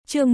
chương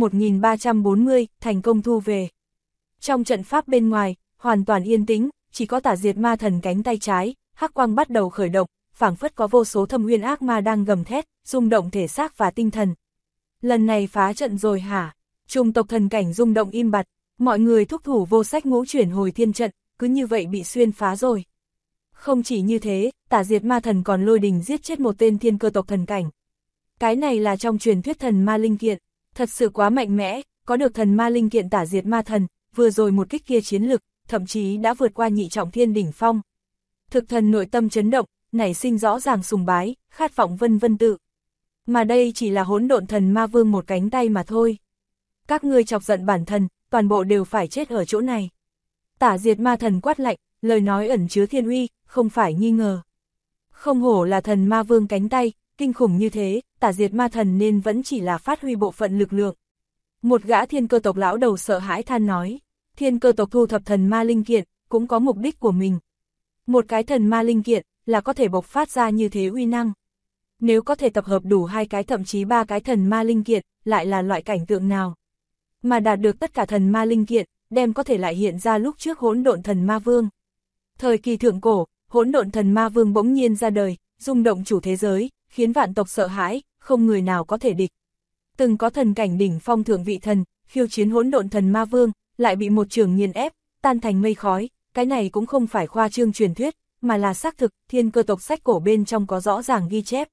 1340, thành công thu về. Trong trận pháp bên ngoài, hoàn toàn yên tĩnh, chỉ có Tả Diệt Ma Thần cánh tay trái, hắc quang bắt đầu khởi động, phảng phất có vô số thâm uyên ác ma đang gầm thét, rung động thể xác và tinh thần. Lần này phá trận rồi hả? Trùng tộc thần cảnh rung động im bặt, mọi người thúc thủ vô sách ngũ chuyển hồi thiên trận, cứ như vậy bị xuyên phá rồi. Không chỉ như thế, Tả Diệt Ma Thần còn lôi đình giết chết một tên thiên cơ tộc thần cảnh. Cái này là trong truyền thuyết thần ma linh kiện, thật sự quá mạnh mẽ, có được thần ma linh kiện Tả Diệt Ma Thần, vừa rồi một kích kia chiến lực, thậm chí đã vượt qua nhị trọng thiên đỉnh phong. Thực thần nội tâm chấn động, nảy sinh rõ ràng sùng bái, khát vọng vân vân tự. Mà đây chỉ là hỗn độn thần ma vương một cánh tay mà thôi. Các ngươi chọc giận bản thân, toàn bộ đều phải chết ở chỗ này. Tả Diệt Ma Thần quát lạnh, lời nói ẩn chứa thiên uy, không phải nghi ngờ. Không hổ là thần ma vương cánh tay, kinh khủng như thế, Tả Diệt Ma Thần nên vẫn chỉ là phát huy bộ phận lực lượng. Một gã thiên cơ tộc lão đầu sợ hãi than nói, thiên cơ tộc thu thập thần ma linh kiện, cũng có mục đích của mình. Một cái thần ma linh kiện, là có thể bộc phát ra như thế uy năng. Nếu có thể tập hợp đủ 2 cái thậm chí 3 cái thần ma linh kiện, lại là loại cảnh tượng nào? Mà đạt được tất cả thần ma linh kiện, đem có thể lại hiện ra lúc trước hỗn độn thần ma vương. Thời kỳ thượng cổ, hỗn độn thần ma vương bỗng nhiên ra đời, rung động chủ thế giới, khiến vạn tộc sợ hãi, không người nào có thể địch. Từng có thần cảnh đỉnh phong thượng vị thần, khiêu chiến hỗn độn thần ma vương, lại bị một trường nghiền ép, tan thành mây khói, cái này cũng không phải khoa trương truyền thuyết, mà là xác thực, thiên cơ tộc sách cổ bên trong có rõ ràng ghi chép.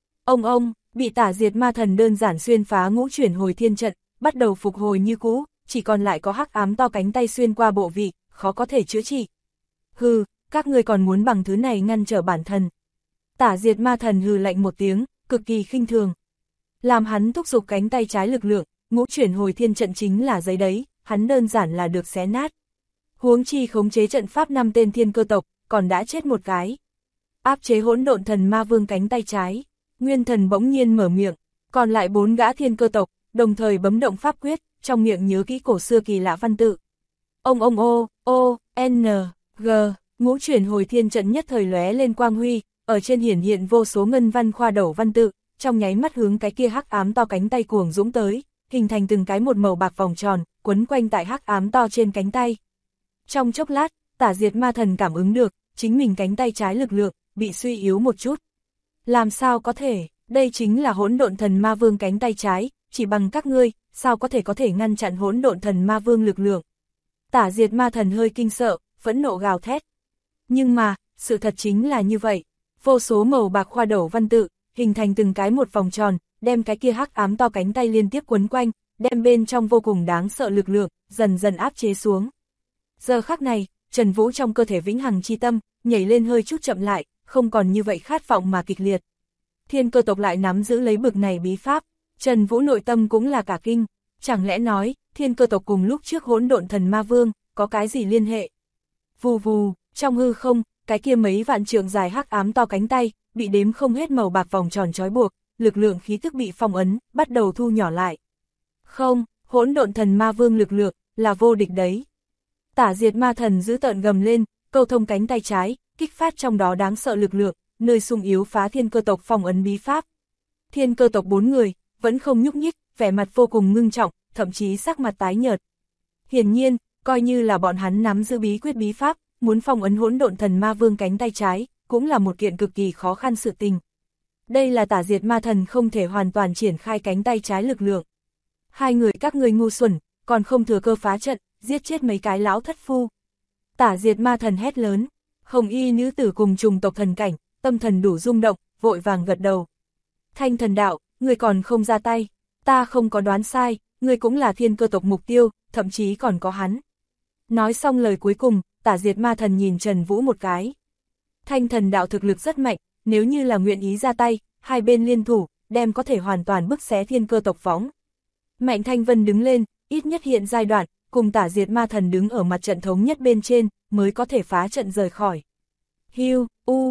Ông, bị Tả Diệt Ma Thần đơn giản xuyên phá ngũ chuyển hồi thiên trận, bắt đầu phục hồi như cũ, chỉ còn lại có hắc ám to cánh tay xuyên qua bộ vị, khó có thể chữa trị. Hừ, các ngươi còn muốn bằng thứ này ngăn trở bản thân. Tả Diệt Ma Thần hừ lạnh một tiếng, cực kỳ khinh thường. Làm hắn thúc giục cánh tay trái lực lượng, ngũ chuyển hồi thiên trận chính là giấy đấy, hắn đơn giản là được xé nát. Huống chi khống chế trận pháp 5 tên thiên cơ tộc, còn đã chết một cái. Áp chế hỗn độn thần ma vương cánh tay trái, Nguyên Thần bỗng nhiên mở miệng, còn lại 4 gã thiên cơ tộc, đồng thời bấm động pháp quyết, trong miệng nhớ kỹ cổ xưa kỳ lạ văn tự. Ông O, N, G, ngũ chuyển hồi thiên trận nhất thời lóe lên quang huy, ở trên hiển hiện vô số ngân văn khoa đầu văn tự, trong nháy mắt hướng cái kia hắc ám to cánh tay cuồng dũng tới, hình thành từng cái một màu bạc vòng tròn, quấn quanh tại hắc ám to trên cánh tay. Trong chốc lát, Tả Diệt Ma Thần cảm ứng được, chính mình cánh tay trái lực lượng, bị suy yếu một chút. Làm sao có thể, đây chính là hỗn độn thần ma vương cánh tay trái, chỉ bằng các ngươi, sao có thể ngăn chặn hỗn độn thần ma vương lực lượng. Tả Diệt Ma Thần hơi kinh sợ, phẫn nộ gào thét. Nhưng mà, sự thật chính là như vậy, vô số màu bạc khoa đầu văn tự, hình thành từng cái một vòng tròn, đem cái kia hắc ám to cánh tay liên tiếp quấn quanh, đem bên trong vô cùng đáng sợ lực lượng, dần dần áp chế xuống. Giờ khắc này, Trần Vũ trong cơ thể vĩnh hằng chi tâm, nhảy lên hơi chút chậm lại, không còn như vậy khát vọng mà kịch liệt. Thiên cơ tộc lại nắm giữ lấy bực này bí pháp, Trần Vũ nội tâm cũng là cả kinh, chẳng lẽ nói, thiên cơ tộc cùng lúc trước hỗn độn thần ma vương, có cái gì liên hệ? Vù vù, trong hư không, cái kia mấy vạn trượng dài hắc ám to cánh tay, bị đếm không hết màu bạc vòng tròn trói buộc, lực lượng khí tức bị phong ấn, bắt đầu thu nhỏ lại. Không, hỗn độn thần ma vương lực lượng, là vô địch đấy. Tả Diệt Ma Thần giữ tợn gầm lên, câu thông cánh tay trái, kích phát trong đó đáng sợ lực lượng, nơi sung yếu phá thiên cơ tộc phong ấn bí pháp. Thiên cơ tộc 4 người, vẫn không nhúc nhích, vẻ mặt vô cùng ngưng trọng, thậm chí sắc mặt tái nhợt. Hiển nhiên, coi như là bọn hắn nắm giữ bí quyết bí pháp, muốn phong ấn hỗn độn thần ma vương cánh tay trái, cũng là một kiện cực kỳ khó khăn sự tình. Đây là Tả Diệt Ma Thần không thể hoàn toàn triển khai cánh tay trái lực lượng. Hai người các ngươi ngu xuẩn, còn không thừa cơ phá trận, giết chết mấy cái lão thất phu. Tả Diệt Ma Thần hét lớn, hồng y nữ tử cùng trùng tộc thần cảnh, tâm thần đủ rung động, vội vàng gật đầu. Thanh Thần đạo, ngươi còn không ra tay, ta không có đoán sai, ngươi cũng là thiên cơ tộc mục tiêu, thậm chí còn có hắn. Nói xong lời cuối cùng, Tả Diệt Ma Thần nhìn Trần Vũ một cái. Thanh Thần đạo thực lực rất mạnh, nếu như là nguyện ý ra tay, hai bên liên thủ, đem có thể hoàn toàn bức xé thiên cơ tộc võng. Mạnh Thanh Vân đứng lên, ít nhất hiện giai đoạn, cùng Tả Diệt Ma Thần đứng ở mặt trận thống nhất bên trên, mới có thể phá trận rời khỏi. Hiu,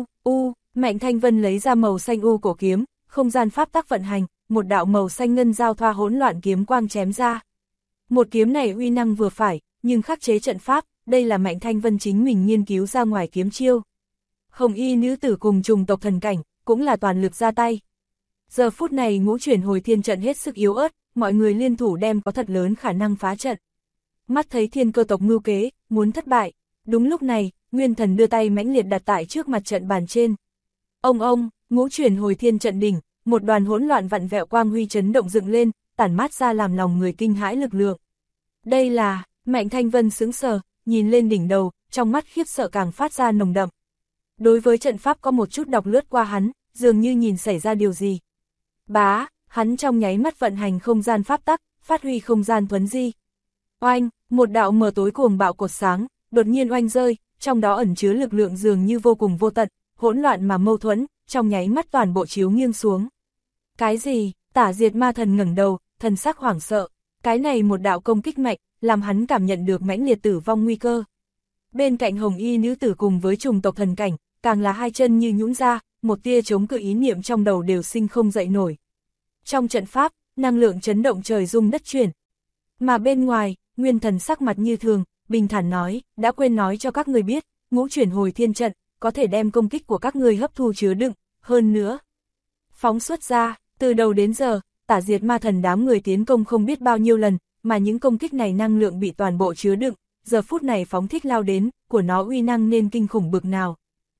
Mạnh Thanh Vân lấy ra màu xanh u cổ kiếm, không gian pháp tắc vận hành, một đạo màu xanh ngân giao thoa hỗn loạn kiếm quang chém ra. Một kiếm này uy năng vừa phải, nhưng khắc chế trận pháp, đây là Mạnh Thanh Vân chính mình nghiên cứu ra ngoài kiếm chiêu. Hồng y nữ tử cùng trùng tộc thần cảnh, cũng là toàn lực ra tay. Giờ phút này ngũ chuyển hồi thiên trận hết sức yếu ớt, mọi người liên thủ đem có thật lớn khả năng phá trận. Mắt thấy thiên cơ tộc mưu kế, muốn thất bại. Đúng lúc này, Nguyên Thần đưa tay mãnh liệt đặt tại trước mặt trận bàn trên. Ông, ngũ chuyển hồi thiên trận đỉnh, một đoàn hỗn loạn vặn vẹo quang huy chấn động dựng lên, tản mát ra làm lòng người kinh hãi lực lượng. Đây là, Mạnh Thanh Vân sững sờ, nhìn lên đỉnh đầu, trong mắt khiếp sợ càng phát ra nồng đậm. Đối với trận pháp có một chút đọc lướt qua hắn, dường như nhìn xảy ra điều gì. Bá, hắn trong nháy mắt vận hành không gian pháp tắc, phát huy không gian thuấn di. Oanh, một đạo mờ tối cuồng bạo cột sáng, đột nhiên oanh rơi, trong đó ẩn chứa lực lượng dường như vô cùng vô tận, hỗn loạn mà mâu thuẫn, trong nháy mắt toàn bộ chiếu nghiêng xuống. Cái gì? Tả Diệt Ma Thần ngẩng đầu, thần sắc hoảng sợ. Cái này một đạo công kích mạnh, làm hắn cảm nhận được mãnh liệt tử vong nguy cơ. Bên cạnh hồng y nữ tử cùng với trùng tộc thần cảnh, càng là hai chân như nhũn ra, một tia chống cự ý niệm trong đầu đều sinh không dậy nổi. Trong trận pháp, năng lượng chấn động trời rung đất chuyển. Mà bên ngoài, Nguyên Thần sắc mặt như thường, bình thản nói, đã quên nói cho các người biết, ngũ chuyển hồi thiên trận, có thể đem công kích của các người hấp thu chứa đựng, hơn nữa. Phóng xuất ra, từ đầu đến giờ, Tả Diệt Ma Thần đám người tiến công không biết bao nhiêu lần, mà những công kích này năng lượng bị toàn bộ chứa đựng, giờ phút này phóng thích lao đến, của nó uy năng nên kinh khủng bực nào.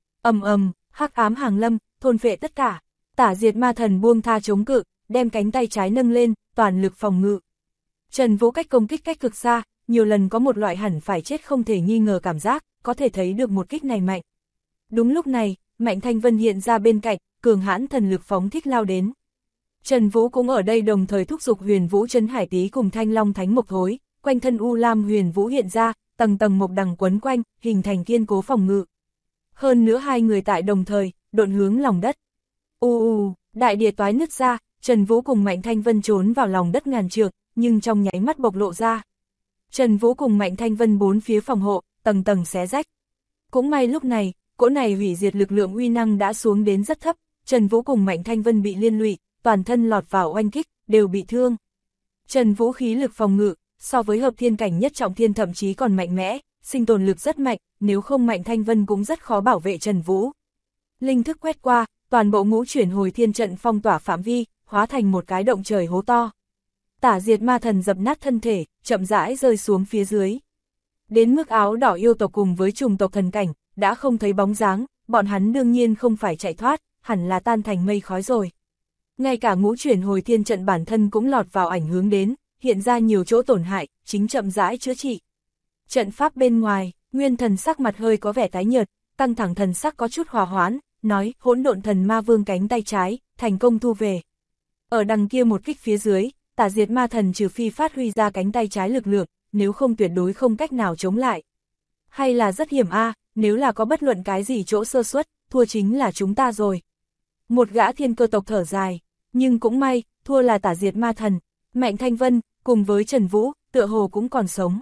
Hắc ám hàng lâm, thôn phệ tất cả. Tả Diệt Ma Thần buông tha chống cự, đem cánh tay trái nâng lên, toàn lực phòng ngự. Trần Vũ cách công kích cách cực xa, nhiều lần có một loại hẳn phải chết không thể nghi ngờ cảm giác, có thể thấy được một kích này mạnh. Đúng lúc này, Mạnh Thanh Vân hiện ra bên cạnh, cường hãn thần lực phóng thích lao đến. Trần Vũ cũng ở đây đồng thời thúc giục Huyền Vũ Chân Hải Tý cùng Thanh Long Thánh Mộc Thối, quanh thân U Lam Huyền Vũ hiện ra, tầng tầng mộc đằng quấn quanh, hình thành kiên cố phòng ngự. Hơn nữa hai người tại đồng thời, độn hướng lòng đất. Đại địa toái nứt ra, Trần Vũ cùng Mạnh Thanh Vân trốn vào lòng đất ngàn trượng, nhưng trong nháy mắt bộc lộ ra. Trần Vũ cùng Mạnh Thanh Vân bốn phía phòng hộ, tầng tầng xé rách. Cũng may lúc này, cỗ này hủy diệt lực lượng uy năng đã xuống đến rất thấp, Trần Vũ cùng Mạnh Thanh Vân bị liên lụy, toàn thân lọt vào oanh kích, đều bị thương. Trần Vũ khí lực phòng ngự, so với hợp thiên cảnh nhất trọng thiên thậm chí còn mạnh mẽ, sinh tồn lực rất mạnh, nếu không Mạnh Thanh Vân cũng rất khó bảo vệ Trần Vũ. Linh thức quét qua, toàn bộ ngũ chuyển hồi thiên trận phong tỏa phạm vi, hóa thành một cái động trời hố to. Tả Diệt Ma Thần dập nát thân thể, chậm rãi rơi xuống phía dưới. Đến mức áo đỏ yêu tộc cùng với trùng tộc thần cảnh, đã không thấy bóng dáng, bọn hắn đương nhiên không phải chạy thoát, hẳn là tan thành mây khói rồi. Ngay cả ngũ chuyển hồi thiên trận bản thân cũng lọt vào ảnh hưởng đến, hiện ra nhiều chỗ tổn hại, chính chậm rãi chữa trị. Trận pháp bên ngoài, Nguyên Thần sắc mặt hơi có vẻ tái nhợt, căng thẳng thần sắc có chút hòa hoãn, nói Hỗn Độn Thần Ma Vương cánh tay trái, thành công thu về. Ở đằng kia một kích phía dưới, Tả Diệt Ma Thần trừ phi phát huy ra cánh tay trái lực lượng, nếu không tuyệt đối không cách nào chống lại. Hay là rất hiểm nếu là có bất luận cái gì chỗ sơ suất, thua chính là chúng ta rồi. Một gã thiên cơ tộc thở dài, nhưng cũng may, thua là Tả Diệt Ma Thần, Mạnh Thanh Vân, cùng với Trần Vũ, tựa hồ cũng còn sống.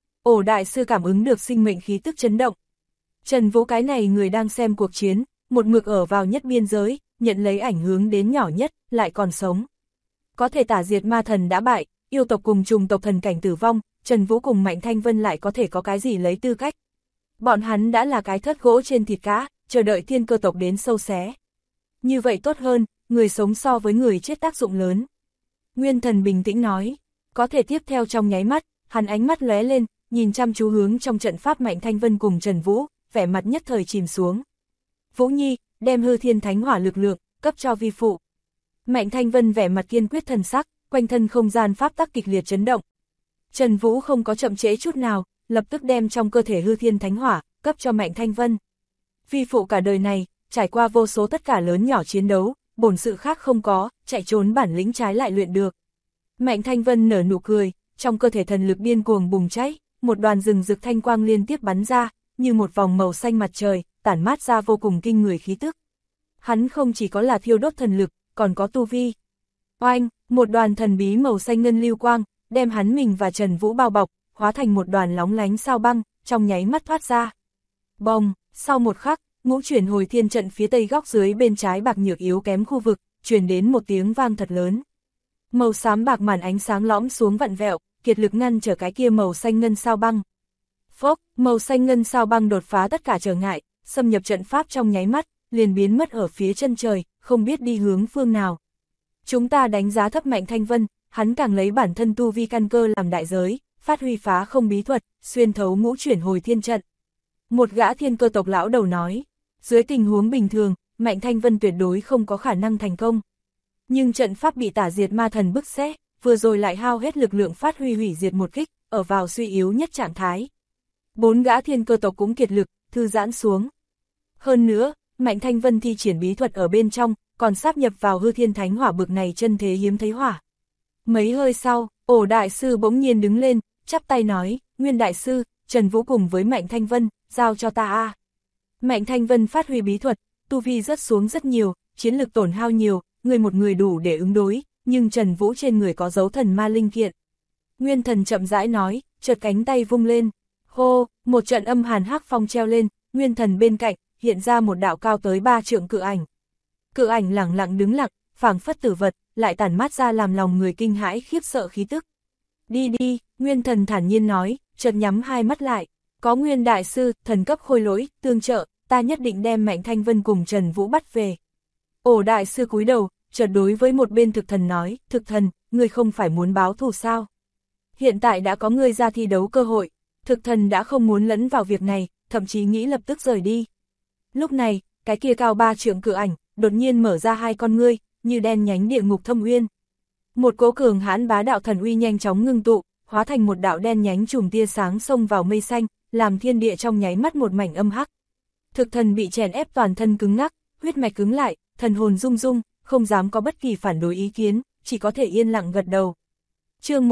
Ổ đại sư cảm ứng được sinh mệnh khí tức chấn động. Trần Vũ cái này người đang xem cuộc chiến, một mực ở vào nhất biên giới, nhận lấy ảnh hưởng đến nhỏ nhất, lại còn sống. Có thể Tả Diệt Ma Thần đã bại, yêu tộc cùng trùng tộc thần cảnh tử vong, Trần Vũ cùng Mạnh Thanh Vân lại có thể có cái gì lấy tư cách. Bọn hắn đã là cái thớt gỗ trên thịt cá, chờ đợi thiên cơ tộc đến sâu xé. Như vậy tốt hơn, người sống so với người chết tác dụng lớn. Nguyên Thần bình tĩnh nói, có thể tiếp theo trong nháy mắt, hắn ánh mắt lóe lên, nhìn chăm chú hướng trong trận pháp Mạnh Thanh Vân cùng Trần Vũ, vẻ mặt nhất thời chìm xuống. Vũ Nhi, đem hư thiên thánh hỏa lực lượng, cấp cho vi phụ. Mạnh Thanh Vân vẻ mặt kiên quyết thần sắc, quanh thân không gian pháp tắc kịch liệt chấn động. Trần Vũ không có chậm trễ chút nào, lập tức đem trong cơ thể hư thiên thánh hỏa, cấp cho Mạnh Thanh Vân. Vi phụ cả đời này, trải qua vô số tất cả lớn nhỏ chiến đấu, bổn sự khác không có, chạy trốn bản lĩnh trái lại luyện được. Mạnh Thanh Vân nở nụ cười, trong cơ thể thần lực điên cuồng bùng cháy, một đoàn rừng rực thanh quang liên tiếp bắn ra, như một vòng màu xanh mặt trời, tản mát ra vô cùng kinh người khí tức. Hắn không chỉ có là thiêu đốt thần lực, còn có tu vi. Oanh, một đoàn thần bí màu xanh ngân lưu quang, đem hắn mình và Trần Vũ bao bọc, hóa thành một đoàn lóng lánh sao băng, trong nháy mắt thoát ra. Bồng, sau một khắc, ngũ chuyển hồi thiên trận phía tây góc dưới bên trái bạc nhược yếu kém khu vực, truyền đến một tiếng vang thật lớn. Màu xám bạc màn ánh sáng lõm xuống vặn vẹo, kiệt lực ngăn trở cái kia màu xanh ngân sao băng. Phốc, màu xanh ngân sao băng đột phá tất cả trở ngại, xâm nhập trận pháp trong nháy mắt, liền biến mất ở phía chân trời, không biết đi hướng phương nào. Chúng ta đánh giá thấp Mạnh Thanh Vân, hắn càng lấy bản thân tu vi căn cơ làm đại giới, phát huy phá không bí thuật, xuyên thấu ngũ chuyển hồi thiên trận. Một gã thiên cơ tộc lão đầu nói, dưới tình huống bình thường, Mạnh Thanh Vân tuyệt đối không có khả năng thành công. Nhưng trận pháp bị tả diệt ma thần bức xé, vừa rồi lại hao hết lực lượng phát huy hủy diệt một kích, ở vào suy yếu nhất trạng thái. 4 gã thiên cơ tộc cũng kiệt lực, thư giãn xuống. Hơn nữa, Mạnh Thanh Vân thi triển bí thuật ở bên trong, còn sáp nhập vào hư thiên thánh hỏa bực này chân thế hiếm thấy hỏa. Mấy hơi sau, Ổ đại sư bỗng nhiên đứng lên, chắp tay nói, Nguyên đại sư, Trần Vũ cùng với Mạnh Thanh Vân, giao cho ta a. Mạnh Thanh Vân phát huy bí thuật, tu vi rất xuống rất nhiều, chiến lực tổn hao nhiều, người một người đủ để ứng đối, nhưng Trần Vũ trên người có dấu thần ma linh kiện. Nguyên thần chậm rãi nói, chợt cánh tay vung lên, hô, một trận âm hàn hắc phong treo lên, Nguyên thần bên cạnh, hiện ra một đạo cao tới 3 trượng cự ảnh. Cự ảnh lẳng lặng đứng lặng, phảng phất tử vật, lại tản mát ra làm lòng người kinh hãi khiếp sợ khí tức. Đi đi, Nguyên thần thản nhiên nói, chợt nhắm hai mắt lại, có Nguyên đại sư, thần cấp khôi lỗi, tương trợ, ta nhất định đem Mạnh Thanh Vân cùng Trần Vũ bắt về. Ổ đại sư cúi đầu, chợt đối với một bên thực thần nói, thực thần, ngươi không phải muốn báo thù sao? Hiện tại đã có ngươi ra thi đấu cơ hội, thực thần đã không muốn lẫn vào việc này, thậm chí nghĩ lập tức rời đi. Lúc này, cái kia cao 3 trượng cự ảnh, đột nhiên mở ra hai con ngươi, như đen nhánh địa ngục thâm uyên. Một cỗ cường hãn bá đạo thần uy nhanh chóng ngưng tụ, hóa thành một đạo đen nhánh chùm tia sáng xông vào mây xanh, làm thiên địa trong nháy mắt một mảnh âm hắc. Thực thần bị chèn ép toàn thân cứng ngắc, huyết mạch cứng lại, thần hồn rung rung, không dám có bất kỳ phản đối ý kiến, chỉ có thể yên lặng gật đầu. Chương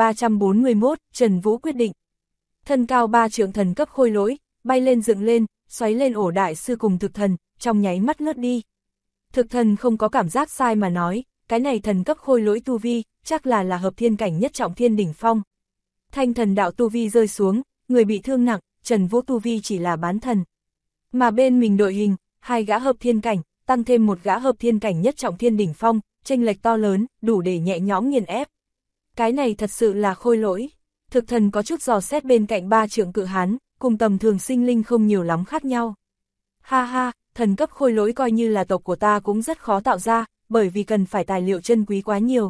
1341, Trần Vũ quyết định. Thân cao 3 trượng thần cấp khôi lỗi, bay lên dựng lên, xoáy lên Ổ đại sư cùng thực thần, trong nháy mắt lướt đi. Thực thần không có cảm giác sai mà nói, cái này thần cấp khôi lỗi tu vi, chắc là hợp thiên cảnh nhất trọng thiên đỉnh phong. Thanh thần đạo tu vi rơi xuống, người bị thương nặng, Trần Vũ tu vi chỉ là bán thần. Mà bên mình đội hình, 2 gã hợp thiên cảnh, tăng thêm 1 gã hợp thiên cảnh nhất trọng thiên đỉnh phong, chênh lệch to lớn, đủ để nhẹ nhõm nghiền ép. Cái này thật sự là khôi lỗi. Thực thần có chút dò xét bên cạnh 3 trượng cự hán, cùng tầm thường sinh linh không nhiều lắm khác nhau. Ha ha, thần cấp khôi lỗi coi như là tộc của ta cũng rất khó tạo ra, bởi vì cần phải tài liệu chân quý quá nhiều.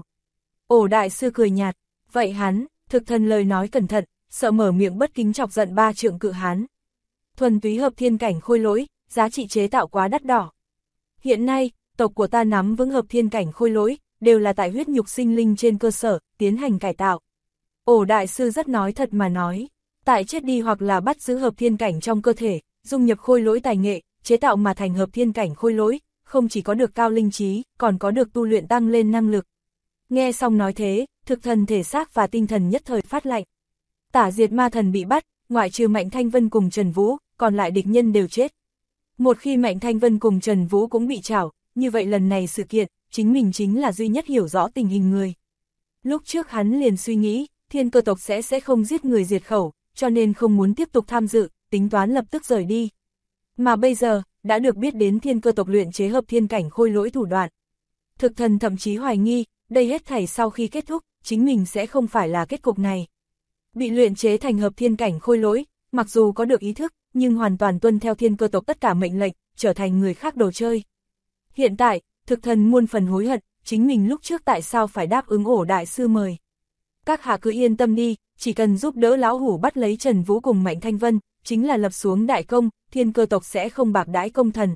Ổ đại sư cười nhạt, vậy hắn, thực thần lời nói cẩn thận, sợ mở miệng bất kính chọc giận 3 trượng cự hán. Thuần túy hợp thiên cảnh khôi lỗi, giá trị chế tạo quá đắt đỏ. Hiện nay, tộc của ta nắm vững hợp thiên cảnh khôi lỗi, đều là tại huyết nhục sinh linh trên cơ sở, tiến hành cải tạo. Ổ đại sư rất nói thật mà nói, tại chết đi hoặc là bắt giữ hợp thiên cảnh trong cơ thể, dung nhập khôi lỗi tài nghệ, chế tạo mà thành hợp thiên cảnh khôi lỗi, không chỉ có được cao linh trí, còn có được tu luyện tăng lên năng lực. Nghe xong nói thế, thực thần thể xác và tinh thần nhất thời phát lạnh. Tả diệt ma thần bị bắt, ngoại trừ Mạnh Thanh Vân cùng Trần Vũ, còn lại địch nhân đều chết. Một khi Mạnh Thanh Vân cùng Trần Vũ cũng bị trảo, như vậy lần này sự kiện, chính mình chính là duy nhất hiểu rõ tình hình người. Lúc trước hắn liền suy nghĩ, thiên cơ tộc sẽ không giết người diệt khẩu, cho nên không muốn tiếp tục tham dự, tính toán lập tức rời đi. Mà bây giờ, đã được biết đến thiên cơ tộc luyện chế hợp thiên cảnh khôi lỗi thủ đoạn. Thực thần thậm chí hoài nghi, đây hết thảy sau khi kết thúc, chính mình sẽ không phải là kết cục này. Bị luyện chế thành hợp thiên cảnh khôi lỗi, mặc dù có được ý thức, nhưng hoàn toàn tuân theo thiên cơ tộc tất cả mệnh lệnh, trở thành người khác đồ chơi. Hiện tại, thực thần muôn phần hối hận, chính mình lúc trước tại sao phải đáp ứng Ổ đại sư mời. Các hạ cứ yên tâm đi, chỉ cần giúp đỡ lão hủ bắt lấy Trần Vũ cùng Mạnh Thanh Vân, chính là lập xuống đại công, thiên cơ tộc sẽ không bạc đãi công thần.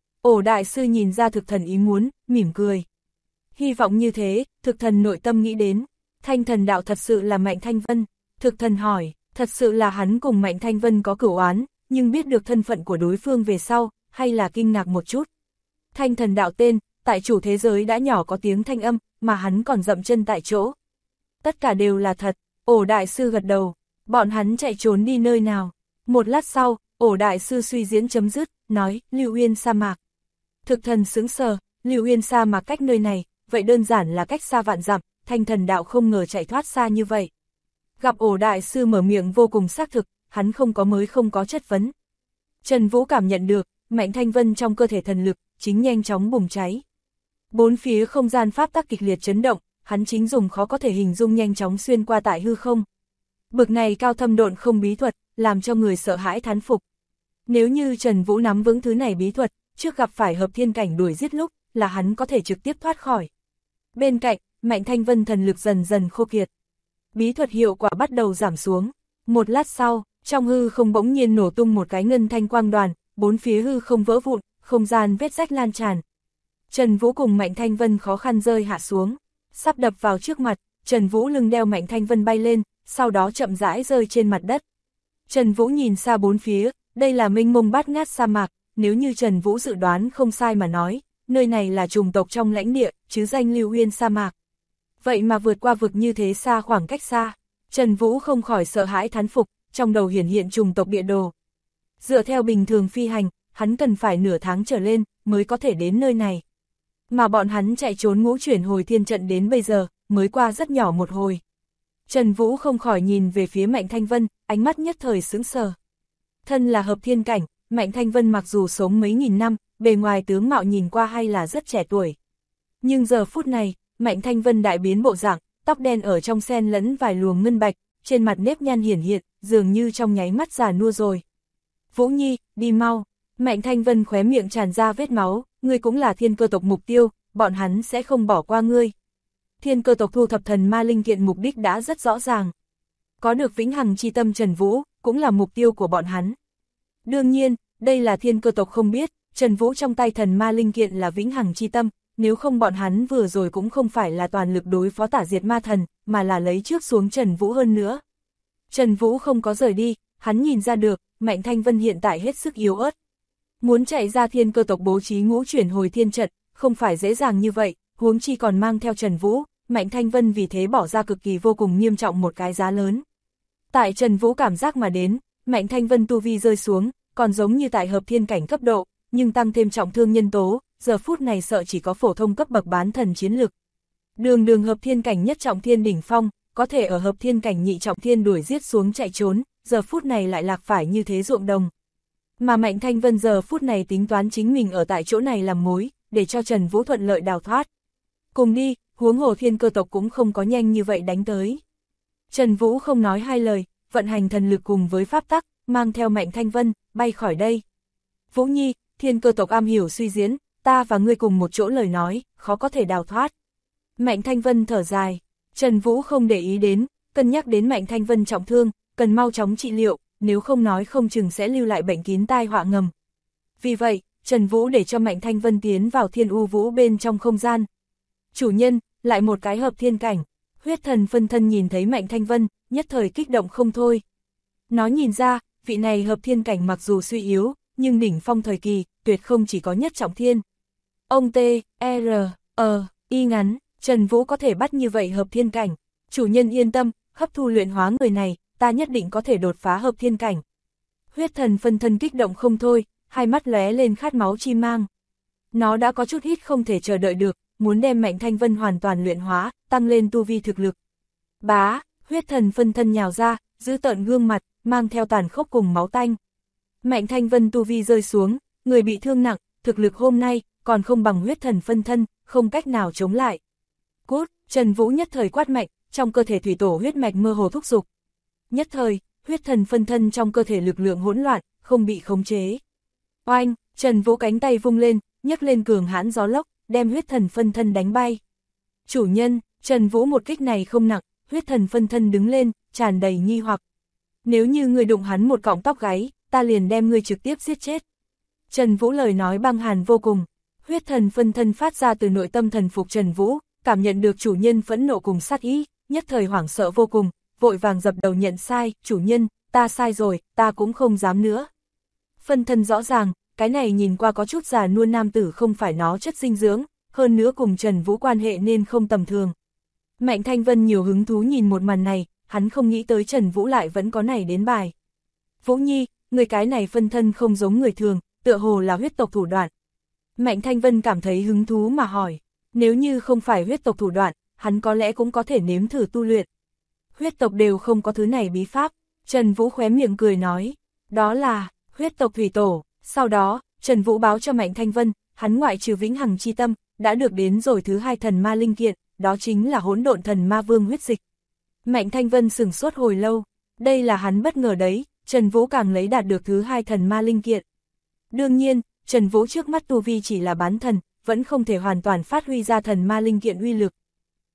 Ổ đại sư nhìn ra thực thần ý muốn, mỉm cười. Hy vọng như thế, thực thần nội tâm nghĩ đến, thanh thần đạo thật sự là Mạnh Thanh Vân. Thực thần hỏi, thật sự là hắn cùng Mạnh Thanh Vân có cửu oán, nhưng biết được thân phận của đối phương về sau, hay là kinh ngạc một chút. Thanh thần đạo tên, tại chủ thế giới đã nhỏ có tiếng thanh âm, mà hắn còn dậm chân tại chỗ. Tất cả đều là thật, Ổ đại sư gật đầu, bọn hắn chạy trốn đi nơi nào. Một lát sau, Ổ đại sư suy diễn chấm dứt, nói, Lưu Uyên sa mạc. Thực thần sững sờ, Lưu Uyên sa mạc cách nơi này, vậy đơn giản là cách xa vạn dặm, thanh thần đạo không ngờ chạy thoát xa như vậy. Gặp Ổ đại sư mở miệng vô cùng xác thực, hắn không có chất vấn. Trần Vũ cảm nhận được, Mạnh Thanh Vân trong cơ thể thần lực, chính nhanh chóng bùng cháy. Bốn phía không gian pháp tắc kịch liệt chấn động, hắn chính dùng khó có thể hình dung nhanh chóng xuyên qua tại hư không. Bực này cao thâm độn không bí thuật, làm cho người sợ hãi thán phục. Nếu như Trần Vũ nắm vững thứ này bí thuật, trước gặp phải hợp thiên cảnh đuổi giết lúc, là hắn có thể trực tiếp thoát khỏi. Bên cạnh, Mạnh Thanh Vân thần lực dần dần khô kiệt. Bí thuật hiệu quả bắt đầu giảm xuống. Một lát sau, trong hư không bỗng nhiên nổ tung một cái ngân thanh quang đoàn, bốn phía hư không vỡ vụn, không gian vết rách lan tràn. Trần Vũ cùng Mạnh Thanh Vân khó khăn rơi hạ xuống, sắp đập vào trước mặt, Trần Vũ lưng đeo Mạnh Thanh Vân bay lên, sau đó chậm rãi rơi trên mặt đất. Trần Vũ nhìn xa bốn phía, đây là mênh mông bát ngát sa mạc, nếu như Trần Vũ dự đoán không sai mà nói, nơi này là chủng tộc trong lãnh địa, chứ danh Lưu Uyên sa mạc. Vậy mà vượt qua vực như thế xa khoảng cách xa, Trần Vũ không khỏi sợ hãi thán phục, trong đầu hiển hiện chủng tộc địa đồ. Dựa theo bình thường phi hành, hắn cần phải nửa tháng trở lên mới có thể đến nơi này. Mà bọn hắn chạy trốn ngũ chuyển hồi thiên trận đến bây giờ, mới qua rất nhỏ một hồi. Trần Vũ không khỏi nhìn về phía Mạnh Thanh Vân, ánh mắt nhất thời sững sờ. Thân là hợp thiên cảnh, Mạnh Thanh Vân mặc dù sống mấy nghìn năm, bề ngoài tướng mạo nhìn qua hay là rất trẻ tuổi. Nhưng giờ phút này, Mạnh Thanh Vân đại biến bộ dạng, tóc đen ở trong xen lẫn vài luồng ngân bạch, trên mặt nếp nhăn hiển hiện, dường như trong nháy mắt già nua rồi. Vũ Nhi, đi mau. Mạnh Thanh Vân khóe miệng tràn ra vết máu, ngươi cũng là thiên cơ tộc mục tiêu, bọn hắn sẽ không bỏ qua ngươi. Thiên cơ tộc thu thập thần ma linh kiện mục đích đã rất rõ ràng. Có được vĩnh hằng chi tâm Trần Vũ, cũng là mục tiêu của bọn hắn. Đương nhiên, đây là thiên cơ tộc không biết, Trần Vũ trong tay thần ma linh kiện là vĩnh hằng chi tâm, nếu không bọn hắn vừa rồi cũng không phải là toàn lực đối phó tả diệt ma thần, mà là lấy trước xuống Trần Vũ hơn nữa. Trần Vũ không có rời đi, hắn nhìn ra được, Mạnh Thanh Vân hiện tại hết sức yếu ớt. Muốn chạy ra thiên cơ tộc bố trí ngũ chuyển hồi thiên trận, không phải dễ dàng như vậy, huống chi còn mang theo Trần Vũ, Mạnh Thanh Vân vì thế bỏ ra cực kỳ vô cùng nghiêm trọng một cái giá lớn. Tại Trần Vũ cảm giác mà đến, Mạnh Thanh Vân tu vi rơi xuống, còn giống như tại hợp thiên cảnh cấp độ, nhưng tăng thêm trọng thương nhân tố, giờ phút này sợ chỉ có phổ thông cấp bậc bán thần chiến lực. Đường hợp thiên cảnh nhất trọng thiên đỉnh phong, có thể ở hợp thiên cảnh nhị trọng thiên đuổi giết xuống chạy trốn, giờ phút này lại lạc phải như thế ruộng đồng. Mà Mạnh Thanh Vân giờ phút này tính toán chính mình ở tại chỗ này làm mối, để cho Trần Vũ thuận lợi đào thoát. Cùng đi, huống hồ thiên cơ tộc cũng không có nhanh như vậy đánh tới. Trần Vũ không nói hai lời, vận hành thần lực cùng với pháp tắc, mang theo Mạnh Thanh Vân, bay khỏi đây. Vũ Nhi, thiên cơ tộc am hiểu suy diễn, ta và ngươi cùng một chỗ lời nói, khó có thể đào thoát. Mạnh Thanh Vân thở dài, Trần Vũ không để ý đến, cân nhắc đến Mạnh Thanh Vân trọng thương, cần mau chóng trị liệu, nếu không nói không chừng sẽ lưu lại bệnh kín tai họa ngầm. Vì vậy, Trần Vũ để cho Mạnh Thanh Vân tiến vào thiên u vũ bên trong không gian. Chủ nhân, lại một cái hợp thiên cảnh, huyết thần phân thân nhìn thấy Mạnh Thanh Vân, nhất thời kích động không thôi. Nó nhìn ra, vị này hợp thiên cảnh mặc dù suy yếu, nhưng đỉnh phong thời kỳ, tuyệt không chỉ có nhất trọng thiên. Ông y ngắn, Trần Vũ có thể bắt như vậy hợp thiên cảnh. Chủ nhân yên tâm, hấp thu luyện hóa người này, ta nhất định có thể đột phá hợp thiên cảnh. Huyết thần phân thân kích động không thôi, hai mắt lóe lên khát máu chi mang. Nó đã có chút hít không thể chờ đợi được, muốn đem Mạnh Thanh Vân hoàn toàn luyện hóa, tăng lên tu vi thực lực. Bá, huyết thần phân thân nhào ra, giữ tợn gương mặt, mang theo tàn khốc cùng máu tanh. Mạnh Thanh Vân tu vi rơi xuống, người bị thương nặng, thực lực hôm nay còn không bằng huyết thần phân thân, không cách nào chống lại. Cút, Trần Vũ nhất thời quát mạnh, trong cơ thể thủy tổ huyết mạch mơ hồ thúc giục. Nhất thời, huyết thần phân thân trong cơ thể lực lượng hỗn loạn, không bị khống chế. Oanh, Trần Vũ cánh tay vung lên, nhấc lên cường hãn gió lốc, đem huyết thần phân thân đánh bay. Chủ nhân, Trần Vũ một kích này không nặng, huyết thần phân thân đứng lên, tràn đầy nghi hoặc. Nếu như người đụng hắn một cọng tóc gáy, ta liền đem ngươi trực tiếp giết chết. Trần Vũ lời nói băng hàn vô cùng, huyết thần phân thân phát ra từ nội tâm thần phục Trần Vũ, cảm nhận được chủ nhân phẫn nộ cùng sát ý, nhất thời hoảng sợ vô cùng, vội vàng dập đầu nhận sai, chủ nhân, ta sai rồi, ta cũng không dám nữa. Phân thân rõ ràng, cái này nhìn qua có chút già nua nam tử không phải nó chất dinh dưỡng, hơn nữa cùng Trần Vũ quan hệ nên không tầm thường. Mạnh Thanh Vân nhiều hứng thú nhìn một màn này, hắn không nghĩ tới Trần Vũ lại vẫn có này đến bài. Vũ Nhi, người cái này phân thân không giống người thường, tựa hồ là huyết tộc thủ đoạn. Mạnh Thanh Vân cảm thấy hứng thú mà hỏi, nếu như không phải huyết tộc thủ đoạn, hắn có lẽ cũng có thể nếm thử tu luyện. Huyết tộc đều không có thứ này bí pháp, Trần Vũ khóe miệng cười nói, đó là huyết tộc thủy tổ. Sau đó, Trần Vũ báo cho Mạnh Thanh Vân, hắn ngoại trừ vĩnh hằng chi tâm, đã được đến rồi thứ hai thần ma linh kiện, đó chính là hỗn độn thần ma vương huyết dịch. Mạnh Thanh Vân sửng sốt hồi lâu, đây là hắn bất ngờ đấy, Trần Vũ càng lấy đạt được thứ hai thần ma linh kiện. Đương nhiên, Trần Vũ trước mắt tu vi chỉ là bán thần, vẫn không thể hoàn toàn phát huy ra thần ma linh kiện uy lực.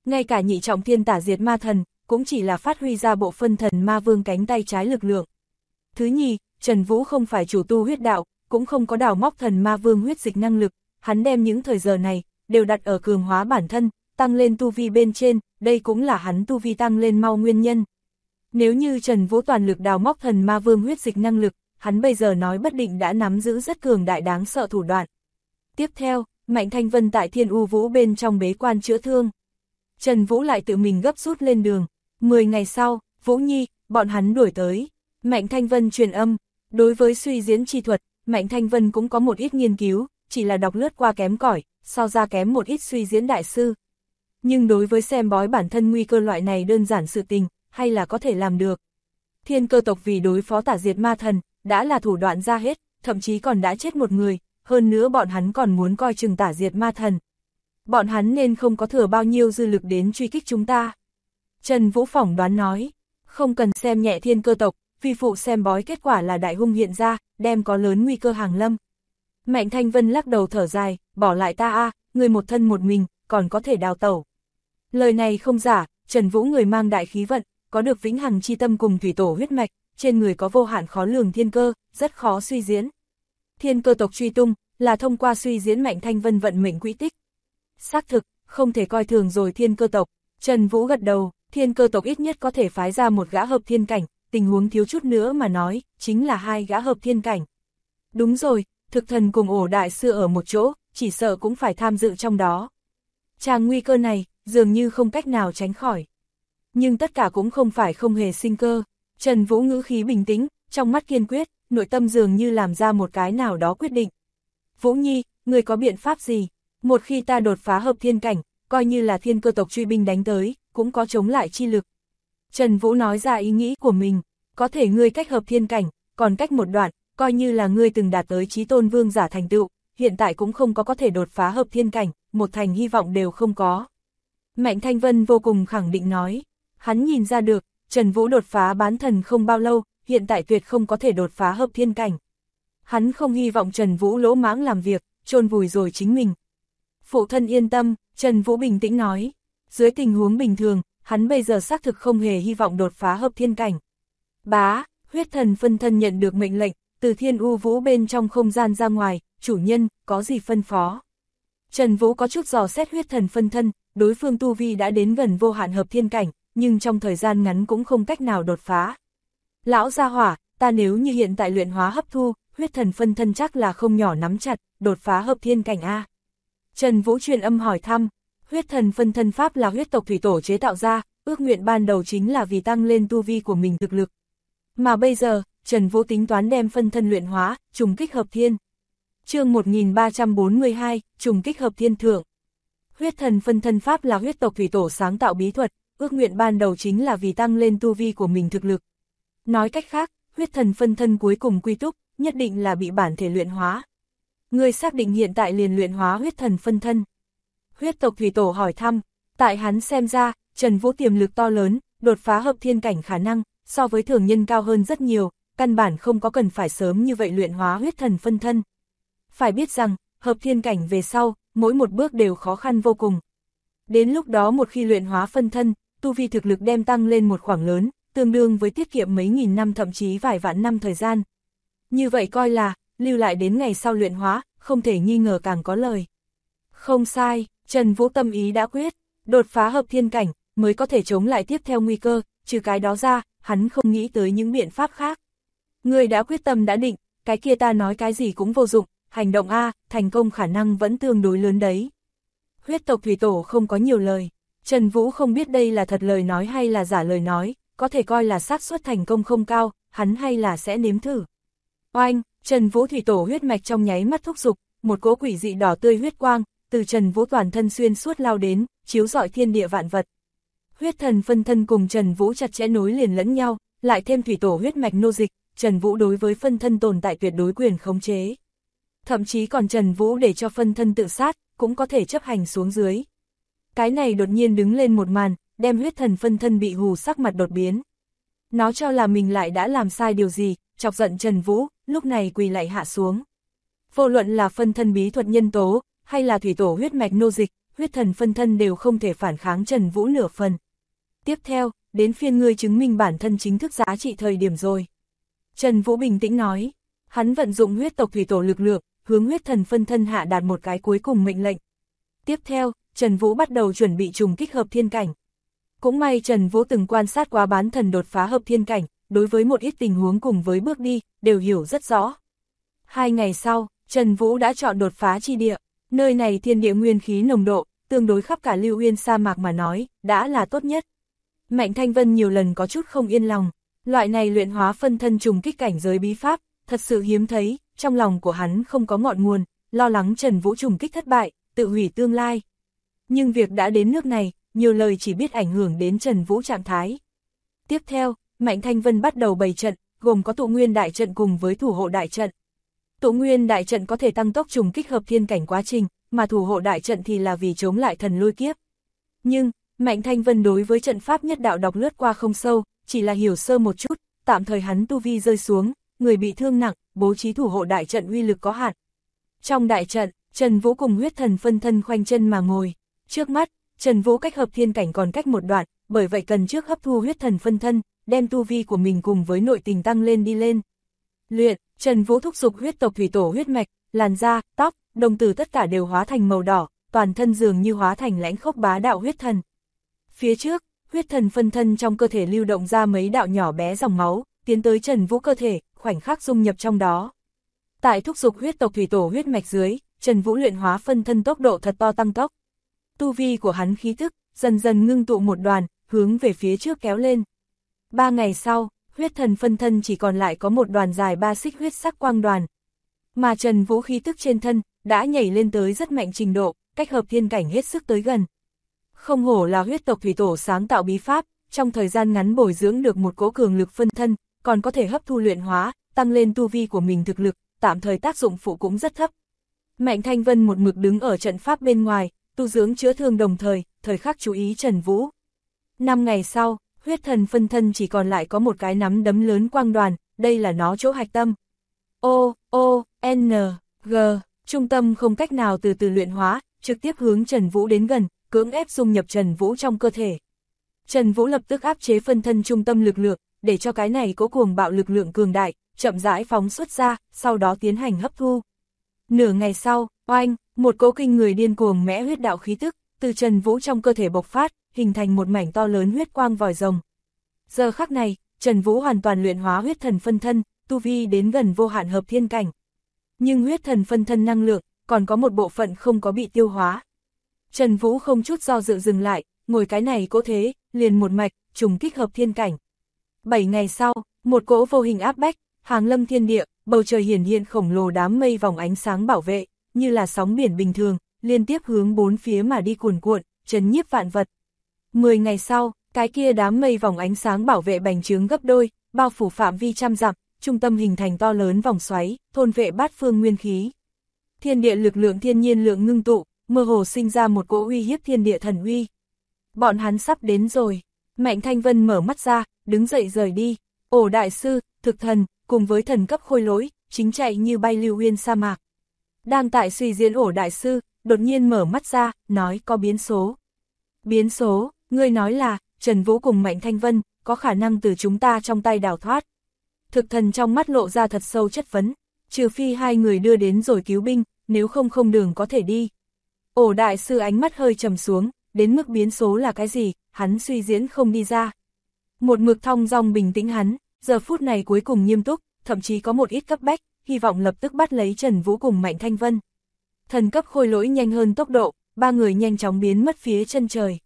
Ngay cả nhị trọng thiên tả diệt ma thần, cũng chỉ là phát huy ra bộ phân thần ma vương cánh tay trái lực lượng. Thứ nhì, Trần Vũ không phải chủ tu huyết đạo, cũng không có đào móc thần ma vương huyết dịch năng lực, hắn đem những thời giờ này, đều đặt ở cường hóa bản thân, tăng lên tu vi bên trên, đây cũng là hắn tu vi tăng lên mau nguyên nhân. Nếu như Trần Vũ toàn lực đào móc thần ma vương huyết dịch năng lực, hắn bây giờ nói bất định đã nắm giữ rất cường đại đáng sợ thủ đoạn. Tiếp theo, Mạnh Thanh Vân tại Thiên U Vũ bên trong bế quan chữa thương. Trần Vũ lại tự mình gấp rút lên đường. 10 ngày sau, Vũ Nhi, bọn hắn đuổi tới. Mạnh Thanh Vân truyền âm, đối với suy diễn chi thuật, Mạnh Thanh Vân cũng có một ít nghiên cứu, chỉ là đọc lướt qua kém cỏi, so ra kém một ít suy diễn đại sư. Nhưng đối với xem bói bản thân nguy cơ loại này đơn giản sự tình, hay là có thể làm được. Thiên Cơ tộc vì đối phó tả diệt ma thần, đã là thủ đoạn ra hết, thậm chí còn đã chết một người, hơn nữa bọn hắn còn muốn coi chừng tả diệt ma thần. Bọn hắn nên không có thừa bao nhiêu dư lực đến truy kích chúng ta. Trần Vũ phỏng đoán nói, không cần xem nhẹ Thiên Cơ tộc, vi phụ xem bói kết quả là đại hung hiện ra, đem có lớn nguy cơ hàng lâm. Mạnh Thanh Vân lắc đầu thở dài, bỏ lại ta người một thân một mình, còn có thể đào tẩu. Lời này không giả, Trần Vũ người mang đại khí vận, có được vĩnh hằng chi tâm cùng thủy tổ huyết mạch, trên người có vô hạn khó lường thiên cơ, rất khó suy diễn. Thiên Cơ tộc truy tung, là thông qua suy diễn Mạnh Thanh Vân vận mệnh quỹ tích. Xác thực, không thể coi thường rồi Thiên Cơ tộc. Trần Vũ gật đầu, Thiên Cơ tộc ít nhất có thể phái ra một gã hợp thiên cảnh, tình huống thiếu chút nữa mà nói, chính là 2 gã hợp thiên cảnh. Đúng rồi, thực thần cùng ổ đại sư ở một chỗ, chỉ sợ cũng phải tham dự trong đó. Tràng nguy cơ này, dường như không cách nào tránh khỏi. Nhưng tất cả cũng không phải không hề sinh cơ. Trần Vũ ngữ khí bình tĩnh, trong mắt kiên quyết, nội tâm dường như làm ra một cái nào đó quyết định. Vũ Nhi, người có biện pháp gì? Một khi ta đột phá hợp thiên cảnh, coi như là Thiên Cơ tộc truy binh đánh tới, cũng có chống lại chi lực. Trần Vũ nói ra ý nghĩ của mình, có thể ngươi cách hợp thiên cảnh, còn cách một đoạn, coi như là ngươi từng đạt tới chí tôn vương giả thành tựu, hiện tại cũng không có thể đột phá hợp thiên cảnh, một thành hy vọng đều không có. Mạnh Thanh Vân vô cùng khẳng định nói, hắn nhìn ra được, Trần Vũ đột phá bán thần không bao lâu, hiện tại tuyệt không có thể đột phá hợp thiên cảnh. Hắn không hy vọng Trần Vũ lỗ mãng làm việc, chôn vùi rồi chính mình. Phụ thân yên tâm, Trần Vũ bình tĩnh nói, dưới tình huống bình thường, hắn bây giờ xác thực không hề hy vọng đột phá hợp thiên cảnh. Bá, huyết thần phân thân nhận được mệnh lệnh, từ Thiên U Vũ bên trong không gian ra ngoài, chủ nhân, có gì phân phó. Trần Vũ có chút dò xét huyết thần phân thân, đối phương tu vi đã đến gần vô hạn hợp thiên cảnh, nhưng trong thời gian ngắn cũng không cách nào đột phá. Lão gia hỏa, ta nếu như hiện tại luyện hóa hấp thu, huyết thần phân thân chắc là không nhỏ nắm chặt, đột phá hợp thiên cảnh A. Trần Vũ truyền âm hỏi thăm, huyết thần phân thân pháp là huyết tộc thủy tổ chế tạo ra, ước nguyện ban đầu chính là vì tăng lên tu vi của mình thực lực. Mà bây giờ, Trần Vũ tính toán đem phân thân luyện hóa, trùng kích hợp thiên. Chương 1342, trùng kích hợp thiên thượng. Huyết thần phân thân pháp là huyết tộc thủy tổ sáng tạo bí thuật, ước nguyện ban đầu chính là vì tăng lên tu vi của mình thực lực. Nói cách khác, huyết thần phân thân cuối cùng quy túc, nhất định là bị bản thể luyện hóa. Ngươi xác định hiện tại liền luyện hóa huyết thần phân thân. Huyết tộc thủy tổ hỏi thăm, tại hắn xem ra, Trần Vũ tiềm lực to lớn, đột phá hợp thiên cảnh khả năng, so với thường nhân cao hơn rất nhiều, căn bản không có cần phải sớm như vậy luyện hóa huyết thần phân thân. Phải biết rằng, hợp thiên cảnh về sau, mỗi một bước đều khó khăn vô cùng. Đến lúc đó một khi luyện hóa phân thân, tu vi thực lực đem tăng lên một khoảng lớn, tương đương với tiết kiệm mấy nghìn năm thậm chí vài vạn năm thời gian. Như vậy coi là, lưu lại đến ngày sau luyện hóa, không thể nghi ngờ càng có lời. Không sai, Trần Vũ tâm ý đã quyết, đột phá hợp thiên cảnh, mới có thể chống lại tiếp theo nguy cơ, trừ cái đó ra, hắn không nghĩ tới những biện pháp khác. Người đã quyết tâm đã định, cái kia ta nói cái gì cũng vô dụng, hành động A, thành công khả năng vẫn tương đối lớn đấy. Huyết tộc thủy tổ không có nhiều lời, Trần Vũ không biết đây là thật lời nói hay là giả lời nói, có thể coi là xác suất thành công không cao, hắn hay là sẽ nếm thử. Oanh, Trần Vũ thủy tổ huyết mạch trong nháy mắt thúc giục, một cỗ quỷ dị đỏ tươi huyết quang, từ Trần Vũ toàn thân xuyên suốt lao đến, chiếu rọi thiên địa vạn vật. Huyết thần phân thân cùng Trần Vũ chặt chẽ nối liền lẫn nhau, lại thêm thủy tổ huyết mạch nô dịch, Trần Vũ đối với phân thân tồn tại tuyệt đối quyền khống chế. Thậm chí còn Trần Vũ để cho phân thân tự sát, cũng có thể chấp hành xuống dưới. Cái này đột nhiên đứng lên một màn, đem huyết thần phân thân bị hù sắc mặt đột biến. Nó cho là mình lại đã làm sai điều gì, chọc giận Trần Vũ, lúc này quỳ lạy hạ xuống. Vô luận là phân thân bí thuật nhân tố, hay là thủy tổ huyết mạch nô dịch, huyết thần phân thân đều không thể phản kháng Trần Vũ nửa phần. Tiếp theo, đến phiên ngươi chứng minh bản thân chính thức giá trị thời điểm rồi. Trần Vũ bình tĩnh nói, hắn vận dụng huyết tộc thủy tổ lực lượng, hướng huyết thần phân thân hạ đạt một cái cuối cùng mệnh lệnh. Tiếp theo, Trần Vũ bắt đầu chuẩn bị trùng kích hợp thiên cảnh. Cũng may Trần Vũ từng quan sát qua bán thần đột phá hợp thiên cảnh, đối với một ít tình huống cùng với bước đi, đều hiểu rất rõ. 2 ngày sau, Trần Vũ đã chọn đột phá chi địa, nơi này thiên địa nguyên khí nồng độ, tương đối khắp cả Lưu Uyên sa mạc mà nói, đã là tốt nhất. Mạnh Thanh Vân nhiều lần có chút không yên lòng, loại này luyện hóa phân thân trùng kích cảnh giới bí pháp, thật sự hiếm thấy, trong lòng của hắn không có ngọn nguồn, lo lắng Trần Vũ trùng kích thất bại, tự hủy tương lai. Nhưng việc đã đến nước này, nhiều lời chỉ biết ảnh hưởng đến Trần Vũ trạng thái. Tiếp theo, Mạnh Thanh Vân bắt đầu bày trận, gồm có tụ nguyên đại trận cùng với thủ hộ đại trận. Tụ nguyên đại trận có thể tăng tốc trùng kích hợp thiên cảnh quá trình, mà thủ hộ đại trận thì là vì chống lại thần lôi kiếp. Nhưng, Mạnh Thanh Vân đối với trận pháp nhất đạo đọc lướt qua không sâu, chỉ là hiểu sơ một chút, tạm thời hắn tu vi rơi xuống, người bị thương nặng, bố trí thủ hộ đại trận uy lực có hạn. Trong đại trận, Trần Vũ cùng huyết thần phân thân khoanh chân mà ngồi. Trước mắt, Trần Vũ cách hợp thiên cảnh còn cách một đoạn, bởi vậy cần trước hấp thu huyết thần phân thân, đem tu vi của mình cùng với nội tình tăng lên đi lên. Luyện, Trần Vũ thúc giục huyết tộc thủy tổ huyết mạch, làn da, tóc, đồng tử tất cả đều hóa thành màu đỏ, toàn thân dường như hóa thành lãnh khốc bá đạo huyết thần. Phía trước, huyết thần phân thân trong cơ thể lưu động ra mấy đạo nhỏ bé dòng máu, tiến tới Trần Vũ cơ thể, khoảnh khắc dung nhập trong đó. Tại thúc giục huyết tộc thủy tổ huyết mạch dưới, Trần Vũ luyện hóa phân thân tốc độ thật to tăng tốc. Tu vi của hắn khí tức, dần dần ngưng tụ một đoàn, hướng về phía trước kéo lên. 3 ngày sau, huyết thần phân thân chỉ còn lại có một đoàn dài 3 xích huyết sắc quang đoàn. Mà Trần Vũ khí tức trên thân, đã nhảy lên tới rất mạnh trình độ, cách hợp thiên cảnh hết sức tới gần. Không hổ là huyết tộc thủy tổ sáng tạo bí pháp, trong thời gian ngắn bồi dưỡng được một cỗ cường lực phân thân, còn có thể hấp thu luyện hóa, tăng lên tu vi của mình thực lực, tạm thời tác dụng phụ cũng rất thấp. Mạnh Thanh Vân một mực đứng ở trận pháp bên ngoài, tu dưỡng chữa thương đồng thời khắc chú ý Trần Vũ. 5 ngày sau, huyết thần phân thân chỉ còn lại có một cái nắm đấm lớn quang đoàn, đây là nó chỗ hạch tâm. N, G, trung tâm không cách nào từ từ luyện hóa, trực tiếp hướng Trần Vũ đến gần, cưỡng ép dung nhập Trần Vũ trong cơ thể. Trần Vũ lập tức áp chế phân thân trung tâm lực lượng, để cho cái này có cuồng bạo lực lượng cường đại, chậm rãi phóng xuất ra, sau đó tiến hành hấp thu. Nửa ngày sau, oanh, một cỗ kinh người điên cuồng mẽ huyết đạo khí tức, từ Trần Vũ trong cơ thể bộc phát, hình thành một mảnh to lớn huyết quang vòi rồng. Giờ khắc này, Trần Vũ hoàn toàn luyện hóa huyết thần phân thân, tu vi đến gần vô hạn hợp thiên cảnh. Nhưng huyết thần phân thân năng lượng, còn có một bộ phận không có bị tiêu hóa. Trần Vũ không chút do dự dừng lại, ngồi cái này cố thế, liền một mạch, trùng kích hợp thiên cảnh. 7 ngày sau, một cỗ vô hình áp bách, hàng lâm thiên địa, bầu trời hiển hiện khổng lồ đám mây vòng ánh sáng bảo vệ, như là sóng biển bình thường, liên tiếp hướng bốn phía mà đi cuồn cuộn, trấn nhiếp vạn vật. 10 ngày sau, cái kia đám mây vòng ánh sáng bảo vệ bành trướng gấp đôi, bao phủ phạm vi trăm dặm, trung tâm hình thành to lớn vòng xoáy, thôn vệ bát phương nguyên khí. Thiên địa lực lượng thiên nhiên lượng ngưng tụ, mơ hồ sinh ra một cỗ uy hiếp thiên địa thần uy. Bọn hắn sắp đến rồi. Mạnh Thanh Vân mở mắt ra, đứng dậy rời đi. Ổ đại sư, thực thần, cùng với thần cấp khôi lỗi, chính chạy như bay Lưu Uyên sa mạc. Đang tại suy diễn ổ đại sư, đột nhiên mở mắt ra, nói có biến số. Biến số, ngươi nói là, Trần Vũ cùng Mạnh Thanh Vân, có khả năng từ chúng ta trong tay đào thoát. Thực thần trong mắt lộ ra thật sâu chất vấn, trừ phi hai người đưa đến rồi cứu binh, nếu không không đường có thể đi. Ổ đại sư ánh mắt hơi trầm xuống, đến mức biến số là cái gì, hắn suy diễn không đi ra. Một mực thong dong bình tĩnh hắn, giờ phút này cuối cùng nghiêm túc, thậm chí có một ít cấp bách, hy vọng lập tức bắt lấy Trần Vũ cùng Mạnh Thanh Vân. Thần cấp khôi lỗi nhanh hơn tốc độ, ba người nhanh chóng biến mất phía chân trời.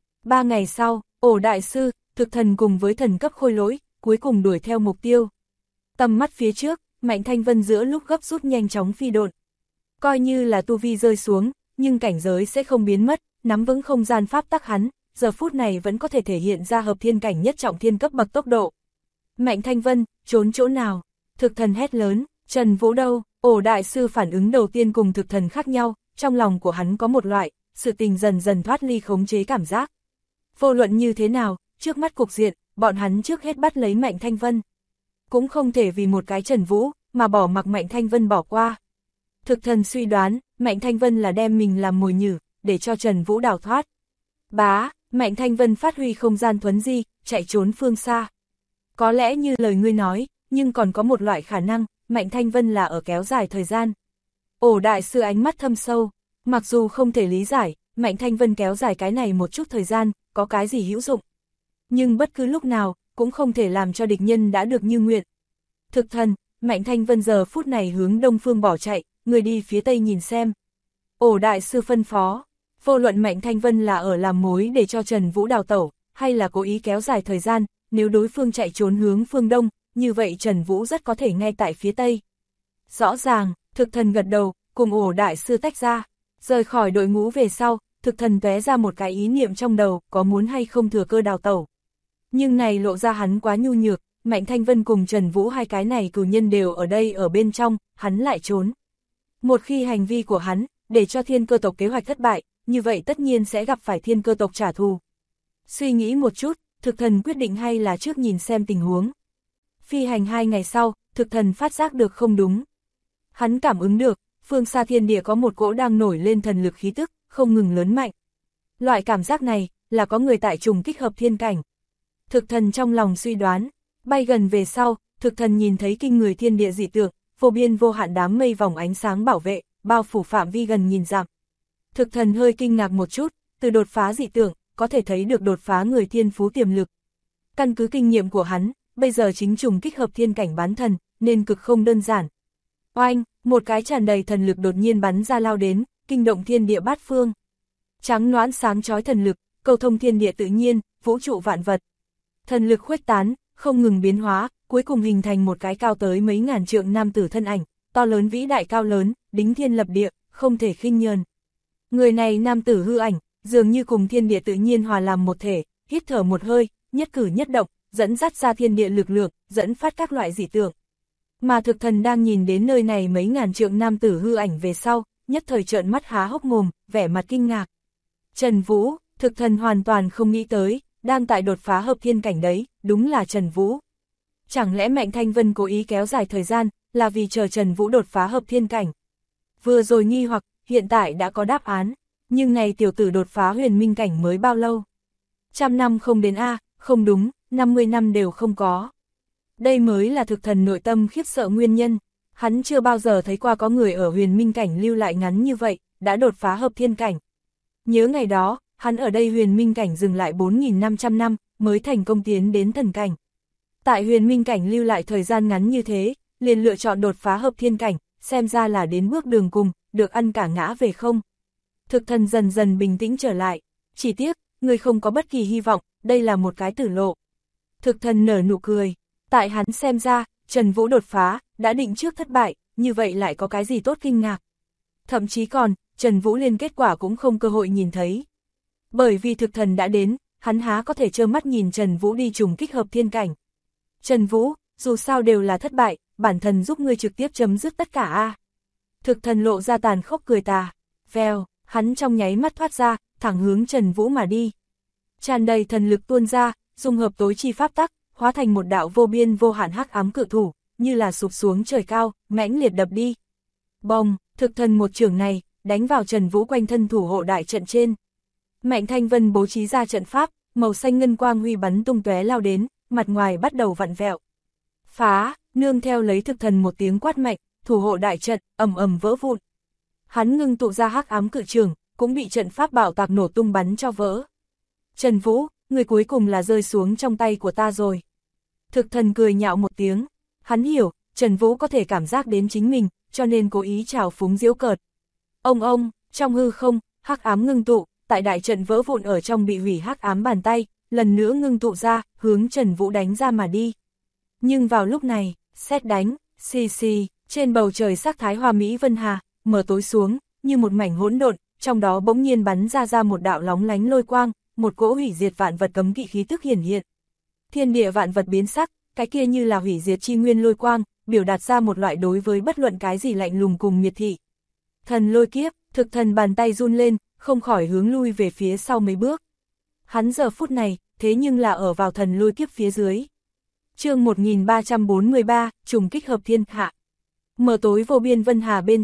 3 ngày sau, ổ đại sư, thực thần cùng với thần cấp khôi lỗi, cuối cùng đuổi theo mục tiêu. Tầm mắt phía trước, Mạnh Thanh Vân giữa lúc gấp rút nhanh chóng phi độn. Coi như là tu vi rơi xuống, nhưng cảnh giới sẽ không biến mất, nắm vững không gian pháp tắc hắn, giờ phút này vẫn có thể thể hiện ra hợp thiên cảnh nhất trọng thiên cấp bậc tốc độ. Mạnh Thanh Vân, trốn chỗ nào? Thực thần hét lớn, Trần Vũ đâu? Ổ đại sư phản ứng đầu tiên cùng thực thần khác nhau, trong lòng của hắn có một loại, sự tình dần dần thoát ly khống chế cảm giác. Vô luận như thế nào, trước mắt cục diện, bọn hắn trước hết bắt lấy Mạnh Thanh Vân. Cũng không thể vì một cái Trần Vũ, mà bỏ mặc Mạnh Thanh Vân bỏ qua. Thực thần suy đoán, Mạnh Thanh Vân là đem mình làm mồi nhử, để cho Trần Vũ đào thoát. Bá, Mạnh Thanh Vân phát huy không gian thuấn di, chạy trốn phương xa. Có lẽ như lời ngươi nói, nhưng còn có một loại khả năng, Mạnh Thanh Vân là ở kéo dài thời gian. Ổ đại sư ánh mắt thâm sâu, mặc dù không thể lý giải, Mạnh Thanh Vân kéo dài cái này một chút thời gian, có cái gì hữu dụng. Nhưng bất cứ lúc nào, cũng không thể làm cho địch nhân đã được như nguyện. Thực thần, Mạnh Thanh Vân giờ phút này hướng đông phương bỏ chạy, người đi phía tây nhìn xem. Ổ đại sư phân phó, vô luận Mạnh Thanh Vân là ở làm mối để cho Trần Vũ đào tẩu, hay là cố ý kéo dài thời gian, nếu đối phương chạy trốn hướng phương đông, như vậy Trần Vũ rất có thể ngay tại phía tây. Rõ ràng, thực thần gật đầu, cùng ổ đại sư tách ra, rời khỏi đội ngũ về sau, thực thần tóe ra một cái ý niệm trong đầu, có muốn hay không thừa cơ đào tẩu. Nhưng này lộ ra hắn quá nhu nhược, Mạnh Thanh Vân cùng Trần Vũ hai cái này cửu nhân đều ở đây ở bên trong, hắn lại trốn. Một khi hành vi của hắn, để cho thiên cơ tộc kế hoạch thất bại, như vậy tất nhiên sẽ gặp phải thiên cơ tộc trả thù. Suy nghĩ một chút, thực thần quyết định hay là trước nhìn xem tình huống. Phi hành 2 ngày sau, thực thần phát giác được không đúng. Hắn cảm ứng được, phương xa thiên địa có một cỗ đang nổi lên thần lực khí tức, không ngừng lớn mạnh. Loại cảm giác này, là có người tại trùng kích hợp thiên cảnh. Thực thần trong lòng suy đoán, bay gần về sau, thực thần nhìn thấy kinh người thiên địa dị tượng, vô biên vô hạn đám mây vòng ánh sáng bảo vệ, bao phủ phạm vi gần nghìn dặm. Thực thần hơi kinh ngạc một chút, từ đột phá dị tượng, có thể thấy được đột phá người thiên phú tiềm lực. Căn cứ kinh nghiệm của hắn, bây giờ chính trùng kích hợp thiên cảnh bán thần, nên cực không đơn giản. Oanh, một cái tràn đầy thần lực đột nhiên bắn ra lao đến, kinh động thiên địa bát phương. Trắng noãn sáng chói thần lực, cầu thông thiên địa tự nhiên, vũ trụ vạn vật. Thần lực khuếch tán, không ngừng biến hóa, cuối cùng hình thành một cái cao tới mấy ngàn trượng nam tử thân ảnh, to lớn vĩ đại cao lớn, đính thiên lập địa, không thể khinh nhờn. Người này nam tử hư ảnh, dường như cùng thiên địa tự nhiên hòa làm một thể, hít thở một hơi, nhất cử nhất động, dẫn dắt ra thiên địa lực lượng, dẫn phát các loại dị tượng. Mà thực thần đang nhìn đến nơi này mấy ngàn trượng nam tử hư ảnh về sau, nhất thời trợn mắt há hốc mồm, vẻ mặt kinh ngạc. Trần Vũ, thực thần hoàn toàn không nghĩ tới, đang tại đột phá hợp thiên cảnh đấy, đúng là Trần Vũ. Chẳng lẽ Mạnh Thanh Vân cố ý kéo dài thời gian, là vì chờ Trần Vũ đột phá hợp thiên cảnh? Vừa rồi nghi hoặc, hiện tại đã có đáp án, nhưng này tiểu tử đột phá huyền minh cảnh mới bao lâu? 100 năm không đến a, không đúng, 50 năm đều không có. Đây mới là thực thần nội tâm khiếp sợ nguyên nhân, hắn chưa bao giờ thấy qua có người ở huyền minh cảnh lưu lại ngắn như vậy, đã đột phá hợp thiên cảnh. Nhớ ngày đó, hắn ở đây huyền minh cảnh dừng lại 4.500 năm, mới thành công tiến đến thần cảnh. Tại huyền minh cảnh lưu lại thời gian ngắn như thế, liền lựa chọn đột phá hợp thiên cảnh, xem ra là đến bước đường cùng, được ăn cả ngã về không. Thực thần dần dần bình tĩnh trở lại, chỉ tiếc, người không có bất kỳ hy vọng, đây là một cái tử lộ. Thực thần nở nụ cười, tại hắn xem ra, Trần Vũ đột phá, đã định trước thất bại, như vậy lại có cái gì tốt kinh ngạc. Thậm chí còn, Trần Vũ liên kết quả cũng không cơ hội nhìn thấy. Bởi vì thực thần đã đến, hắn há có thể trơ mắt nhìn Trần Vũ đi trùng kích hợp thiên cảnh. Trần Vũ, dù sao đều là thất bại, bản thần giúp ngươi trực tiếp chấm dứt tất cả a. Thực thần lộ ra tàn khốc cười tà, vèo, hắn trong nháy mắt thoát ra, thẳng hướng Trần Vũ mà đi. Tràn đầy thần lực tuôn ra, dung hợp tối chi pháp tắc, hóa thành một đạo vô biên vô hạn hắc ám cự thủ, như là sụp xuống trời cao, mãnh liệt đập đi. Bồng, thực thần một chưởng này, đánh vào Trần Vũ quanh thân thủ hộ đại trận trên. Mạnh Thanh Vân bố trí ra trận pháp, màu xanh ngân quang huy bắn tung tóe lao đến, mặt ngoài bắt đầu vặn vẹo. Phá, nương theo lấy thực thần một tiếng quát mạnh, thủ hộ đại trận ầm ầm vỡ vụn. Hắn ngưng tụ ra hắc ám cự trường, cũng bị trận pháp bảo tạc nổ tung bắn cho vỡ. Trần Vũ, người cuối cùng là rơi xuống trong tay của ta rồi. Thực thần cười nhạo một tiếng, hắn hiểu, Trần Vũ có thể cảm giác đến chính mình, cho nên cố ý trào phúng giễu cợt. Ông, trong hư không, hắc ám ngưng tụ, tại đại trận vỡ vụn ở trong bị hủy hắc ám bàn tay, lần nữa ngưng tụ ra, hướng Trần Vũ đánh ra mà đi. Nhưng vào lúc này, sét đánh, xì xì, trên bầu trời sắc thái hoa mỹ vân hà, mở tối xuống, như một mảnh hỗn độn, trong đó bỗng nhiên bắn ra một đạo lóng lánh lôi quang, một cỗ hủy diệt vạn vật cấm kỵ khí tức hiển hiện. Thiên địa vạn vật biến sắc, cái kia như là hủy diệt chi nguyên lôi quang, biểu đạt ra một loại đối với bất luận cái gì lạnh lùng cùng miệt thị. Thần lôi kiếp, thực thần bàn tay run lên, không khỏi hướng lui về phía sau mấy bước. Hắn giờ phút này, thế nhưng là ở vào thần lôi kiếp phía dưới. Chương 1343, trùng kích hợp thiên hạ. Mờ tối vô biên vân hà bên trong,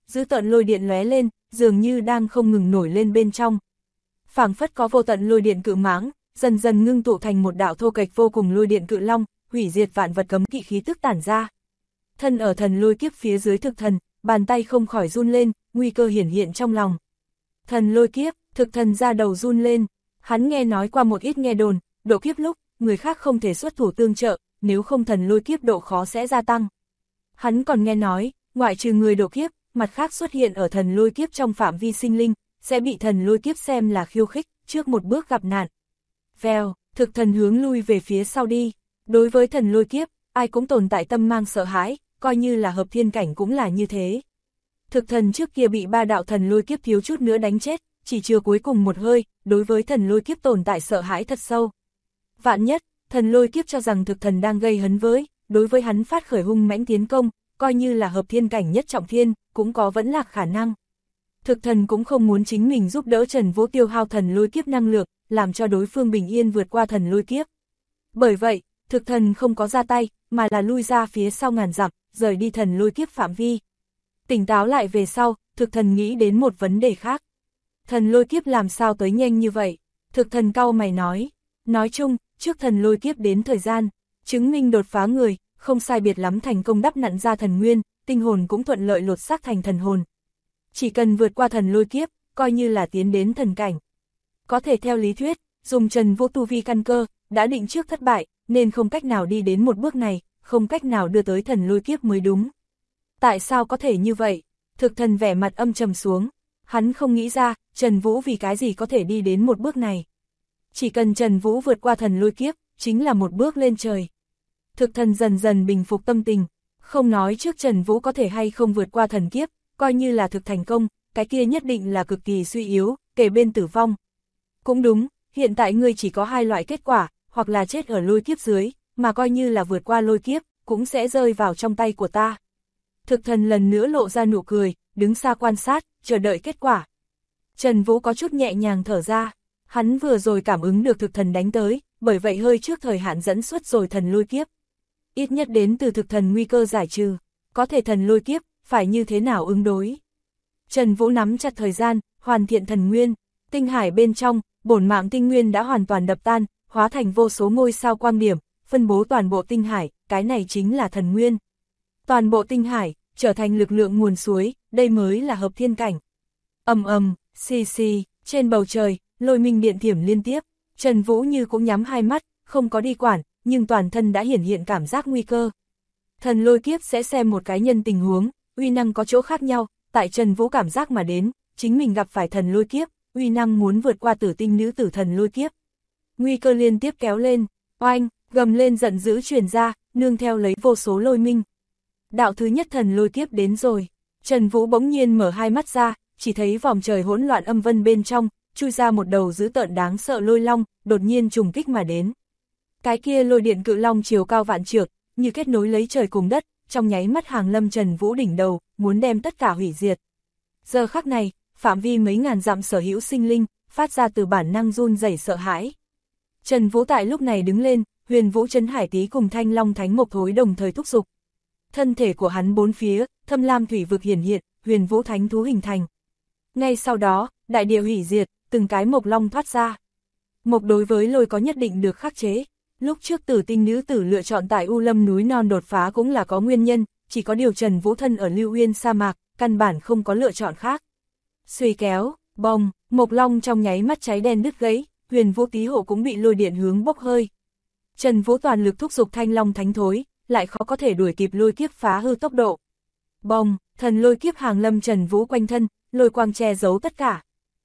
dữ tợn lôi điện lóe lên, dường như đang không ngừng nổi lên bên trong. Phảng phất có vô tận lôi điện cự mãng, dần dần ngưng tụ thành một đạo thô kệch vô cùng lôi điện cự long, hủy diệt vạn vật cấm kỵ khí tức tản ra. Thân ở thần lôi kiếp phía dưới thực thần, bàn tay không khỏi run lên, nguy cơ hiển hiện trong lòng. Thần lôi kiếp, thực thần ra đầu run lên, hắn nghe nói qua một ít nghe đồn, độ kiếp lúc, người khác không thể xuất thủ tương trợ, nếu không thần lôi kiếp độ khó sẽ gia tăng. Hắn còn nghe nói, ngoại trừ người độ kiếp, mặt khác xuất hiện ở thần lôi kiếp trong phạm vi sinh linh, sẽ bị thần lôi kiếp xem là khiêu khích, trước một bước gặp nạn. Vèo, thực thần hướng lui về phía sau đi. Đối với thần lôi kiếp, ai cũng tồn tại tâm mang sợ hãi, coi như là hợp thiên cảnh cũng là như thế. Thực thần trước kia bị 3 đạo thần lôi kiếp thiếu chút nữa đánh chết, chỉ chưa cuối cùng một hơi, đối với thần lôi kiếp tồn tại sợ hãi thật sâu. Vạn nhất, thần lôi kiếp cho rằng thực thần đang gây hấn với, đối với hắn phát khởi hung mãnh tiến công, coi như là hợp thiên cảnh nhất trọng thiên, cũng có vẫn lạc khả năng. Thực thần cũng không muốn chính mình giúp đỡ Trần Vũ tiêu hao thần lôi kiếp năng lượng, làm cho đối phương bình yên vượt qua thần lôi kiếp. Bởi vậy, thực thần không có ra tay, mà là lui ra phía sau ngàn dặm, rời đi thần lôi kiếp phạm vi. Tỉnh táo lại về sau, thực thần nghĩ đến một vấn đề khác. Thần lôi kiếp làm sao tới nhanh như vậy? Thực thần cau mày nói chung, trước thần lôi kiếp đến thời gian, chứng minh đột phá người, không sai biệt lắm thành công đắp nặn ra thần nguyên, tinh hồn cũng thuận lợi lột xác thành thần hồn. Chỉ cần vượt qua thần lôi kiếp, coi như là tiến đến thần cảnh. Có thể theo lý thuyết, dùng Trần Vũ tu vi căn cơ, đã định trước thất bại, nên không cách nào đi đến một bước này, không cách nào đưa tới thần lôi kiếp mới đúng. Tại sao có thể như vậy? Thực thần vẻ mặt âm trầm xuống, hắn không nghĩ ra, Trần Vũ vì cái gì có thể đi đến một bước này. Chỉ cần Trần Vũ vượt qua thần lôi kiếp, chính là một bước lên trời. Thực thần dần dần bình phục tâm tình, không nói trước Trần Vũ có thể hay không vượt qua thần kiếp, coi như là thực thành công, cái kia nhất định là cực kỳ suy yếu, kề bên tử vong. Cũng đúng, hiện tại ngươi chỉ có 2 loại kết quả, hoặc là chết ở lôi kiếp dưới, mà coi như là vượt qua lôi kiếp, cũng sẽ rơi vào trong tay của ta. Thực thần lần nữa lộ ra nụ cười, đứng xa quan sát, chờ đợi kết quả. Trần Vũ có chút nhẹ nhàng thở ra, hắn vừa rồi cảm ứng được thực thần đánh tới, bởi vậy hơi trước thời hạn dẫn xuất rồi thần lôi kiếp. Ít nhất đến từ thực thần nguy cơ giải trừ, có thể thần lôi kiếp, phải như thế nào ứng đối. Trần Vũ nắm chặt thời gian, hoàn thiện thần nguyên, tinh hải bên trong, bổn mạng tinh nguyên đã hoàn toàn đập tan, hóa thành vô số ngôi sao quang điểm, phân bố toàn bộ tinh hải, cái này chính là thần nguyên. Toàn bộ tinh hải, trở thành lực lượng nguồn suối, đây mới là hợp thiên cảnh. Ầm ầm, xì xì, trên bầu trời, lôi minh điện thiểm liên tiếp, Trần Vũ như cũng nhắm 2 mắt, không có đi quản, nhưng toàn thân đã hiển hiện cảm giác nguy cơ. Thần lôi kiếp sẽ xem một cái nhân tình huống, uy năng có chỗ khác nhau, tại Trần Vũ cảm giác mà đến, chính mình gặp phải thần lôi kiếp, uy năng muốn vượt qua tử tinh nữ tử thần lôi kiếp. Nguy cơ liên tiếp kéo lên, oanh, gầm lên giận dữ truyền ra, nương theo lấy vô số lôi minh. Đạo thứ nhất thần lôi kiếp đến rồi, Trần Vũ bỗng nhiên mở 2 mắt ra, chỉ thấy vòng trời hỗn loạn âm vân bên trong, chui ra một đầu dữ tợn đáng sợ lôi long, đột nhiên trùng kích mà đến. Cái kia lôi điện cự long chiều cao vạn trượng, như kết nối lấy trời cùng đất, trong nháy mắt hàng lâm Trần Vũ đỉnh đầu, muốn đem tất cả hủy diệt. Giờ khắc này, phạm vi mấy ngàn dặm sở hữu sinh linh, phát ra từ bản năng run rẩy sợ hãi. Trần Vũ tại lúc này đứng lên, Huyền Vũ Trấn Hải Tý cùng Thanh Long Thánh Mộc Thối đồng thời thúc giục. Thân thể của hắn bốn phía, thâm lam thủy vực hiển hiện, Huyền Vũ Thánh Thú hình thành. Ngay sau đó, đại địa hủy diệt, từng cái mộc long thoát ra. Mộc đối với lôi có nhất định được khắc chế. Lúc trước Tử Tinh nữ tử lựa chọn tại U Lâm núi non đột phá cũng là có nguyên nhân, chỉ có điều Trần Vũ thân ở Lưu Uyên sa mạc, căn bản không có lựa chọn khác. Xuy kéo, bong, mộc long trong nháy mắt cháy đen đứt gãy, Huyền Vũ Tý hộ cũng bị lôi điện hướng bốc hơi. Trần Vũ toàn lực thúc giục Thanh Long Thánh Thối, lại khó có thể đuổi kịp lôi kiếp phá hư tốc độ. Bong, thần lôi kiếp hàng lâm Trần Vũ quanh thân, lôi quang che giấu tất cả.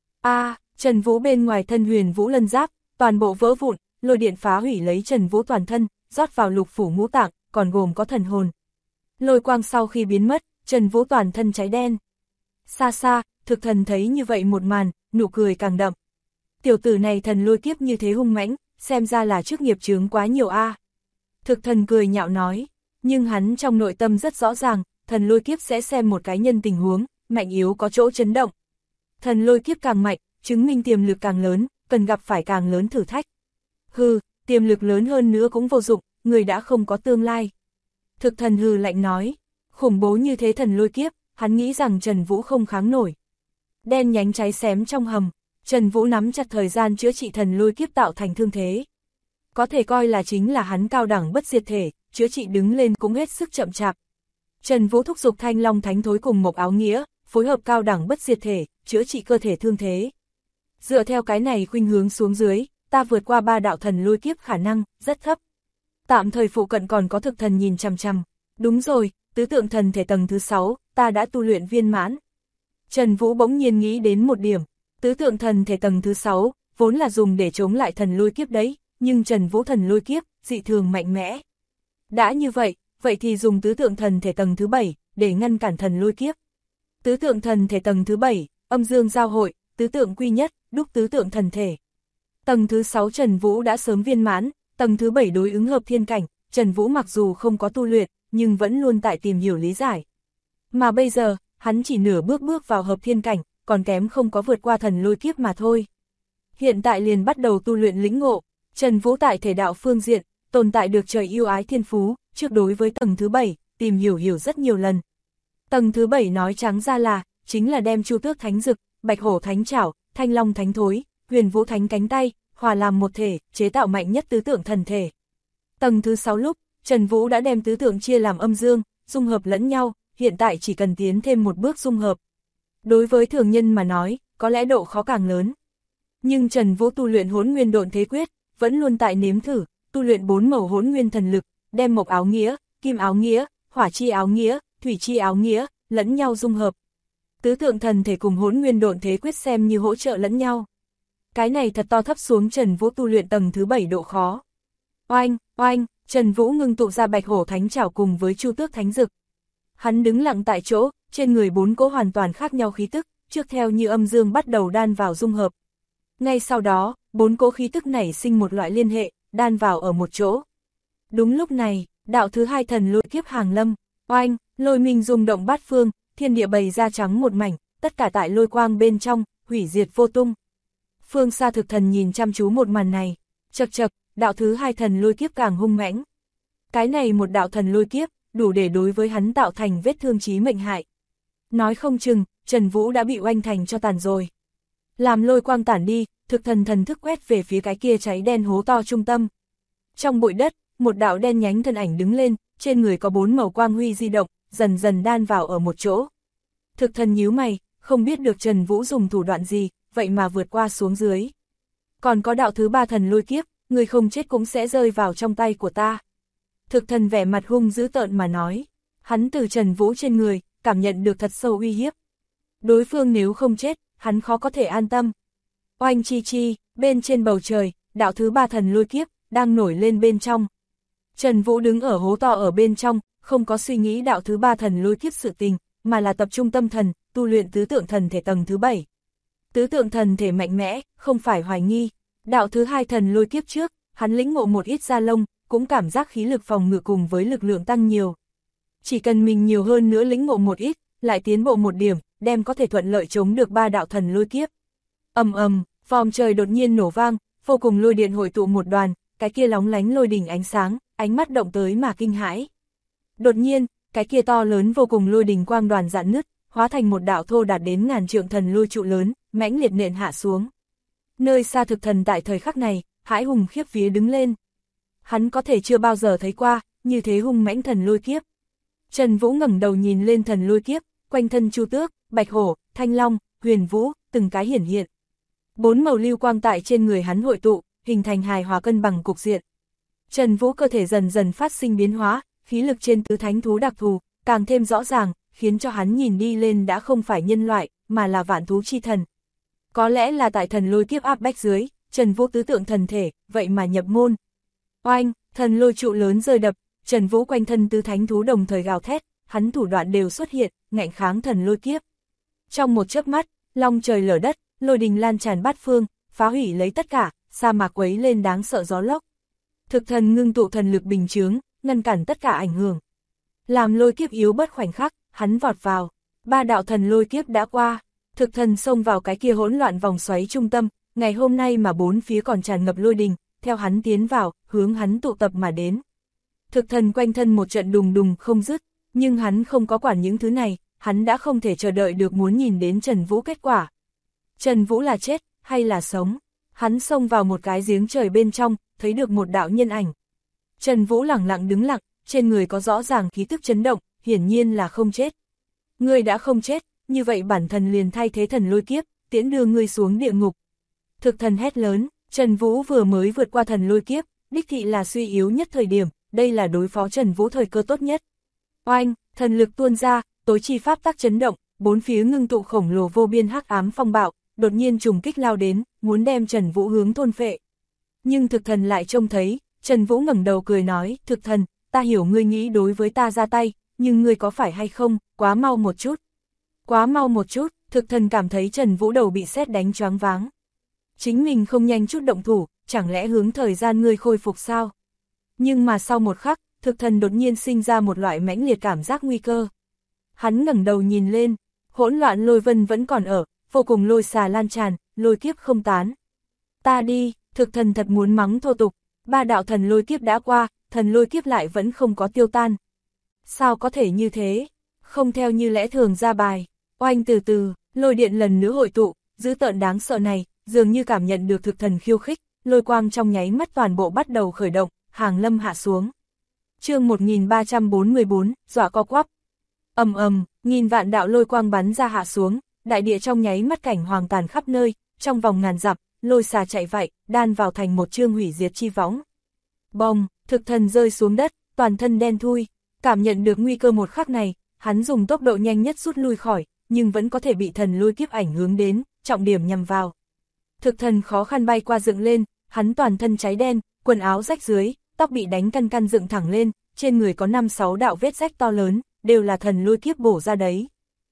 Trần Vũ bên ngoài thân Huyền Vũ lân giáp, toàn bộ vỡ vụn, lôi điện phá hủy lấy Trần Vũ toàn thân, rót vào lục phủ ngũ tạng, còn gồm có thần hồn. Lôi quang sau khi biến mất, Trần Vũ toàn thân cháy đen. Xa xa, thực thần thấy như vậy một màn, nụ cười càng đậm. Tiểu tử này thần lôi kiếp như thế hung mãnh, xem ra là trước nghiệp chướng quá nhiều a. Thực thần cười nhạo nói, nhưng hắn trong nội tâm rất rõ ràng, thần lôi kiếp sẽ xem một cái nhân tình huống, mạnh yếu có chỗ chấn động. Thần lôi kiếp càng mạnh, chứng minh tiềm lực càng lớn, cần gặp phải càng lớn thử thách. Hừ, tiềm lực lớn hơn nữa cũng vô dụng, người đã không có tương lai. Thực thần hừ lạnh nói, khủng bố như thế thần lôi kiếp, hắn nghĩ rằng Trần Vũ không kháng nổi. Đen nhánh cháy xém trong hầm, Trần Vũ nắm chặt thời gian chữa trị thần lôi kiếp tạo thành thương thế. Có thể coi là chính là hắn cao đẳng bất diệt thể, chữa trị đứng lên cũng hết sức chậm chạp. Trần Vũ thúc giục Thanh Long Thánh Thối cùng Mộc Áo Nghĩa, phối hợp cao đẳng bất diệt thể, chữa trị cơ thể thương thế. Dựa theo cái này khuynh hướng xuống dưới, ta vượt qua 3 đạo thần lôi kiếp khả năng, rất thấp. Tạm thời phụ cận còn có thực thần nhìn chằm chằm. Đúng rồi, tứ tượng thần thể tầng thứ 6, ta đã tu luyện viên mãn. Trần Vũ bỗng nhiên nghĩ đến một điểm, tứ tượng thần thể tầng thứ 6, vốn là dùng để chống lại thần lôi kiếp đấy, nhưng Trần Vũ thần lôi kiếp, dị thường mạnh mẽ. Đã như vậy, vậy thì dùng tứ tượng thần thể tầng thứ 7, để ngăn cản thần lôi kiếp. Tứ tượng thần thể tầng thứ 7, âm dương giao hội, tứ tượng quy nhất, đúc tứ tượng thần thể. Tầng thứ 6 Trần Vũ đã sớm viên mãn, tầng thứ 7 đối ứng hợp thiên cảnh, Trần Vũ mặc dù không có tu luyện, nhưng vẫn luôn tại tìm hiểu lý giải. Mà bây giờ, hắn chỉ nửa bước vào hợp thiên cảnh, còn kém không có vượt qua thần lôi kiếp mà thôi. Hiện tại liền bắt đầu tu luyện lĩnh ngộ, Trần Vũ tại thể đạo phương diện, tồn tại được trời yêu ái thiên phú, trước đối với tầng thứ 7, tìm hiểu rất nhiều lần. Tầng thứ 7 nói trắng ra là, chính là đem Chu Tước Thánh Dực, Bạch Hổ Thánh Trảo, Thanh Long Thánh Thối, Huyền Vũ Thánh Cánh Tay, hòa làm một thể, chế tạo mạnh nhất tứ tượng thần thể. Tầng thứ 6 lúc, Trần Vũ đã đem tứ tượng chia làm âm dương, dung hợp lẫn nhau, hiện tại chỉ cần tiến thêm một bước dung hợp. Đối với thường nhân mà nói, có lẽ độ khó càng lớn. Nhưng Trần Vũ tu luyện Hỗn Nguyên Độn Thế Quyết, vẫn luôn tại nếm thử, tu luyện 4 màu Hỗn Nguyên thần lực, đem Mộc Áo Nghĩa, Kim Áo Nghĩa, Hỏa Chi Áo Nghĩa, Thủy Chi Áo Nghĩa, lẫn nhau dung hợp. Tứ tượng thần thể cùng Hỗn Nguyên Độn Thế Quyết xem như hỗ trợ lẫn nhau. Cái này thật to thấp xuống Trần Vũ tu luyện tầng thứ 7 độ khó. Oanh, oanh, Trần Vũ ngưng tụ ra Bạch Hổ Thánh Trảo cùng với Chu Tước Thánh Dực. Hắn đứng lặng tại chỗ, trên người 4 cỗ hoàn toàn khác nhau khí tức, trước theo như âm dương bắt đầu đan vào dung hợp. Ngay sau đó, 4 cỗ khí tức nảy sinh một loại liên hệ, đan vào ở một chỗ. Đúng lúc này, đạo thứ 2 thần lôi kiếp hàng lâm, oanh, lôi minh rung động bát phương, thiên địa bày ra trắng một mảnh, tất cả tại lôi quang bên trong, hủy diệt vô tung. Phương xa thực thần nhìn chăm chú một màn này, chậc chậc, đạo thứ 2 thần lôi kiếp càng hung mãnh. Cái này một đạo thần lôi kiếp, đủ để đối với hắn tạo thành vết thương chí mệnh hại. Nói không chừng, Trần Vũ đã bị oanh thành cho tàn rồi. Làm lôi quang tản đi, thực thần thần thức quét về phía cái kia cháy đen hố to trung tâm. Trong bụi đất, một đạo đen nhánh thân ảnh đứng lên, trên người có 4 màu quang huy di động, dần dần đan vào ở một chỗ. Thực thần nhíu mày, không biết được Trần Vũ dùng thủ đoạn gì, vậy mà vượt qua xuống dưới. Còn có đạo thứ 3 thần lôi kiếp, người không chết cũng sẽ rơi vào trong tay của ta. Thực thần vẻ mặt hung dữ tợn mà nói, hắn từ Trần Vũ trên người, cảm nhận được thật sâu uy hiếp. Đối phương nếu không chết, hắn khó có thể an tâm. Oanh chi chi, bên trên bầu trời, đạo thứ 3 thần lôi kiếp, đang nổi lên bên trong. Trần Vũ đứng ở hố to ở bên trong, không có suy nghĩ đạo thứ 3 thần lôi kiếp sự tình, mà là tập trung tâm thần, tu luyện tứ tượng thần thể tầng thứ 7. Tứ tượng thần thể mạnh mẽ, không phải hoài nghi. Đạo thứ 2 thần lôi kiếp trước, hắn lĩnh ngộ một ít da lông, cũng cảm giác khí lực phòng ngự cùng với lực lượng tăng nhiều. Chỉ cần mình nhiều hơn nữa lĩnh ngộ một ít, lại tiến bộ một điểm, đem có thể thuận lợi chống được 3 đạo thần lôi kiếp. Ầm ầm, vòm trời đột nhiên nổ vang, vô cùng lôi điện hội tụ một đoàn, cái kia lóng lánh lôi đỉnh ánh sáng, ánh mắt động tới mà kinh hãi. Đột nhiên, cái kia to lớn vô cùng lôi đỉnh quang đoàn rạn nứt, hóa thành một đạo thô đạt đến ngàn trượng thần lôi trụ lớn, mãnh liệt nện hạ xuống. Nơi xa thực thần tại thời khắc này, hãi hùng khiếp vía đứng lên. Hắn có thể chưa bao giờ thấy qua, như thế hung mãnh thần lôi kiếp. Trần Vũ ngẩng đầu nhìn lên thần lôi kiếp, quanh thân Chu Tước, Bạch Hổ, Thanh Long, Huyền Vũ, từng cái hiển hiện. 4 màu lưu quang tại trên người hắn hội tụ, hình thành hài hòa cân bằng cục diện. Trần Vũ cơ thể dần dần phát sinh biến hóa, khí lực trên tứ thánh thú đặc thù, càng thêm rõ ràng, khiến cho hắn nhìn đi lên đã không phải nhân loại, mà là vạn thú chi thần. Có lẽ là tại thần lôi kiếp áp bách dưới, Trần Vũ tứ tượng thần thể, vậy mà nhập môn. Oanh, thần lôi trụ lớn rơi đập, Trần Vũ quanh thân tứ thánh thú đồng thời gào thét, hắn thủ đoạn đều xuất hiện, ngạnh kháng thần lôi kiếp. Trong một chớp mắt, long trời lở đất, lôi đình lan tràn bát phương, phá hủy lấy tất cả, sa mạc quấy lên đáng sợ gió lốc. Thực thần ngưng tụ thần lực bình chướng, ngăn cản tất cả ảnh hưởng. Làm lôi kiếp yếu bất khoảnh khắc, hắn vọt vào. 3 đạo thần lôi kiếp đã qua, thực thần xông vào cái kia hỗn loạn vòng xoáy trung tâm, ngày hôm nay mà 4 phía còn tràn ngập lôi đình, theo hắn tiến vào, hướng hắn tụ tập mà đến. Thực thần quanh thân một trận đùng đùng không dứt, nhưng hắn không có quản những thứ này, hắn đã không thể chờ đợi được muốn nhìn đến Trần Vũ kết quả. Trần Vũ là chết, hay là sống? Hắn xông vào một cái giếng trời bên trong, thấy được một đạo nhân ảnh. Trần Vũ lẳng lặng đứng lặng, trên người có rõ ràng khí tức chấn động, hiển nhiên là không chết. Ngươi đã không chết, như vậy bản thần liền thay thế thần lôi kiếp, tiễn đưa ngươi xuống địa ngục. Thực thần hét lớn, Trần Vũ vừa mới vượt qua thần lôi kiếp, đích thị là suy yếu nhất thời điểm, đây là đối phó Trần Vũ thời cơ tốt nhất. Oanh, thần lực tuôn ra, tối chi pháp tắc chấn động, bốn phía ngưng tụ khổng lồ vô biên hắc ám phong bạo, đột nhiên trùng kích lao đến, muốn đem Trần Vũ hướng thôn phệ. Nhưng thực thần lại trông thấy, Trần Vũ ngẩng đầu cười nói, thực thần, ta hiểu ngươi nghĩ đối với ta ra tay, nhưng ngươi có phải hay không, quá mau một chút. Quá mau một chút, thực thần cảm thấy Trần Vũ đầu bị sét đánh choáng váng. Chính mình không nhanh chút động thủ, chẳng lẽ hướng thời gian ngươi khôi phục sao? Nhưng mà sau một khắc, thực thần đột nhiên sinh ra một loại mãnh liệt cảm giác nguy cơ. Hắn ngẩng đầu nhìn lên, hỗn loạn lôi vân vẫn còn ở, vô cùng lôi xà lan tràn, lôi kiếp không tán. Ta đi, thực thần thật muốn mắng thô tục, ba đạo thần lôi kiếp đã qua, thần lôi kiếp lại vẫn không có tiêu tan. Sao có thể như thế? Không theo như lẽ thường ra bài. Oanh từ từ, lôi điện lần nữa hội tụ, dữ tợn đáng sợ này, dường như cảm nhận được thực thần khiêu khích, lôi quang trong nháy mắt toàn bộ bắt đầu khởi động, hàng lâm hạ xuống. Chương 1344, dọa co quắp. Ầm ầm, nghìn vạn đạo lôi quang bắn ra hạ xuống, đại địa trong nháy mắt cảnh hoàng tàn khắp nơi, trong vòng ngàn dặm, lôi xà chạy vạy, đan vào thành một chương hủy diệt chi võng. Bông, thực thần rơi xuống đất, toàn thân đen thui, cảm nhận được nguy cơ một khắc này, hắn dùng tốc độ nhanh nhất rút lui khỏi, nhưng vẫn có thể bị thần lôi kiếp ảnh hướng đến, trọng điểm nhằm vào. Thực thần khó khăn bay qua dựng lên, hắn toàn thân cháy đen, quần áo rách dưới, tóc bị đánh căn căn dựng thẳng lên, trên người có 5-6 đạo vết rách to lớn, đều là thần lôi kiếp bổ ra đấy.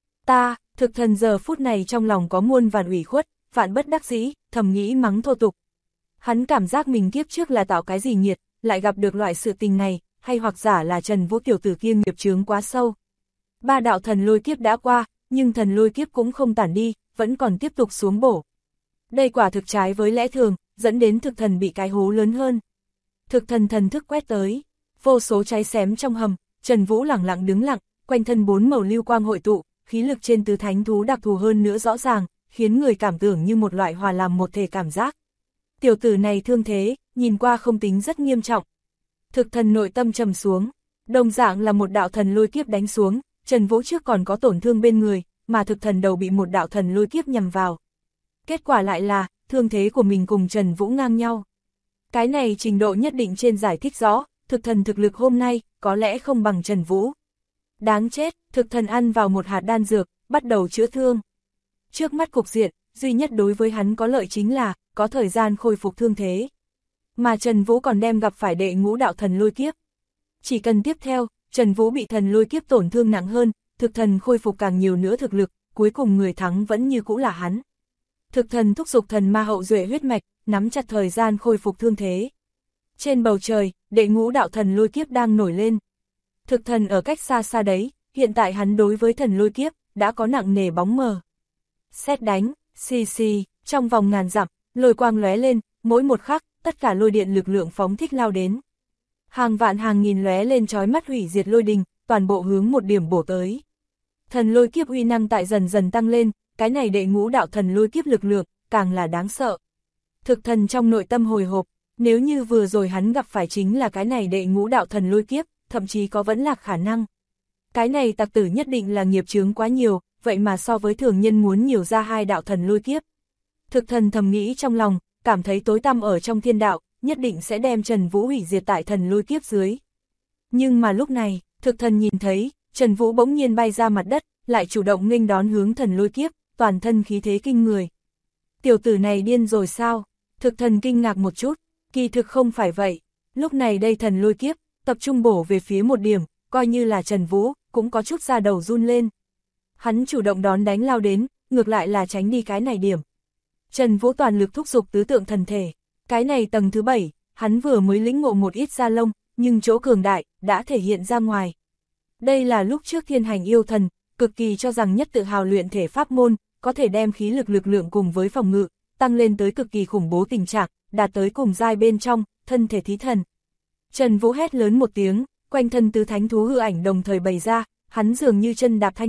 Thực thần giờ phút này trong lòng có muôn vàn ủy khuất, vạn bất đắc dĩ, thầm nghĩ mắng thô tục. Hắn cảm giác mình kiếp trước là tạo cái gì nghiệt, lại gặp được loại sự tình này, hay hoặc giả là Trần Vũ tiểu tử kia nghiệp chướng quá sâu. Ba đạo thần lôi kiếp đã qua, nhưng thần lôi kiếp cũng không tản đi, vẫn còn tiếp tục xuống bổ. Đây quả thực trái với lẽ thường, dẫn đến thực thần bị cái hố lớn hơn. Thực thần thần thức quét tới, vô số cháy xém trong hầm, Trần Vũ lẳng lặng đứng lặng, quanh thân bốn màu lưu quang hội tụ, khí lực trên tứ thánh thú đặc thù hơn nữa rõ ràng, khiến người cảm tưởng như một loại hòa làm một thể cảm giác. Tiểu tử này thương thế, nhìn qua không tính rất nghiêm trọng. Thực thần nội tâm trầm xuống, đồng dạng là một đạo thần lôi kiếp đánh xuống, Trần Vũ trước còn có tổn thương bên người, mà thực thần đầu bị một đạo thần lôi kiếp nhằm vào. Kết quả lại là, thương thế của mình cùng Trần Vũ ngang nhau. Cái này trình độ nhất định trên giải thích rõ, thực thần thực lực hôm nay, có lẽ không bằng Trần Vũ. Đáng chết, thực thần ăn vào một hạt đan dược, bắt đầu chữa thương. Trước mắt cục diện, duy nhất đối với hắn có lợi chính là, có thời gian khôi phục thương thế. Mà Trần Vũ còn đem gặp phải đệ ngũ đạo thần lôi kiếp. Chỉ cần tiếp theo, Trần Vũ bị thần lôi kiếp tổn thương nặng hơn, thực thần khôi phục càng nhiều nữa thực lực, cuối cùng người thắng vẫn như cũ là hắn. Thực thần thúc giục thần ma hậu duệ huyết mạch, nắm chặt thời gian khôi phục thương thế. Trên bầu trời, đệ ngũ đạo thần lôi kiếp đang nổi lên. Thực thần ở cách xa xa đấy, hiện tại hắn đối với thần lôi kiếp, đã có nặng nề bóng mờ. Sét đánh, xì xì, trong vòng ngàn dặm, lôi quang lóe lên, mỗi một khắc, tất cả lôi điện lực lượng phóng thích lao đến. Hàng vạn hàng nghìn lóe lên chói mắt hủy diệt lôi đình, toàn bộ hướng một điểm bổ tới. Thần lôi kiếp uy năng tại dần dần tăng lên, cái này đệ ngũ đạo thần lôi kiếp lực lượng, càng là đáng sợ. Thực thần trong nội tâm hồi hộp, nếu như vừa rồi hắn gặp phải chính là cái này đệ ngũ đạo thần lôi kiếp, thậm chí có vẫn lạc khả năng. Cái này tặc tử nhất định là nghiệp chướng quá nhiều, vậy mà so với thường nhân muốn nhiều ra hai đạo thần lôi kiếp. Thực thần thầm nghĩ trong lòng, cảm thấy tối tăm ở trong thiên đạo, nhất định sẽ đem Trần Vũ hủy diệt tại thần lôi kiếp dưới. Nhưng mà lúc này, thực thần nhìn thấy, Trần Vũ bỗng nhiên bay ra mặt đất, lại chủ động nghênh đón hướng thần lôi kiếp, toàn thân khí thế kinh người. Tiểu tử này điên rồi sao? Thực thần kinh ngạc một chút, kỳ thực không phải vậy. Lúc này đây thần lôi kiếp, tập trung bổ về phía một điểm, coi như là Trần Vũ, cũng có chút da đầu run lên. Hắn chủ động đón đánh lao đến, ngược lại là tránh đi cái này điểm. Trần Vũ toàn lực thúc giục tứ tượng thần thể. Cái này tầng thứ 7, hắn vừa mới lĩnh ngộ một ít da lông, nhưng chỗ cường đại, đã thể hiện ra ngoài. Đây là lúc trước thiên hành yêu thần, cực kỳ cho rằng nhất tự hào luyện thể pháp môn, có thể đem khí lực lực lượng cùng với phòng ngự, tăng lên tới cực kỳ khủng bố tình trạng, đạt tới cùng giai bên trong, thân thể thí thần. Trần Vũ hét lớn một tiếng, quanh thân tứ thánh thú hư ảnh đồng thời bày ra, hắn dường như chân đạp thanh long,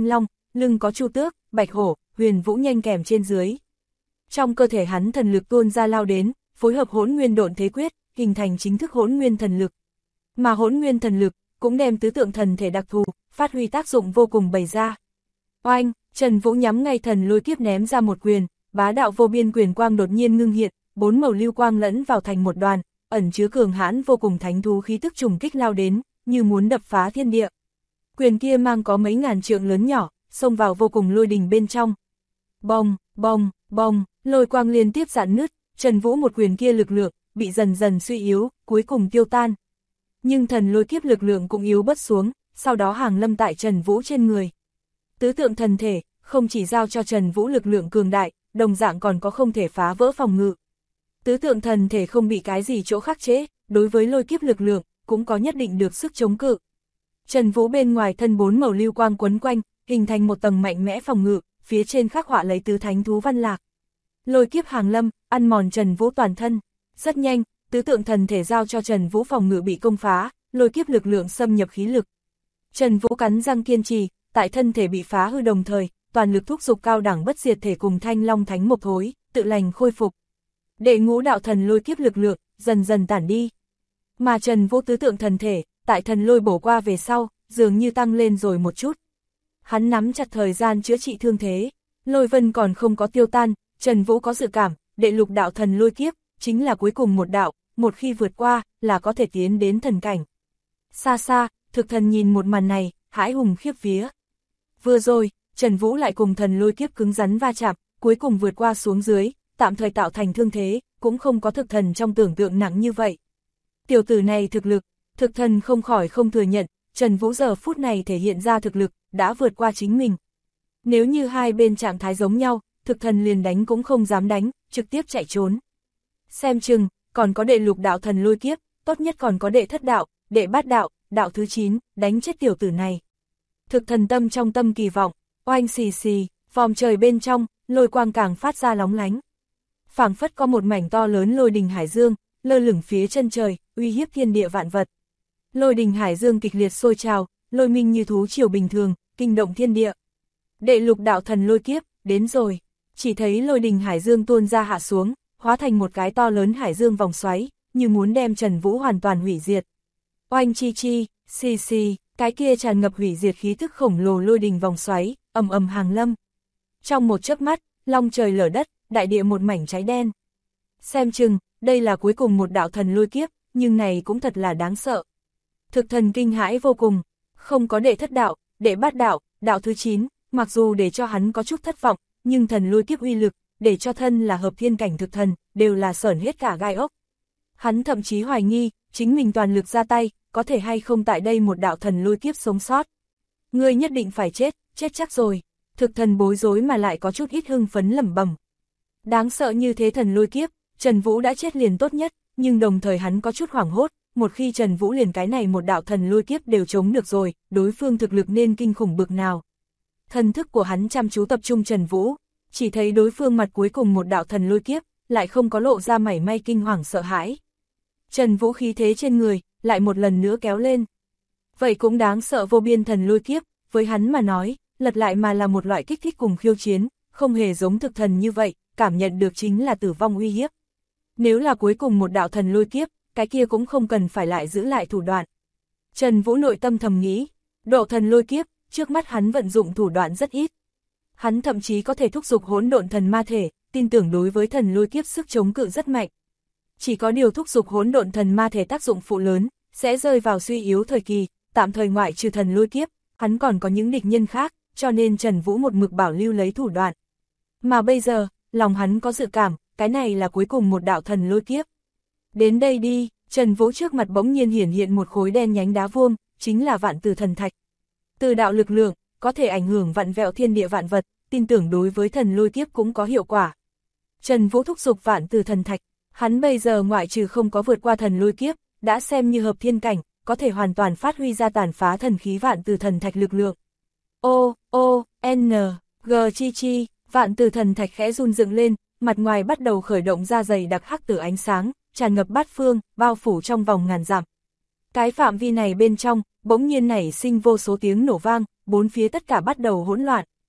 lưng có chu tước, bạch hổ, huyền vũ nhanh kèm trên dưới. Trong cơ thể hắn thần lực tuôn ra lao đến, phối hợp hỗn nguyên độn thế quyết, hình thành chính thức hỗn nguyên thần lực. Mà hỗn nguyên thần lực cũng đem tứ tượng thần thể đặc thù, phát huy tác dụng vô cùng bày ra. Oanh, Trần Vũ nhắm ngay thần lôi kiếp ném ra một quyền, bá đạo vô biên quyền quang đột nhiên ngưng hiện, 4 màu lưu quang lẫn vào thành một đoàn, ẩn chứa cường hãn vô cùng thánh thú khí tức trùng kích lao đến, như muốn đập phá thiên địa. Quyền kia mang có mấy ngàn trượng lớn nhỏ, xông vào vô cùng lôi đình bên trong. Bong, bong, bong, lôi quang liên tiếp rạn nứt, Trần Vũ một quyền kia lực lượng bị dần dần suy yếu, cuối cùng tiêu tan. Nhưng thần lôi kiếp lực lượng cũng yếu bớt xuống, sau đó hàng lâm tại Trần Vũ trên người. Tứ tượng thần thể không chỉ giao cho Trần Vũ lực lượng cường đại, đồng dạng còn có không thể phá vỡ phòng ngự. Tứ tượng thần thể không bị cái gì chỗ khắc chế, đối với lôi kiếp lực lượng cũng có nhất định được sức chống cự. Trần Vũ bên ngoài thân 4 màu lưu quang quấn quanh, hình thành một tầng mạnh mẽ phòng ngự, phía trên khắc họa lấy tứ thánh thú văn lạc. Lôi kiếp hàng lâm, ăn mòn Trần Vũ toàn thân. Rất nhanh, tứ tượng thần thể giao cho Trần Vũ phòng ngự bị công phá, lôi kiếp lực lượng xâm nhập khí lực. Trần Vũ cắn răng kiên trì, tại thân thể bị phá hư đồng thời, toàn lực thúc giục cao đẳng bất diệt thể cùng Thanh Long Thánh Mộc Thối, tự lành khôi phục. Đệ ngũ đạo thần lôi kiếp lực lượng dần dần tản đi. Mà Trần Vũ tứ tượng thần thể, tại thần lôi bổ qua về sau, dường như tăng lên rồi một chút. Hắn nắm chặt thời gian chữa trị thương thế, lôi vân còn không có tiêu tan, Trần Vũ có dự cảm, đệ lục đạo thần lôi kiếp, chính là cuối cùng một đạo, một khi vượt qua, là có thể tiến đến thần cảnh. Xa xa, thực thần nhìn một màn này, hãi hùng khiếp vía. Vừa rồi, Trần Vũ lại cùng thần lôi kiếp cứng rắn va chạm, cuối cùng vượt qua xuống dưới, tạm thời tạo thành thương thế, cũng không có thực thần trong tưởng tượng nặng như vậy. Tiểu tử này thực lực, thực thần không khỏi không thừa nhận, Trần Vũ giờ phút này thể hiện ra thực lực, đã vượt qua chính mình. Nếu như hai bên trạng thái giống nhau, thực thần liền đánh cũng không dám đánh, trực tiếp chạy trốn. Xem chừng, còn có đệ lục đạo thần lôi kiếp, tốt nhất còn có đệ thất đạo, đệ bát đạo, đạo thứ 9, đánh chết tiểu tử này. Thực thần tâm trong tâm kỳ vọng, oanh xì xì, vòm trời bên trong, lôi quang càng phát ra lóng lánh. Phảng phất có một mảnh to lớn lôi đình hải dương, lơ lửng phía chân trời, uy hiếp thiên địa vạn vật. Lôi đình hải dương kịch liệt sôi trào, lôi minh như thú triều bình thường, kinh động thiên địa. Đệ lục đạo thần lôi kiếp, đến rồi. Chỉ thấy lôi đình hải dương tuôn ra hạ xuống, hóa thành một cái to lớn hải dương vòng xoáy, như muốn đem Trần Vũ hoàn toàn hủy diệt. Oanh chi chi, xì xì, cái kia tràn ngập hủy diệt khí thức khổng lồ lôi đình vòng xoáy, ầm ầm hàng lâm. Trong một chớp mắt, long trời lở đất, đại địa một mảnh cháy đen. Xem chừng, đây là cuối cùng một đạo thần lôi kiếp, nhưng này cũng thật là đáng sợ. Thực thần kinh hãi vô cùng, không có đệ thất đạo, đệ bát đạo, đạo thứ 9, mặc dù để cho hắn có chút thất vọng, nhưng thần lôi kiếp uy lực, để cho thân là hợp thiên cảnh thực thần, đều là sởn hết cả gai ốc. Hắn thậm chí hoài nghi, chính mình toàn lực ra tay, có thể hay không tại đây một đạo thần lôi kiếp sống sót. Ngươi nhất định phải chết, chết chắc rồi. Thực thần bối rối mà lại có chút ít hưng phấn lẩm bẩm. Đáng sợ như thế thần lôi kiếp, Trần Vũ đã chết liền tốt nhất, nhưng đồng thời hắn có chút hoảng hốt, một khi Trần Vũ liền cái này một đạo thần lôi kiếp đều chống được rồi, đối phương thực lực nên kinh khủng bực nào. Thần thức của hắn chăm chú tập trung Trần Vũ, chỉ thấy đối phương mặt cuối cùng một đạo thần lôi kiếp, lại không có lộ ra mảy may kinh hoàng sợ hãi. Trần Vũ khí thế trên người, lại một lần nữa kéo lên. Vậy cũng đáng sợ vô biên thần lôi kiếp, với hắn mà nói, lật lại mà là một loại kích thích cùng khiêu chiến, không hề giống thực thần như vậy, cảm nhận được chính là tử vong uy hiếp. Nếu là cuối cùng một đạo thần lôi kiếp, cái kia cũng không cần phải lại giữ lại thủ đoạn. Trần Vũ nội tâm thầm nghĩ, độ thần lôi kiếp, trước mắt hắn vận dụng thủ đoạn rất ít. Hắn thậm chí có thể thúc giục hỗn độn thần ma thể, tin tưởng đối với thần lôi kiếp sức chống cự rất mạnh. Chỉ có điều thúc giục hỗn độn thần ma thể tác dụng phụ lớn, sẽ rơi vào suy yếu thời kỳ, tạm thời ngoại trừ thần lôi kiếp, hắn còn có những địch nhân khác, cho nên Trần Vũ một mực bảo lưu lấy thủ đoạn. Mà bây giờ, lòng hắn có dự cảm, cái này là cuối cùng một đạo thần lôi kiếp. Đến đây đi, Trần Vũ trước mặt bỗng nhiên hiển hiện một khối đen nhánh đá vuông, chính là vạn từ thần thạch. Từ đạo lực lượng, có thể ảnh hưởng vạn vẹo thiên địa vạn vật, tin tưởng đối với thần lôi kiếp cũng có hiệu quả. Trần Vũ thúc giục vạn từ thần thạch, hắn bây giờ ngoại trừ không có vượt qua thần lôi kiếp, đã xem như hợp thiên cảnh, có thể hoàn toàn phát huy ra tàn phá thần khí vạn từ thần thạch lực lượng. O, O, N, G chi chi, vạn từ thần thạch khẽ run dựng lên, mặt ngoài bắt đầu khởi động ra dày đặc hắc tử ánh sáng, tràn ngập bát phương, bao phủ trong vòng ngàn dặm. Cái phạm vi này bên trong, bỗng nhiên nảy sinh vô số tiếng nổ vang, bốn phía tất cả bắt đầu hỗn loạn.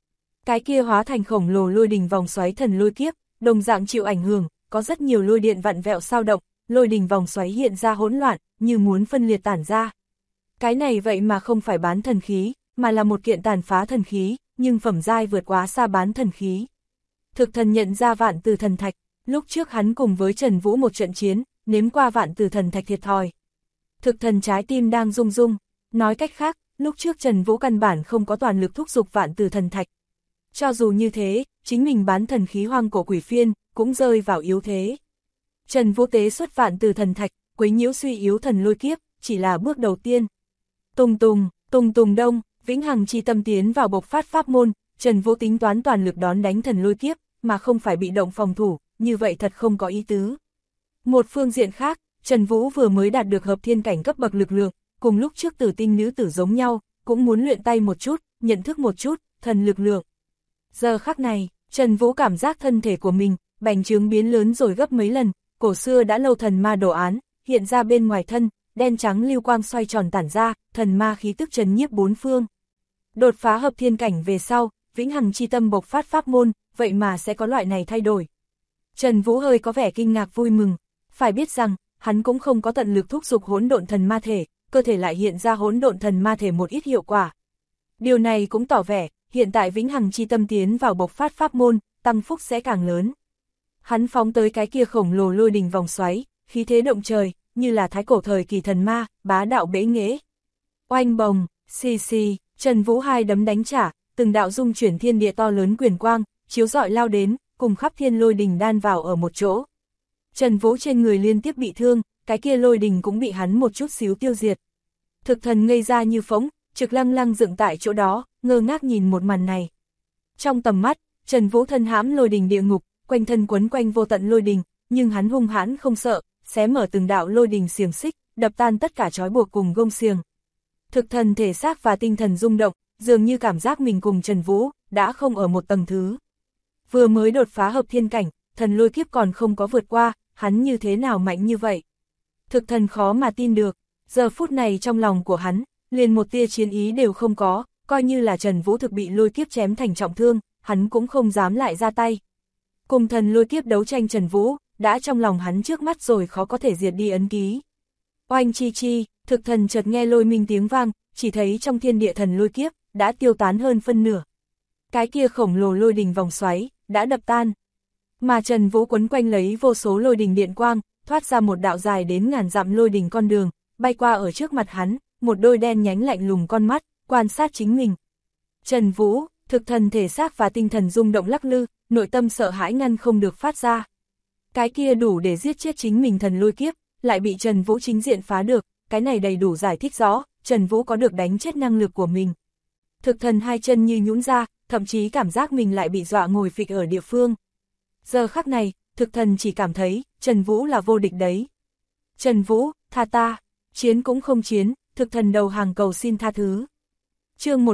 Cái kia hóa thành khổng lồ lôi đình vòng xoáy thần lôi kiếp, đồng dạng chịu ảnh hưởng, có rất nhiều lôi điện vặn vẹo sao động, lôi đình vòng xoáy hiện ra hỗn loạn, như muốn phân liệt tản ra. Cái này vậy mà không phải bán thần khí, mà là một kiện tàn phá thần khí, nhưng phẩm giai vượt quá xa bán thần khí. Thực thần nhận ra vạn tử thần thạch, lúc trước hắn cùng với Trần Vũ một trận chiến, nếm qua vạn tử thần thạch thiệt thòi. Thực thần trái tim đang rung rung, nói cách khác, lúc trước Trần Vũ căn bản không có toàn lực thúc giục vạn tử thần thạch. Cho dù như thế, chính mình bán thần khí hoang cổ quỷ phiên, cũng rơi vào yếu thế. Trần Vũ tế xuất vạn tử thần thạch, quấy nhiễu suy yếu thần lôi kiếp, chỉ là bước đầu tiên. Tùng tùng, tùng tùng đông, vĩnh hằng chi tâm tiến vào bộc phát pháp môn, Trần Vũ tính toán toàn lực đón đánh thần lôi kiếp, mà không phải bị động phòng thủ, như vậy thật không có ý tứ. Một phương diện khác, Trần Vũ vừa mới đạt được hợp thiên cảnh cấp bậc lực lượng, cùng lúc trước Tử Tinh nữ tử giống nhau, cũng muốn luyện tay một chút, nhận thức một chút, thần lực lượng. Giờ khắc này, Trần Vũ cảm giác thân thể của mình, bành trướng biến lớn rồi gấp mấy lần, cổ xưa đã lâu thần ma đồ án, hiện ra bên ngoài thân, đen trắng lưu quang xoay tròn tản ra, thần ma khí tức trấn nhiếp bốn phương. Đột phá hợp thiên cảnh về sau, vĩnh hằng chi tâm bộc phát pháp môn, vậy mà sẽ có loại này thay đổi. Trần Vũ hơi có vẻ kinh ngạc vui mừng, phải biết rằng, hắn cũng không có tận lực thúc giục hỗn độn thần ma thể, cơ thể lại hiện ra hỗn độn thần ma thể một ít hiệu quả. Điều này cũng tỏ vẻ, hiện tại vĩnh hằng chi tâm tiến vào bộc phát pháp môn, tăng phúc sẽ càng lớn. Hắn phóng tới cái kia khổng lồ lôi đình vòng xoáy, khí thế động trời, như là thái cổ thời kỳ thần ma, bá đạo bế nghễ. Oanh bồng, xì xì, Trần Vũ hai đấm đánh trả, từng đạo dung chuyển thiên địa to lớn quyền quang, chiếu rọi lao đến, cùng khắp thiên lôi đình đan vào ở một chỗ. Trần Vũ trên người liên tiếp bị thương, cái kia lôi đình cũng bị hắn một chút xíu tiêu diệt. Thực thần ngây ra như phỗng, trực lăng lăng dựng tại chỗ đó, ngơ ngác nhìn một màn này. Trong tầm mắt, Trần Vũ thân hãm lôi đình địa ngục, quanh thân quấn quanh vô tận lôi đình, nhưng hắn hung hãn không sợ, xé mở từng đạo lôi đình xiềng xích, đập tan tất cả trói buộc cùng gông xiềng. Thực thần thể xác và tinh thần rung động, dường như cảm giác mình cùng Trần Vũ đã không ở một tầng thứ. Vừa mới đột phá hợp thiên cảnh, thần lôi kiếp còn không có vượt qua, hắn như thế nào mạnh như vậy? Thực thần khó mà tin được, giờ phút này trong lòng của hắn, liền một tia chiến ý đều không có, coi như là Trần Vũ thực bị lôi kiếp chém thành trọng thương, hắn cũng không dám lại ra tay. Cùng thần lôi kiếp đấu tranh Trần Vũ, đã trong lòng hắn trước mắt rồi khó có thể diệt đi ấn ký. Oanh chi chi, thực thần chợt nghe lôi minh tiếng vang, chỉ thấy trong thiên địa thần lôi kiếp, đã tiêu tán hơn phân nửa. Cái kia khổng lồ lôi đình vòng xoáy, đã đập tan. Mà Trần Vũ quấn quanh lấy vô số lôi đình điện quang, thoát ra một đạo dài đến ngàn dặm lôi đình con đường, bay qua ở trước mặt hắn, một đôi đen nhánh lạnh lùng con mắt, quan sát chính mình. Trần Vũ, thực thần thể xác và tinh thần rung động lắc lư, nội tâm sợ hãi ngăn không được phát ra. Cái kia đủ để giết chết chính mình thần lôi kiếp, lại bị Trần Vũ chính diện phá được, cái này đầy đủ giải thích rõ, Trần Vũ có được đánh chết năng lực của mình. Thực thần hai chân như nhũn ra, thậm chí cảm giác mình lại bị dọa ngồi phịch ở địa phương. Giờ khắc này, thực thần chỉ cảm thấy, Trần Vũ là vô địch đấy. Trần Vũ, tha ta, chiến cũng không chiến, thực thần đầu hàng cầu xin tha thứ. Chương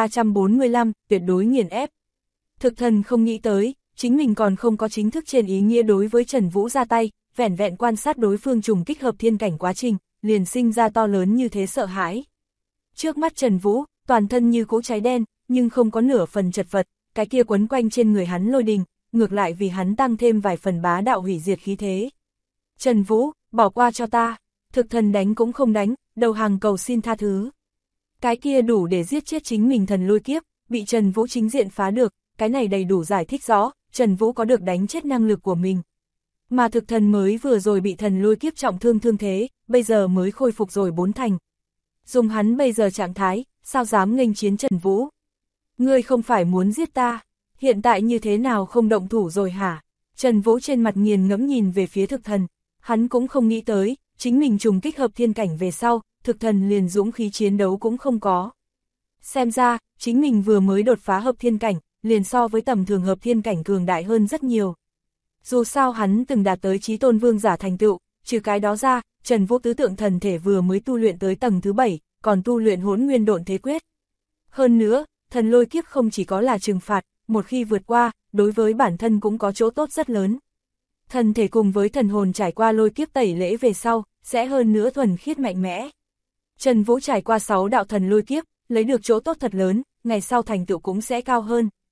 1345, tuyệt đối nghiền ép. Thực thần không nghĩ tới, chính mình còn không có chính thức trên ý nghĩa đối với Trần Vũ ra tay, vẻn vẹn quan sát đối phương trùng kích hợp thiên cảnh quá trình, liền sinh ra to lớn như thế sợ hãi. Trước mắt Trần Vũ, toàn thân như cỗ cháy đen, nhưng không có nửa phần chật vật, cái kia quấn quanh trên người hắn lôi đình, ngược lại vì hắn tăng thêm vài phần bá đạo hủy diệt khí thế. Trần Vũ, bỏ qua cho ta, thực thần đánh cũng không đánh, đầu hàng cầu xin tha thứ. Cái kia đủ để giết chết chính mình thần lôi kiếp, bị Trần Vũ chính diện phá được, cái này đầy đủ giải thích rõ, Trần Vũ có được đánh chết năng lực của mình. Mà thực thần mới vừa rồi bị thần lôi kiếp trọng thương thương thế, bây giờ mới khôi phục rồi 4 thành. Dùng hắn bây giờ trạng thái, sao dám nghênh chiến Trần Vũ? Ngươi không phải muốn giết ta, hiện tại như thế nào không động thủ rồi hả? Trần Vũ trên mặt nghiền ngẫm nhìn về phía thực thần, hắn cũng không nghĩ tới, chính mình trùng kích hợp thiên cảnh về sau, thực thần liền dũng khí chiến đấu cũng không có. Xem ra, chính mình vừa mới đột phá hợp thiên cảnh, liền so với tầm thường hợp thiên cảnh cường đại hơn rất nhiều. Dù sao hắn từng đạt tới chí tôn vương giả thành tựu, trừ cái đó ra, Trần Vũ tứ tượng thần thể vừa mới tu luyện tới tầng thứ 7, còn tu luyện hỗn nguyên độn thế quyết. Hơn nữa, thần lôi kiếp không chỉ có là trừng phạt, một khi vượt qua, đối với bản thân cũng có chỗ tốt rất lớn. Thần thể cùng với thần hồn trải qua lôi kiếp tẩy lễ về sau, sẽ hơn nữa thuần khiết mạnh mẽ. Trần Vũ trải qua 6 đạo thần lôi kiếp, lấy được chỗ tốt thật lớn, ngày sau thành tựu cũng sẽ cao hơn.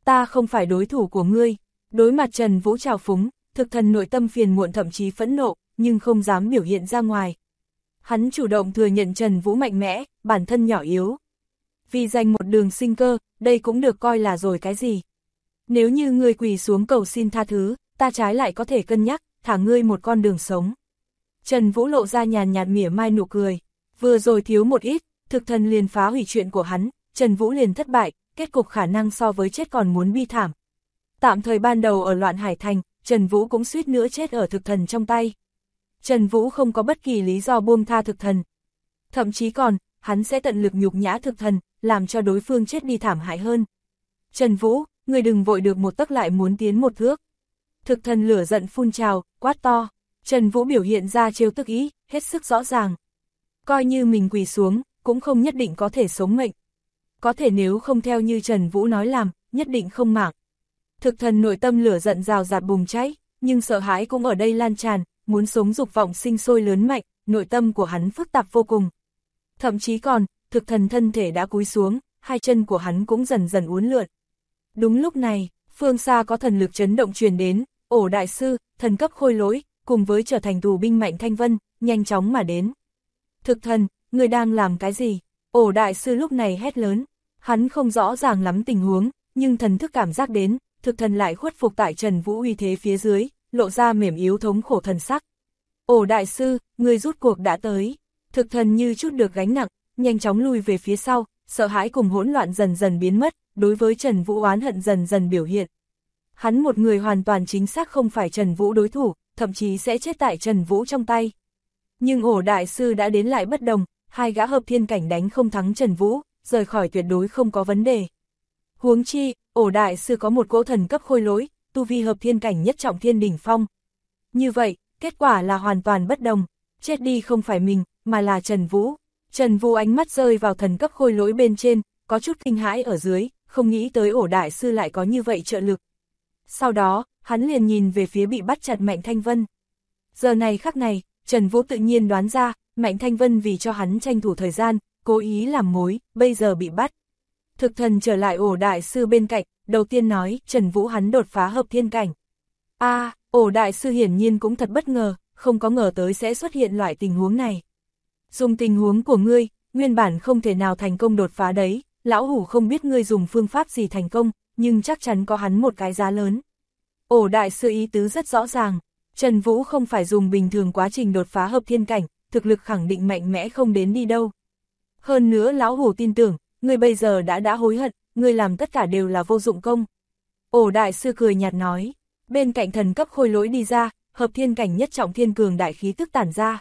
ta không phải đối thủ của ngươi. Đối mặt Trần Vũ trào phúng, thực thần nội tâm phiền muộn thậm chí phẫn nộ, nhưng không dám biểu hiện ra ngoài. Hắn chủ động thừa nhận Trần Vũ mạnh mẽ, bản thân nhỏ yếu. Vì giành một đường sinh cơ, đây cũng được coi là rồi cái gì. Nếu như ngươi quỳ xuống cầu xin tha thứ, ta trái lại có thể cân nhắc, thả ngươi một con đường sống. Trần Vũ lộ ra nhàn nhạt mỉa mai nụ cười, vừa rồi thiếu một ít, thực thần liền phá hủy chuyện của hắn, Trần Vũ liền thất bại, kết cục khả năng so với chết còn muốn bi thảm. Tạm thời ban đầu ở Loạn Hải Thành, Trần Vũ cũng suýt nữa chết ở thực thần trong tay. Trần Vũ không có bất kỳ lý do buông tha thực thần. Thậm chí còn, hắn sẽ tận lực nhục nhã thực thần, làm cho đối phương chết đi thảm hại hơn. Trần Vũ, người đừng vội được một tấc lại muốn tiến một thước. Thực thần lửa giận phun trào, quát to. Trần Vũ biểu hiện ra trêu tức ý, hết sức rõ ràng. Coi như mình quỳ xuống, cũng không nhất định có thể sống mệnh. Có thể nếu không theo như Trần Vũ nói làm, nhất định không mạng. Thực thần nội tâm lửa giận rào rạt bùng cháy, nhưng sợ hãi cũng ở đây lan tràn, muốn sống dục vọng sinh sôi lớn mạnh, nội tâm của hắn phức tạp vô cùng. Thậm chí còn, thực thần thân thể đã cúi xuống, hai chân của hắn cũng dần dần uốn lượn. Đúng lúc này, phương xa có thần lực chấn động truyền đến, Ổ đại sư, thần cấp khôi lỗi, cùng với trở thành tù binh Mạnh Thanh Vân, nhanh chóng mà đến. Thực thần, người đang làm cái gì? Ổ đại sư lúc này hét lớn, hắn không rõ ràng lắm tình huống, nhưng thần thức cảm giác đến, thực thần lại khuất phục tại Trần Vũ uy thế phía dưới, lộ ra mềm yếu thống khổ thần sắc. Ổ đại sư, người rút cuộc đã tới. Thực thần như chút được gánh nặng, nhanh chóng lùi về phía sau, sợ hãi cùng hỗn loạn dần dần biến mất, đối với Trần Vũ oán hận dần dần biểu hiện. Hắn một người hoàn toàn chính xác không phải Trần Vũ đối thủ, thậm chí sẽ chết tại Trần Vũ trong tay. Nhưng Ổ đại sư đã đến lại bất đồng, hai gã hợp thiên cảnh đánh không thắng Trần Vũ, rời khỏi tuyệt đối không có vấn đề. Huống chi, Ổ đại sư có một cỗ thần cấp khôi lỗi, tu vi hợp thiên cảnh nhất trọng thiên đỉnh phong. Như vậy, kết quả là hoàn toàn bất đồng, chết đi không phải mình, mà là Trần Vũ. Trần Vũ ánh mắt rơi vào thần cấp khôi lỗi bên trên, có chút kinh hãi ở dưới, không nghĩ tới Ổ đại sư lại có như vậy trợ lực. Sau đó, hắn liền nhìn về phía bị bắt chặt Mạnh Thanh Vân. Giờ này khắc này, Trần Vũ tự nhiên đoán ra, Mạnh Thanh Vân vì cho hắn tranh thủ thời gian, cố ý làm mối, bây giờ bị bắt. Thực thần trở lại Ổ đại sư bên cạnh, đầu tiên nói, Trần Vũ hắn đột phá hợp thiên cảnh. Ổ đại sư hiển nhiên cũng thật bất ngờ, không có ngờ tới sẽ xuất hiện loại tình huống này. Dùng tình huống của ngươi, nguyên bản không thể nào thành công đột phá đấy, lão hủ không biết ngươi dùng phương pháp gì thành công, nhưng chắc chắn có hắn một cái giá lớn. Ổ đại sư ý tứ rất rõ ràng, Trần Vũ không phải dùng bình thường quá trình đột phá hợp thiên cảnh, thực lực khẳng định mạnh mẽ không đến đi đâu. Hơn nữa lão hủ tin tưởng, ngươi bây giờ đã hối hận, ngươi làm tất cả đều là vô dụng công. Ổ đại sư cười nhạt nói, bên cạnh thần cấp khôi lỗi đi ra, hợp thiên cảnh nhất trọng thiên cường đại khí tức tản ra.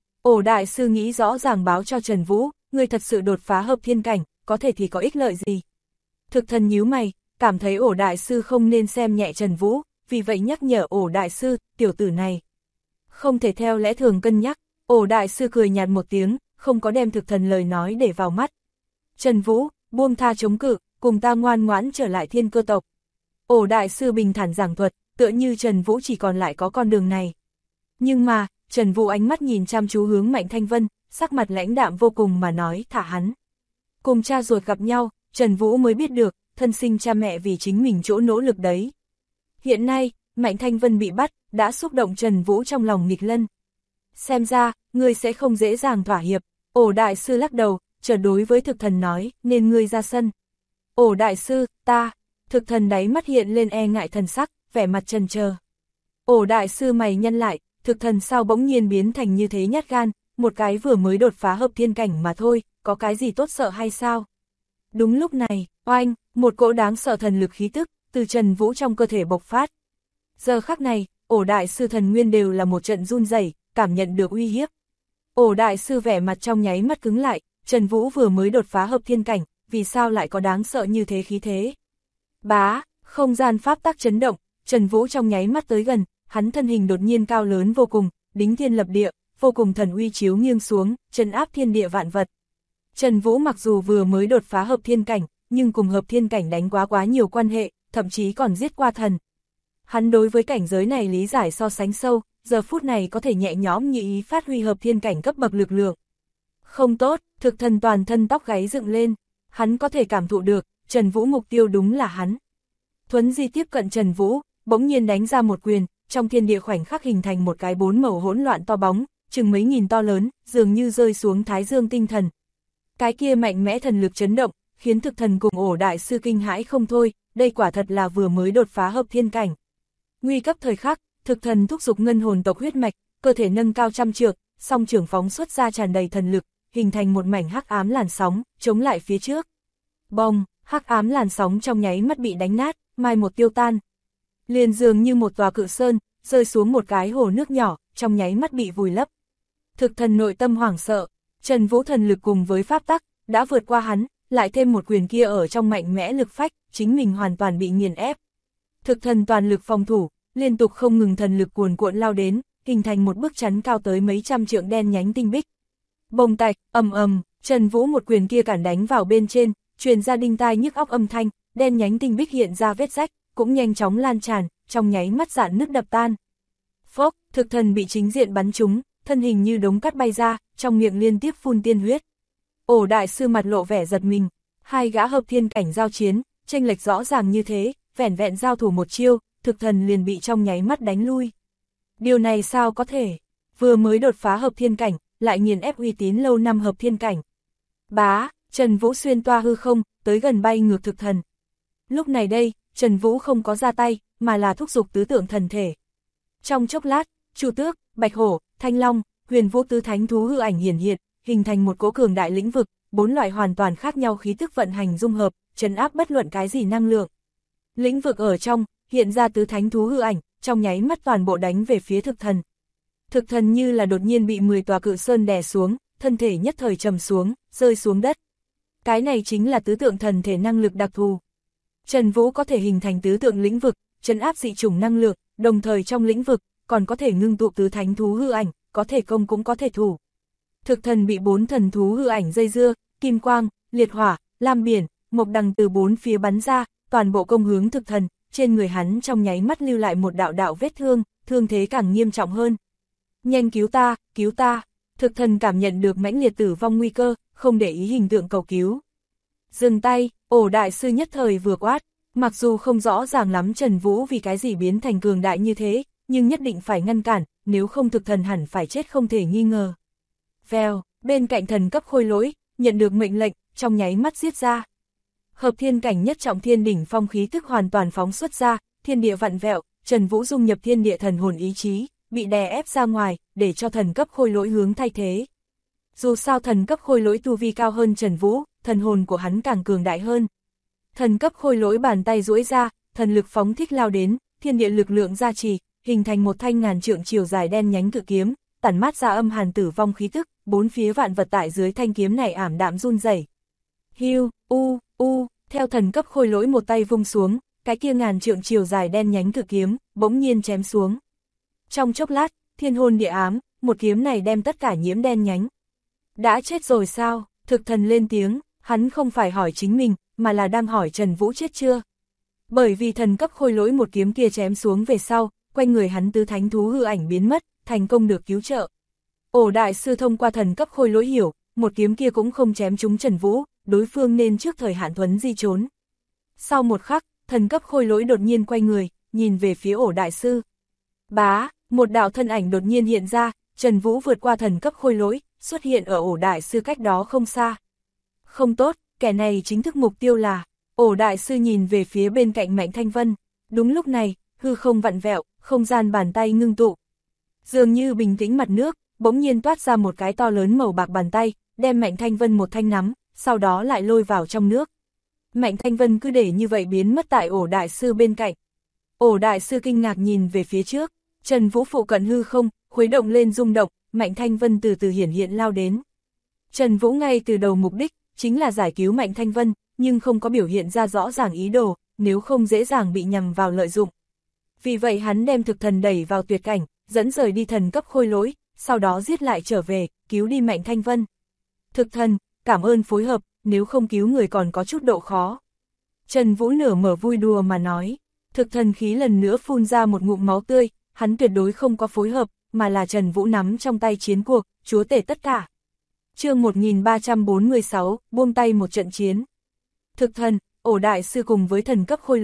Ổ đại sư nghĩ rõ ràng báo cho Trần Vũ, ngươi thật sự đột phá hợp thiên cảnh, có thể thì có ích lợi gì. Thực thần nhíu mày, cảm thấy Ổ đại sư không nên xem nhẹ Trần Vũ, vì vậy nhắc nhở Ổ đại sư, tiểu tử này không thể theo lẽ thường cân nhắc. Ổ đại sư cười nhạt một tiếng, không có đem thực thần lời nói để vào mắt. Trần Vũ, buông tha chống cự, cùng ta ngoan ngoãn trở lại Thiên Cơ tộc. Ổ đại sư bình thản giảng thuật, tựa như Trần Vũ chỉ còn lại có con đường này. Nhưng mà, Trần Vũ ánh mắt nhìn chăm chú hướng Mạnh Thanh Vân, sắc mặt lãnh đạm vô cùng mà nói, thả hắn. Cùng cha ruột gặp nhau, Trần Vũ mới biết được, thân sinh cha mẹ vì chính mình chỗ nỗ lực đấy. Hiện nay, Mạnh Thanh Vân bị bắt, đã xúc động Trần Vũ trong lòng nghịch lân. Xem ra, ngươi sẽ không dễ dàng thỏa hiệp. Ổ đại sư lắc đầu, trở đối với thực thần nói, nên ngươi ra sân. Ổ đại sư, ta. Thực thần đáy mắt hiện lên e ngại thần sắc, vẻ mặt chần chờ. Ổ đại sư mày nhăn lại, thực thần sao bỗng nhiên biến thành như thế nhát gan, một cái vừa mới đột phá hợp thiên cảnh mà thôi, có cái gì tốt sợ hay sao? Đúng lúc này, oanh, một cỗ đáng sợ thần lực khí tức, từ Trần Vũ trong cơ thể bộc phát. Giờ khắc này, Ổ đại sư thần nguyên đều là một trận run rẩy, cảm nhận được uy hiếp. Ổ đại sư vẻ mặt trong nháy mắt cứng lại, Trần Vũ vừa mới đột phá hợp thiên cảnh, vì sao lại có đáng sợ như thế khí thế? Bá, không gian pháp tắc chấn động, Trần Vũ trong nháy mắt tới gần, hắn thân hình đột nhiên cao lớn vô cùng, đính thiên lập địa, vô cùng thần uy chiếu nghiêng xuống, trấn áp thiên địa vạn vật. Trần Vũ mặc dù vừa mới đột phá hợp thiên cảnh, nhưng cùng hợp thiên cảnh đánh quá nhiều quan hệ, thậm chí còn giết qua thần. Hắn đối với cảnh giới này lý giải so sánh sâu, giờ phút này có thể nhẹ nhõm như ý phát huy hợp thiên cảnh cấp bậc lực lượng. Không tốt, thực thần toàn thân tóc gáy dựng lên, hắn có thể cảm thụ được, Trần Vũ mục tiêu đúng là hắn. Thuấn Di tiếp cận Trần Vũ, bỗng nhiên đánh ra một quyền, trong thiên địa khoảnh khắc hình thành một cái 4 màu hỗn loạn to bóng, chừng mấy nghìn to lớn, dường như rơi xuống Thái Dương tinh thần. Cái kia mạnh mẽ thần lực chấn động, khiến thực thần cùng Ổ đại sư kinh hãi không thôi, đây quả thật là vừa mới đột phá hợp thiên cảnh. Nguy cấp thời khắc, thực thần thúc giục ngân hồn tộc huyết mạch, cơ thể nâng cao trăm trượng, song trưởng phóng xuất ra tràn đầy thần lực, hình thành một mảnh hắc ám làn sóng, chống lại phía trước. Bong, hắc ám làn sóng trong nháy mắt bị đánh nát, mai một tiêu tan. Liền dường như một tòa cự sơn, rơi xuống một cái hồ nước nhỏ, trong nháy mắt bị vùi lấp. Thực thần nội tâm hoảng sợ, Trần Vũ thần lực cùng với pháp tắc, đã vượt qua hắn, lại thêm một quyền kia ở trong mạnh mẽ lực phách, chính mình hoàn toàn bị nghiền ép. Thực thần toàn lực phòng thủ, liên tục không ngừng thần lực cuồn cuộn lao đến, hình thành một bức chắn cao tới mấy trăm trượng đen nhánh tinh bích. Bồng tạch, ầm ầm, Trần Vũ một quyền kia cản đánh vào bên trên, truyền ra đinh tai nhức óc âm thanh, đen nhánh tinh bích hiện ra vết rách, cũng nhanh chóng lan tràn, trong nháy mắt rạn nứt đập tan. Phốc, thực thần bị chính diện bắn trúng, thân hình như đống cát bay ra, trong miệng liên tiếp phun tiên huyết. Ổ đại sư mặt lộ vẻ giật mình, hai gã hợp thiên cảnh giao chiến, chênh lệch rõ ràng như thế, vẻn vẹn giao thủ một chiêu, thực thần liền bị trong nháy mắt đánh lui. Điều này sao có thể, vừa mới đột phá hợp thiên cảnh, lại nghiền ép uy tín lâu năm hợp thiên cảnh. Bá, Trần Vũ xuyên toa hư không, tới gần bay ngược thực thần. Lúc này đây, Trần Vũ không có ra tay, mà là thúc giục tứ tượng thần thể. Trong chốc lát, Chu Tước, Bạch Hổ, Thanh Long, Huyền Vũ tứ thánh thú hư ảnh hiển hiện, hình thành một cỗ cường đại lĩnh vực, 4 loại hoàn toàn khác nhau khí tức vận hành dung hợp, trấn áp bất luận cái gì năng lượng. Lĩnh vực ở trong, hiện ra tứ thánh thú hư ảnh, trong nháy mắt toàn bộ đánh về phía thực thần. Thực thần như là đột nhiên bị 10 tòa cự sơn đè xuống, thân thể nhất thời trầm xuống, rơi xuống đất. Cái này chính là tứ tượng thần thể năng lực đặc thù. Trần Vũ có thể hình thành tứ tượng lĩnh vực, trấn áp dị chủng năng lượng, đồng thời trong lĩnh vực, còn có thể ngưng tụ tứ thánh thú hư ảnh, có thể công cũng có thể thủ. Thực thần bị 4 thần thú hư ảnh dây dưa, kim quang, liệt hỏa, lam biển, mộc đằng từ 4 phía bắn ra, toàn bộ công hướng thực thần, trên người hắn trong nháy mắt lưu lại một đạo đạo vết thương, thương thế càng nghiêm trọng hơn. Nhanh cứu ta, cứu ta! Thực thần cảm nhận được mãnh liệt tử vong nguy cơ, không để ý hình tượng cầu cứu. Dừng tay, Ổ đại sư nhất thời vừa quát, mặc dù không rõ ràng lắm Trần Vũ vì cái gì biến thành cường đại như thế, nhưng nhất định phải ngăn cản, nếu không thực thần hẳn phải chết không thể nghi ngờ. Vèo, bên cạnh thần cấp khôi lỗi, nhận được mệnh lệnh, trong nháy mắt giết ra. Hợp thiên cảnh nhất trọng thiên đỉnh phong khí tức hoàn toàn phóng xuất ra, thiên địa vặn vẹo, Trần Vũ dung nhập thiên địa thần hồn ý chí, bị đè ép ra ngoài, để cho thần cấp khôi lỗi hướng thay thế. Dù sao thần cấp khôi lỗi tu vi cao hơn Trần Vũ, thần hồn của hắn càng cường đại hơn. Thần cấp khôi lỗi bàn tay duỗi ra, thần lực phóng thích lao đến, thiên địa lực lượng gia trì, hình thành một thanh ngàn trượng chiều dài đen nhánh cự kiếm, tản mát ra âm hàn tử vong khí tức, bốn phía vạn vật tại dưới thanh kiếm này ảm đạm run rẩy. Hiu, theo thần cấp khôi lỗi một tay vung xuống, cái kia ngàn trượng chiều dài đen nhánh cự kiếm, bỗng nhiên chém xuống. Trong chốc lát, thiên hôn địa ám, một kiếm này đem tất cả nhiễm đen nhánh. Đã chết rồi sao? Thực thần lên tiếng, hắn không phải hỏi chính mình, mà là đang hỏi Trần Vũ chết chưa. Bởi vì thần cấp khôi lỗi một kiếm kia chém xuống về sau, quanh người hắn tứ thánh thú hư ảnh biến mất, thành công được cứu trợ. Ổ đại sư thông qua thần cấp khôi lỗi hiểu, một kiếm kia cũng không chém trúng Trần Vũ, đối phương nên trước thời hạn Thuấn Di trốn. Sau một khắc, thần cấp khôi lỗi đột nhiên quay người, nhìn về phía Ổ đại sư. Bá, một đạo thân ảnh đột nhiên hiện ra, Trần Vũ vượt qua thần cấp khôi lỗi, xuất hiện ở Ổ đại sư cách đó không xa. Không tốt, kẻ này chính thức mục tiêu là... Ổ đại sư nhìn về phía bên cạnh Mạnh Thanh Vân. Đúng lúc này, hư không vặn vẹo, không gian bàn tay ngưng tụ. Dường như bình tĩnh mặt nước, bỗng nhiên toát ra một cái to lớn màu bạc bàn tay, đem Mạnh Thanh Vân một thanh nắm, sau đó lại lôi vào trong nước. Mạnh Thanh Vân cứ để như vậy biến mất tại Ổ đại sư bên cạnh. Ổ đại sư kinh ngạc nhìn về phía trước, Trần Vũ phụ cận hư không, khuấy động lên rung động, Mạnh Thanh Vân từ từ hiển hiện lao đến. Trần Vũ ngay từ đầu mục đích, chính là giải cứu Mạnh Thanh Vân, nhưng không có biểu hiện ra rõ ràng ý đồ, nếu không dễ dàng bị nhằm vào lợi dụng. Vì vậy hắn đem thực thần đẩy vào tuyệt cảnh, dẫn rời đi thần cấp khôi lỗi, sau đó giết lại trở về, cứu đi Mạnh Thanh Vân. Thực thần, cảm ơn phối hợp, nếu không cứu người còn có chút độ khó. Trần Vũ nửa mở vui đùa mà nói, thực thần khí lần nữa phun ra một ngụm máu tươi, hắn tuyệt đối không có phối hợp, mà là Trần Vũ nắm trong tay chiến cuộc, chúa tể tất cả. Chương 1346, buông tay một trận chiến. Thực thần, Ổ đại sư cùng với thần cấp khôi lỗi,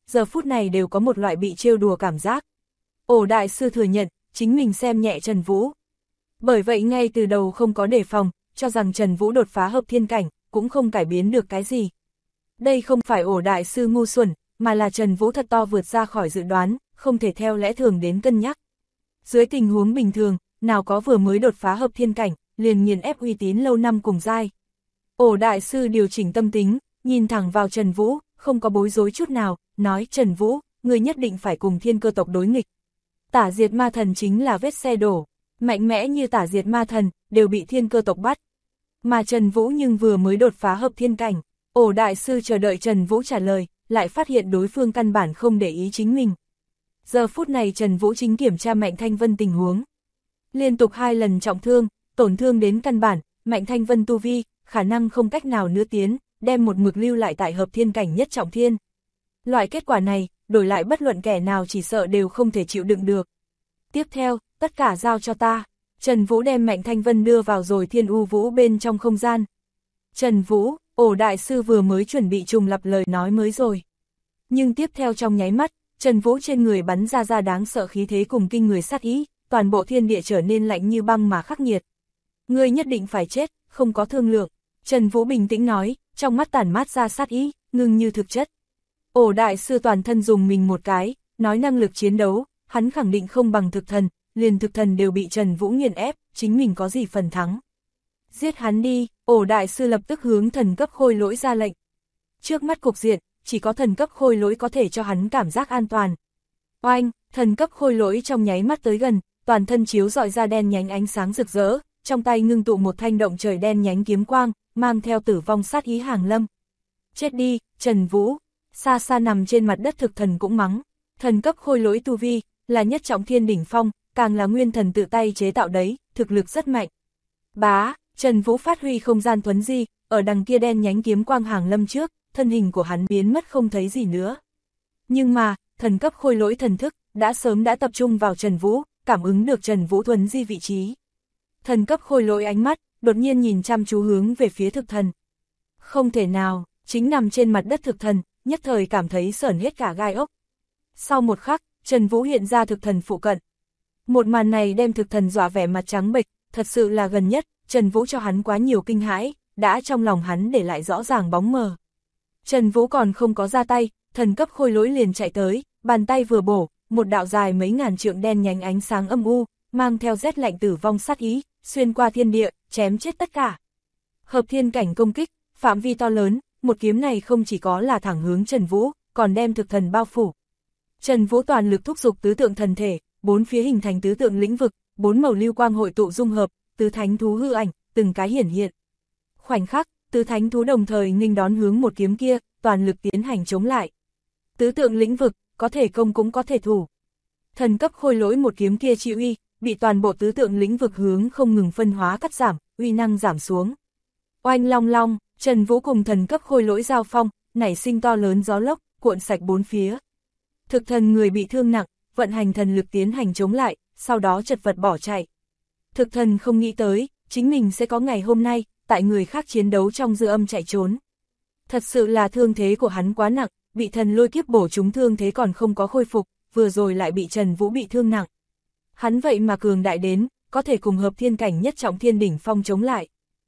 giờ phút này đều có một loại bị trêu đùa cảm giác. Ổ đại sư thừa nhận, chính mình xem nhẹ Trần Vũ. Bởi vậy ngay từ đầu không có đề phòng, cho rằng Trần Vũ đột phá hợp thiên cảnh, cũng không cải biến được cái gì. Đây không phải ổ đại sư ngu xuẩn, mà là Trần Vũ thật to vượt ra khỏi dự đoán, không thể theo lẽ thường đến cân nhắc. Dưới tình huống bình thường, nào có vừa mới đột phá hợp thiên cảnh, liền nghiền ép uy tín lâu năm cùng giai. Ổ đại sư điều chỉnh tâm tính, nhìn thẳng vào Trần Vũ, không có bối rối chút nào, nói Trần Vũ, ngươi nhất định phải cùng thiên cơ tộc đối nghịch. Tả diệt ma thần chính là vết xe đổ, mạnh mẽ như tả diệt ma thần, đều bị thiên cơ tộc bắt. Mà Trần Vũ nhưng vừa mới đột phá hợp thiên cảnh, ổ đại sư chờ đợi Trần Vũ trả lời, lại phát hiện đối phương căn bản không để ý chính mình. Giờ phút này Trần Vũ chính kiểm tra Mạnh Thanh Vân tình huống. Liên tục 2 lần trọng thương, tổn thương đến căn bản, Mạnh Thanh Vân tu vi, khả năng không cách nào nữa tiến, đem một mực lưu lại tại hợp thiên cảnh nhất trọng thiên. Loại kết quả này, đổi lại bất luận kẻ nào chỉ sợ đều không thể chịu đựng được. Tiếp theo, tất cả giao cho ta. Trần Vũ đem Mạnh Thanh Vân đưa vào rồi Thiên U Vũ bên trong không gian. Trần Vũ, ổ đại sư vừa mới chuẩn bị trùng lặp lời nói mới rồi. Nhưng tiếp theo trong nháy mắt, Trần Vũ trên người bắn ra đáng sợ khí thế cùng kinh người sát ý, toàn bộ thiên địa trở nên lạnh như băng mà khắc nghiệt. Ngươi nhất định phải chết, không có thương lượng. Trần Vũ bình tĩnh nói, trong mắt tản mát ra sát ý, ngưng như thực chất. Ổ đại sư toàn thân dùng mình một cái, nói năng lực chiến đấu, hắn khẳng định không bằng thực thần, liền thực thần đều bị Trần Vũ nghiền ép, chính mình có gì phần thắng. Giết hắn đi, ổ đại sư lập tức hướng thần cấp khôi lỗi ra lệnh. Trước mắt cục diện, chỉ có thần cấp khôi lỗi có thể cho hắn cảm giác an toàn. Oanh, thần cấp khôi lỗi trong nháy mắt tới gần, toàn thân chiếu rọi ra đen nhánh ánh sáng rực rỡ, trong tay ngưng tụ một thanh động trời đen nhánh kiếm quang, mang theo tử vong sát ý hàng lâm. Chết đi, Trần Vũ, xa xa nằm trên mặt đất thực thần cũng mắng, thần cấp khôi lỗi tu vi, là nhất trọng thiên đỉnh phong, càng là nguyên thần tự tay chế tạo đấy, thực lực rất mạnh. Bá, Trần Vũ phát huy không gian thuấn di, ở đằng kia đen nhánh kiếm quang hàng lâm trước, thân hình của hắn biến mất không thấy gì nữa. Nhưng mà, thần cấp khôi lỗi thần thức, đã sớm tập trung vào Trần Vũ, cảm ứng được Trần Vũ thuấn di vị trí. Thần cấp khôi lỗi ánh mắt, đột nhiên nhìn chăm chú hướng về phía thực thần. Không thể nào, chính nằm trên mặt đất thực thần, nhất thời cảm thấy sởn hết cả gai ốc. Sau một khắc, Trần Vũ hiện ra thực thần phụ cận. Một màn này đem thực thần dọa vẻ mặt trắng bệch, thật sự là gần nhất, Trần Vũ cho hắn quá nhiều kinh hãi, đã trong lòng hắn để lại rõ ràng bóng mờ. Trần Vũ còn không có ra tay, thần cấp khôi lỗi liền chạy tới, bàn tay vừa bổ, một đạo dài mấy ngàn trượng đen nhánh ánh sáng âm u, mang theo rét lạnh tử vong sát ý, xuyên qua thiên địa, chém chết tất cả. Hợp thiên cảnh công kích, phạm vi to lớn, một kiếm này không chỉ có là thẳng hướng Trần Vũ, còn đem thực thần bao phủ. Trần Vũ toàn lực thúc giục tứ tượng thần thể, 4 phía hình thành tứ tượng lĩnh vực, 4 màu lưu quang hội tụ dung hợp, tứ thánh thú hư ảnh, từng cái hiển hiện. Khoảnh khắc, tứ thánh thú đồng thời nghênh đón hướng một kiếm kia, toàn lực tiến hành chống lại. Tứ tượng lĩnh vực, có thể công cũng có thể thủ. Thần cấp khôi lỗi một kiếm kia chi uy, bị toàn bộ tứ tượng lĩnh vực hướng không ngừng phân hóa cắt giảm, uy năng giảm xuống. Oanh long long, Trần Vũ cùng thần cấp khôi lỗi giao phong, nảy sinh to lớn gió lốc, cuộn sạch 4 phía. Thực thần người bị thương nặng, vận hành thần lực tiến hành chống lại, sau đó chật vật bỏ chạy. Thực thần không nghĩ tới, chính mình sẽ có ngày hôm nay, tại người khác chiến đấu trong dư âm chạy trốn. Thật sự là thương thế của hắn quá nặng, bị thần lôi kiếp bổ trúng thương thế còn không có khôi phục, vừa rồi lại bị Trần Vũ bị thương nặng. Hắn vậy mà cường đại đến, có thể cùng hợp thiên cảnh nhất trọng thiên đỉnh phong chống lại.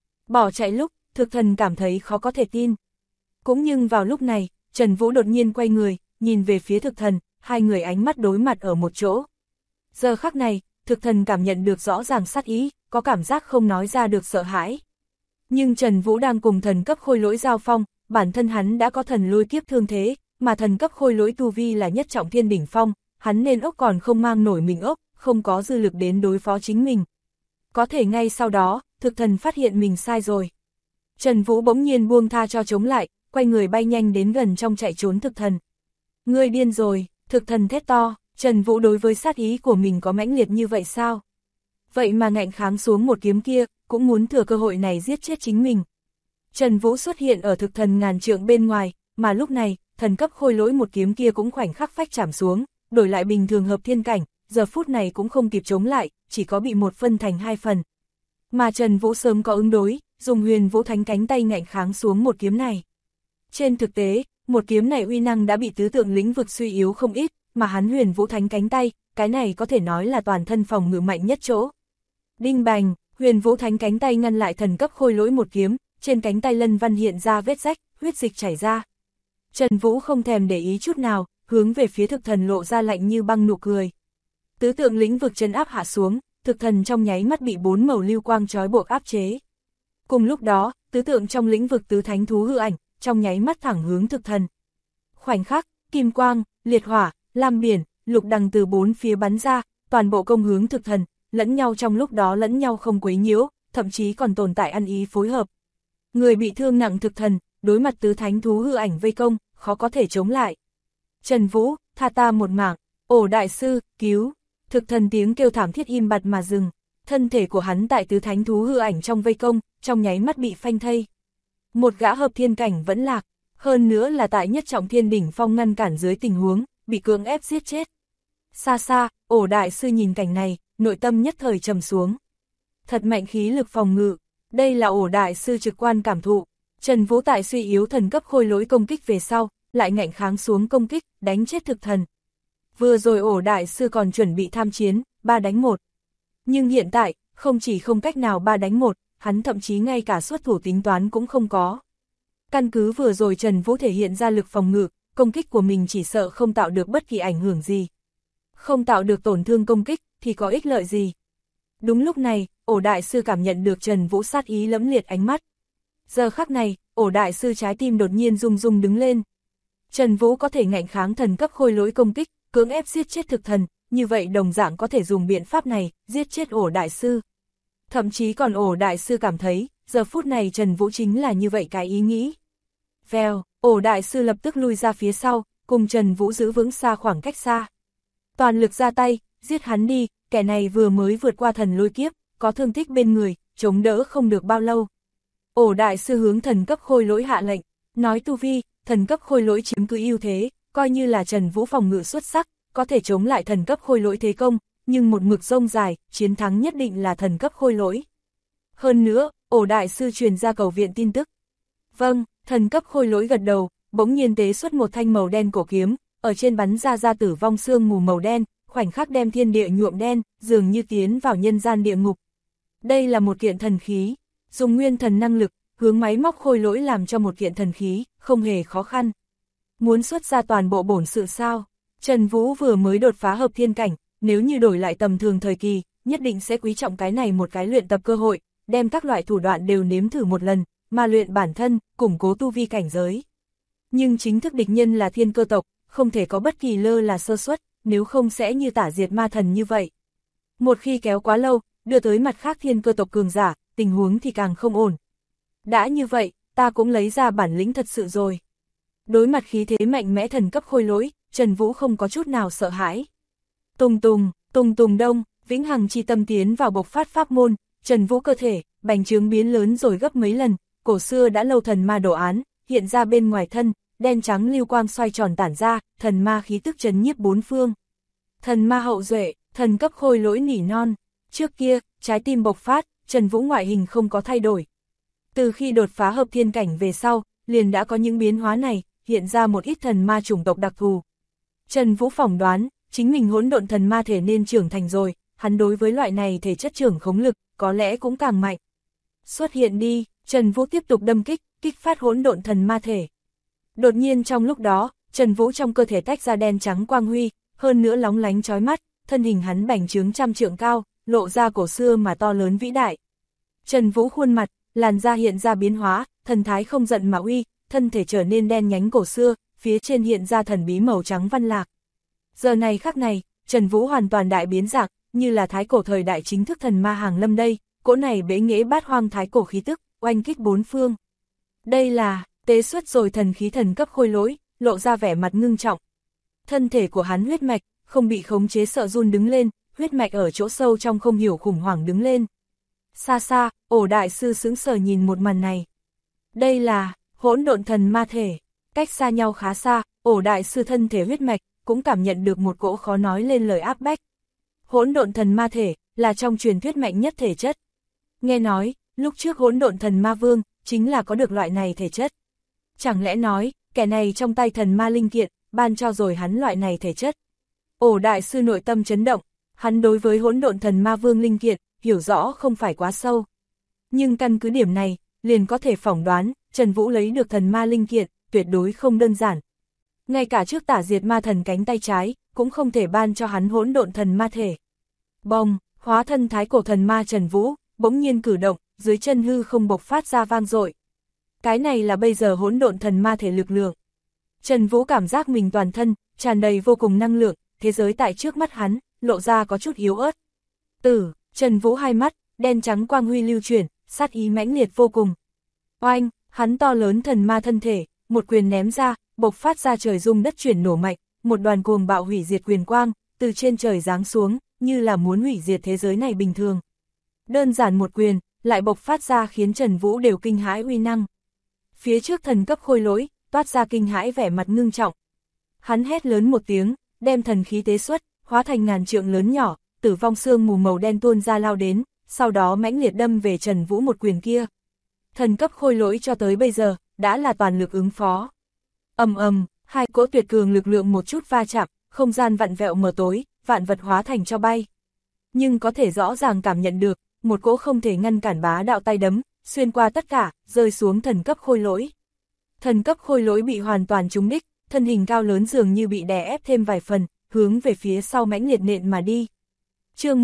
Bỏ chạy lúc, thực thần cảm thấy khó có thể tin. Cũng nhưng vào lúc này, Trần Vũ đột nhiên quay người, nhìn về phía thực thần, hai người ánh mắt đối mặt ở một chỗ. Giờ khắc này, thực thần cảm nhận được rõ ràng sát ý, có cảm giác không nói ra được sợ hãi. Nhưng Trần Vũ đang cùng thần cấp khôi lỗi giao phong, bản thân hắn đã có thần lôi kiếp thương thế, mà thần cấp khôi lỗi tu vi là nhất trọng thiên đỉnh phong, hắn nên ốc còn không mang nổi mình ốc, không có dư lực đến đối phó chính mình. Có thể ngay sau đó, thực thần phát hiện mình sai rồi. Trần Vũ bỗng nhiên buông tha cho chống lại, quay người bay nhanh đến gần trong chạy trốn thực thần. Ngươi điên rồi, thực thần thét to, Trần Vũ đối với sát ý của mình có mãnh liệt như vậy sao? Vậy mà ngạnh kháng xuống một kiếm kia, cũng muốn thừa cơ hội này giết chết chính mình. Trần Vũ xuất hiện ở thực thần ngàn trượng bên ngoài, mà lúc này, thần cấp khôi lỗi một kiếm kia cũng khoảnh khắc phách chạm xuống, đổi lại bình thường hợp thiên cảnh, giờ phút này cũng không kịp chống lại, chỉ có bị một phân thành 2 phần. Mà Trần Vũ sớm có ứng đối, dùng Huyền Vũ Thánh cánh tay ngạnh kháng xuống một kiếm này. Trên thực tế, một kiếm này uy năng đã bị tứ tượng lĩnh vực suy yếu không ít, mà hắn Huyền Vũ Thánh cánh tay, cái này có thể nói là toàn thân phòng ngự mạnh nhất chỗ. Đinh bành, Huyền Vũ Thánh cánh tay ngăn lại thần cấp khôi lỗi một kiếm, trên cánh tay lân văn hiện ra vết rách, huyết dịch chảy ra. Trần Vũ không thèm để ý chút nào, hướng về phía thực thần lộ ra lạnh như băng nụ cười. Tứ tượng lĩnh vực trấn áp hạ xuống, thực thần trong nháy mắt bị 4 màu lưu quang trói buộc áp chế. Cùng lúc đó, tứ tượng trong lĩnh vực tứ thánh thú hư ảnh, trong nháy mắt thẳng hướng thực thần. Khoảnh khắc, kim quang, liệt hỏa, lam biển, lục đằng từ 4 phía bắn ra, toàn bộ công hướng thực thần, lẫn nhau trong lúc đó lẫn nhau không quấy nhiễu, thậm chí còn tồn tại ăn ý phối hợp. Người bị thương nặng thực thần, đối mặt tứ thánh thú hư ảnh vây công, khó có thể chống lại. Trần Vũ, tha ta một mạng, ổ đại sư, cứu. Thực thần tiếng kêu thảm thiết im bặt mà dừng, thân thể của hắn tại tứ thánh thú hư ảnh trong vây công, trong nháy mắt bị phanh thây. Một gã hợp thiên cảnh vẫn lạc, hơn nữa là tại nhất trọng thiên đỉnh phong ngăn cản dưới tình huống, bị cưỡng ép giết chết. Xa xa, ổ đại sư nhìn cảnh này, nội tâm nhất thời trầm xuống. Thật mạnh khí lực phòng ngự, đây là ổ đại sư trực quan cảm thụ. Trần Vũ tại suy yếu thần cấp khôi lỗi công kích về sau, lại ngạnh kháng xuống công kích, đánh chết thực thần. Vừa rồi ổ đại sư còn chuẩn bị tham chiến, 3 đánh 1. Nhưng hiện tại, không chỉ không cách nào 3 đánh 1, hắn thậm chí ngay cả xuất thủ tính toán cũng không có. Căn cứ vừa rồi Trần Vũ thể hiện ra lực phòng ngự, công kích của mình chỉ sợ không tạo được bất kỳ ảnh hưởng gì. Không tạo được tổn thương công kích, thì có ích lợi gì? Đúng lúc này, ổ đại sư cảm nhận được Trần Vũ sát ý lẫm liệt ánh mắt. Giờ khắc này, ổ đại sư trái tim đột nhiên rung rung đứng lên. Trần Vũ có thể ngạnh kháng thần cấp khôi lỗi công kích, cưỡng ép giết chết thực thần, như vậy đồng dạng có thể dùng biện pháp này, giết chết ổ đại sư. Thậm chí còn ổ đại sư cảm thấy, giờ phút này Trần Vũ chính là như vậy cái ý nghĩ. Vèo, ổ đại sư lập tức lui ra phía sau, cùng Trần Vũ giữ vững xa khoảng cách xa. Toàn lực ra tay, giết hắn đi, kẻ này vừa mới vượt qua thần lôi kiếp, có thương tích bên người, chống đỡ không được bao lâu. Ổ đại sư hướng thần cấp khôi lỗi hạ lệnh, nói tu vi, thần cấp khôi lỗi chiếm cứ ưu thế, coi như là Trần Vũ phòng ngự xuất sắc, có thể chống lại thần cấp khôi lỗi thế công, nhưng một mực rông dài, chiến thắng nhất định là thần cấp khôi lỗi. Hơn nữa, ổ đại sư truyền ra cầu viện tin tức. Vâng, thần cấp khôi lỗi gật đầu, bỗng nhiên tế xuất một thanh màu đen cổ kiếm, ở trên bắn ra tử vong sương mù màu đen, khoảnh khắc đem thiên địa nhuộm đen, dường như tiến vào nhân gian địa ngục. Đây là một kiện thần khí, dùng nguyên thần năng lực, hướng máy móc khôi lỗi làm cho một kiện thần khí, không hề khó khăn. Muốn xuất ra toàn bộ bổn sự sao? Trần Vũ vừa mới đột phá hợp thiên cảnh, nếu như đổi lại tầm thường thời kỳ, nhất định sẽ quý trọng cái này một cái luyện tập cơ hội, đem các loại thủ đoạn đều nếm thử một lần, mà luyện bản thân, củng cố tu vi cảnh giới. Nhưng chính thức địch nhân là thiên cơ tộc, không thể có bất kỳ lơ là sơ suất, nếu không sẽ như tả diệt ma thần như vậy. Một khi kéo quá lâu, đưa tới mặt khác thiên cơ tộc cường giả, tình huống thì càng không ổn. Đã như vậy, ta cũng lấy ra bản lĩnh thật sự rồi. Đối mặt khí thế mạnh mẽ thần cấp khôi lỗi, Trần Vũ không có chút nào sợ hãi. Tùng tùng đông, vĩnh hằng chi tâm tiến vào bộc phát pháp môn, Trần Vũ cơ thể, bành trướng biến lớn rồi gấp mấy lần, cổ xưa đã lâu thần ma đồ án, hiện ra bên ngoài thân, đen trắng lưu quang xoay tròn tản ra, thần ma khí tức trấn nhiếp bốn phương. Thần ma hậu duệ, thần cấp khôi lỗi nỉ non, trước kia, trái tim bộc phát, Trần Vũ ngoại hình không có thay đổi. Từ khi đột phá hợp thiên cảnh về sau, liền đã có những biến hóa này, hiện ra một ít thần ma chủng tộc đặc thù. Trần Vũ phỏng đoán, chính mình hỗn độn thần ma thể nên trưởng thành rồi, hắn đối với loại này thể chất trưởng khống lực, có lẽ cũng càng mạnh. Xuất hiện đi, Trần Vũ tiếp tục đâm kích, kích phát hỗn độn thần ma thể. Đột nhiên trong lúc đó, Trần Vũ trong cơ thể tách ra đen trắng quang huy, hơn nữa lóng lánh chói mắt, thân hình hắn bành trướng trăm trượng cao, lộ ra cổ xưa mà to lớn vĩ đại. Trần Vũ khuôn mặt, làn da hiện ra biến hóa, thần thái không giận mà uy, thân thể trở nên đen nhánh cổ xưa, phía trên hiện ra thần bí màu trắng văn lạc. Giờ này khắc này, Trần Vũ hoàn toàn đại biến dạng, như là thái cổ thời đại chính thức thần ma hàng lâm đây, cỗ này bế nghệ bát hoang thái cổ khí tức, oanh kích bốn phương. Đây là, tế xuất rồi thần khí thần cấp khôi lỗi, lộ ra vẻ mặt ngưng trọng. Thân thể của hắn huyết mạch, không bị khống chế sợ run đứng lên, huyết mạch ở chỗ sâu trong không hiểu khủng hoảng đứng lên. Xa xa, ổ đại sư sững sờ nhìn một màn này. Đây là, hỗn độn thần ma thể, cách xa nhau khá xa, ổ đại sư thân thể huyết mạch, cũng cảm nhận được một cỗ khó nói lên lời áp bách. Hỗn độn thần ma thể, là trong truyền thuyết mạnh nhất thể chất. Nghe nói, lúc trước hỗn độn thần ma vương, chính là có được loại này thể chất. Chẳng lẽ nói, kẻ này trong tay thần ma linh kiện, ban cho rồi hắn loại này thể chất. Ổ đại sư nội tâm chấn động, hắn đối với hỗn độn thần ma vương linh kiện, hiểu rõ không phải quá sâu. Nhưng căn cứ điểm này, liền có thể phỏng đoán, Trần Vũ lấy được thần ma linh kiện, tuyệt đối không đơn giản. Ngay cả trước tả diệt ma thần cánh tay trái, cũng không thể ban cho hắn hỗn độn thần ma thể. Bong, hóa thân thái cổ thần ma Trần Vũ, bỗng nhiên cử động, dưới chân hư không bộc phát ra vang dội. Cái này là bây giờ hỗn độn thần ma thể lực lượng. Trần Vũ cảm giác mình toàn thân, tràn đầy vô cùng năng lượng, thế giới tại trước mắt hắn, lộ ra có chút yếu ớt. Trần Vũ hai mắt, đen trắng quang huy lưu chuyển, sát ý mãnh liệt vô cùng. Oanh, hắn to lớn thần ma thân thể, một quyền ném ra, bộc phát ra trời rung đất chuyển nổ mạnh, một đoàn cuồng bạo hủy diệt quyền quang, từ trên trời giáng xuống, như là muốn hủy diệt thế giới này bình thường. Đơn giản một quyền, lại bộc phát ra khiến Trần Vũ đều kinh hãi uy năng. Phía trước thần cấp khôi lỗi, toát ra kinh hãi vẻ mặt ngưng trọng. Hắn hét lớn một tiếng, đem thần khí tế xuất, hóa thành ngàn trượng lớn nhỏ, tử vong sương mù màu đen tuôn ra lao đến, sau đó mãnh liệt đâm về Trần Vũ một quyền kia. Thần cấp khôi lỗi cho tới bây giờ, đã là toàn lực ứng phó. Hai cỗ tuyệt cường lực lượng một chút va chạm, không gian vặn vẹo mờ tối, vạn vật hóa thành cho bay. Nhưng có thể rõ ràng cảm nhận được, một cỗ không thể ngăn cản bá đạo tay đấm, xuyên qua tất cả, rơi xuống thần cấp khôi lỗi. Thần cấp khôi lỗi bị hoàn toàn trúng đích, thân hình cao lớn dường như bị đè ép thêm vài phần, hướng về phía sau mãnh liệt nện mà đi. Chương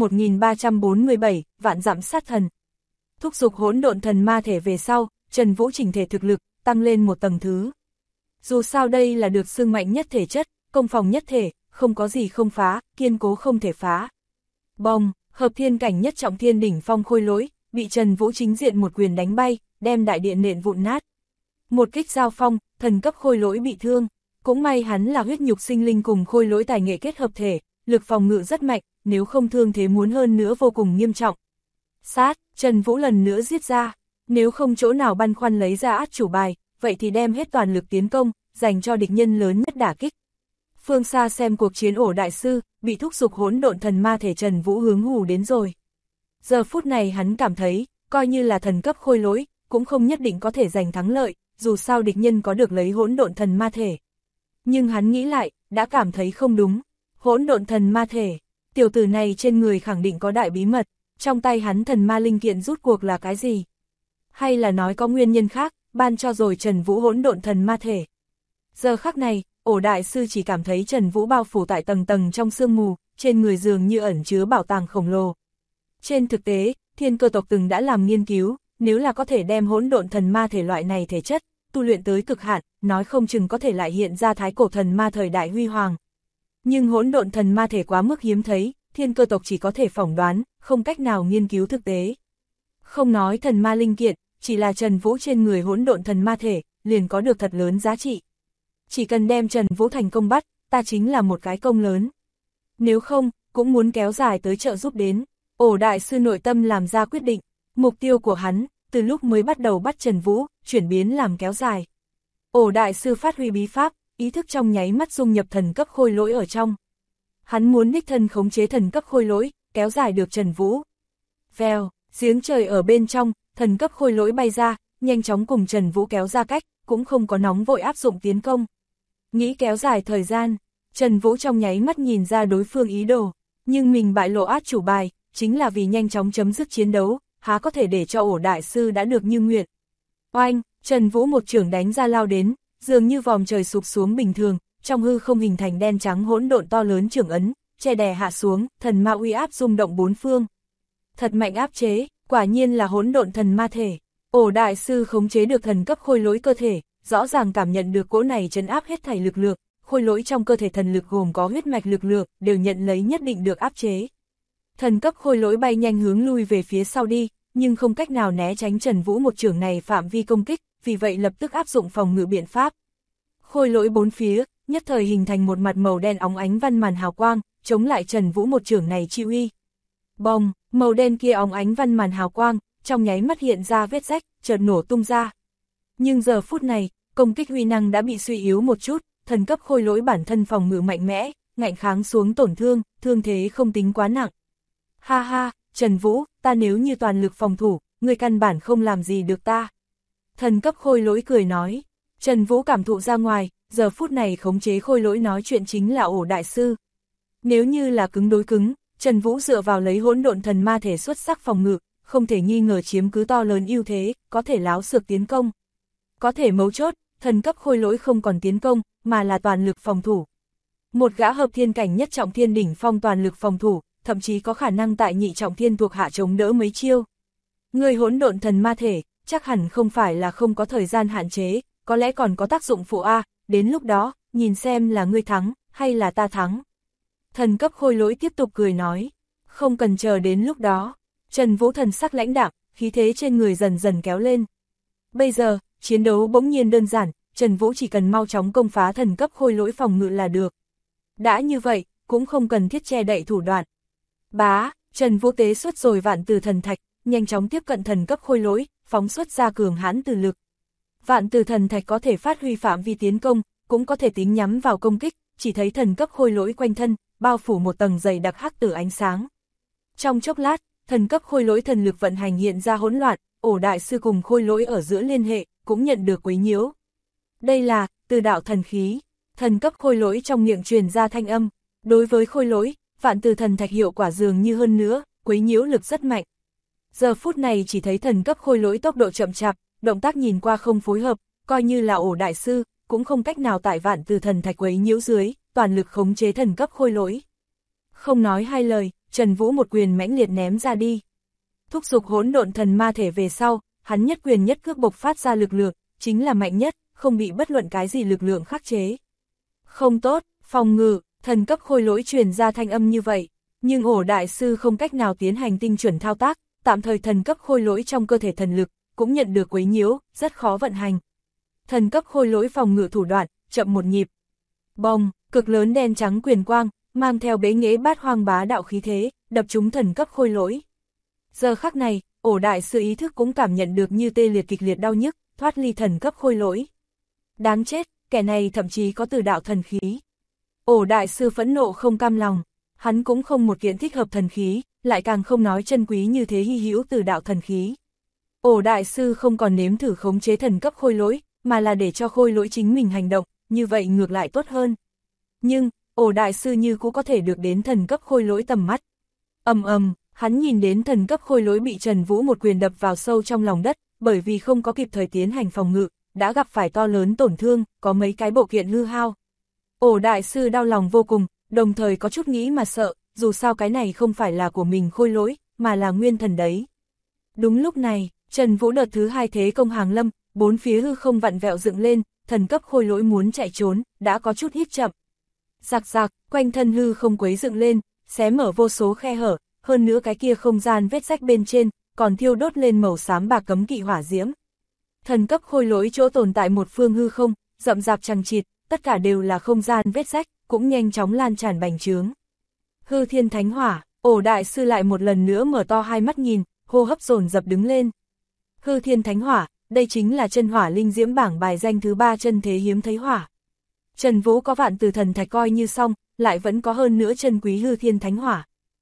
1347, vạn dặm sát thần. Thúc giục hỗn độn thần ma thể về sau, Trần Vũ chỉnh thể thực lực, tăng lên một tầng thứ. Dù sao đây là được xưng mạnh nhất thể chất, công phòng nhất thể, không có gì không phá, kiên cố không thể phá. Bong, hợp thiên cảnh nhất trọng thiên đỉnh phong khôi lỗi, bị Trần Vũ chính diện một quyền đánh bay, đem đại điện nện vụn nát. Một kích giao phong, thần cấp khôi lỗi bị thương. Cũng may hắn là huyết nhục sinh linh cùng khôi lỗi tài nghệ kết hợp thể, lực phòng ngự rất mạnh, nếu không thương thế muốn hơn nữa vô cùng nghiêm trọng. Sát, Trần Vũ lần nữa giết ra, nếu không chỗ nào băn khoăn lấy ra át chủ bài, vậy thì đem hết toàn lực tiến công, dành cho địch nhân lớn nhất đả kích. Phương xa xem cuộc chiến ổ đại sư, bị thúc giục hỗn độn thần ma thể Trần Vũ hướng hù đến rồi. Giờ phút này hắn cảm thấy, coi như là thần cấp khôi lỗi, cũng không nhất định có thể giành thắng lợi, dù sao địch nhân có được lấy hỗn độn thần ma thể. Nhưng hắn nghĩ lại, đã cảm thấy không đúng. Hỗn độn thần ma thể, tiểu tử này trên người khẳng định có đại bí mật, trong tay hắn thần ma linh kiện rút cuộc là cái gì? Hay là nói có nguyên nhân khác, ban cho rồi Trần Vũ hỗn độn thần ma thể. Giờ khắc này, ổ đại sư chỉ cảm thấy Trần Vũ bao phủ tại tầng tầng trong sương mù, trên người dường như ẩn chứa bảo tàng khổng lồ. Trên thực tế, thiên cơ tộc từng đã làm nghiên cứu, nếu là có thể đem hỗn độn thần ma thể loại này thể chất, tu luyện tới cực hạn, nói không chừng có thể lại hiện ra thái cổ thần ma thời đại huy hoàng. Nhưng hỗn độn thần ma thể quá mức hiếm thấy, thiên cơ tộc chỉ có thể phỏng đoán, không cách nào nghiên cứu thực tế. Không nói thần ma linh kiện, chỉ là Trần Vũ trên người hỗn độn thần ma thể, liền có được thật lớn giá trị. Chỉ cần đem Trần Vũ thành công bắt, ta chính là một cái công lớn. Nếu không, cũng muốn kéo dài tới trợ giúp đến. Ổ đại sư nội tâm làm ra quyết định, mục tiêu của hắn, từ lúc mới bắt đầu bắt Trần Vũ, chuyển biến làm kéo dài. Ổ đại sư phát huy bí pháp, ý thức trong nháy mắt dung nhập thần cấp khôi lỗi ở trong. Hắn muốn đích thân khống chế thần cấp khôi lỗi, kéo dài được Trần Vũ. Vèo, giếng trời ở bên trong, thần cấp khôi lỗi bay ra, nhanh chóng cùng Trần Vũ kéo ra cách, cũng không có nóng vội áp dụng tiến công. Nghĩ kéo dài thời gian, Trần Vũ trong nháy mắt nhìn ra đối phương ý đồ, nhưng mình bại lộ át chủ bài, chính là vì nhanh chóng chấm dứt chiến đấu, há có thể để cho ổ đại sư đã được như nguyện. Oanh, Trần Vũ một chưởng đánh ra lao đến, dường như vòm trời sụp xuống bình thường, trong hư không hình thành đen trắng hỗn độn to lớn chưởng ấn, che đè hạ xuống, thần ma uy áp rung động bốn phương. Thật mạnh áp chế, quả nhiên là hỗn độn thần ma thể. Ổ đại sư khống chế được thần cấp khôi lỗi cơ thể, rõ ràng cảm nhận được cỗ này trấn áp hết thảy lực lượng, khôi lỗi trong cơ thể thần lực gồm có huyết mạch lực lượng, đều nhận lấy nhất định được áp chế. Thần cấp khôi lỗi bay nhanh hướng lui về phía sau đi, nhưng không cách nào né tránh Trần Vũ một chưởng này phạm vi công kích, vì vậy lập tức áp dụng phòng ngự biện pháp. Khôi lỗi bốn phía, nhất thời hình thành một mặt màu đen óng ánh văn màn hào quang, chống lại Trần Vũ một chưởng này chi uy. Bong, màu đen kia óng ánh văn màn hào quang, trong nháy mắt hiện ra vết rách, chợt nổ tung ra. Nhưng giờ phút này, công kích uy năng đã bị suy yếu một chút, thần cấp khôi lỗi bản thân phòng ngự mạnh mẽ, ngạnh kháng xuống tổn thương, thương thế không tính quá nặng. Ha ha, Trần Vũ, ta nếu như toàn lực phòng thủ, ngươi căn bản không làm gì được ta. Thần cấp khôi lỗi cười nói, Trần Vũ cảm thụ ra ngoài, giờ phút này khống chế khôi lỗi nói chuyện chính là Ổ đại sư. Nếu như là cứng đối cứng, Trần Vũ dựa vào lấy hỗn độn thần ma thể xuất sắc phòng ngự, không thể nghi ngờ chiếm cứ to lớn ưu thế, có thể láo xược tiến công. Có thể mấu chốt, thần cấp khôi lỗi không còn tiến công, mà là toàn lực phòng thủ. Một gã hợp thiên cảnh nhất trọng thiên đỉnh phong toàn lực phòng thủ, thậm chí có khả năng tại nhị trọng thiên thuộc hạ chống đỡ mấy chiêu. Người hỗn độn thần ma thể, chắc hẳn không phải là không có thời gian hạn chế, có lẽ còn có tác dụng phụ A, đến lúc đó, nhìn xem là ngươi thắng, hay là ta thắng. Thần cấp khôi lỗi tiếp tục cười nói, không cần chờ đến lúc đó. Trần Vũ thần sắc lãnh đạm, khí thế trên người dần dần kéo lên. Bây giờ, chiến đấu bỗng nhiên đơn giản, Trần Vũ chỉ cần mau chóng công phá thần cấp khôi lỗi phòng ngự là được. Đã như vậy, cũng không cần thiết che đậy thủ đoạn. Bá, Trần Vũ tế xuất rồi vạn từ thần thạch, nhanh chóng tiếp cận thần cấp khôi lỗi, phóng xuất ra cường hãn từ lực. Vạn từ thần thạch có thể phát huy phạm vi tiến công, cũng có thể tính nhắm vào công kích, chỉ thấy thần cấp khôi lỗi quanh thân, bao phủ một tầng dày đặc hắc tử ánh sáng. Trong chốc lát, thần cấp khôi lỗi thần lực vận hành hiện ra hỗn loạn, Ổ đại sư cùng khôi lỗi ở giữa liên hệ, cũng nhận được quấy nhiễu. Đây là, từ đạo thần khí, thần cấp khôi lỗi trong miệng truyền ra thanh âm, đối với khôi lỗi, vạn từ thần thạch hiệu quả dường như hơn nữa, quấy nhiễu lực rất mạnh. Giờ phút này chỉ thấy thần cấp khôi lỗi tốc độ chậm chạp, động tác nhìn qua không phối hợp, coi như là Ổ đại sư, cũng không cách nào tại vạn từ thần thạch quấy nhiễu dưới, toàn lực khống chế thần cấp khôi lỗi. Không nói hai lời, Trần Vũ một quyền mãnh liệt ném ra đi. Thúc giục hỗn độn thần ma thể về sau, hắn nhất quyền nhất cước bộc phát ra lực lượng, chính là mạnh nhất, không bị bất luận cái gì lực lượng khắc chế. Không tốt, phòng ngự, thần cấp khôi lỗi truyền ra thanh âm như vậy, nhưng Ổ đại sư không cách nào tiến hành tinh chuẩn thao tác, tạm thời thần cấp khôi lỗi trong cơ thể thần lực, cũng nhận được quấy nhiễu, rất khó vận hành. Thần cấp khôi lỗi phòng ngự thủ đoạn, chậm một nhịp. Bông, cực lớn đen trắng quyền quang, mang theo bế nghễ bát hoang bá đạo khí thế, đập trúng thần cấp khôi lỗi. Giờ khắc này, Ổ đại sư ý thức cũng cảm nhận được như tê liệt kịch liệt đau nhức, thoát ly thần cấp khôi lỗi. Đáng chết, kẻ này thậm chí có từ đạo thần khí. Ổ đại sư phẫn nộ không cam lòng, hắn cũng không một kiện thích hợp thần khí, lại càng không nói chân quý như thế hy hữu từ đạo thần khí. Ổ đại sư không còn nếm thử khống chế thần cấp khôi lỗi, mà là để cho khôi lỗi chính mình hành động, như vậy ngược lại tốt hơn. Nhưng, Ổ đại sư như cũng có thể được đến thần cấp khôi lỗi tầm mắt. Hắn nhìn đến thần cấp khôi lỗi bị Trần Vũ một quyền đập vào sâu trong lòng đất, bởi vì không có kịp thời tiến hành phòng ngự, đã gặp phải to lớn tổn thương, có mấy cái bộ kiện hư hao. Ổ đại sư đau lòng vô cùng, đồng thời có chút nghĩ mà sợ, dù sao cái này không phải là của mình khôi lỗi, mà là nguyên thần đấy. Đúng lúc này, Trần Vũ đợt thứ hai thế công hàng lâm, bốn phía hư không vặn vẹo dựng lên, thần cấp khôi lỗi muốn chạy trốn, đã có chút hít chậm. Rạc rạc, quanh thân hư không quấy dựng lên, xé mở vô số khe hở, hơn nữa cái kia không gian vết rách bên trên, còn thiêu đốt lên màu xám bạc cấm kỵ hỏa diễm. Thần cấp khôi lỗi chỗ tồn tại một phương hư không, rậm rạp chằng chịt, tất cả đều là không gian vết rách, cũng nhanh chóng lan tràn bành trướng. Hư thiên thánh hỏa, Ổ đại sư lại một lần nữa mở to hai mắt nhìn, hô hấp dồn dập đứng lên. Hư thiên thánh hỏa, đây chính là chân hỏa linh diễm bảng bài danh thứ 3 chân thế hiếm thấy hỏa. Trần Vũ có vạn từ thần thạch coi như xong, lại vẫn có hơn nữa chân quý hư thiên thánh hỏa.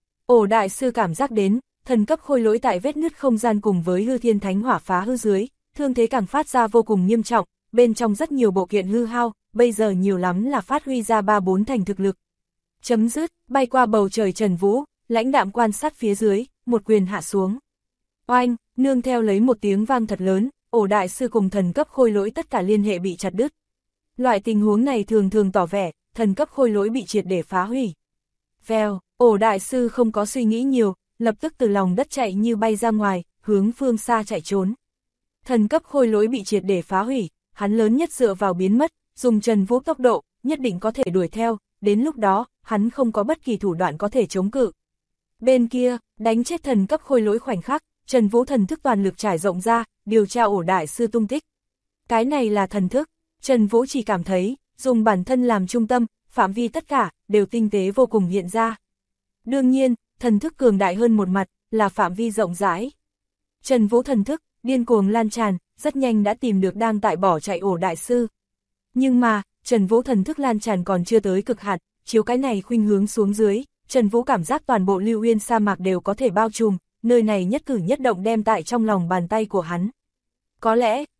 Ổ đại sư cảm giác đến, thần cấp khôi lỗi tại vết nứt không gian cùng với hư thiên thánh hỏa phá hư dưới, thương thế càng phát ra vô cùng nghiêm trọng, bên trong rất nhiều bộ kiện hư hao, bây giờ nhiều lắm là phát huy ra 3-4 thành thực lực. Chấm dứt, bay qua bầu trời Trần Vũ, lãnh đạm quan sát phía dưới, một quyền hạ xuống. Oanh, nương theo lấy một tiếng vang thật lớn, Ổ đại sư cùng thần cấp khôi lỗi tất cả liên hệ bị chặt đứt. Loại tình huống này thường thường tỏ vẻ, thần cấp khôi lỗi bị triệt để phá hủy. Vèo, Ổ đại sư không có suy nghĩ nhiều, lập tức từ lòng đất chạy như bay ra ngoài, hướng phương xa chạy trốn. Thần cấp khôi lỗi bị triệt để phá hủy, hắn lớn nhất dựa vào biến mất, dùng Trần Vũ tốc độ, nhất định có thể đuổi theo, đến lúc đó, hắn không có bất kỳ thủ đoạn có thể chống cự. Bên kia, đánh chết thần cấp khôi lỗi khoảnh khắc, Trần Vũ thần thức toàn lực trải rộng ra, điều tra Ổ đại sư tung tích. Cái này là thần thức, Trần Vũ chỉ cảm thấy, dùng bản thân làm trung tâm, phạm vi tất cả, đều tinh tế vô cùng hiện ra. Đương nhiên, thần thức cường đại hơn một mặt, là phạm vi rộng rãi. Trần Vũ thần thức, điên cuồng lan tràn, rất nhanh đã tìm được đang tại bỏ chạy Ổ đại sư. Nhưng mà, Trần Vũ thần thức lan tràn còn chưa tới cực hạn, chiếu cái này khuynh hướng xuống dưới, Trần Vũ cảm giác toàn bộ Lưu Uyên sa mạc đều có thể bao trùm, nơi này nhất cử nhất động đem tại trong lòng bàn tay của hắn. Có lẽ,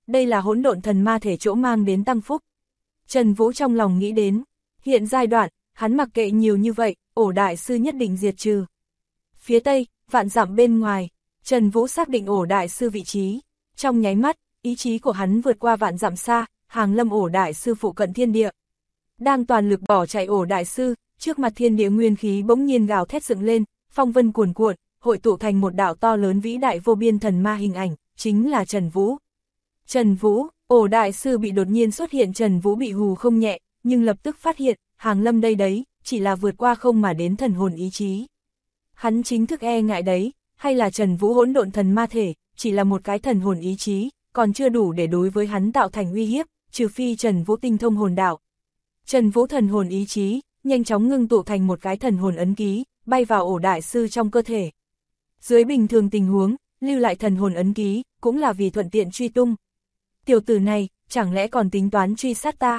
đây là hỗn độn thần ma thể chỗ mang đến tăng phúc. Trần Vũ trong lòng nghĩ đến, hiện giai đoạn, hắn mặc kệ nhiều như vậy, ổ đại sư nhất định diệt trừ. Phía tây, vạn dặm bên ngoài, Trần Vũ xác định ổ đại sư vị trí. Trong nháy mắt, ý chí của hắn vượt qua vạn dặm xa, hàng lâm ổ đại sư phụ cận thiên địa. Đang toàn lực bỏ chạy ổ đại sư, trước mặt thiên địa nguyên khí bỗng nhiên gào thét dựng lên, phong vân cuồn cuộn, hội tụ thành một đạo to lớn vĩ đại vô biên thần ma hình ảnh, chính là Trần Vũ. Trần Vũ, ổ đại sư bị đột nhiên xuất hiện, Trần Vũ bị hù không nhẹ, nhưng lập tức phát hiện, hàng lâm đây đấy, chỉ là vượt qua không mà đến thần hồn ý chí. Hắn chính thức e ngại đấy, hay là Trần Vũ hỗn độn thần ma thể, chỉ là một cái thần hồn ý chí, còn chưa đủ để đối với hắn tạo thành uy hiếp, trừ phi Trần Vũ tinh thông hồn đạo. Trần Vũ thần hồn ý chí, nhanh chóng ngưng tụ thành một cái thần hồn ấn ký, bay vào ổ đại sư trong cơ thể. Dưới bình thường tình huống, lưu lại thần hồn ấn ký, cũng là vì thuận tiện truy tung. Tiểu tử này, chẳng lẽ còn tính toán truy sát ta?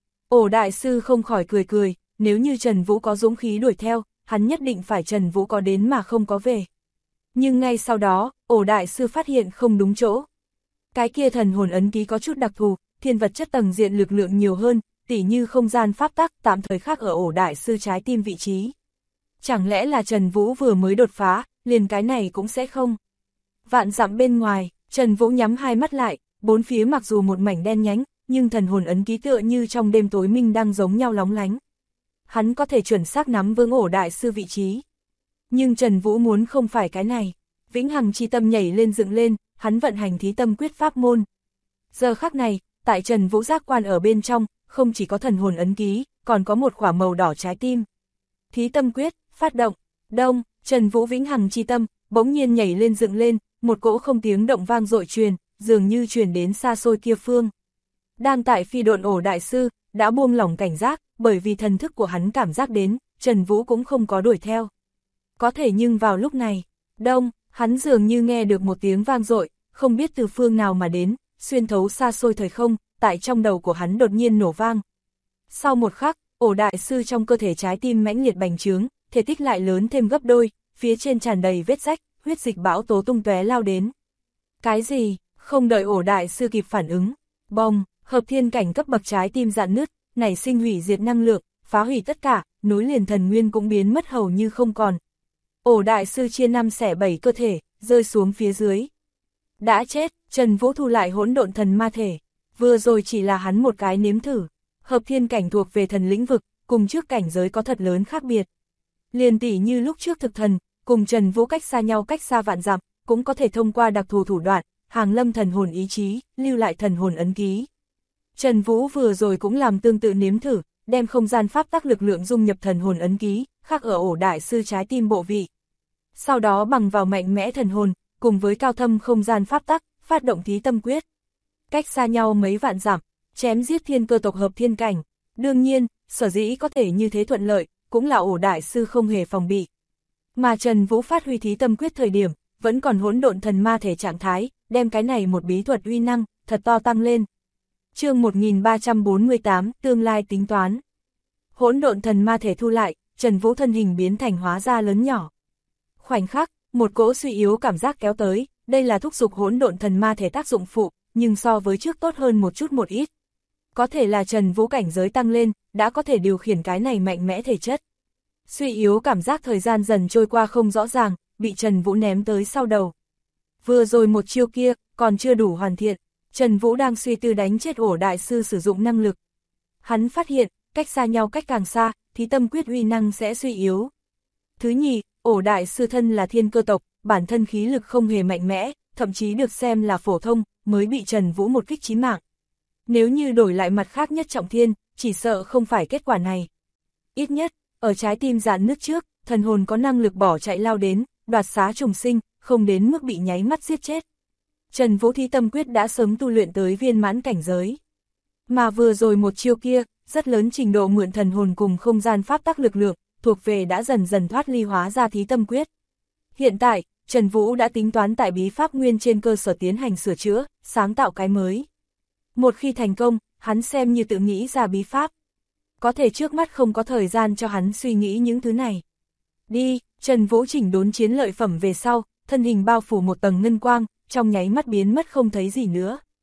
Ổ đại sư không khỏi cười cười, nếu như Trần Vũ có dũng khí đuổi theo, hắn nhất định phải Trần Vũ có đến mà không có về. Nhưng ngay sau đó, ổ đại sư phát hiện không đúng chỗ. Cái kia thần hồn ấn ký có chút đặc thù, thiên vật chất tầng diện lực lượng nhiều hơn, tỉ như không gian pháp tắc tạm thời khác ở ổ đại sư trái tim vị trí. Chẳng lẽ là Trần Vũ vừa mới đột phá, liền cái này cũng sẽ không? Vạn dặm bên ngoài, Trần Vũ nhắm hai mắt lại, bốn phía mặc dù một mảnh đen nhánh, nhưng thần hồn ấn ký tựa như trong đêm tối minh đang giống nhau lóng lánh. Hắn có thể chuẩn xác nắm vững ổ đại sư vị trí. Nhưng Trần Vũ muốn không phải cái này. Vĩnh hằng chi tâm nhảy lên dựng lên, hắn vận hành thí tâm quyết pháp môn. Giờ khắc này, tại Trần Vũ giác quan ở bên trong, không chỉ có thần hồn ấn ký, còn có một quả màu đỏ trái tim. Thí tâm quyết, phát động, đông, Trần Vũ vĩnh hằng chi tâm, bỗng nhiên nhảy lên dựng lên, một cỗ không tiếng động vang dội truyền, dường như truyền đến xa xôi kia phương. Đang tại phi độn ổ đại sư, đã buông lỏng cảnh giác, bởi vì thần thức của hắn cảm giác đến, Trần Vũ cũng không có đuổi theo. Có thể nhưng vào lúc này, đông, hắn dường như nghe được một tiếng vang dội, không biết từ phương nào mà đến, xuyên thấu xa xôi thời không, tại trong đầu của hắn đột nhiên nổ vang. Sau một khắc, ổ đại sư trong cơ thể trái tim mãnh liệt bành trướng, thể tích lại lớn thêm gấp đôi, phía trên tràn đầy vết rách, huyết dịch bão tố tung tóe lao đến. Cái gì? Không đợi ổ đại sư kịp phản ứng, bong, hợp thiên cảnh cấp bậc trái tim rạn nứt, nảy sinh hủy diệt năng lượng, phá hủy tất cả, nối liền thần nguyên cũng biến mất hầu như không còn. Ổ đại sư chia 5 xẻ 7 cơ thể, rơi xuống phía dưới. Đã chết, Trần Vũ thu lại hỗn độn thần ma thể. Vừa rồi chỉ là hắn một cái nếm thử. Hợp thiên cảnh thuộc về thần lĩnh vực, cùng trước cảnh giới có thật lớn khác biệt. Liền tỉ như lúc trước thực thần, cùng Trần Vũ cách xa nhau cách xa vạn dặm, cũng có thể thông qua đặc thù thủ đoạn, hàng lâm thần hồn ý chí, lưu lại thần hồn ấn ký. Trần Vũ vừa rồi cũng làm tương tự nếm thử, đem không gian pháp tắc lực lượng dung nhập thần hồn ấn ký, khác ở ổ đại sư trái tim bộ vị. Sau đó bằng vào mạnh mẽ thần hồn, cùng với cao thâm không gian pháp tắc, phát động thí tâm quyết. Cách xa nhau mấy vạn dặm, chém giết thiên cơ tộc hợp thiên cảnh. Đương nhiên, sở dĩ có thể như thế thuận lợi, cũng là ổ đại sư không hề phòng bị. Mà Trần Vũ phát huy thí tâm quyết thời điểm, vẫn còn hỗn độn thần ma thể trạng thái, đem cái này một bí thuật uy năng, thật to tăng lên. Chương 1348, tương lai tính toán. Hỗn độn thần ma thể thu lại, Trần Vũ thân hình biến thành hóa ra lớn nhỏ. Khoảnh khắc, một cỗ suy yếu cảm giác kéo tới, đây là thúc giục hỗn độn thần ma thể tác dụng phụ, nhưng so với trước tốt hơn một chút một ít. Có thể là Trần Vũ cảnh giới tăng lên, đã có thể điều khiển cái này mạnh mẽ thể chất. Suy yếu cảm giác thời gian dần trôi qua không rõ ràng, bị Trần Vũ ném tới sau đầu. Vừa rồi một chiêu kia, còn chưa đủ hoàn thiện, Trần Vũ đang suy tư đánh chết ổ đại sư sử dụng năng lực. Hắn phát hiện, cách xa nhau cách càng xa, thì tâm quyết uy năng sẽ suy yếu. Thứ nhì, ổ đại sư thân là thiên cơ tộc, bản thân khí lực không hề mạnh mẽ, thậm chí được xem là phổ thông, mới bị Trần Vũ một kích chí mạng. Nếu như đổi lại mặt khác nhất trọng thiên, chỉ sợ không phải kết quả này. Ít nhất, ở trái tim rạn nứt trước, thần hồn có năng lực bỏ chạy lao đến, đoạt xá trùng sinh, không đến mức bị nháy mắt giết chết. Trần Vũ thí tâm quyết đã sớm tu luyện tới viên mãn cảnh giới. Mà vừa rồi một chiêu kia, rất lớn trình độ mượn thần hồn cùng không gian pháp tắc lực lượng, thuộc về đã dần dần thoát ly hóa ra thí tâm quyết. Hiện tại, Trần Vũ đã tính toán tại bí pháp nguyên trên cơ sở tiến hành sửa chữa, sáng tạo cái mới. Một khi thành công, hắn xem như tự nghĩ ra bí pháp. Có thể trước mắt không có thời gian cho hắn suy nghĩ những thứ này. Đi, Trần Vũ chỉnh đốn chiến lợi phẩm về sau, thân hình bao phủ một tầng ngân quang, trong nháy mắt biến mất không thấy gì nữa.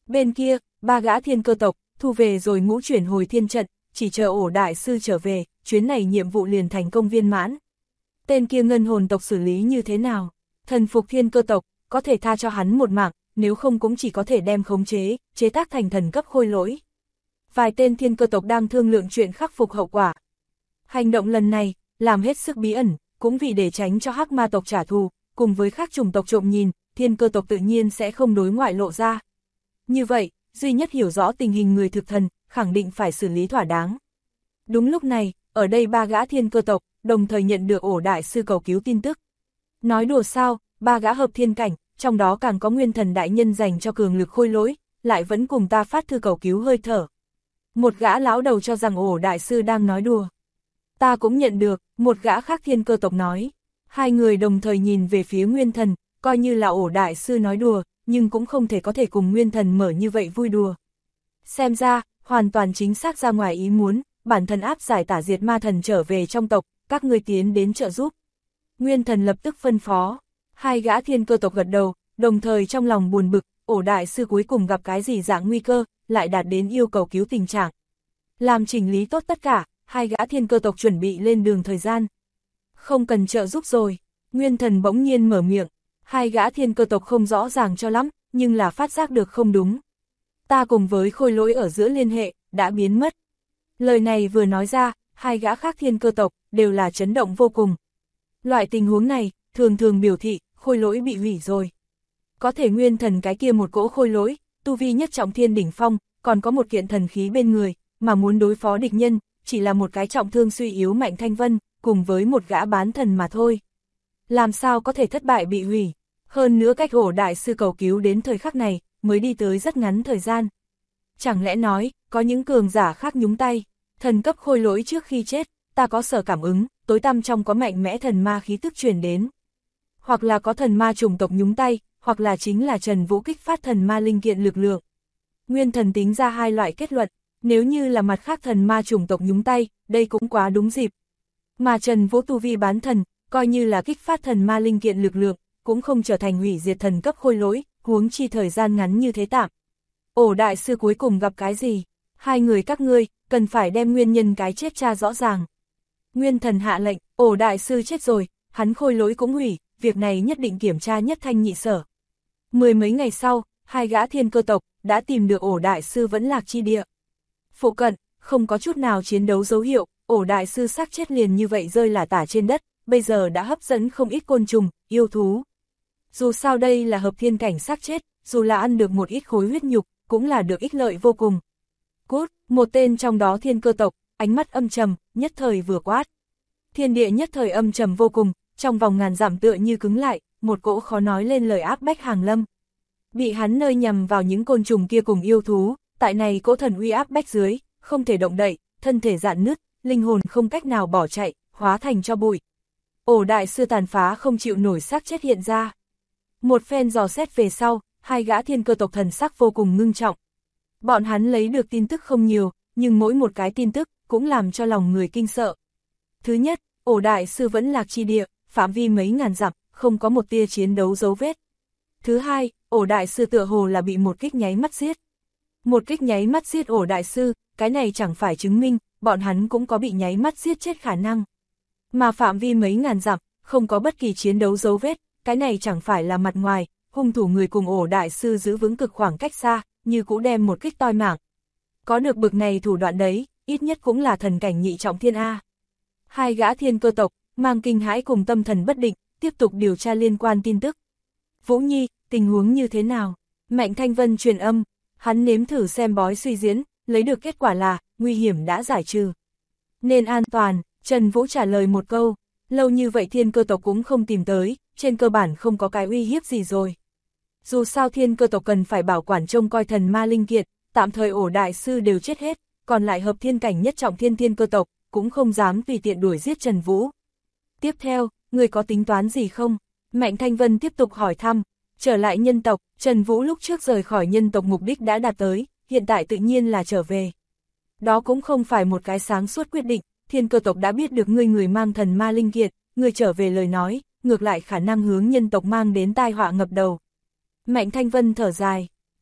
Bên kia, ba gã thiên cơ tộc, thu về rồi ngũ chuyển hồi thiên trận, chỉ chờ ổ đại sư trở về, chuyến này nhiệm vụ liền thành công viên mãn. Tên kia ngân hồn tộc xử lý như thế nào? Thần phục thiên cơ tộc, có thể tha cho hắn một mạng, nếu không cũng chỉ có thể đem khống chế tác thành thần cấp khôi lỗi. Vài tên thiên cơ tộc đang thương lượng chuyện khắc phục hậu quả. Hành động lần này, làm hết sức bí ẩn, cũng vì để tránh cho hắc ma tộc trả thù, cùng với khác chủng tộc trộm nhìn, thiên cơ tộc tự nhiên sẽ không đối ngoại lộ ra. Như vậy, duy nhất hiểu rõ tình hình người thực thần, khẳng định phải xử lý thỏa đáng. Đúng lúc này, ở đây ba gã thiên cơ tộc, đồng thời nhận được ổ đại sư cầu cứu tin tức. Nói đùa sao, ba gã hợp thiên cảnh, trong đó càng có nguyên thần đại nhân dành cho cường lực khôi lỗi, lại vẫn cùng ta phát thư cầu cứu hơi thở. Một gã lão đầu cho rằng ổ đại sư đang nói đùa. Ta cũng nhận được, một gã khác thiên cơ tộc nói. Hai người đồng thời nhìn về phía nguyên thần, coi như là ổ đại sư nói đùa, nhưng cũng không thể có thể cùng nguyên thần mở như vậy vui đùa. Xem ra, hoàn toàn chính xác ra ngoài ý muốn, bản thân áp giải tả diệt ma thần trở về trong tộc, các ngươi tiến đến trợ giúp. Nguyên thần lập tức phân phó. Hai gã thiên cơ tộc gật đầu, đồng thời trong lòng buồn bực, ổ đại sư cuối cùng gặp cái gì dạng nguy cơ, lại đạt đến yêu cầu cứu tình trạng. Làm chỉnh lý tốt tất cả, hai gã thiên cơ tộc chuẩn bị lên đường thời gian. Không cần trợ giúp rồi, nguyên thần bỗng nhiên mở miệng. Hai gã thiên cơ tộc không rõ ràng cho lắm, nhưng là phát giác được không đúng. Ta cùng với khôi lỗi ở giữa liên hệ, đã biến mất. Lời này vừa nói ra, hai gã khác thiên cơ tộc, đều là chấn động vô cùng. Loại tình huống này, thường thường biểu thị, khôi lỗi bị hủy rồi. Có thể nguyên thần cái kia một cỗ khôi lỗi, tu vi nhất trọng thiên đỉnh phong, còn có một kiện thần khí bên người, mà muốn đối phó địch nhân, chỉ là một cái trọng thương suy yếu Mạnh Thanh Vân, cùng với một gã bán thần mà thôi. Làm sao có thể thất bại bị hủy? Hơn nữa cách ổ đại sư cầu cứu đến thời khắc này, mới đi tới rất ngắn thời gian. Chẳng lẽ nói, có những cường giả khác nhúng tay, thần cấp khôi lỗi trước khi chết, ta có sở cảm ứng, tối tăm trong có mạnh mẽ thần ma khí tức truyền đến. Hoặc là có thần ma chủng tộc nhúng tay, hoặc là chính là Trần Vũ kích phát thần ma linh kiện lực lượng. Nguyên thần tính ra hai loại kết luận, nếu như là mặt khác thần ma chủng tộc nhúng tay, đây cũng quá đúng dịp. Mà Trần Vũ tu vi bán thần, coi như là kích phát thần ma linh kiện lực lượng, cũng không trở thành hủy diệt thần cấp khôi lỗi, huống chi thời gian ngắn như thế tạm. Ổ đại sư cuối cùng gặp cái gì? Hai người các ngươi, cần phải đem nguyên nhân cái chết tra rõ ràng. Nguyên thần hạ lệnh, ổ đại sư chết rồi, hắn khôi lỗi cũng hủy, việc này nhất định kiểm tra nhất thanh nhị sở. Mười mấy ngày sau, hai gã thiên cơ tộc, đã tìm được ổ đại sư vẫn lạc chi địa. Phụ cận, không có chút nào chiến đấu dấu hiệu, ổ đại sư xác chết liền như vậy rơi lả tả trên đất, bây giờ đã hấp dẫn không ít côn trùng, yêu thú. Dù sao đây là hợp thiên cảnh xác chết, dù là ăn được một ít khối huyết nhục, cũng là được ích lợi vô cùng. Cút, một tên trong đó thiên cơ tộc, ánh mắt âm trầm, nhất thời vừa quát. Thiên địa nhất thời âm trầm vô cùng, trong vòng ngàn dặm tựa như cứng lại, một cỗ khó nói lên lời áp bách hàng lâm. Bị hắn nơi nhằm vào những côn trùng kia cùng yêu thú, tại này cỗ thần uy áp bách dưới, không thể động đậy, thân thể rạn nứt, linh hồn không cách nào bỏ chạy, hóa thành cho bụi. Ổ đại sư tàn phá không chịu nổi xác chết hiện ra. Một phen dò xét về sau, hai gã thiên cơ tộc thần sắc vô cùng ngưng trọng. Bọn hắn lấy được tin tức không nhiều, nhưng mỗi một cái tin tức cũng làm cho lòng người kinh sợ. Thứ nhất, ổ đại sư vẫn lạc chi địa, phạm vi mấy ngàn dặm, không có một tia chiến đấu dấu vết. Thứ hai, ổ đại sư tựa hồ là bị một kích nháy mắt giết. Một kích nháy mắt giết ổ đại sư, cái này chẳng phải chứng minh, bọn hắn cũng có bị nháy mắt giết chết khả năng. Mà phạm vi mấy ngàn dặm, không có bất kỳ chiến đấu dấu vết, cái này chẳng phải là mặt ngoài, hung thủ người cùng ổ đại sư giữ vững cực khoảng cách xa, như cũ đem một kích toi mạng. Có được bực này thủ đoạn đấy, ít nhất cũng là thần cảnh nhị trọng thiên A. Hai gã thiên cơ tộc, mang kinh hãi cùng tâm thần bất định, tiếp tục điều tra liên quan tin tức. Vũ Nhi, tình huống như thế nào? Mạnh Thanh Vân truyền âm, hắn nếm thử xem bói suy diễn, lấy được kết quả là, nguy hiểm đã giải trừ. Nên an toàn, Trần Vũ trả lời một câu, lâu như vậy thiên cơ tộc cũng không tìm tới, trên cơ bản không có cái uy hiếp gì rồi. Dù sao thiên cơ tộc cần phải bảo quản trông coi thần ma linh kiện, tạm thời ổ đại sư đều chết hết, còn lại hợp thiên cảnh nhất trọng thiên cơ tộc, cũng không dám tùy tiện đuổi giết Trần Vũ. Tiếp theo, người có tính toán gì không? Mạnh Thanh Vân tiếp tục hỏi thăm, trở lại nhân tộc, Trần Vũ lúc trước rời khỏi nhân tộc mục đích đã đạt tới, hiện tại tự nhiên là trở về. Đó cũng không phải một cái sáng suốt quyết định, thiên cơ tộc đã biết được người mang thần ma linh kiện, người trở về lời nói, ngược lại khả năng hướng nhân tộc mang đến tai họa ngập đầu. Mạnh Thanh Vân thở dài,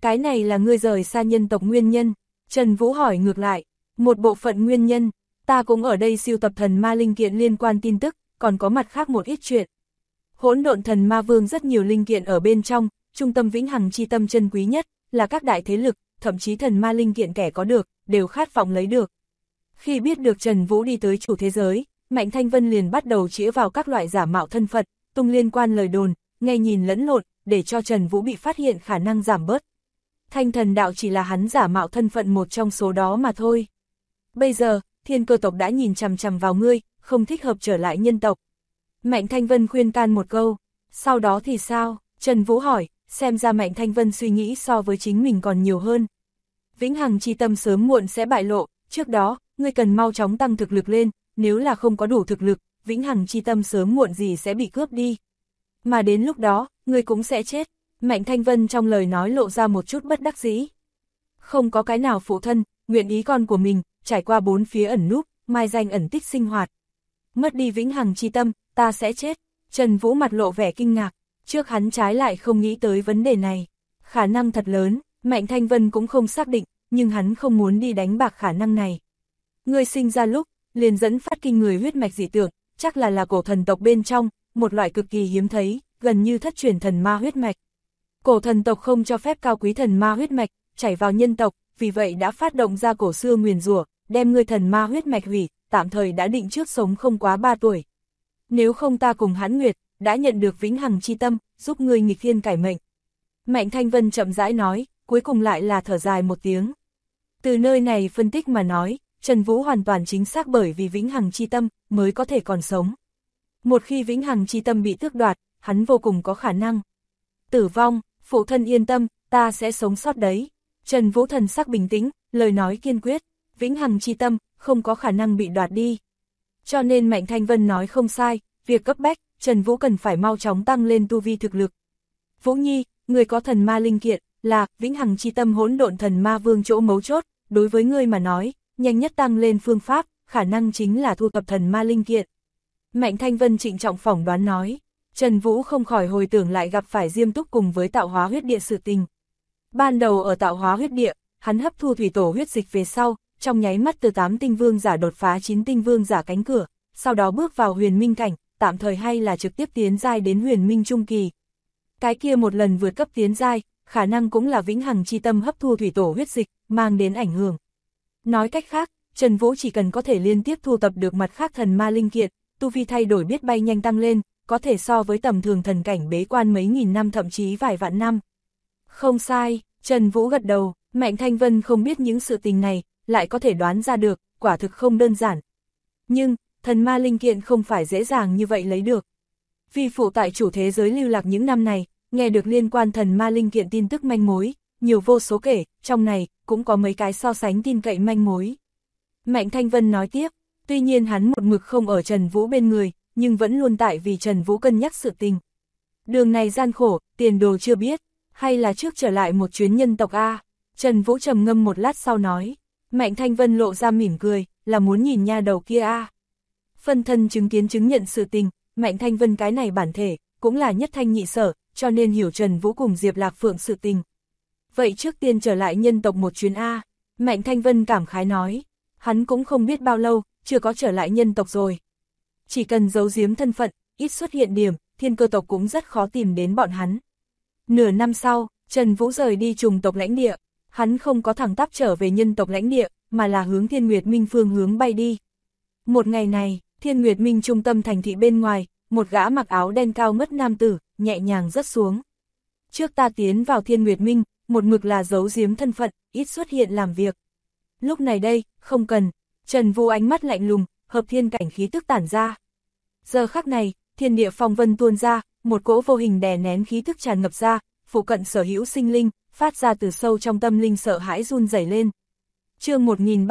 Cái này là ngươi rời xa nhân tộc nguyên nhân. Trần Vũ hỏi ngược lại, một bộ phận nguyên nhân, ta cũng ở đây sưu tập thần ma linh kiện liên quan tin tức, còn có mặt khác một ít chuyện. Hỗn độn thần ma vương rất nhiều linh kiện ở bên trong, trung tâm vĩnh hằng chi tâm chân quý nhất, là các đại thế lực, thậm chí thần ma linh kiện kẻ có được, đều khát vọng lấy được. Khi biết được Trần Vũ đi tới chủ thế giới, Mạnh Thanh Vân liền bắt đầu chĩa vào các loại giả mạo thân phận, tung liên quan lời đồn, nghe nhìn lẫn lộn, để cho Trần Vũ bị phát hiện khả năng giảm bớt. Thanh thần đạo chỉ là hắn giả mạo thân phận một trong số đó mà thôi. Bây giờ, Thiên Cơ tộc đã nhìn chằm chằm vào ngươi, không thích hợp trở lại nhân tộc. Mạnh Thanh Vân khuyên can một câu, sau đó thì sao? Trần Vũ hỏi, xem ra Mạnh Thanh Vân suy nghĩ so với chính mình còn nhiều hơn. Vĩnh hằng chi tâm sớm muộn sẽ bại lộ, trước đó, ngươi cần mau chóng tăng thực lực lên, nếu là không có đủ thực lực, vĩnh hằng chi tâm sớm muộn gì sẽ bị cướp đi. Mà đến lúc đó, ngươi cũng sẽ chết. Mạnh Thanh Vân trong lời nói lộ ra một chút bất đắc dĩ. Không có cái nào phụ thân, nguyện ý con của mình, trải qua bốn phía ẩn núp, mai danh ẩn tích sinh hoạt. Mất đi vĩnh hằng chi tâm, ta sẽ chết. Trần Vũ mặt lộ vẻ kinh ngạc, trước hắn trái lại không nghĩ tới vấn đề này. Khả năng thật lớn, Mạnh Thanh Vân cũng không xác định, nhưng hắn không muốn đi đánh bạc khả năng này. Ngươi sinh ra lúc, liền dẫn phát kinh người huyết mạch dị tượng, chắc là cổ thần tộc bên trong, một loại cực kỳ hiếm thấy, gần như thất truyền thần ma huyết mạch. Cổ thần tộc không cho phép cao quý thần ma huyết mạch chảy vào nhân tộc, vì vậy đã phát động ra cổ xưa nguyền rủa, đem ngươi thần ma huyết mạch hủy, tạm thời đã định trước sống không quá 3 tuổi. Nếu không ta cùng Hãn Nguyệt đã nhận được vĩnh hằng chi tâm, giúp ngươi nghịch thiên cải mệnh. Mạnh Thanh Vân chậm rãi nói, cuối cùng lại là thở dài một tiếng. Từ nơi này phân tích mà nói, Trần Vũ hoàn toàn chính xác bởi vì vĩnh hằng chi tâm mới có thể còn sống. Một khi vĩnh hằng chi tâm bị tước đoạt, hắn vô cùng có khả năng tử vong. Phụ thân yên tâm, ta sẽ sống sót đấy. Trần Vũ thần sắc bình tĩnh, lời nói kiên quyết, vĩnh hằng chi tâm không có khả năng bị đoạt đi. Cho nên Mạnh Thanh Vân nói không sai, việc cấp bách, Trần Vũ cần phải mau chóng tăng lên tu vi thực lực. Vũ Nhi, người có thần ma linh kiện, là vĩnh hằng chi tâm hỗn độn thần ma vương chỗ mấu chốt, đối với ngươi mà nói, nhanh nhất tăng lên phương pháp, khả năng chính là thu thập thần ma linh kiện. Mạnh Thanh Vân trịnh trọng phỏng đoán nói. Trần Vũ không khỏi hồi tưởng lại gặp phải Diêm Túc cùng với tạo hóa huyết địa sự tình. Ban đầu ở tạo hóa huyết địa, hắn hấp thu thủy tổ huyết dịch về sau, trong nháy mắt từ 8 tinh vương giả đột phá 9 tinh vương giả cánh cửa, sau đó bước vào huyền minh cảnh, tạm thời hay là trực tiếp tiến giai đến huyền minh trung kỳ. Cái kia một lần vượt cấp tiến giai, khả năng cũng là vĩnh hằng chi tâm hấp thu thủy tổ huyết dịch, mang đến ảnh hưởng. Nói cách khác, Trần Vũ chỉ cần có thể liên tiếp thu tập được mặt khác thần ma linh kiện, tu vi thay đổi biết bay nhanh tăng lên, có thể so với tầm thường thần cảnh bế quan mấy nghìn năm thậm chí vài vạn năm. Không sai, Trần Vũ gật đầu, Mạnh Thanh Vân không biết những sự tình này, lại có thể đoán ra được, quả thực không đơn giản. Nhưng, thần ma linh kiện không phải dễ dàng như vậy lấy được. Vi phụ tại chủ thế giới lưu lạc những năm này, nghe được liên quan thần ma linh kiện tin tức manh mối, nhiều vô số kể, trong này cũng có mấy cái so sánh tin cậy manh mối. Mạnh Thanh Vân nói tiếp, tuy nhiên hắn một mực không ở Trần Vũ bên người, nhưng vẫn luôn tại vì Trần Vũ cân nhắc sự tình. Đường này gian khổ, tiền đồ chưa biết, hay là trước trở lại một chuyến nhân tộc A. Trần Vũ trầm ngâm một lát sau nói, Mạnh Thanh Vân lộ ra mỉm cười, là muốn nhìn nha đầu kia A. Phân thân chứng kiến chứng nhận sự tình, Mạnh Thanh Vân cái này bản thể, cũng là nhất thanh nhị sở, cho nên hiểu Trần Vũ cùng Diệp Lạc Phượng sự tình. Vậy trước tiên trở lại nhân tộc một chuyến A. Mạnh Thanh Vân cảm khái nói, hắn cũng không biết bao lâu, chưa có trở lại nhân tộc rồi. Chỉ cần giấu giếm thân phận, ít xuất hiện điểm, Thiên Cơ tộc cũng rất khó tìm đến bọn hắn. Nửa năm sau, Trần Vũ rời đi trùng tộc lãnh địa, hắn không có thẳng tắp trở về nhân tộc lãnh địa, mà là hướng Thiên Nguyệt Minh phương hướng bay đi. Một ngày này, Thiên Nguyệt Minh trung tâm thành thị bên ngoài, một gã mặc áo đen cao ngất nam tử, nhẹ nhàng rớt xuống. Trước ta tiến vào Thiên Nguyệt Minh, một mực là giấu giếm thân phận, ít xuất hiện làm việc. Lúc này đây, không cần, Trần Vũ ánh mắt lạnh lùng, hợp thiên cảnh khí tức tản ra. Giờ khắc này, thiên địa phong vân tuôn ra, một cỗ vô hình đè nén khí tức tràn ngập ra, phụ cận sở hữu sinh linh, phát ra từ sâu trong tâm linh sợ hãi run rẩy lên. Chương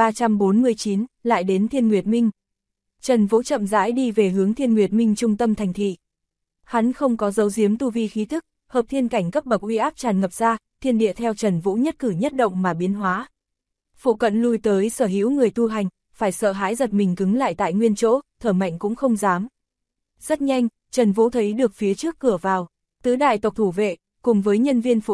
1349, lại đến Thiên Nguyệt Minh. Trần Vũ chậm rãi đi về hướng Thiên Nguyệt Minh trung tâm thành thị. Hắn không có giấu giếm tu vi khí tức, hợp thiên cảnh cấp bậc uy áp tràn ngập ra, thiên địa theo Trần Vũ nhất cử nhất động mà biến hóa. Phụ cận lui tới sở hữu người tu hành, phải sợ hãi giật mình cứng lại tại nguyên chỗ, thở mạnh cũng không dám. Rất nhanh, Trần Vũ thấy được phía trước cửa vào, tứ đại tộc thủ vệ, cùng với nhân viên phụ trách,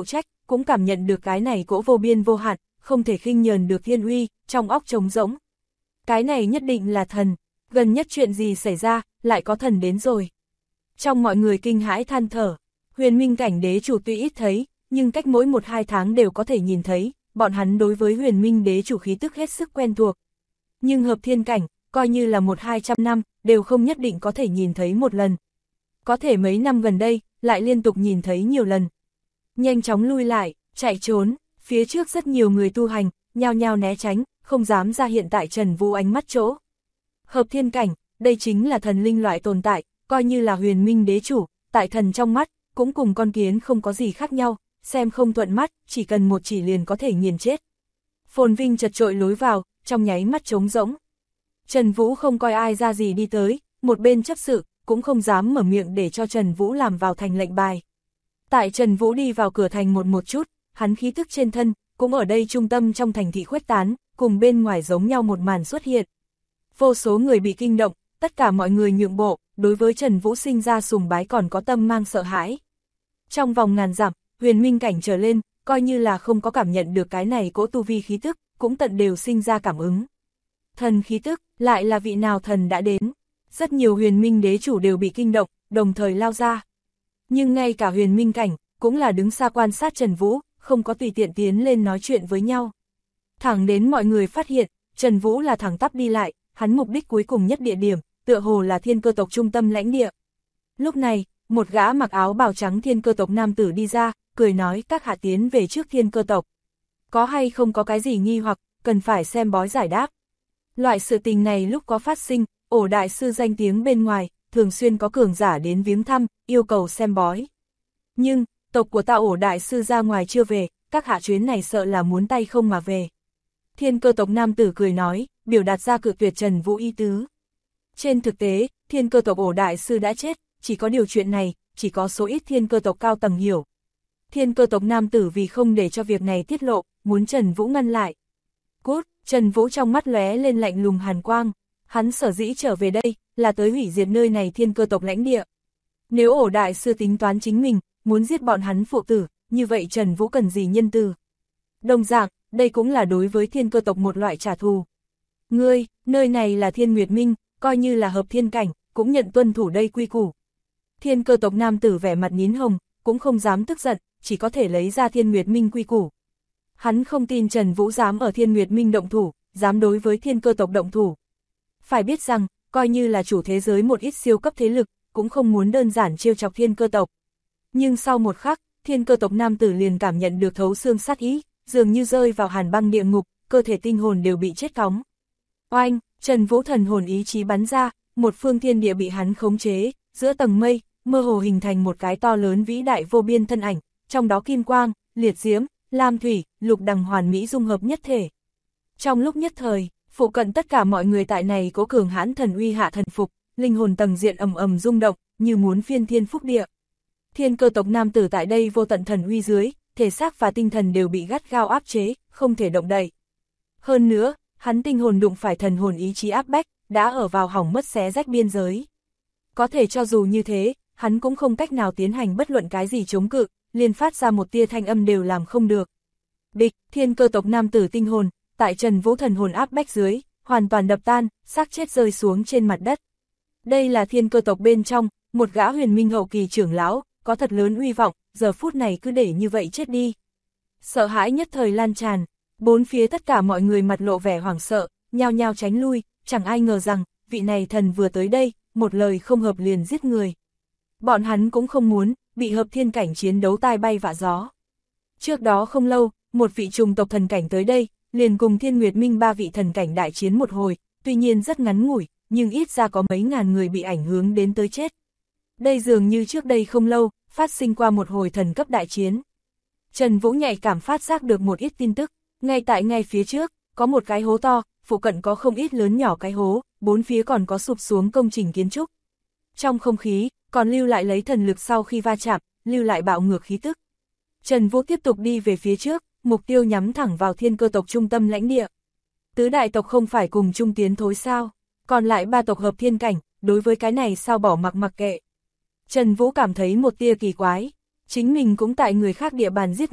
cũng cảm nhận được cái này cỗ vô biên vô hạn, không thể khinh nhờn được thiên uy, trong óc trống rỗng. Cái này nhất định là thần, gần nhất chuyện gì xảy ra, lại có thần đến rồi. Trong mọi người kinh hãi than thở, huyền minh cảnh đế chủ tuy ít thấy, nhưng cách mỗi 1-2 tháng đều có thể nhìn thấy, bọn hắn đối với huyền minh đế chủ khí tức hết sức quen thuộc. Nhưng hợp thiên cảnh, coi như là 100-200 năm, đều không nhất định có thể nhìn thấy một lần. Có thể mấy năm gần đây, lại liên tục nhìn thấy nhiều lần. Nhanh chóng lui lại, chạy trốn, phía trước rất nhiều người tu hành, nhao nhao né tránh, không dám ra hiện tại Trần Vũ ánh mắt chỗ. Hợp thiên cảnh, đây chính là thần linh loại tồn tại, coi như là huyền minh đế chủ, tại thần trong mắt, cũng cùng con kiến không có gì khác nhau, xem không thuận mắt, chỉ cần một chỉ liền có thể nghiền chết. Phồn vinh chật trội lối vào, trong nháy mắt trống rỗng. Trần Vũ không coi ai ra gì đi tới, một bên chấp sự, cũng không dám mở miệng để cho Trần Vũ làm vào thành lệnh bài. Tại Trần Vũ đi vào cửa thành một chút, hắn khí tức trên thân, cũng ở đây trung tâm trong thành thị khuếch tán, cùng bên ngoài giống nhau một màn xuất hiện. Vô số người bị kinh động, tất cả mọi người nhượng bộ, đối với Trần Vũ sinh ra sùng bái còn có tâm mang sợ hãi. Trong vòng ngàn dặm, huyền minh cảnh trở lên, coi như là không có cảm nhận được cái này cỗ tu vi khí tức, cũng tận đều sinh ra cảm ứng. Thần khí tức, lại là vị nào thần đã đến? Rất nhiều huyền minh đế chủ đều bị kinh động, đồng thời lao ra. Nhưng ngay cả huyền minh cảnh, cũng là đứng xa quan sát Trần Vũ, không có tùy tiện tiến lên nói chuyện với nhau. Thẳng đến mọi người phát hiện, Trần Vũ là thẳng tắp đi lại, hắn mục đích cuối cùng nhất địa điểm, tựa hồ là thiên cơ tộc trung tâm lãnh địa. Lúc này, một gã mặc áo bào trắng thiên cơ tộc nam tử đi ra, cười nói các hạ tiến về trước thiên cơ tộc. Có hay không có cái gì nghi hoặc, cần phải xem bói giải đáp. Loại sự tình này lúc có phát sinh, ổ đại sư danh tiếng bên ngoài, thường xuyên có cường giả đến viếng thăm, yêu cầu xem bói. Nhưng, tộc của ta ổ đại sư ra ngoài chưa về, các hạ chuyến này sợ là muốn tay không mà về. Thiên cơ tộc nam tử cười nói, biểu đạt ra cự tuyệt Trần Vũ ý tứ. Trên thực tế, thiên cơ tộc ổ đại sư đã chết, chỉ có điều chuyện này, chỉ có số ít thiên cơ tộc cao tầng hiểu. Thiên cơ tộc nam tử vì không để cho việc này tiết lộ, muốn Trần Vũ ngăn lại. Cút, Trần Vũ trong mắt lóe lên lạnh lùng hàn quang, hắn sở dĩ trở về đây, là tới hủy diệt nơi này thiên cơ tộc lãnh địa. Nếu ổ đại sư tính toán chính mình, muốn giết bọn hắn phụ tử, như vậy Trần Vũ cần gì nhân từ? Đồng dạng, đây cũng là đối với thiên cơ tộc một loại trả thù. Ngươi, nơi này là Thiên Nguyệt Minh, coi như là hợp thiên cảnh, cũng nhận tuân thủ đây quy củ. Thiên cơ tộc nam tử vẻ mặt nín hồng, cũng không dám tức giận, chỉ có thể lấy ra Thiên Nguyệt Minh quy củ. Hắn không tin Trần Vũ dám ở Thiên Nguyệt Minh động thủ, dám đối với thiên cơ tộc động thủ. Phải biết rằng, coi như là chủ thế giới một ít siêu cấp thế lực, cũng không muốn đơn giản trêu chọc thiên cơ tộc. Nhưng sau một khắc, thiên cơ tộc nam tử liền cảm nhận được thấu xương sát ý, dường như rơi vào hàn băng địa ngục, cơ thể tinh hồn đều bị chết cóng. Oanh, Trần Vũ thần hồn ý chí bắn ra, một phương thiên địa bị hắn khống chế, giữa tầng mây, mơ hồ hình thành một cái to lớn vĩ đại vô biên thân ảnh, trong đó kim quang, liệt diễm, lam thủy, lục đằng hoàn mỹ dung hợp nhất thể. Trong lúc nhất thời, phụ cận tất cả mọi người tại này có cường hãn thần uy hạ thần phục, linh hồn tầng diện ầm ầm rung động, như muốn phiên thiên phúc địa. Thiên cơ tộc nam tử tại đây vô tận thần uy dưới, thể xác và tinh thần đều bị gắt gao áp chế, không thể động đậy. Hơn nữa, hắn tinh hồn đụng phải thần hồn ý chí áp bách, đã ở vào hỏng mất xé rách biên giới. Có thể cho dù như thế, hắn cũng không cách nào tiến hành bất luận cái gì chống cự, liền phát ra một tia thanh âm đều làm không được. Địch, thiên cơ tộc nam tử tinh hồn, tại Trần Vũ thần hồn áp bách dưới, hoàn toàn đập tan, xác chết rơi xuống trên mặt đất. Đây là thiên cơ tộc bên trong, một gã huyền minh hậu kỳ trưởng lão, có thật lớn uy vọng, giờ phút này cứ để như vậy chết đi. Sợ hãi nhất thời lan tràn, bốn phía tất cả mọi người mặt lộ vẻ hoảng sợ, nhao nhao tránh lui, chẳng ai ngờ rằng, vị này thần vừa tới đây, một lời không hợp liền giết người. Bọn hắn cũng không muốn, bị hợp thiên cảnh chiến đấu tai bay vạ gió. Trước đó không lâu, một vị trùng tộc thần cảnh tới đây, liền cùng Thiên Nguyệt Minh ba vị thần cảnh đại chiến một hồi, tuy nhiên rất ngắn ngủi, nhưng ít ra có mấy ngàn người bị ảnh hưởng đến tới chết. Đây dường như trước đây không lâu, phát sinh qua một hồi thần cấp đại chiến. Trần Vũ nhạy cảm phát giác được một ít tin tức, ngay phía trước, có một cái hố to, phụ cận có không ít lớn nhỏ cái hố, bốn phía còn có sụp xuống công trình kiến trúc. Trong không khí, còn lưu lại lấy thần lực sau khi va chạm, lưu lại bạo ngược khí tức. Trần Vũ tiếp tục đi về phía trước, mục tiêu nhắm thẳng vào thiên cơ tộc trung tâm lãnh địa. Tứ đại tộc không phải cùng chung tiến thối sao, còn lại ba tộc hợp thiên cảnh, đối với cái này sao bỏ mặc kệ. Trần Vũ cảm thấy một tia kỳ quái, chính mình cũng tại người khác địa bàn giết người,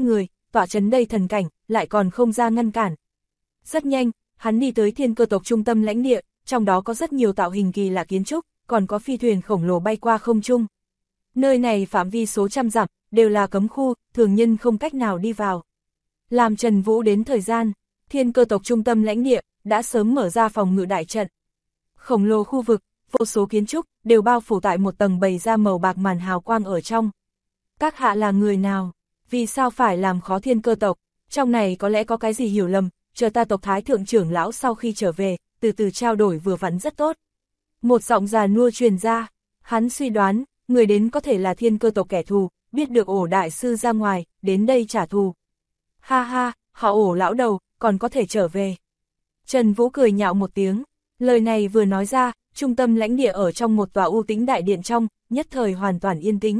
tọa chấn đây thần cảnh, lại còn không ra ngăn cản. Rất nhanh, hắn đi tới thiên cơ tộc trung tâm lãnh địa, trong đó có rất nhiều tạo hình kỳ lạ kiến trúc, còn có phi thuyền khổng lồ bay qua không trung. Nơi này phạm vi số trăm dặm, đều là cấm khu, thường nhân không cách nào đi vào. Làm Trần Vũ đến thời gian, thiên cơ tộc trung tâm lãnh địa, đã sớm mở ra phòng ngự đại trận. Khổng lồ khu vực, vô số kiến trúc, đều bao phủ tại một tầng bày ra màu bạc màn hào quang ở trong. Các hạ là người nào? Vì sao phải làm khó thiên cơ tộc? Trong này có lẽ có cái gì hiểu lầm, chờ ta tộc thái thượng trưởng lão sau khi trở về, từ từ trao đổi vừa vặn rất tốt. Một giọng già nua truyền ra, hắn suy đoán, người đến có thể là thiên cơ tộc kẻ thù, biết được Ổ đại sư ra ngoài, đến đây trả thù. Ha ha, họ Ổ lão đầu, còn có thể trở về. Trần Vũ cười nhạo một tiếng, lời này vừa nói ra, trung tâm lãnh địa ở trong một tòa u tĩnh đại điện trong, nhất thời hoàn toàn yên tĩnh.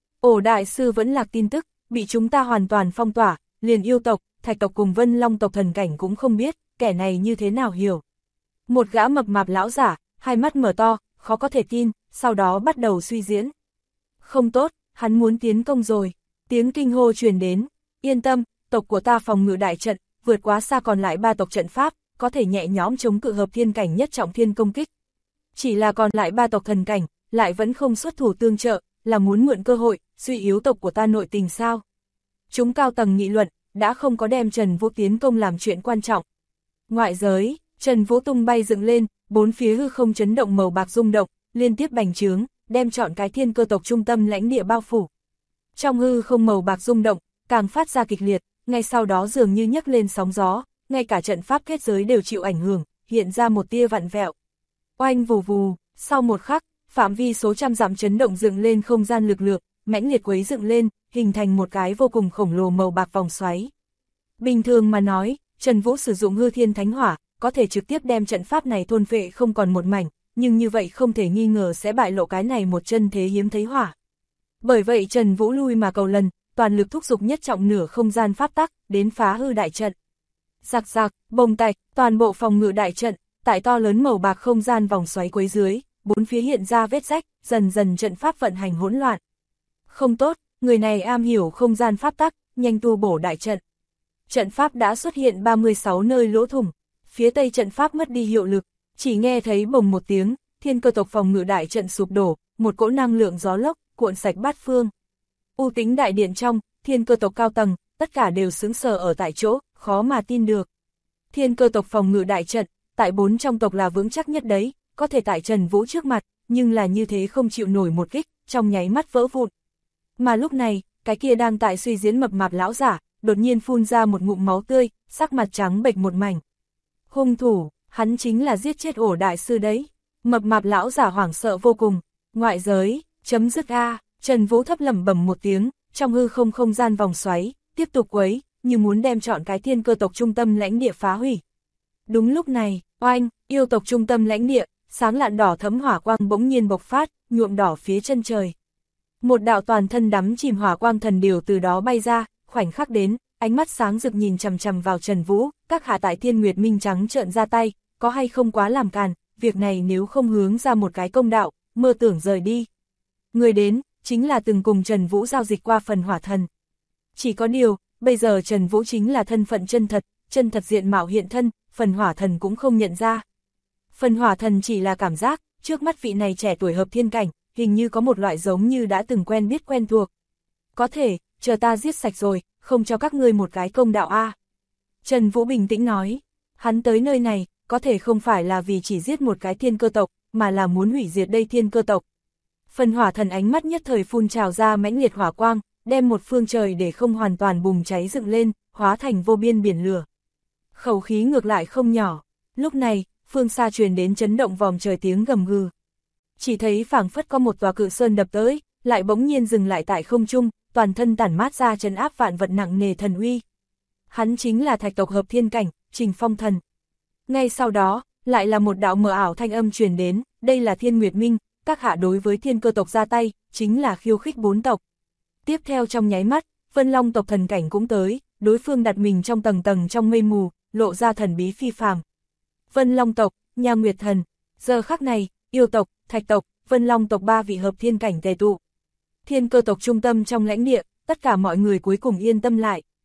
Ổ đại sư vẫn lạc tin tức, bị chúng ta hoàn toàn phong tỏa, liền yêu tộc, thạch tộc cùng Vân Long tộc thần cảnh cũng không biết, kẻ này như thế nào hiểu. Một gã mập mạp lão giả, hai mắt mở to, khó có thể tin, sau đó bắt đầu suy diễn. Không tốt, hắn muốn tiến công rồi. Tiếng kinh hô truyền đến, yên tâm, tộc của ta phòng ngự đại trận, vượt quá xa còn lại 3 tộc trận pháp, có thể nhẹ nhõm chống cự hợp thiên cảnh nhất trọng thiên công kích. Chỉ là còn lại 3 tộc thần cảnh, lại vẫn không xuất thủ tương trợ, là muốn mượn cơ hội, suy yếu tộc của ta nội tình sao. Chúng cao tầng nghị luận, đã không có đem Trần Vũ tiến công làm chuyện quan trọng. Ngoại giới, Trần Vũ tung bay dựng lên, bốn phía hư không chấn động màu bạc rung động, liên tiếp bành trướng, đem trọn cái thiên cơ tộc trung tâm lãnh địa bao phủ. Trong hư không màu bạc rung động, càng phát ra kịch liệt, ngay sau đó dường như nhấc lên sóng gió, ngay cả trận pháp kết giới đều chịu ảnh hưởng, hiện ra một tia vặn vẹo. Oanh vù vù, sau một khắc, phạm vi số trăm dặm chấn động dựng lên không gian lực lượng, mãnh liệt quấy dựng lên, hình thành một cái vô cùng khổng lồ màu bạc vòng xoáy. Bình thường mà nói, Trần Vũ sử dụng hư thiên thánh hỏa, có thể trực tiếp đem trận pháp này thôn phệ không còn một mảnh, nhưng như vậy không thể nghi ngờ sẽ bại lộ cái này một chân thế hiếm thấy hỏa. Bởi vậy Trần Vũ lui mà cầu lần, toàn lực thúc giục nhất trọng nửa không gian pháp tắc, đến phá hư đại trận. Rạc rạc, bồng tạch, toàn bộ phòng ngự đại trận, tại to lớn màu bạc không gian vòng xoáy quấy dưới, bốn phía hiện ra vết rách, dần dần trận pháp vận hành hỗn loạn. Không tốt, người này am hiểu không gian pháp tắc, nhanh tu bổ đại trận. Trận pháp đã xuất hiện 36 nơi lỗ thủng, phía tây trận pháp mất đi hiệu lực, chỉ nghe thấy bồng một tiếng, thiên cơ tộc phòng ngự đại trận sụp đổ, một cỗ năng lượng gió lốc, cuộn sạch bát phương. U tính đại điện trong, thiên cơ tộc cao tầng, tất cả đều sững sờ ở tại chỗ, khó mà tin được. Thiên cơ tộc phòng ngự đại trận, tại 4 trong tộc là vững chắc nhất đấy, có thể tại Trần Vũ trước mặt, nhưng là như thế không chịu nổi một kích, trong nháy mắt vỡ vụn. Mà lúc này, cái kia đang tại suy diễn mập mạp lão giả, đột nhiên phun ra một ngụm máu tươi, sắc mặt trắng bệch một mảnh. Hung thủ, hắn chính là giết chết Ổ đại sư đấy. Mập mạp lão giả hoảng sợ vô cùng. Ngoại giới, chấm dứt a. Trần Vũ thấp lẩm bẩm một tiếng, trong hư không không gian vòng xoáy, tiếp tục quấy, như muốn đem trọn cái thiên cơ tộc trung tâm lãnh địa phá hủy. Đúng lúc này, oanh, yêu tộc trung tâm lãnh địa, sáng lạn đỏ thẫm hỏa quang bỗng nhiên bộc phát, nhuộm đỏ phía chân trời. Một đạo toàn thân đắm chìm hỏa quang thần điều từ đó bay ra, khoảnh khắc đến, ánh mắt sáng rực nhìn chằm chằm vào Trần Vũ, các hạ tại Thiên Nguyệt Minh trắng trợn ra tay, có hay không quá làm càn, việc này nếu không hướng ra một cái công đạo, mơ tưởng rời đi. Người đến, chính là từng cùng Trần Vũ giao dịch qua phần hỏa thần. Chỉ có điều, bây giờ Trần Vũ chính là thân phận chân thật diện mạo hiện thân, phần hỏa thần cũng không nhận ra. Phần hỏa thần chỉ là cảm giác, trước mắt vị này trẻ tuổi hợp thiên cảnh, hình như có một loại giống như đã từng quen biết quen thuộc. Có thể, chờ ta giết sạch rồi, không cho các ngươi một cái công đạo a. Trần Vũ bình tĩnh nói, hắn tới nơi này, có thể không phải là vì chỉ giết một cái thiên cơ tộc, mà là muốn hủy diệt đây thiên cơ tộc. Phần hỏa thần ánh mắt nhất thời phun trào ra mãnh liệt hỏa quang, đem một phương trời để không hoàn toàn bùng cháy dựng lên, hóa thành vô biên biển lửa. Khẩu khí ngược lại không nhỏ, lúc này, phương xa truyền đến chấn động vòm trời tiếng gầm gừ. Chỉ thấy phảng phất có một tòa cự sơn đập tới, lại bỗng nhiên dừng lại tại không trung, toàn thân tản mát ra trấn áp vạn vật nặng nề thần uy. Hắn chính là thạch tộc hợp thiên cảnh, Trình Phong thần. Ngay sau đó, lại là một đạo mờ ảo thanh âm truyền đến, đây là Thiên Nguyệt Minh, các hạ đối với thiên cơ tộc ra tay, chính là khiêu khích 4 tộc. Tiếp theo trong nháy mắt, Vân Long tộc thần cảnh cũng tới, đối phương đặt mình trong tầng tầng trong mây mù, lộ ra thần bí phi phàm. Vân Long tộc, Nha Nguyệt thần, giờ khắc này, yêu tộc, thạch tộc, Vân Long tộc 3 vị hợp thiên cảnh tề tụ. Thiên cơ tộc trung tâm trong lãnh địa, tất cả mọi người cuối cùng yên tâm lại.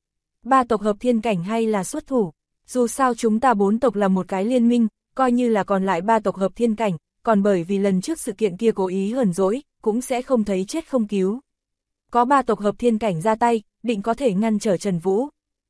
Ba tộc hợp thiên cảnh hay là xuất thủ? Dù sao chúng ta 4 tộc là một cái liên minh, coi như là còn lại 3 tộc hợp thiên cảnh, còn bởi vì lần trước sự kiện kia cố ý hờn dỗi, cũng sẽ không thấy chết không cứu. Có 3 tộc hợp thiên cảnh ra tay, định có thể ngăn trở Trần Vũ.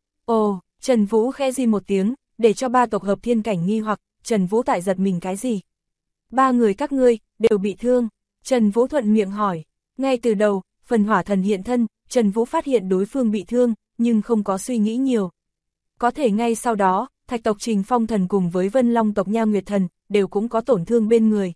Ồ, Trần Vũ khẽ di một tiếng, để cho 3 tộc hợp thiên cảnh nghi hoặc, Trần Vũ tại giật mình cái gì? 3 người các ngươi, đều bị thương. Trần Vũ thuận miệng hỏi. Ngay từ đầu, phần hỏa thần hiện thân, Trần Vũ phát hiện đối phương bị thương, nhưng không có suy nghĩ nhiều. Có thể ngay sau đó, Thạch tộc Trình Phong thần cùng với Vân Long tộc Nha Nguyệt thần, đều cũng có tổn thương bên người.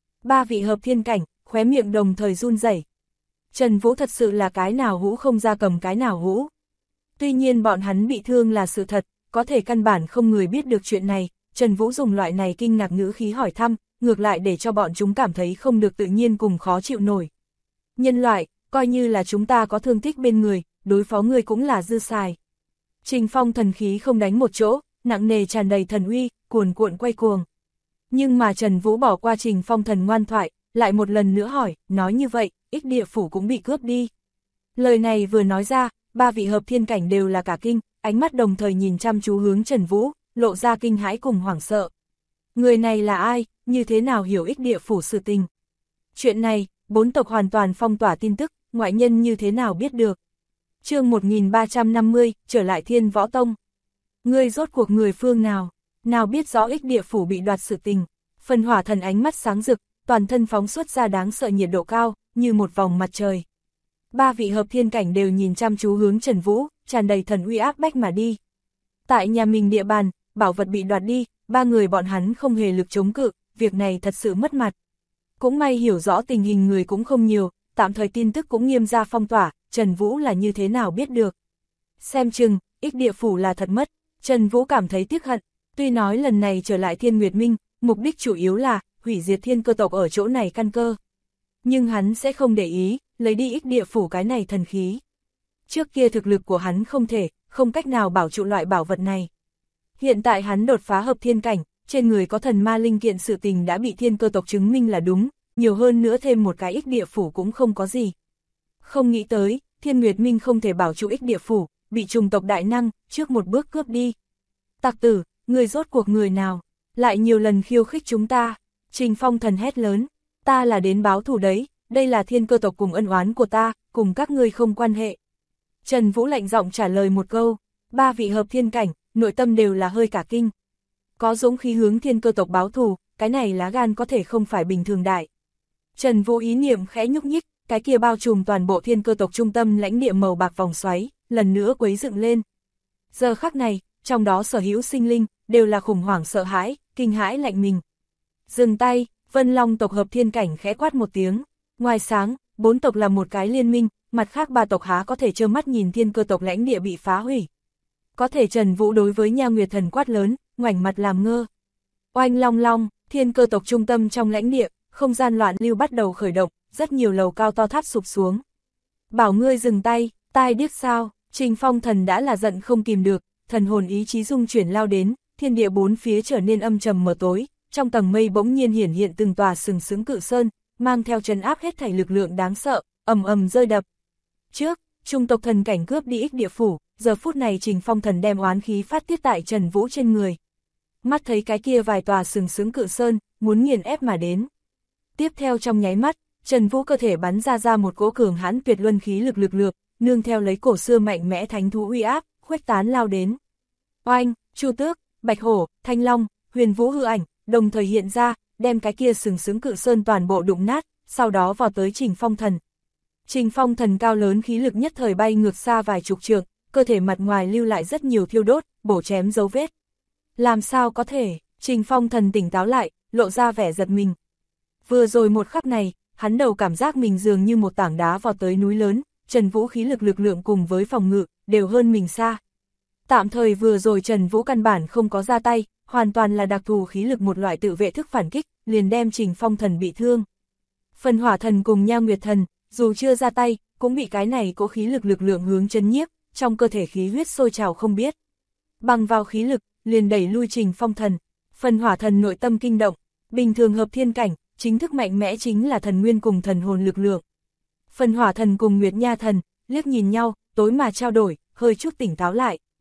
3 vị hợp thiên cảnh, khóe miệng đồng thời run rẩy. Trần Vũ thật sự là cái nào hũ không ra cầm cái nào hũ. Tuy nhiên bọn hắn bị thương là sự thật, có thể căn bản không người biết được chuyện này, Trần Vũ dùng loại này kinh ngạc ngữ khí hỏi thăm, ngược lại để cho bọn chúng cảm thấy không được tự nhiên cùng khó chịu nổi. Nhân loại, coi như là chúng ta có thương tích bên người, đối phó người cũng là dư xài. Trình Phong thần khí không đánh một chỗ, nặng nề tràn đầy thần uy, cuồn cuộn quay cuồng. Nhưng mà Trần Vũ bỏ qua Trình Phong thần ngoan thoại, lại một lần nữa hỏi, nói như vậy, Ích Địa Phủ cũng bị cướp đi. Lời này vừa nói ra, 3 vị hợp thiên cảnh đều là cả kinh, ánh mắt đồng thời nhìn chăm chú hướng Trần Vũ, lộ ra kinh hãi cùng hoảng sợ. Người này là ai, như thế nào hiểu Ích Địa Phủ sự tình? Chuyện này, 4 tộc hoàn toàn phong tỏa tin tức, ngoại nhân như thế nào biết được? Chương 1350, trở lại Thiên Võ Tông. Ngươi rốt cuộc người phương nào? Nào biết rõ Ích Địa Phủ bị đoạt sự tình? Phần hỏa thần ánh mắt sáng rực, toàn thân phóng xuất ra đáng sợ nhiệt độ cao, như một vòng mặt trời. 3 vị hợp thiên cảnh đều nhìn chăm chú hướng Trần Vũ, tràn đầy thần uy áp bách mà đi. Tại nhà mình địa bàn, bảo vật bị đoạt đi, 3 người bọn hắn không hề lực chống cự, việc này thật sự mất mặt. Cũng may hiểu rõ tình hình người cũng không nhiều, tạm thời tin tức cũng nghiêm ra phong tỏa, Trần Vũ là như thế nào biết được. Xem chừng, Ích Địa Phủ là thật mất, Trần Vũ cảm thấy tiếc hận, tuy nói lần này trở lại Thiên Nguyệt Minh, mục đích chủ yếu là hủy diệt thiên cơ tộc ở chỗ này căn cơ. Nhưng hắn sẽ không để ý, lấy đi Ích Địa Phủ cái này thần khí. Trước kia thực lực của hắn không cách nào bảo trụ loại bảo vật này. Hiện tại hắn đột phá hợp thiên cảnh, trên người có thần ma linh kiện sự tình đã bị thiên cơ tộc chứng minh là đúng, nhiều hơn nữa thêm một cái Ích Địa Phủ cũng không có gì. Không nghĩ tới, Thiên Nguyệt Minh không thể bảo trụ Ích Địa Phủ, bị trùng tộc đại năng, trước một bước cướp đi. Tặc tử, người rốt cuộc người nào, lại nhiều lần khiêu khích chúng ta. Trình Phong thần hét lớn, ta là đến báo thù đấy, đây là thiên cơ tộc cùng ân oán của ta, cùng các ngươi không quan hệ. Trần Vũ lạnh giọng trả lời một câu, 3 vị hợp thiên cảnh, nội tâm đều là hơi cả kinh. Có dũng khí hướng thiên cơ tộc báo thù, cái này lá gan có thể không phải bình thường đại. Trần Vũ ý niệm khẽ nhúc nhích, cái kia bao trùm toàn bộ thiên cơ tộc trung tâm lãnh địa màu bạc vòng xoáy, lần nữa quấy dựng lên. Giờ khắc này, trong đó sở hữu sinh linh, đều là khủng hoảng sợ hãi, kinh hãi lạnh mình. Dừng tay, Vân Long tộc hợp thiên cảnh khẽ quát một tiếng. Ngoài sáng, 4 tộc là một cái liên minh, mặt khác 3 tộc há có thể trơ mắt nhìn thiên cơ tộc lãnh địa bị phá hủy. Có thể Trần Vũ đối với Nha Nguyệt thần quát lớn, ngoảnh mặt làm ngơ. Oanh long long, thiên cơ tộc trung tâm trong lãnh địa, không gian loạn lưu bắt đầu khởi động, rất nhiều lầu cao to tháp sụp xuống. Bảo ngươi dừng tay, tai điếc sao? Trình Phong thần đã là giận không kìm được, thần hồn ý chí dung chuyển lao đến, thiên địa bốn phía trở nên âm trầm mờ tối, trong tầng mây bỗng nhiên hiển hiện từng tòa sừng sững cự sơn, mang theo trấn áp hết thảy lực lượng đáng sợ, ầm ầm rơi đập. Trước, trung tộc thần cảnh cướp đi Ích Địa Phủ, giờ phút này Trình Phong thần đem oán khí phát tiết tại Trần Vũ trên người. Mắt thấy cái kia vài tòa sừng sững cự sơn, muốn nghiền ép mà đến. Tiếp theo trong nháy mắt, Trần Vũ cơ thể bắn ra một cỗ cường hãn tuyệt luân khí lực lượng, nương theo lấy cổ xưa mạnh mẽ thánh thú uy áp, khuếch tán lao đến. Oanh, Chu Tước, Bạch Hổ, Thanh Long, Huyền Vũ hư ảnh, đồng thời hiện ra, đem cái kia sừng sững cự sơn toàn bộ đụng nát, sau đó vào tới Trình Phong thần. Trình Phong thần cao lớn khí lực nhất thời bay ngược xa vài chục trượng, cơ thể mặt ngoài lưu lại rất nhiều thiêu đốt, bổ chém dấu vết. Làm sao có thể? Trình Phong thần tỉnh táo lại, lộ ra vẻ giật mình. Vừa rồi một khắc này, hắn đầu cảm giác mình dường như một tảng đá vào tới núi lớn, Trần Vũ khí lực lượng cùng với phòng ngự, đều hơn mình xa. Tạm thời vừa rồi Trần Vũ căn bản không có ra tay, hoàn toàn là đặc thù khí lực một loại tự vệ thức phản kích, liền đem Trình Phong thần bị thương. Phần hỏa thần cùng Nha Nguyệt thần, dù chưa ra tay, cũng bị cái này có khí lực lượng hướng chấn nhiếp, trong cơ thể khí huyết sôi trào không biết. Bằng vào khí lực, liền đẩy lui Trình Phong thần. Phần hỏa thần nội tâm kinh động, bình thường hợp thiên cảnh, chính thức mạnh mẽ chính là thần nguyên cùng thần hồn lực lượng. Phần hỏa thần cùng Nguyệt Nha thần, liếc nhìn nhau, tối mà trao đổi, hơi chút tỉnh táo lại.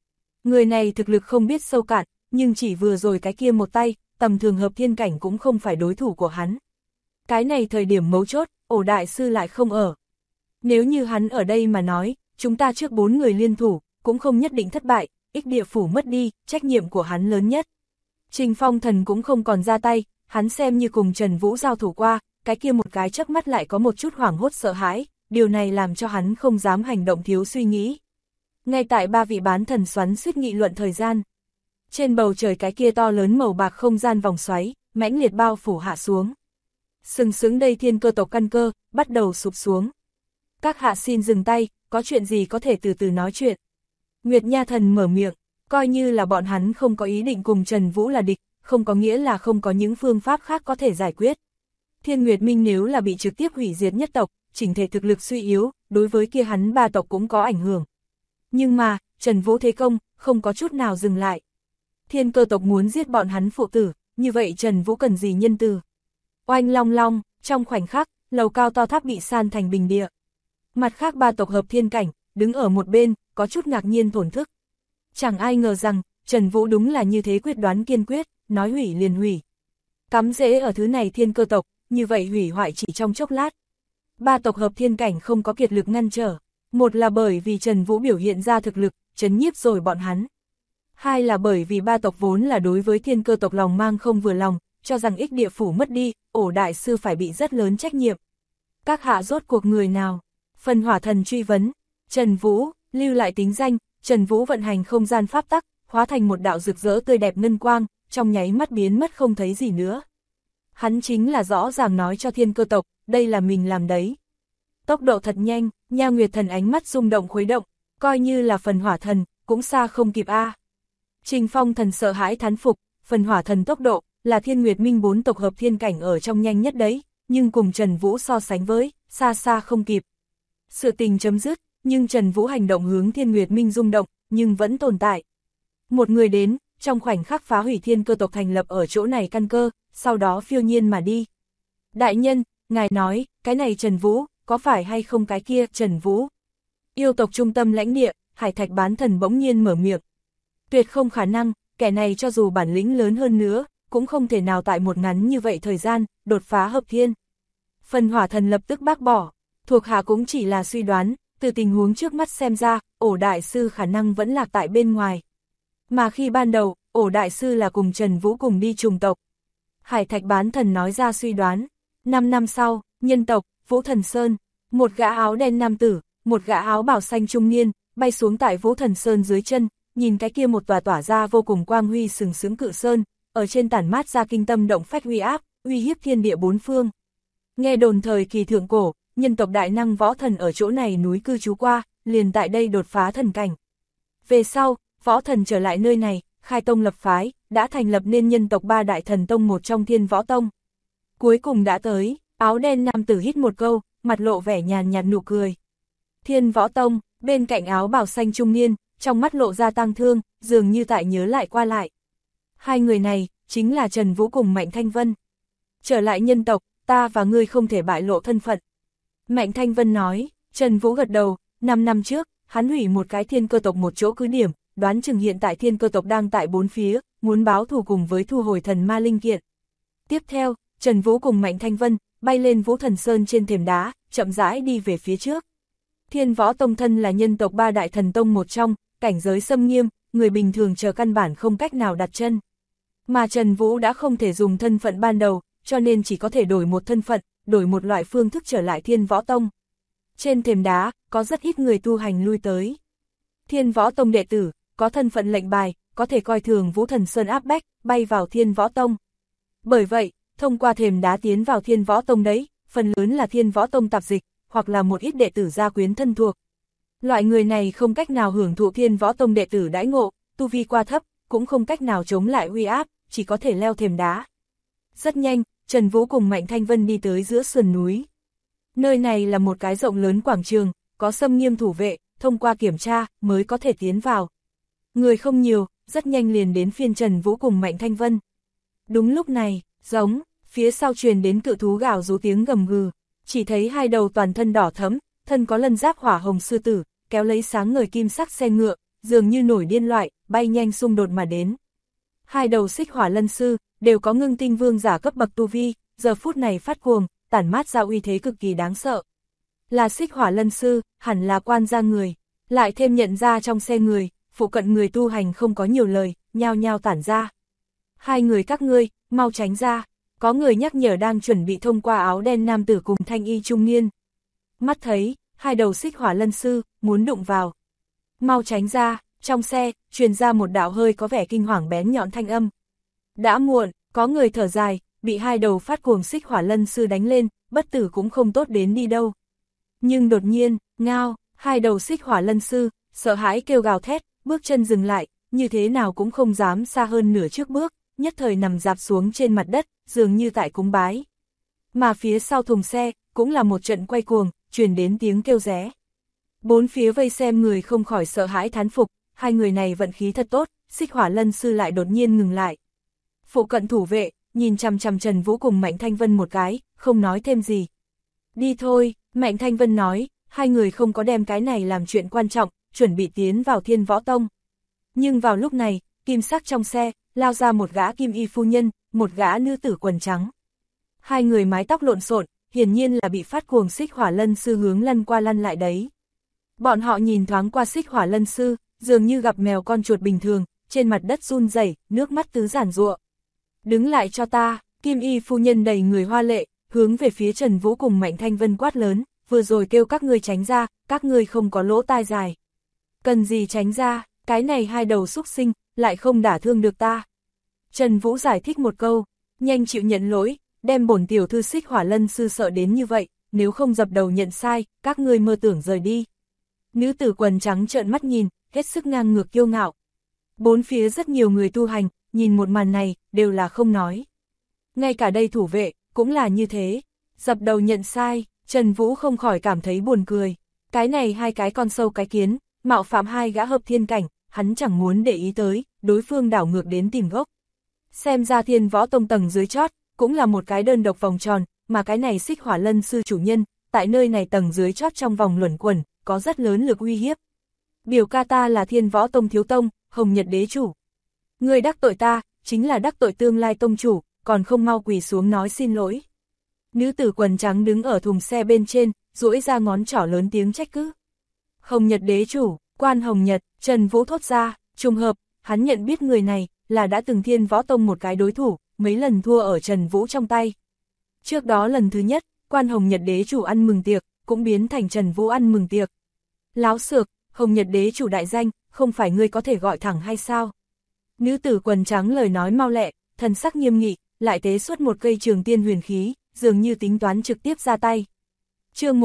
Người này thực lực không biết sâu cạn, nhưng chỉ vừa rồi cái kia một tay, tầm thường hợp thiên cảnh cũng không phải đối thủ của hắn. Cái này thời điểm mấu chốt, ổ đại sư lại không ở. Nếu như hắn ở đây mà nói, chúng ta trước 4 người liên thủ, cũng không nhất định thất bại, ích địa phủ mất đi, trách nhiệm của hắn lớn nhất. Trình Phong Thần cũng không còn ra tay, hắn xem như cùng Trần Vũ giao thủ qua, cái kia một cái chớp mắt lại có một chút hoảng hốt sợ hãi, điều này làm cho hắn không dám hành động thiếu suy nghĩ. Ngay tại 3 vị bán thần xoắn xuýt nghị luận thời gian. Trên bầu trời cái kia to lớn màu bạc không gian vòng xoáy, mãnh liệt bao phủ hạ xuống. Sừng sững đây thiên cơ tộc căn cơ, bắt đầu sụp xuống. Các hạ xin dừng tay, có chuyện gì có thể từ từ nói chuyện. Nguyệt Nha Thần mở miệng, coi như là bọn hắn không có ý định cùng Trần Vũ là địch, không có nghĩa là không có những phương pháp khác có thể giải quyết. Thiên Nguyệt Minh nếu là bị trực tiếp hủy diệt nhất tộc, chỉnh thể thực lực suy yếu, đối với kia hắn 3 tộc cũng có ảnh hưởng. Nhưng mà, Trần Vũ thế công, không có chút nào dừng lại. Thiên cơ tộc muốn giết bọn hắn phụ tử, như vậy Trần Vũ cần gì nhân từ. Oanh long long, trong khoảnh khắc, lầu cao to tháp bị san thành bình địa. Mặt khác 3 tộc hợp thiên cảnh, đứng ở một bên, có chút ngạc nhiên thổn thức. Chẳng ai ngờ rằng, Trần Vũ đúng là như thế quyết đoán kiên quyết, nói hủy liền hủy. Cắm rễ ở thứ này thiên cơ tộc, như vậy hủy hoại chỉ trong chốc lát. 3 tộc hợp thiên cảnh không có kiệt lực ngăn trở. Một là bởi vì Trần Vũ biểu hiện ra thực lực, chấn nhiếp rồi bọn hắn. Hai là bởi vì 3 tộc vốn là đối với thiên cơ tộc lòng mang không vừa lòng, cho rằng ích địa phủ mất đi, ổ đại sư phải bị rất lớn trách nhiệm. Các hạ rốt cuộc người nào? Phần Hỏa Thần truy vấn. Trần Vũ, lưu lại tính danh, Trần Vũ vận hành không gian pháp tắc, hóa thành một đạo rực rỡ tươi đẹp ngân quang, trong nháy mắt biến mất không thấy gì nữa. Hắn chính là rõ ràng nói cho thiên cơ tộc, đây là mình làm đấy. Tốc độ thật nhanh, Nha Nguyệt Thần ánh mắt rung động khuấy động, coi như là Phần Hỏa Thần, cũng xa không kịp a. Trình Phong Thần sợ hãi thán phục, Phần Hỏa Thần tốc độ, là Thiên Nguyệt Minh 4 tộc hợp thiên cảnh ở trong nhanh nhất đấy, nhưng cùng Trần Vũ so sánh với, xa xa không kịp. Sự tình chấm dứt, nhưng Trần Vũ hành động hướng Thiên Nguyệt Minh rung động, nhưng vẫn tồn tại. Một người đến, trong khoảnh khắc phá hủy thiên cơ tộc thành lập ở chỗ này căn cơ, sau đó phiêu nhiên mà đi. Đại nhân, ngài nói, cái này Trần Vũ, có phải hay không cái kia, Trần Vũ? Yêu tộc trung tâm lãnh địa, Hải Thạch bán thần bỗng nhiên mở miệng. Tuyệt không khả năng, kẻ này cho dù bản lĩnh lớn hơn nữa, cũng không thể nào tại một ngắn như vậy thời gian, đột phá hợp thiên. Phần Hỏa Thần lập tức bác bỏ, thuộc hạ cũng chỉ là suy đoán, từ tình huống trước mắt xem ra, ổ đại sư khả năng vẫn lạc tại bên ngoài. Mà khi ban đầu, ổ đại sư là cùng Trần Vũ cùng đi trùng tộc. Hải Thạch bán thần nói ra suy đoán, 5 năm sau, nhân tộc, Vũ Thần Sơn, một gã áo đen nam tử, một gã áo bào xanh trung niên, bay xuống tại Vũ Thần Sơn dưới chân, nhìn cái kia một tòa tỏa ra vô cùng quang huy sừng sững cự sơn, ở trên tản mát ra kinh tâm động phách uy áp, uy hiếp thiên địa bốn phương. Nghe đồn thời kỳ thượng cổ, nhân tộc đại năng võ thần ở chỗ này núi cư trú qua, liền tại đây đột phá thần cảnh. Về sau, võ thần trở lại nơi này, khai tông lập phái, đã thành lập nên nhân tộc 3 đại thần tông một trong Thiên Võ Tông. Cuối cùng đã tới, áo đen nam tử hít một câu, mặt lộ vẻ nhàn nhạt nụ cười. Thiên Võ Tông, bên cạnh áo bào xanh trung niên, trong mắt lộ ra tang thương, dường như tại nhớ lại qua lại. Hai người này, chính là Trần Vũ cùng Mạnh Thanh Vân. Trở lại nhân tộc, ta và ngươi không thể bại lộ thân phận. Mạnh Thanh Vân nói, Trần Vũ gật đầu, 5 năm trước, hắn hủy một cái thiên cơ tộc một chỗ cứ điểm, đoán chừng hiện tại thiên cơ tộc đang tại 4 phía, muốn báo thù cùng với thu hồi thần ma linh kiện. Tiếp theo, Trần Vũ cùng Mạnh Thanh Vân, bay lên Vũ Thần Sơn trên thềm đá, chậm rãi đi về phía trước. Thiên Võ Tông thân là nhân tộc 3 đại thần tông một trong, cảnh giới xâm nghiêm, người bình thường chờ căn bản không cách nào đặt chân. Mà Trần Vũ đã không thể dùng thân phận ban đầu, cho nên chỉ có thể đổi một thân phận, đổi một loại phương thức trở lại Thiên Võ Tông. Trên thềm đá, có rất ít người tu hành lui tới. Thiên Võ Tông đệ tử, có thân phận lệnh bài, có thể coi thường Vũ Thần Sơn áp bách, bay vào Thiên Võ Tông. Bởi vậy, thông qua thềm đá tiến vào Thiên Võ Tông đấy, phần lớn là Thiên Võ Tông tạp dịch, hoặc là một ít đệ tử gia quyến thân thuộc. Loại người này không cách nào hưởng thụ Thiên Võ Tông đệ tử đãi ngộ, tu vi qua thấp, cũng không cách nào chống lại uy áp, chỉ có thể leo thềm đá. Rất nhanh, Trần Vũ cùng Mạnh Thanh Vân đi tới giữa sườn núi. Nơi này là một cái rộng lớn quảng trường, có xâm nghiêm thủ vệ, thông qua kiểm tra mới có thể tiến vào. Người không nhiều, rất nhanh liền đến phiên Trần Vũ cùng Mạnh Thanh Vân. Đúng lúc này, giống, phía sau truyền đến cự thú gào rú tiếng gầm gừ, chỉ thấy hai đầu toàn thân đỏ thẫm, thân có lân giáp hỏa hồng sư tử, kéo lấy sáng ngời kim sắc xe ngựa, dường như nổi điên loại, bay nhanh xung đột mà đến. Hai đầu xích hỏa lân sư, đều có ngưng tinh vương giả cấp bậc tu vi, giờ phút này phát cuồng, tản mát ra uy thế cực kỳ đáng sợ. Là xích hỏa lân sư, hẳn là quan gia người, lại thêm nhận ra trong xe người, phụ cận người tu hành không có nhiều lời, nhao nhao tản ra. Hai người các ngươi, mau tránh ra, có người nhắc nhở đang chuẩn bị thông qua áo đen nam tử cùng thanh y trung niên. Mắt thấy, hai đầu xích hỏa lân sư, muốn đụng vào. Mau tránh ra, trong xe, truyền ra một đạo hơi có vẻ kinh hoàng bén nhọn thanh âm. Đã muộn, có người thở dài, bị hai đầu phát cuồng xích hỏa lân sư đánh lên, bất tử cũng không tốt đến đi đâu. Nhưng đột nhiên, ngao, hai đầu xích hỏa lân sư, sợ hãi kêu gào thét, bước chân dừng lại, như thế nào cũng không dám xa hơn nửa trước bước, nhất thời nằm dạp xuống trên mặt đất, dường như tại cúng bái. Mà phía sau thùng xe, cũng là một trận quay cuồng, truyền đến tiếng kêu ré. Bốn phía vây xem người không khỏi sợ hãi thán phục, hai người này vận khí thật tốt, xích hỏa lân sư lại đột nhiên ngừng lại. Phụ cận thủ vệ, nhìn chằm chằm Trần Vũ cùng Mạnh Thanh Vân một cái, không nói thêm gì. Đi thôi, Mạnh Thanh Vân nói, hai người không có đem cái này làm chuyện quan trọng, chuẩn bị tiến vào Thiên Võ Tông. Nhưng vào lúc này, kim sắc trong xe, lao ra một gã kim y phu nhân, một gã nữ tử quần trắng. Hai người mái tóc lộn xộn, hiển nhiên là bị phát cuồng xích hỏa lân sư hướng lăn qua lăn lại đấy. Bọn họ nhìn thoáng qua xích hỏa lân sư, dường như gặp mèo con chuột bình thường, trên mặt đất run rẩy, nước mắt tứ giản giụa. Đứng lại cho ta, kim y phu nhân đầy người hoa lệ, hướng về phía Trần Vũ cùng Mạnh Thanh Vân quát lớn, vừa rồi kêu các ngươi tránh ra, các ngươi không có lỗ tai dài. Cần gì tránh ra, cái này hai đầu xúc sinh, lại không đả thương được ta. Trần Vũ giải thích một câu, nhanh chịu nhận lỗi, đem bổn tiểu thư xích hỏa lân sư sợ đến như vậy, nếu không dập đầu nhận sai, các ngươi mơ tưởng rời đi. Nữ tử quần trắng trợn mắt nhìn, hết sức ngang ngược kiêu ngạo. Bốn phía rất nhiều người tu hành, nhìn một màn này, đều là không nói. Ngay cả đây thủ vệ, cũng là như thế. Dập đầu nhận sai, Trần Vũ không khỏi cảm thấy buồn cười. Cái này hai cái con sâu cái kiến, mạo phạm hai gã hợp thiên cảnh, hắn chẳng muốn để ý tới, đối phương đảo ngược đến tìm gốc. Xem ra Thiên Võ Tông tầng dưới chót, cũng là một cái đơn độc vòng tròn, mà cái này xích hỏa lân sư chủ nhân, tại nơi này tầng dưới chót trong vòng luẩn quẩn, có rất lớn lực uy hiếp. Biểu ca ta là Thiên Võ Tông thiếu tông, Hồng Nhật đế chủ. Người đắc tội ta, chính là đắc tội tương lai tông chủ, còn không mau quỳ xuống nói xin lỗi. Nữ tử quần trắng đứng ở thùng xe bên trên, duỗi ra ngón trỏ lớn tiếng trách cứ. Hồng Nhật đế chủ, Quan Hồng Nhật, Trần Vũ thốt ra, trùng hợp, hắn nhận biết người này, là đã từng Thiên Võ Tông một cái đối thủ, mấy lần thua ở Trần Vũ trong tay. Trước đó lần thứ nhất, Quan Hồng Nhật đế chủ ăn mừng tiệc, cũng biến thành Trần Vũ ăn mừng tiệc. Láo xược, Hồng Nhật đế chủ đại danh, không phải ngươi có thể gọi thẳng hay sao? Nữ tử quần trắng lời nói mau lẹ, thần sắc nghiêm nghị, lại tế xuất một cây trường tiên huyền khí, dường như tính toán trực tiếp ra tay. Chương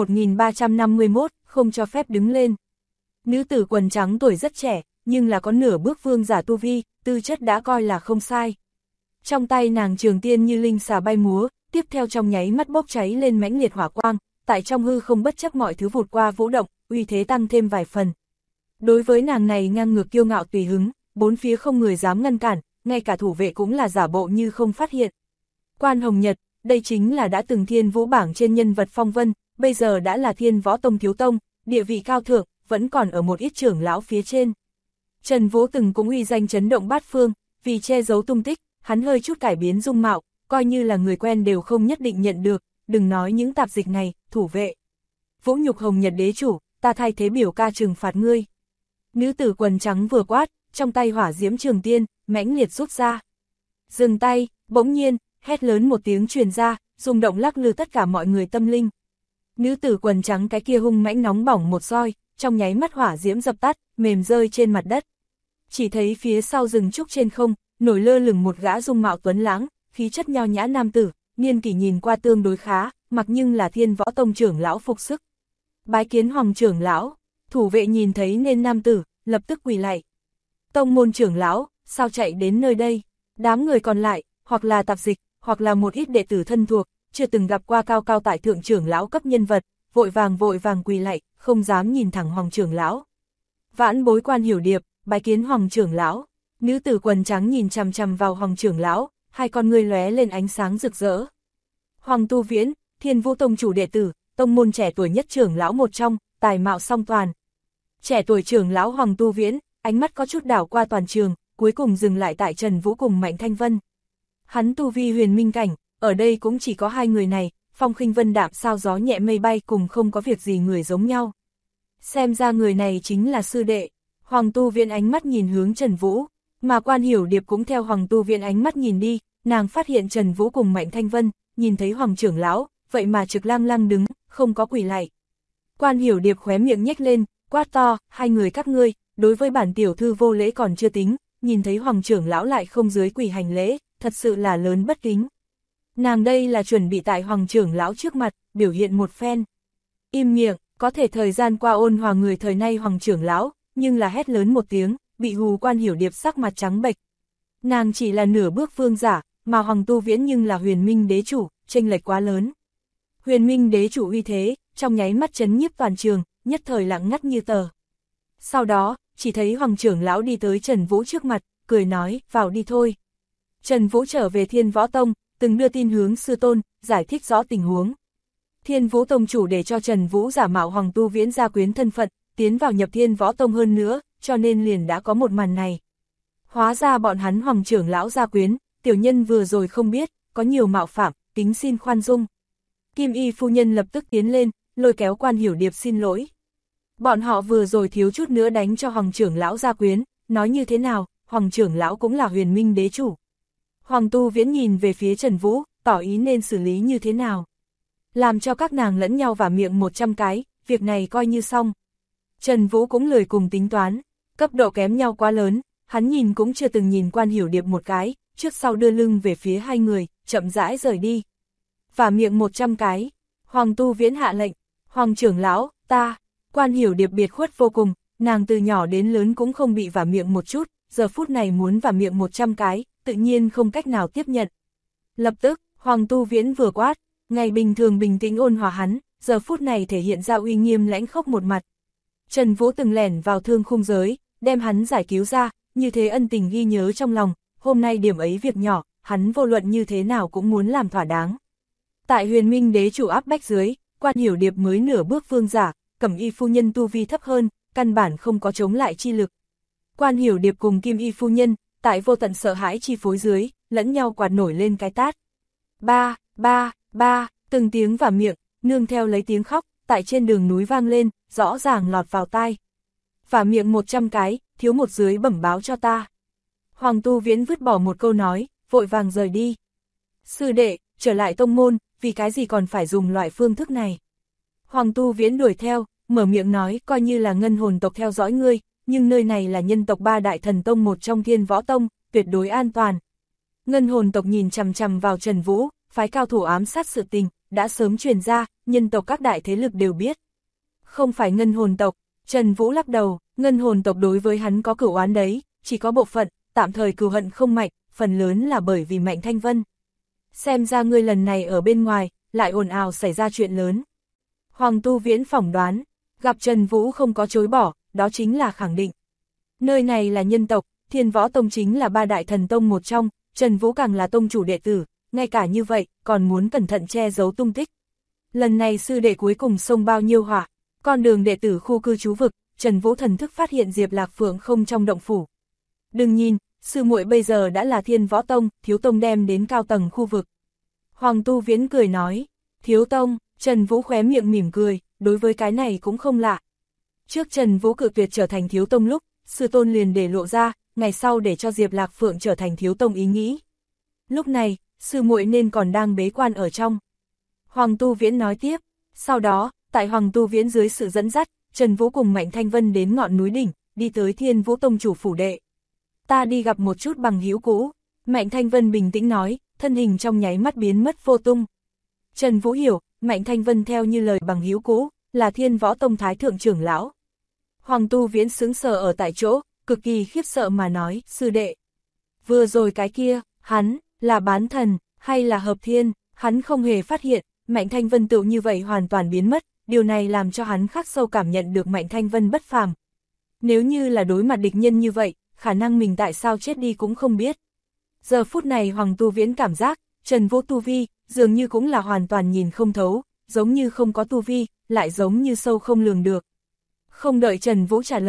1351, không cho phép đứng lên. Nữ tử quần trắng tuổi rất trẻ, nhưng là có nửa bước vương giả tu vi, tư chất đã coi là không sai. Trong tay nàng trường tiên như linh xà bay múa, tiếp theo trong nháy mắt bốc cháy lên mãnh liệt hỏa quang, tại trong hư không bất chấp mọi thứ vụt qua vũ động, uy thế tăng thêm vài phần. Đối với nàng này ngang ngược kiêu ngạo tùy hứng, bốn phía không người dám ngăn cản, ngay cả thủ vệ cũng là giả bộ như không phát hiện. Quan Hồng Nhật, đây chính là đã từng Thiên Vũ bảng trên nhân vật phong vân, bây giờ đã là Thiên Võ Tông thiếu tông, địa vị cao thượng, vẫn còn ở một ít trưởng lão phía trên. Trần Vũ từng cũng uy danh chấn động bát phương, vì che giấu tung tích, hắn hơi chút cải biến dung mạo, coi như là người quen đều không nhất định nhận được, đừng nói những tạp dịch này, thủ vệ. Vũ nhục Hồng Nhật đế chủ, ta thay thế biểu ca trừng phạt ngươi. Nữ tử quần trắng vừa quát, trong tay hỏa diễm trường tiên, mãnh liệt rút ra. Dừng tay, bỗng nhiên, hét lớn một tiếng truyền ra, rung động lắc lư tất cả mọi người tâm linh. Nữ tử quần trắng cái kia hung mãnh nóng bỏng một roi, trong nháy mắt hỏa diễm dập tắt, mềm rơi trên mặt đất. Chỉ thấy phía sau rừng trúc trên không, nổi lơ lửng một gã dung mạo tuấn lãng, khí chất nho nhã nam tử, niên kỷ nhìn qua tương đối khá, mặc nhưng là Thiên Võ Tông trưởng lão phục sức. Bái kiến Hoàng trưởng lão, thủ vệ nhìn thấy nên nam tử, lập tức quỳ lạy. Tông môn trưởng lão, sao chạy đến nơi đây? Đám người còn lại, hoặc là tạp dịch, hoặc là một ít đệ tử thân thuộc, chưa từng gặp qua cao cao tại thượng trưởng lão cấp nhân vật, vội vàng quỳ lạy, không dám nhìn thẳng Hoàng trưởng lão. Vãn bối Quan Hiểu Điệp, bái kiến Hoàng trưởng lão. Nữ tử quần trắng nhìn chằm chằm vào Hoàng trưởng lão, hai con ngươi lóe lên ánh sáng rực rỡ. Hoàng Tu Viễn, Thiên Vũ Tông chủ đệ tử, tông môn trẻ tuổi nhất trưởng lão một trong, tài mạo song toàn. Trẻ tuổi trưởng lão Hoàng Tu Viễn, ánh mắt có chút đảo qua toàn trường, cuối cùng dừng lại tại Trần Vũ cùng Mạnh Thanh Vân. Hắn tu vi huyền minh cảnh, ở đây cũng chỉ có hai người này, phong khinh vân đạm sao gió nhẹ mây bay cùng không có việc gì người giống nhau. Xem ra người này chính là sư đệ. Hoàng Tu Viễn ánh mắt nhìn hướng Trần Vũ, mà Quan Hiểu Điệp cũng theo Hoàng Tu Viễn ánh mắt nhìn đi, nàng phát hiện Trần Vũ cùng Mạnh Thanh Vân, nhìn thấy Hoàng trưởng lão, vậy mà trực lăng lăng đứng, không có quỳ lạy. Quan Hiểu Điệp khóe miệng nhếch lên, quát to, hai người các ngươi, đối với bản tiểu thư vô lễ còn chưa tính, nhìn thấy Hoàng trưởng lão lại không dưới quỳ hành lễ, thật sự là lớn bất kính. Nàng đây là chuẩn bị tại Hoàng trưởng lão trước mặt, biểu hiện một phen. Im miệng, có thể thời gian qua ôn hòa người thời nay Hoàng trưởng lão, nhưng là hét lớn một tiếng, bị hù Quan Hiểu Điệp sắc mặt trắng bệch. Nàng chỉ là nửa bước vương giả, mà Hoàng Tu Viễn nhưng là huyền minh đế chủ, chênh lệch quá lớn. Huyền minh đế chủ uy thế, trong nháy mắt chấn nhiếp toàn trường, nhất thời lặng ngắt như tờ. Sau đó, chỉ thấy Hoàng trưởng lão đi tới Trần Vũ trước mặt, cười nói, vào đi thôi. Trần Vũ trở về Thiên Võ Tông, từng đưa tin hướng sư tôn, giải thích rõ tình huống. Thiên Vũ Tông chủ để cho Trần Vũ giả mạo Hoàng Tu Viễn gia quyến thân phận, tiến vào nhập Thiên Võ Tông hơn nữa, cho nên liền đã có một màn này. Hóa ra bọn hắn Hoàng trưởng lão gia quyến, tiểu nhân vừa rồi không biết, có nhiều mạo phạm, kính xin khoan dung. Kim Y phu nhân lập tức tiến lên, lôi kéo Quan Hiểu Điệp xin lỗi. Bọn họ vừa rồi thiếu chút nữa đánh cho Hoàng trưởng lão gia quyến, nói như thế nào, Hoàng trưởng lão cũng là huyền minh đế chủ. Hoàng Tu Viễn nhìn về phía Trần Vũ, tỏ ý nên xử lý như thế nào. Làm cho các nàng lẫn nhau vả miệng 100 cái, việc này coi như xong. Trần Vũ cũng lười cùng tính toán, cấp độ kém nhau quá lớn, hắn nhìn cũng chưa từng nhìn Quan Hiểu Điệp một cái, trước sau đưa lưng về phía hai người, chậm rãi rời đi. Vả miệng 100 cái, Hoàng Tu Viễn hạ lệnh, Hoàng trưởng lão, ta, Quan Hiểu Điệp biệt khuất vô cùng, nàng từ nhỏ đến lớn cũng không bị vả miệng một chút, giờ phút này muốn vả miệng 100 cái, tự nhiên không cách nào tiếp nhận. Lập tức, Hoàng Tu Viễn vừa quát, ngày bình thường bình tĩnh ôn hòa hắn, giờ phút này thể hiện ra uy nghiêm lãnh khốc một mặt. Trần Vũ từng lẻn vào thương khung giới, đem hắn giải cứu ra, như thế ân tình ghi nhớ trong lòng, hôm nay điểm ấy việc nhỏ, hắn vô luận như thế nào cũng muốn làm thỏa đáng. Tại huyền minh đế chủ áp bách dưới, Quan Hiểu Điệp mới nửa bước vương giả, Cẩm Y phu nhân tu vi thấp hơn, căn bản không có chống lại chi lực. Quan Hiểu Điệp cùng Kim Y phu nhân, tại vô tận sợ hãi chi phối dưới, lẫn nhau quạt nổi lên cái tát. Ba, ba, ba, từng tiếng vả miệng, nương theo lấy tiếng khóc, tại trên đường núi vang lên, rõ ràng lọt vào tai. Vả miệng 100 cái, thiếu một dưới bẩm báo cho ta. Hoàng Tu Viễn vứt bỏ một câu nói, vội vàng rời đi. Sư đệ, trở lại tông môn, vì cái gì còn phải dùng loại phương thức này? Hoàng Tu Viễn đuổi theo, mở miệng nói, coi như là ngân hồn tộc theo dõi ngươi, nhưng nơi này là nhân tộc 3 đại thần tông một trong Thiên Võ Tông, tuyệt đối an toàn. Ngân hồn tộc nhìn chằm chằm vào Trần Vũ, phái cao thủ ám sát sự tình, đã sớm truyền ra, nhân tộc các đại thế lực đều biết. Không phải ngân hồn tộc, Trần Vũ lắc đầu, ngân hồn tộc đối với hắn có cửu oán đấy, chỉ có bộ phận, tạm thời cừu hận không mạnh, phần lớn là bởi vì Mạnh Thanh Vân. Xem ra ngươi lần này ở bên ngoài, lại ồn ào xảy ra chuyện lớn. Hoàng Tu Viễn phỏng đoán, gặp Trần Vũ không có chối bỏ, đó chính là khẳng định. Nơi này là nhân tộc, Thiên Võ Tông chính là 3 đại thần tông một trong, Trần Vũ càng là tông chủ đệ tử, ngay cả như vậy, còn muốn cẩn thận che giấu tung tích. Lần này sư đệ cuối cùng xông bao nhiêu hỏa, con đường đệ tử khu cư trú vực, Trần Vũ thần thức phát hiện Diệp Lạc Phượng không trong động phủ. Đừng nhìn, sư muội bây giờ đã là Thiên Võ Tông, thiếu tông đem đến cao tầng khu vực. Hoàng Tu Viễn cười nói, thiếu tông, Trần Vũ khóe miệng mỉm cười, đối với cái này cũng không lạ. Trước Trần Vũ cự tuyệt trở thành thiếu tông lúc, sư tôn liền để lộ ra, ngày sau để cho Diệp Lạc Phượng trở thành thiếu tông ý nghĩ. Lúc này, sư muội nên còn đang bế quan ở trong. Hoàng Tu Viễn nói tiếp, sau đó, tại Hoàng Tu Viễn dưới sự dẫn dắt, Trần Vũ cùng Mạnh Thanh Vân đến ngọn núi đỉnh, đi tới Thiên Vũ Tông chủ phủ đệ. Ta đi gặp một chút bằng hữu cũ, Mạnh Thanh Vân bình tĩnh nói, thân hình trong nháy mắt biến mất vô tung. Trần Vũ hiểu, Mạnh Thanh Vân theo như lời bằng hữu cũ, là Thiên Võ Tông Thái Thượng trưởng lão. Hoàng Tu Viễn sững sờ ở tại chỗ, cực kỳ khiếp sợ mà nói, sư đệ. Vừa rồi cái kia, hắn, là bán thần, hay là hợp thiên, hắn không hề phát hiện, Mạnh Thanh Vân tựu như vậy hoàn toàn biến mất, điều này làm cho hắn khắc sâu cảm nhận được Mạnh Thanh Vân bất phàm. Nếu như là đối mặt địch nhân như vậy, khả năng mình tại sao chết đi cũng không biết. Giờ phút này Hoàng Tu Viễn cảm giác, Trần Vũ tu vi, dường như cũng là hoàn toàn nhìn không thấu, giống như không có tu vi, lại giống như sâu không lường được. Không đợi Trần Vũ trả lời,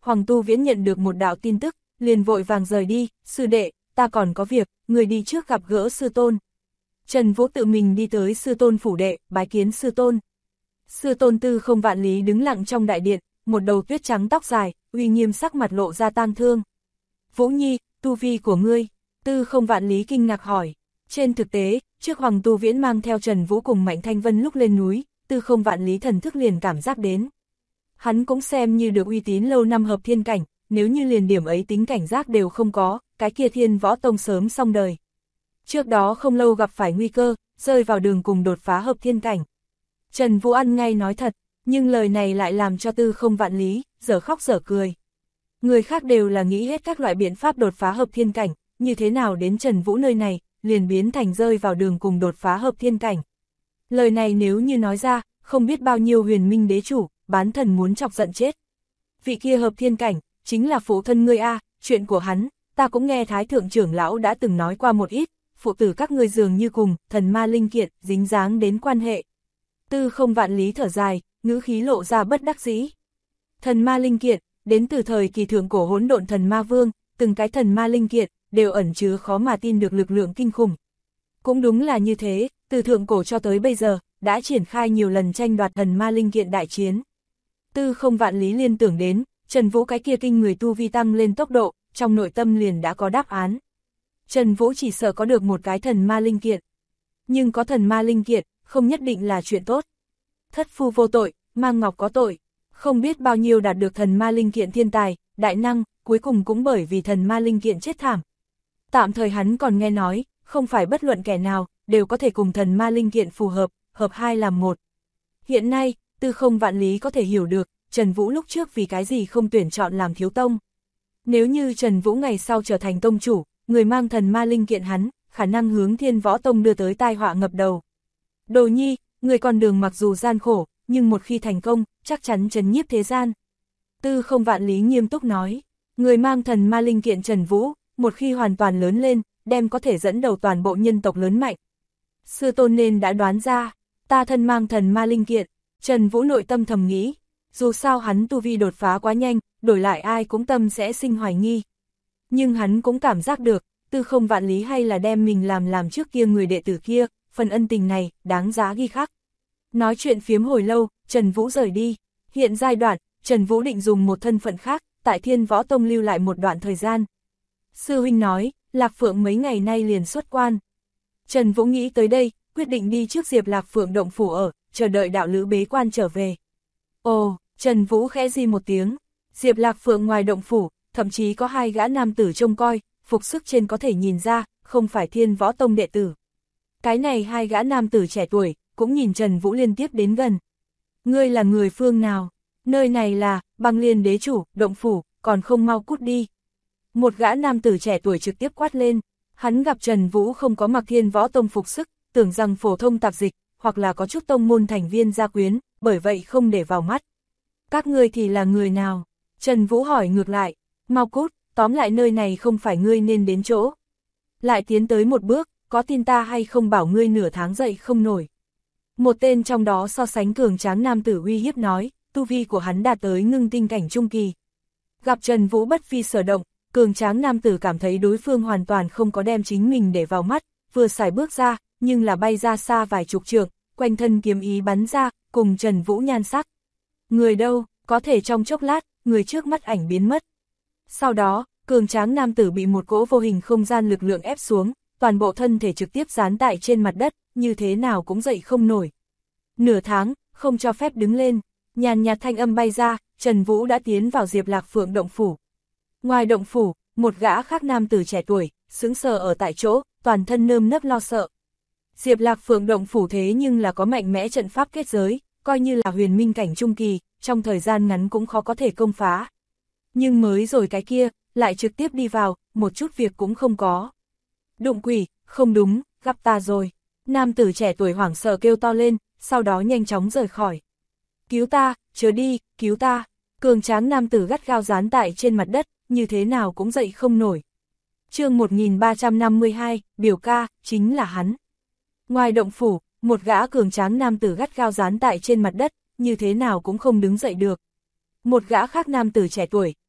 Hoàng Tu Viễn nhận được một đạo tin tức, liền vội vàng rời đi, sư đệ, ta còn có việc, người đi trước gặp gỡ sư tôn. Trần Vũ tự mình đi tới sư tôn phủ đệ, bái kiến sư tôn. Sư tôn Tư Không Vạn Lý đứng lặng trong đại điện, một đầu tuyết trắng tóc dài, uy nghiêm sắc mặt lộ ra tang thương. Vũ Nhi, tu vi của ngươi, Tư Không Vạn Lý kinh ngạc hỏi. Trên thực tế, trước Hoàng Tu Viễn mang theo Trần Vũ cùng Mạnh Thanh Vân lúc lên núi, Tư Không Vạn Lý thần thức liền cảm giác đến. Hắn cũng xem như được uy tín lâu năm hợp thiên cảnh, nếu như liền điểm ấy tính cảnh giác đều không có, cái kia Thiên Võ Tông sớm xong đời. Trước đó không lâu gặp phải nguy cơ, rơi vào đường cùng đột phá hợp thiên cảnh. Trần Vũ ăn ngay nói thật, nhưng lời này lại làm cho Tư Không Vạn Lý dở khóc dở cười. Người khác đều là nghĩ hết các loại biện pháp đột phá hợp thiên cảnh, như thế nào đến Trần Vũ nơi này, liền biến thành rơi vào đường cùng đột phá hợp thiên cảnh. Lời này nếu như nói ra, không biết bao nhiêu huyền minh đế chủ, bán thần muốn chọc giận chết. Vị kia hợp thiên cảnh, chính là phụ thân ngươi a, chuyện của hắn, ta cũng nghe Thái Thượng trưởng lão đã từng nói qua một ít, phụ tử các ngươi dường như cùng, thần ma linh kiện, dính dáng đến quan hệ. Tư Không Vạn Lý thở dài, ngữ khí lộ ra bất đắc dĩ. Thần ma linh kiện, đến từ thời kỳ thượng cổ hỗn độn thần ma vương, từng cái thần ma linh kiện, đều ẩn chứa khó mà tin được lực lượng kinh khủng. Cũng đúng là như thế, từ thượng cổ cho tới bây giờ, đã triển khai nhiều lần tranh đoạt thần ma linh kiện đại chiến. Tư Không Vạn Lý liên tưởng đến, Trần Vũ cái kia kinh người tu vi tăng lên tốc độ, trong nội tâm liền đã có đáp án. Trần Vũ chỉ sợ có được một cái thần ma linh kiện. Nhưng có thần ma linh kiện, không nhất định là chuyện tốt. Thất phu vô tội, mang ngọc có tội. Không biết bao nhiêu đạt được thần ma linh kiện thiên tài, đại năng, cuối cùng cũng bởi vì thần ma linh kiện chết thảm. Tạm thời hắn còn nghe nói, không phải bất luận kẻ nào, đều có thể cùng thần ma linh kiện phù hợp, hợp hai làm một. Hiện nay, Tư Không Vạn Lý có thể hiểu được, Trần Vũ lúc trước vì cái gì không tuyển chọn làm thiếu tông. Nếu như Trần Vũ ngày sau trở thành tông chủ, người mang thần ma linh kiện hắn, khả năng hướng Thiên Võ Tông đưa tới tai họa ngập đầu. Đồ Nhi, người con đường mặc dù gian khổ, nhưng một khi thành công, chắc chắn trấn nhiếp thế gian. Tư Không Vạn Lý nghiêm túc nói, người mang thần ma linh kiện Trần Vũ, một khi hoàn toàn lớn lên, đem có thể dẫn đầu toàn bộ nhân tộc lớn mạnh. Sư tôn nên đã đoán ra, ta thân mang thần ma linh kiện, Trần Vũ nội tâm thầm nghĩ, dù sao hắn tu vi đột phá quá nhanh, đổi lại ai cũng tâm sẽ sinh hoài nghi. Nhưng hắn cũng cảm giác được, Tư Không Vạn Lý hay là đem mình làm trước kia người đệ tử kia, phần ân tình này, đáng giá ghi khắc. Nói chuyện phiếm hồi lâu, Trần Vũ rời đi. Hiện giai đoạn, Trần Vũ định dùng một thân phận khác, tại Thiên Võ Tông lưu lại một đoạn thời gian. Sư huynh nói, Lạc Phượng mấy ngày nay liền xuất quan. Trần Vũ nghĩ tới đây, quyết định đi trước Diệp Lạc Phượng động phủ ở, chờ đợi đạo lữ bế quan trở về. Ồ, Trần Vũ khẽ di một tiếng. Diệp Lạc Phượng ngoài động phủ, thậm chí có hai gã nam tử trông coi, phục sức trên có thể nhìn ra, không phải Thiên Võ Tông đệ tử. Cái này hai gã nam tử trẻ tuổi, cũng nhìn Trần Vũ liên tiếp đến gần. Ngươi là người phương nào? Nơi này là Băng Liên đế chủ, động phủ, còn không mau cút đi. Một gã nam tử trẻ tuổi trực tiếp quát lên, hắn gặp Trần Vũ không có mặc Thiên Võ Tông phục sức, tưởng rằng phổ thông tạp dịch, hoặc là có chút tông môn thành viên gia quyến, bởi vậy không để vào mắt. Các ngươi thì là người nào? Trần Vũ hỏi ngược lại, mau cút, tóm lại nơi này không phải ngươi nên đến chỗ. Lại tiến tới một bước, có tin ta hay không bảo ngươi nửa tháng dậy không nổi. Một tên trong đó so sánh cường tráng nam tử uy hiếp nói, tu vi của hắn đạt tới ngưng tinh cảnh trung kỳ. Gặp Trần Vũ bất phi sở động, cường tráng nam tử cảm thấy đối phương hoàn toàn không có đem chính mình để vào mắt, vừa xài bước ra, nhưng là bay ra xa vài chục trượng, quanh thân kiếm ý bắn ra, cùng Trần Vũ nhan sắc. Người đâu, có thể trong chốc lát, người trước mắt ảnh biến mất. Sau đó, cường tráng nam tử bị một cỗ vô hình không gian lực lượng ép xuống, toàn bộ thân thể trực tiếp dán tại trên mặt đất, như thế nào cũng dậy không nổi. Nửa tháng, không cho phép đứng lên, nhàn nhạt thanh âm bay ra, Trần Vũ đã tiến vào Diệp Lạc Phượng động phủ. Ngoài động phủ, một gã khác nam tử trẻ tuổi, sững sờ ở tại chỗ, toàn thân nơm nớp lo sợ. Diệp Lạc Phượng động phủ thế nhưng là có mạnh mẽ trận pháp kết giới, coi như là huyền minh cảnh trung kỳ, trong thời gian ngắn cũng khó có thể công phá. Nhưng mới rồi cái kia, lại trực tiếp đi vào, một chút việc cũng không có. Đụng quỷ, không đúng, gặp ta rồi. Nam tử trẻ tuổi hoảng sợ kêu to lên, sau đó nhanh chóng rời khỏi. Cứu ta, chớ đi, cứu ta. Cường tráng nam tử gắt gao dán tại trên mặt đất, như thế nào cũng dậy không nổi. Chương 1352, biểu ca, chính là hắn. Ngoài động phủ, một gã cường tráng nam tử gắt gao dán tại trên mặt đất, như thế nào cũng không đứng dậy được. Một gã khác nam tử trẻ tuổi,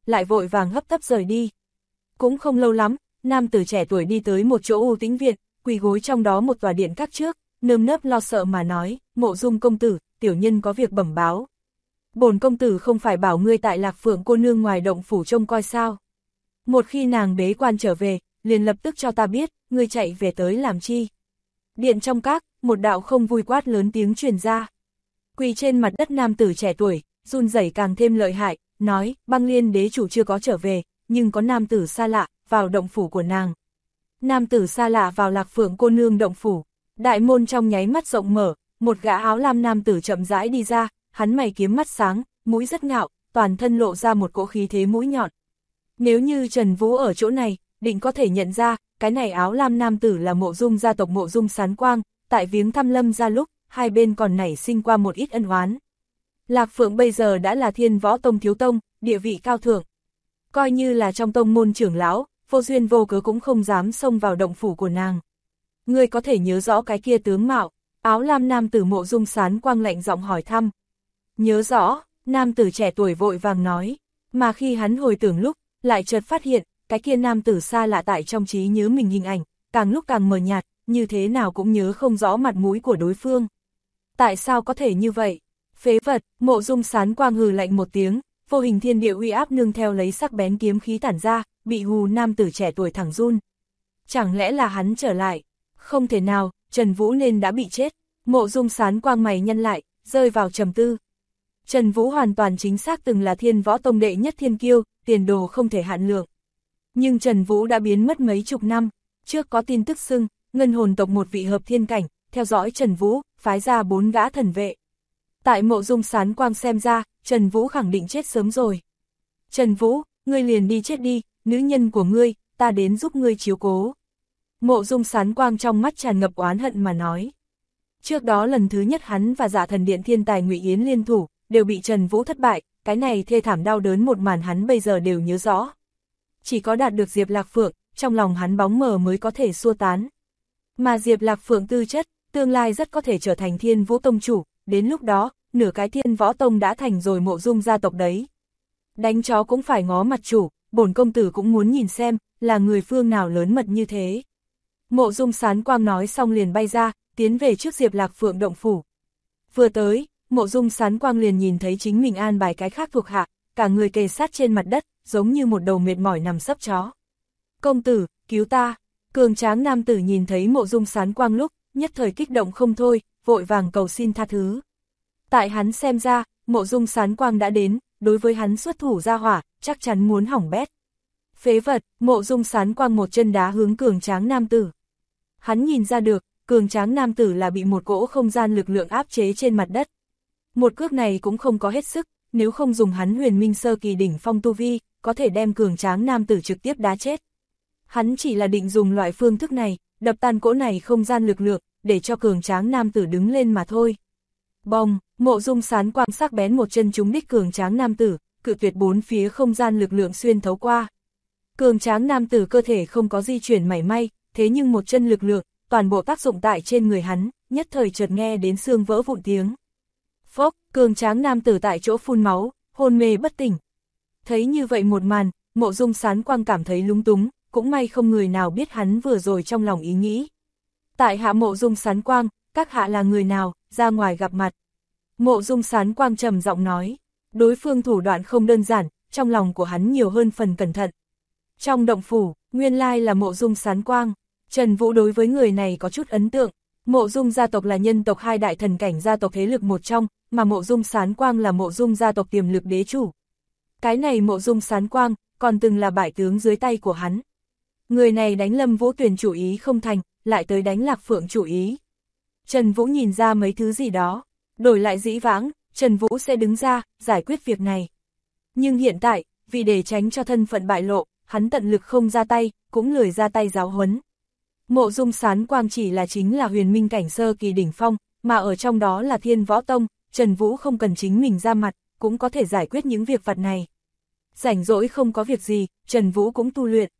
lại vội vàng hấp tấp rời đi. Cũng không lâu lắm, nam tử trẻ tuổi đi tới một chỗ u tĩnh viện, quỳ gối trong đó một tòa điện các trước, nơm nớp lo sợ mà nói, Mộ Dung công tử, tiểu nhân có việc bẩm báo. Bổn công tử không phải bảo ngươi tại Lạc Phượng cô nương ngoài động phủ trông coi sao. Một khi nàng bế quan trở về, liền lập tức cho ta biết, ngươi chạy về tới làm chi. Điện trong các, một đạo không vui quát lớn tiếng truyền ra. Quỳ trên mặt đất nam tử trẻ tuổi, run rẩy càng thêm lợi hại, nói, Băng Liên đế chủ chưa có trở về, nhưng có nam tử xa lạ, vào động phủ của nàng. Nam tử xa lạ vào Lạc Phượng cô nương động phủ, đại môn trong nháy mắt rộng mở, một gã áo lam nam tử chậm rãi đi ra, hắn mày kiếm mắt sáng, mũi rất ngạo, toàn thân lộ ra một cỗ khí thế mũi nhọn. Nếu như Trần Vũ ở chỗ này, định có thể nhận ra, cái này áo lam nam tử là Mộ Dung gia tộc Mộ Dung Sán Quang, tại viếng thăm Lâm gia lúc, hai bên còn nảy sinh qua một ít ân oán. Lạc Phượng bây giờ đã là Thiên Võ Tông thiếu tông, địa vị cao thượng. Coi như là trong tông môn trưởng lão, vô duyên vô cớ cũng không dám xông vào động phủ của nàng. Ngươi có thể nhớ rõ cái kia tướng mạo, áo lam nam tử Mộ Dung Sán Quang lạnh giọng hỏi thăm. Nhớ rõ, nam tử trẻ tuổi vội vàng nói, mà khi hắn hồi tưởng lúc, lại chợt phát hiện, cái kia nam tử xa lạ tại trong trí nhớ mình hình ảnh, càng lúc càng mờ nhạt, như thế nào cũng nhớ không rõ mặt mũi của đối phương. Tại sao có thể như vậy? Phế vật, Mộ Dung Sán Quang hừ lạnh một tiếng, vô hình thiên địa uy áp nương theo lấy sắc bén kiếm khí tản ra, bị hù nam tử trẻ tuổi thẳng run. Chẳng lẽ là hắn trở lại? Không thể nào, Trần Vũ nên đã bị chết. Mộ Dung Sán Quang mày nhăn lại, rơi vào trầm tư. Trần Vũ hoàn toàn chính xác từng là Thiên Võ Tông đệ nhất thiên kiêu, tiền đồ không thể hạn lượng. Nhưng Trần Vũ đã biến mất mấy chục năm, trước có tin tức xưng, ngân hồn tộc một vị hợp thiên cảnh, theo dõi Trần Vũ, phái ra 4 gã thần vệ. Tại Mộ Dung Sán Quang xem ra, Trần Vũ khẳng định chết sớm rồi. Trần Vũ, ngươi liền đi chết đi, nữ nhân của ngươi, ta đến giúp ngươi chiếu cố. Mộ Dung Sán Quang trong mắt tràn ngập oán hận mà nói. Trước đó lần thứ nhất hắn và Dạ Thần Điện thiên tài Ngụy Yến liên thủ, đều bị Trần Vũ thất bại, cái này thê thảm đau đớn một màn hắn bây giờ đều nhớ rõ. Chỉ có đạt được Diệp Lạc Phượng, trong lòng hắn bóng mờ mới có thể xua tán. Mà Diệp Lạc Phượng tư chất, tương lai rất có thể trở thành Thiên Vũ Tông chủ, đến lúc đó, nửa cái Thiên Võ Tông đã thành rồi Mộ Dung gia tộc đấy. Đánh chó cũng phải ngó mặt chủ, bổn công tử cũng muốn nhìn xem, là người phương nào lớn mật như thế. Mộ Dung Sán Quang nói xong liền bay ra, tiến về trước Diệp Lạc Phượng động phủ. Vừa tới, Mộ Dung Sán Quang liền nhìn thấy chính mình an bài cái khác thuộc hạ, cả người kề sát trên mặt đất, giống như một đầu mệt mỏi nằm sấp chó. Công tử, cứu ta! Cường tráng nam tử nhìn thấy Mộ Dung Sán Quang lúc, nhất thời kích động không thôi, vội vàng cầu xin tha thứ. Tại hắn xem ra, Mộ Dung Sán Quang đã đến, đối với hắn xuất thủ ra hỏa, chắc chắn muốn hỏng bét. Phế vật, Mộ Dung Sán Quang một chân đá hướng cường tráng nam tử. Hắn nhìn ra được, cường tráng nam tử là bị một cỗ không gian lực lượng áp chế trên mặt đất. Một cước này cũng không có hết sức, nếu không dùng hắn huyền minh sơ kỳ đỉnh phong tu vi, có thể đem cường tráng nam tử trực tiếp đá chết. Hắn chỉ là định dùng loại phương thức này, đập tan cỗ này không gian lực lượng, để cho cường tráng nam tử đứng lên mà thôi. Bong, Mộ Dung Sán Quang sắc bén một chân trúng đích cường tráng nam tử, cự tuyệt bốn phía không gian lực lượng xuyên thấu qua. Cường tráng nam tử cơ thể không có di chuyển mảy may, thế nhưng một chân lực lượng, toàn bộ tác dụng tại trên người hắn, nhất thời chợt nghe đến xương vỡ vụn tiếng. Phốc, cường tráng nam tử tại chỗ phun máu, hôn mê bất tỉnh. Thấy như vậy một màn, Mộ Dung Sán Quang cảm thấy lúng túng, cũng may không người nào biết hắn vừa rồi trong lòng ý nghĩ. Tại hạ Mộ Dung Sán Quang, các hạ là người nào, ra ngoài gặp mặt. Mộ Dung Sán Quang trầm giọng nói, đối phương thủ đoạn không đơn giản, trong lòng của hắn nhiều hơn phần cẩn thận. Trong động phủ, nguyên lai là Mộ Dung Sán Quang, Trần Vũ đối với người này có chút ấn tượng. Mộ Dung gia tộc là nhân tộc hai đại thần cảnh gia tộc thế lực một trong, mà Mộ Dung Sán Quang là Mộ Dung gia tộc tiềm lực đế chủ. Cái này Mộ Dung Sán Quang, còn từng là bại tướng dưới tay của hắn. Người này đánh Lâm Vũ Tuyền chủ ý không thành, lại tới đánh Lạc Phượng chủ ý. Trần Vũ nhìn ra mấy thứ gì đó, đổi lại dĩ vãng, Trần Vũ sẽ đứng ra, giải quyết việc này. Nhưng hiện tại, vì để tránh cho thân phận bại lộ, hắn tận lực không ra tay, cũng lười ra tay giáo huấn. Mộ Dung Sán Quang chỉ là chính là huyền minh cảnh sơ kỳ đỉnh phong, mà ở trong đó là Thiên Võ Tông, Trần Vũ không cần chính mình ra mặt, cũng có thể giải quyết những việc vặt này. Rảnh rỗi không có việc gì, Trần Vũ cũng tu luyện.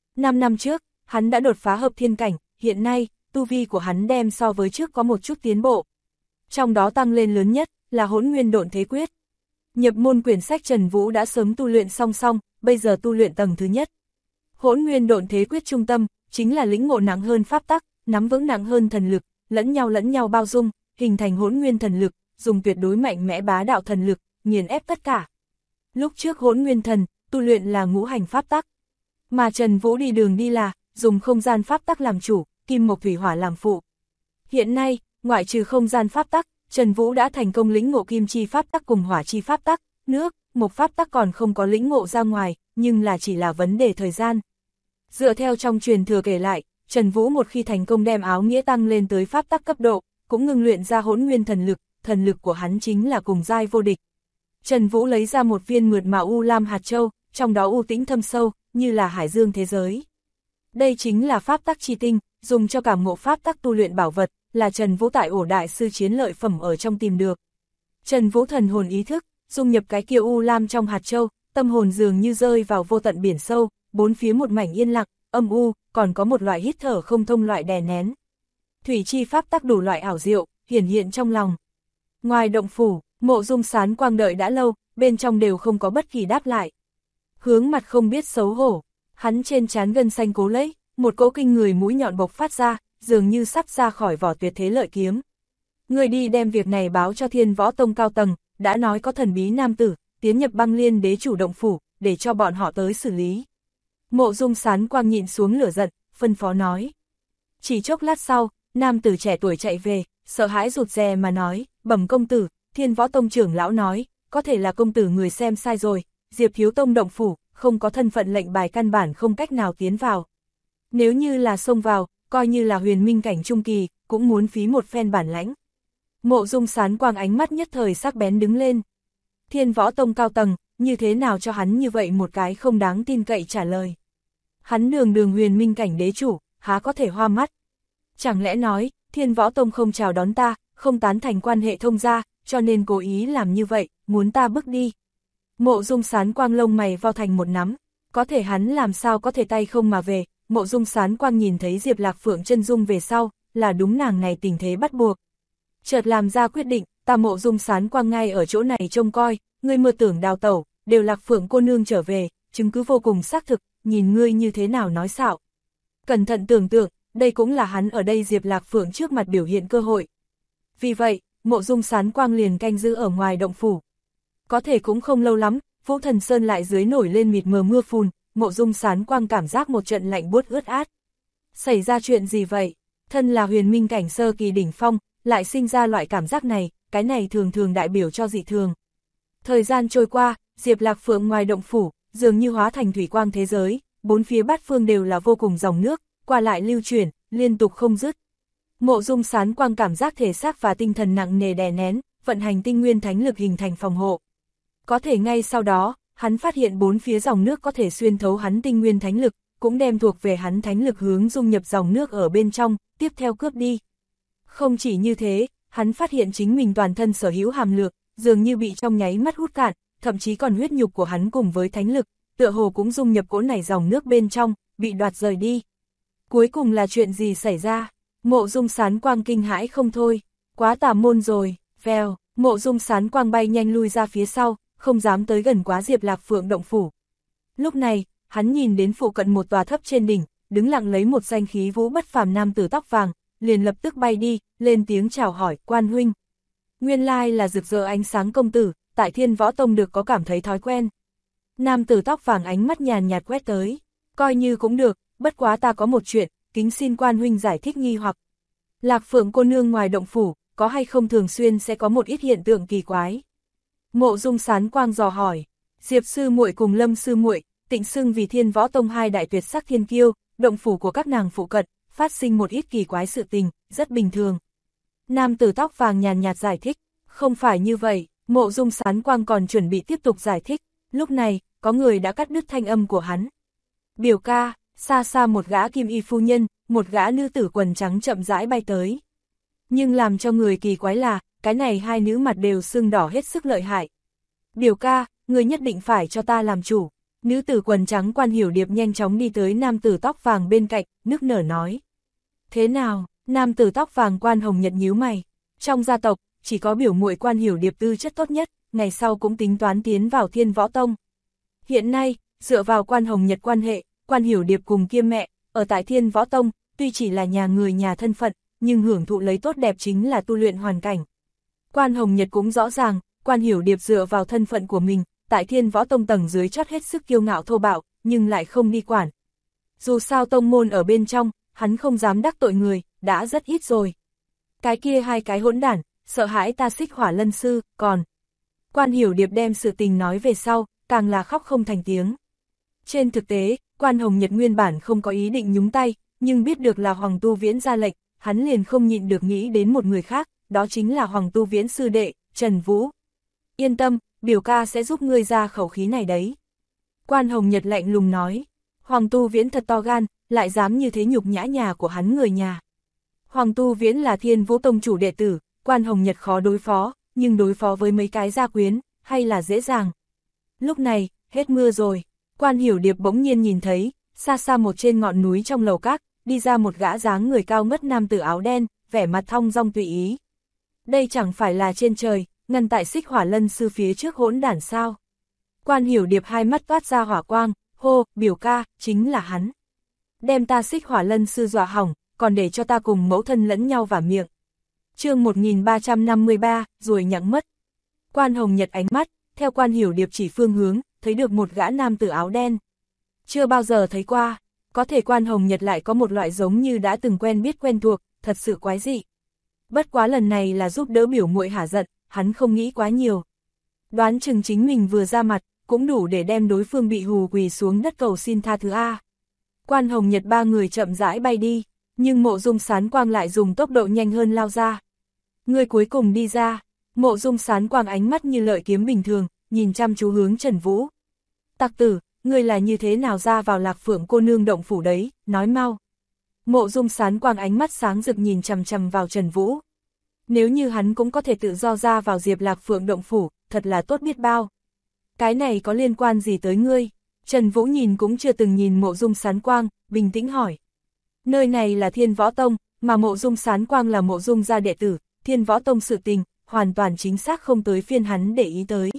5 năm trước, hắn đã đột phá hợp thiên cảnh, hiện nay, tu vi của hắn đem so với trước có một chút tiến bộ. Trong đó tăng lên lớn nhất, là Hỗn Nguyên Độn Thế Quyết. Nhập môn quyển sách Trần Vũ đã sớm tu luyện song song, bây giờ tu luyện tầng thứ nhất. Hỗn nguyên độn thế quyết trung tâm, chính là lĩnh ngộ nặng hơn pháp tắc, nắm vững nặng hơn thần lực, lẫn nhau bao dung, hình thành hỗn nguyên thần lực, dùng tuyệt đối mạnh mẽ bá đạo thần lực, nghiền ép tất cả. Lúc trước hỗn nguyên thần, tu luyện là ngũ hành pháp tắc. Mà Trần Vũ đi đường đi là, dùng không gian pháp tắc làm chủ, kim mộc thủy hỏa làm phụ. Hiện nay, ngoại trừ không gian pháp tắc, Trần Vũ đã thành công lĩnh ngộ kim chi pháp tắc cùng hỏa chi pháp tắc, nước, mộc pháp tắc còn không có lĩnh ngộ ra ngoài, nhưng chỉ là vấn đề thời gian. Dựa theo trong truyền thừa kể lại, Trần Vũ một khi thành công đem áo nghĩa tăng lên tới pháp tắc cấp độ, cũng ngưng luyện ra hỗn nguyên thần lực của hắn chính là cùng giai vô địch. Trần Vũ lấy ra một viên mượt mà u lam hạt châu, trong đó u tĩnh thâm sâu, như là hải dương thế giới. Đây chính là pháp tắc chi tinh, dùng cho cảm ngộ pháp tắc tu luyện bảo vật, là Trần Vũ tại ổ đại sư chiến lợi phẩm ở trong tìm được. Trần Vũ thần hồn ý thức, dung nhập cái kia u lam trong hạt châu, tâm hồn dường như rơi vào vô tận biển sâu, bốn phía một mảnh yên lặng, âm u, còn có một loại hít thở không thông loại đè nén. Thủy chi pháp tắc đủ loại ảo diệu, hiển hiện trong lòng. Ngoài động phủ, Mộ Dung Sán Quang đợi đã lâu, bên trong đều không có bất kỳ đáp lại. Hướng mặt không biết xấu hổ, hắn trên trán gân xanh cố lấy, một cỗ kinh người mũi nhọn bộc phát ra, dường như sắp ra khỏi vỏ tuyệt thế lợi kiếm. Người đi đem việc này báo cho Thiên Võ Tông cao tầng, đã nói có thần bí nam tử, tiến nhập Băng Liên đế chủ động phủ, để cho bọn họ tới xử lý. Mộ Dung Sán Quang nhịn xuống lửa giận, phân phó nói. Chỉ chốc lát sau, nam tử trẻ tuổi chạy về, sợ hãi rụt rè mà nói, bẩm công tử, Thiên Võ Tông trưởng lão nói, có thể là công tử người xem sai rồi, Diệp Thiếu Tông động phủ, không có thân phận lệnh bài căn bản không cách nào tiến vào. Nếu như là xông vào, coi như là huyền minh cảnh trung kỳ, cũng muốn phí một phen bản lãnh. Mộ Dung Sán Quang ánh mắt nhất thời sắc bén đứng lên. Thiên Võ Tông cao tầng, như thế nào cho hắn như vậy một cái không đáng tin cậy trả lời. Hắn đường huyền minh cảnh đế chủ, há có thể hoa mắt. Chẳng lẽ nói, Thiên Võ Tông không chào đón ta, không tán thành quan hệ thông gia, cho nên cố ý làm như vậy, muốn ta bước đi. Mộ Dung Sán Quang lông mày vo thành một nắm, có thể hắn làm sao có thể tay không mà về. Mộ Dung Sán Quang nhìn thấy Diệp Lạc Phượng chân dung về sau, là đúng nàng này tình thế bắt buộc. Chợt làm ra quyết định, ta Mộ Dung Sán Quang ngay ở chỗ này trông coi, ngươi mơ tưởng đào tẩu, đều Lạc Phượng cô nương trở về, chứng cứ vô cùng xác thực, nhìn ngươi như thế nào nói xạo. Cẩn thận tưởng tượng, đây cũng là hắn ở đây Diệp Lạc Phượng trước mặt biểu hiện cơ hội. Vì vậy, Mộ Dung Sán Quang liền canh giữ ở ngoài động phủ. Có thể cũng không lâu lắm, Vũ Thần Sơn lại dưới nổi lên mịt mờ mưa phùn, Mộ Dung Sán Quang cảm giác một trận lạnh buốt ướt át. Xảy ra chuyện gì vậy? Thân là huyền minh cảnh sơ kỳ đỉnh phong, lại sinh ra loại cảm giác này, cái này thường đại biểu cho dị thường. Thời gian trôi qua, Diệp Lạc Phượng ngoài động phủ, dường như hóa thành thủy quang thế giới, bốn phía bát phương đều là vô cùng dòng nước, qua lại lưu chuyển, liên tục không dứt. Mộ Dung Sán Quang cảm giác thể xác và tinh thần nặng nề đè nén, vận hành tinh nguyên thánh lực hình thành phòng hộ. Có thể ngay sau đó, hắn phát hiện bốn phía dòng nước có thể xuyên thấu hắn tinh nguyên thánh lực, cũng đem thuộc về hắn thánh lực hướng dung nhập dòng nước ở bên trong, tiếp theo cướp đi. Không chỉ như thế, hắn phát hiện chính mình toàn thân sở hữu hàm lượng, dường như bị trong nháy mắt hút cạn, thậm chí còn huyết nhục của hắn cùng với thánh lực, tựa hồ cũng dung nhập cỗ này dòng nước bên trong, bị đoạt rời đi. Cuối cùng là chuyện gì xảy ra? Mộ Dung Sán Quang kinh hãi không thôi, quá tà môn rồi, vèo, Mộ Dung Sán Quang bay nhanh lui ra phía sau, không dám tới gần quá Diệp Lạc Phượng động phủ. Lúc này, hắn nhìn đến phụ cận một tòa thấp trên đỉnh, đứng lặng lấy một danh khí vũ bất phàm nam tử tóc vàng, liền lập tức bay đi, lên tiếng chào hỏi, quan huynh. Nguyên lai là rực rỡ ánh sáng công tử, tại Thiên Võ Tông được có cảm thấy thói quen. Nam tử tóc vàng ánh mắt nhàn nhạt quét tới, coi như cũng được, bất quá ta có một chuyện, kính xin quan huynh giải thích nghi hoặc. Lạc Phượng cô nương ngoài động phủ, có hay không thường xuyên sẽ có một ít hiện tượng kỳ quái. Mộ Dung Sán Quang dò hỏi, Diệp sư muội cùng Lâm sư muội, tịnh xưng vì Thiên Võ Tông hai đại tuyệt sắc thiên kiêu, động phủ của các nàng phụ cận, phát sinh một ít kỳ quái sự tình, rất bình thường. Nam tử tóc vàng nhàn nhạt giải thích, không phải như vậy, Mộ Dung Sán Quang còn chuẩn bị tiếp tục giải thích, lúc này, có người đã cắt đứt thanh âm của hắn. Biểu ca, xa xa một gã kim y phu nhân, một gã nữ tử quần trắng chậm rãi bay tới. Nhưng làm cho người kỳ quái là, cái này hai nữ mặt đều sưng đỏ hết sức lợi hại. Biểu ca, người nhất định phải cho ta làm chủ. Nữ tử quần trắng Quan Hiểu Điệp nhanh chóng đi tới nam tử tóc vàng bên cạnh, nức nở nói. Thế nào? Nam tử tóc vàng Quan Hồng Nhật nhíu mày. Trong gia tộc, chỉ có biểu muội Quan Hiểu Điệp tư chất tốt nhất, ngày sau cũng tính toán tiến vào Thiên Võ Tông. Hiện nay, dựa vào Quan Hồng Nhật quan hệ, Quan Hiểu Điệp cùng Kiêm mẹ, ở tại Thiên Võ Tông, tuy chỉ là nhà người nhà thân phận, nhưng hưởng thụ lấy tốt đẹp chính là tu luyện hoàn cảnh. Quan Hồng Nhật cũng rõ ràng, Quan Hiểu Điệp dựa vào thân phận của mình, tại Thiên Võ Tông tầng dưới chót hết sức kiêu ngạo thô bạo, nhưng lại không đi quản. Dù sao tông môn ở bên trong, hắn không dám đắc tội người, đã rất ít rồi. Cái kia hai cái hỗn đản, sợ hãi ta Xích Hỏa Lân sư, còn... Quan Hiểu Điệp đem sự tình nói về sau, càng là khóc không thành tiếng. Trên thực tế, Quan Hồng Nhật nguyên bản không có ý định nhúng tay, nhưng biết được là Hoàng Tu Viễn ra lệnh, hắn liền không nhịn được nghĩ đến một người khác, đó chính là Hoàng Tu Viễn sư đệ, Trần Vũ. Yên tâm, biểu ca sẽ giúp ngươi ra khẩu khí này đấy. Quan Hồng Nhật lạnh lùng nói, Hoàng Tu Viễn thật to gan, lại dám như thế nhục nhã nhà của hắn người nhà. Hoàng Tu Viễn là Thiên Vũ Tông chủ đệ tử, Quan Hồng Nhật khó đối phó, nhưng đối phó với mấy cái gia quyến, hay là dễ dàng. Lúc này, hết mưa rồi, Quan Hiểu Điệp bỗng nhiên nhìn thấy, xa xa một trên ngọn núi trong lầu các, đi ra một gã dáng người cao ngất nam tử áo đen, vẻ mặt thong dong tùy ý. Đây chẳng phải là trên trời, ngăn tại Xích Hỏa Lân sư phía trước hỗn đản sao. Quan Hiểu Điệp hai mắt toát ra hỏa quang, hô, biểu ca, chính là hắn. Đem ta Xích Hỏa Lân sư dọa hỏng, còn để cho ta cùng mẫu thân lẫn nhau vả miệng. Chương 1353, rồi nhặng mất. Quan Hồng Nhật ánh mắt, theo Quan Hiểu Điệp chỉ phương hướng, thấy được một gã nam tử áo đen. Chưa bao giờ thấy qua, có thể Quan Hồng Nhật lại có một loại giống như đã từng quen biết quen thuộc, thật sự quái dị. Bất quá lần này là giúp đỡ biểu muội hả giận, hắn không nghĩ quá nhiều. Đoán chừng chính mình vừa ra mặt, cũng đủ để đem đối phương bị hù quỳ xuống đất cầu xin tha thứ A. Quan Hồng Nhật ba người chậm rãi bay đi, nhưng Mộ Dung Sán Quang lại dùng tốc độ nhanh hơn lao ra. Người cuối cùng đi ra, Mộ Dung Sán Quang ánh mắt như lợi kiếm bình thường, nhìn chăm chú hướng Trần Vũ. Tặc tử, ngươi là như thế nào ra vào Lạc Phượng cô nương động phủ đấy, nói mau. Mộ Dung Sán Quang ánh mắt sáng rực nhìn chằm chằm vào Trần Vũ. Nếu như hắn cũng có thể tự do ra vào Diệp Lạc Phượng động phủ, thật là tốt biết bao. Cái này có liên quan gì tới ngươi? Trần Vũ nhìn cũng chưa từng nhìn Mộ Dung Sán Quang, bình tĩnh hỏi. Nơi này là Thiên Võ Tông, mà Mộ Dung Sán Quang là Mộ Dung gia đệ tử, Thiên Võ Tông sự tình, hoàn toàn chính xác không tới phiên hắn để ý tới.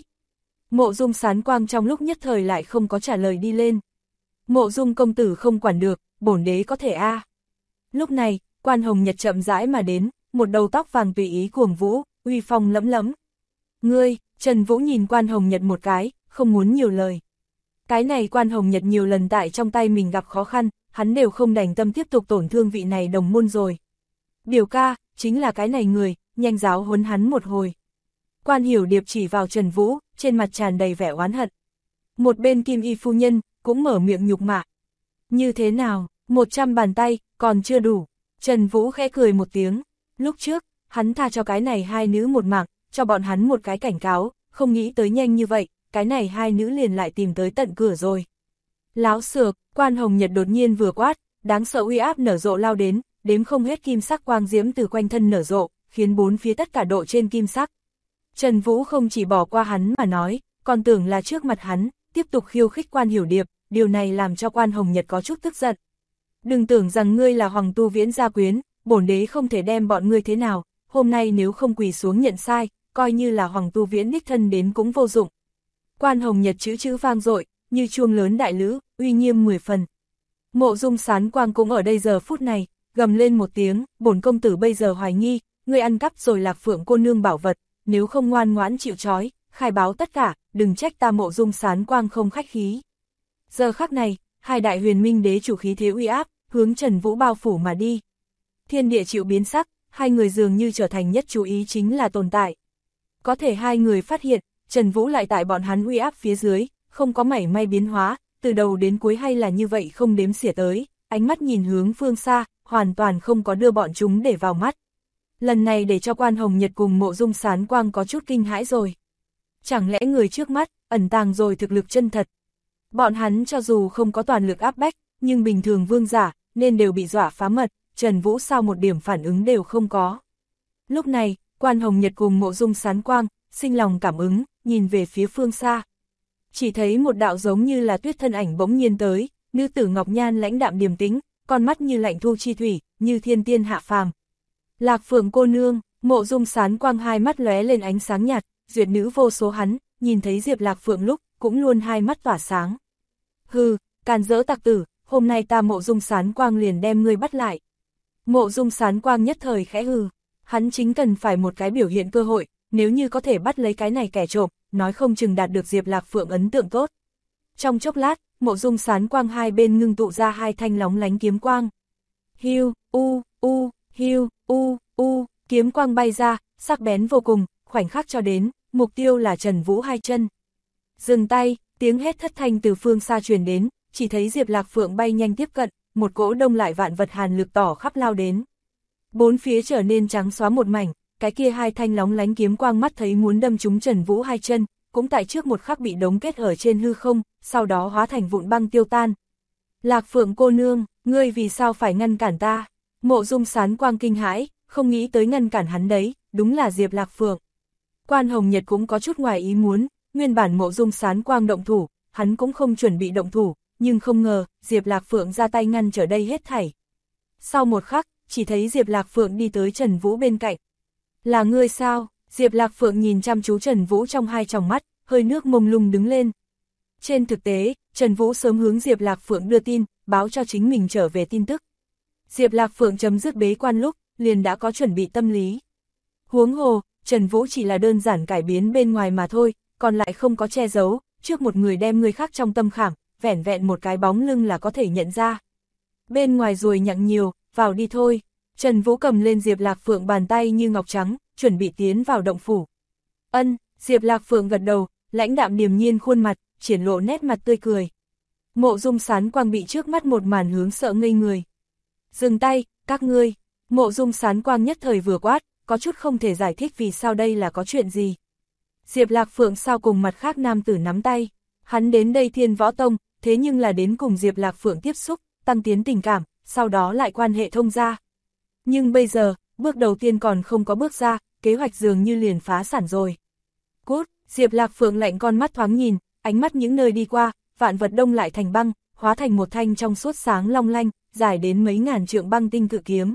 Mộ Dung Sán Quang trong lúc nhất thời lại không có trả lời đi lên. Mộ Dung công tử không quản được, bổn đế có thể a. Lúc này, Quan Hồng Nhật chậm rãi mà đến, một đầu tóc vàng tùy ý cuồng vũ, uy phong lẫm lẫm. Ngươi, Trần Vũ nhìn Quan Hồng Nhật một cái, không muốn nhiều lời. Cái này Quan Hồng Nhật nhiều lần tại trong tay mình gặp khó khăn, hắn đều không đành tâm tiếp tục tổn thương vị này đồng môn rồi. Biểu ca, chính là cái này người, nhanh giáo huấn hắn một hồi. Quan Hiểu Điệp chỉ vào Trần Vũ, trên mặt tràn đầy vẻ oán hận. Một bên Kim Y phu nhân, cũng mở miệng nhục mạ. Như thế nào, 100 bàn tay, còn chưa đủ. Trần Vũ khẽ cười một tiếng. Lúc trước, hắn tha cho cái này hai nữ một mạng, cho bọn hắn một cái cảnh cáo, không nghĩ tới nhanh như vậy, cái này hai nữ liền lại tìm tới tận cửa rồi. Láo xược, Quan Hồng Nhật đột nhiên vừa quát, đáng sợ uy áp nở rộ lao đến, đếm không hết kim sắc quang diễm từ quanh thân nở rộ, khiến bốn phía tất cả độ trên kim sắc. Trần Vũ không chỉ bỏ qua hắn mà nói, còn tưởng là trước mặt hắn, tiếp tục khiêu khích Quan Hiểu Điệp, điều này làm cho Quan Hồng Nhật có chút tức giận. Đừng tưởng rằng ngươi là Hoàng Tu Viễn gia quyến, bổn đế không thể đem bọn ngươi thế nào, hôm nay nếu không quỳ xuống nhận sai, coi như là Hoàng Tu Viễn đích thân đến cũng vô dụng. Quan Hồng Nhật chữ vang dội, như chuông lớn đại lữ, uy nghiêm 10 phần. Mộ Dung Sán Quang cũng ở đây giờ phút này, gầm lên một tiếng, bổn công tử bây giờ hoài nghi, ngươi ăn cắp rồi Lạc Phượng cô nương bảo vật, nếu không ngoan ngoãn chịu trói, khai báo tất cả, đừng trách ta Mộ Dung Sán Quang không khách khí. Giờ khắc này, hai đại huyền minh đế chủ khí thế uy áp, hướng Trần Vũ bao phủ mà đi. Thiên địa chịu biến sắc, hai người dường như trở thành nhất chú ý chính là tồn tại. Có thể hai người phát hiện, Trần Vũ lại tại bọn hắn uy áp phía dưới, không có mảy may biến hóa, từ đầu đến cuối hay là như vậy không đếm xỉa tới, ánh mắt nhìn hướng phương xa, hoàn toàn không có đưa bọn chúng để vào mắt. Lần này để cho Quan Hồng Nhật cùng Mộ Dung Sán Quang có chút kinh hãi rồi. Chẳng lẽ người trước mắt, ẩn tàng rồi thực lực chân thật. Bọn hắn cho dù không có toàn lực áp bách, nhưng bình thường vương giả, nên đều bị dọa phá mật, Trần Vũ sao một điểm phản ứng đều không có. Lúc này, Quan Hồng Nhật cùng Mộ Dung Sán Quang, sinh lòng cảm ứng, nhìn về phía phương xa. Chỉ thấy một đạo giống như là tuyết thân ảnh bỗng nhiên tới, nữ tử ngọc nhan lãnh đạm điềm tĩnh, con mắt như lạnh thu chi thủy, như thiên tiên hạ phàm. Lạc Phượng cô nương, Mộ Dung Sán Quang hai mắt lóe lên ánh sáng nhạt, duyệt nữ vô số hắn, nhìn thấy Diệp Lạc Phượng lúc, cũng luôn hai mắt tỏa sáng. Hừ, càn rỡ tặc tử, hôm nay ta Mộ Dung Sán Quang liền đem ngươi bắt lại. Mộ Dung Sán Quang nhất thời khẽ hừ, hắn chính cần phải một cái biểu hiện cơ hội, nếu như có thể bắt lấy cái này kẻ trộm, nói không chừng đạt được Diệp Lạc Phượng ấn tượng tốt. Trong chốc lát, Mộ Dung Sán Quang hai bên ngưng tụ ra hai thanh lóng lánh kiếm quang. Hiu, hiu, kiếm quang bay ra, sắc bén vô cùng, khoảnh khắc cho đến, mục tiêu là Trần Vũ hai chân. Dừng tay, tiếng hét thất thanh từ phương xa truyền đến, chỉ thấy Diệp Lạc Phượng bay nhanh tiếp cận, một cỗ đông lại vạn vật hàn lực tỏ khắp lao đến. Bốn phía trở nên trắng xóa một mảnh, cái kia hai thanh lóng lánh kiếm quang mắt thấy muốn đâm trúng Trần Vũ hai chân, cũng tại trước một khắc bị đống kết ở trên hư không, sau đó hóa thành vụn băng tiêu tan. Lạc Phượng cô nương, ngươi vì sao phải ngăn cản ta? Mộ Dung Sán Quang kinh hãi, không nghĩ tới ngăn cản hắn đấy, đúng là Diệp Lạc Phượng. Quan Hồng Nhật cũng có chút ngoài ý muốn, nguyên bản Mộ Dung Sán Quang động thủ, hắn cũng không chuẩn bị động thủ, nhưng không ngờ, Diệp Lạc Phượng ra tay ngăn trở đây hết thảy. Sau một khắc, chỉ thấy Diệp Lạc Phượng đi tới Trần Vũ bên cạnh. Là ngươi sao? Diệp Lạc Phượng nhìn chăm chú Trần Vũ trong hai tròng mắt, hơi nước mông lung đứng lên. Trên thực tế, Trần Vũ sớm hướng Diệp Lạc Phượng đưa tin, báo cho chính mình trở về tin tức. Diệp Lạc Phượng chấm dứt bế quan lúc, liền đã có chuẩn bị tâm lý. Huống hồ, Trần Vũ chỉ là đơn giản cải biến bên ngoài mà thôi, còn lại không có che giấu, trước một người đem người khác trong tâm khảm, vẻn vẹn một cái bóng lưng là có thể nhận ra. Bên ngoài ruồi nhặng nhiều, vào đi thôi. Trần Vũ cầm lên Diệp Lạc Phượng bàn tay như ngọc trắng, chuẩn bị tiến vào động phủ. Ân, Diệp Lạc Phượng gật đầu, lãnh đạm điềm nhiên khuôn mặt, triển lộ nét mặt tươi cười. Mộ Dung Sán Quang bị trước mắt một màn hướng sợ ngây người. Dừng tay, các ngươi. Mộ Dung Sán Quang nhất thời vừa quát, có chút không thể giải thích vì sao đây là có chuyện gì. Diệp Lạc Phượng sao cùng mặt khác nam tử nắm tay. Hắn đến đây Thiên Võ Tông, thế nhưng là đến cùng Diệp Lạc Phượng tiếp xúc, tăng tiến tình cảm, sau đó lại quan hệ thông gia. Nhưng bây giờ, bước đầu tiên còn không có bước ra, kế hoạch dường như liền phá sản rồi. Cút, Diệp Lạc Phượng lạnh con mắt thoáng nhìn, ánh mắt những nơi đi qua, vạn vật đông lại thành băng, hóa thành một thanh trong suốt sáng long lanh, dài đến mấy ngàn trượng băng tinh cự kiếm.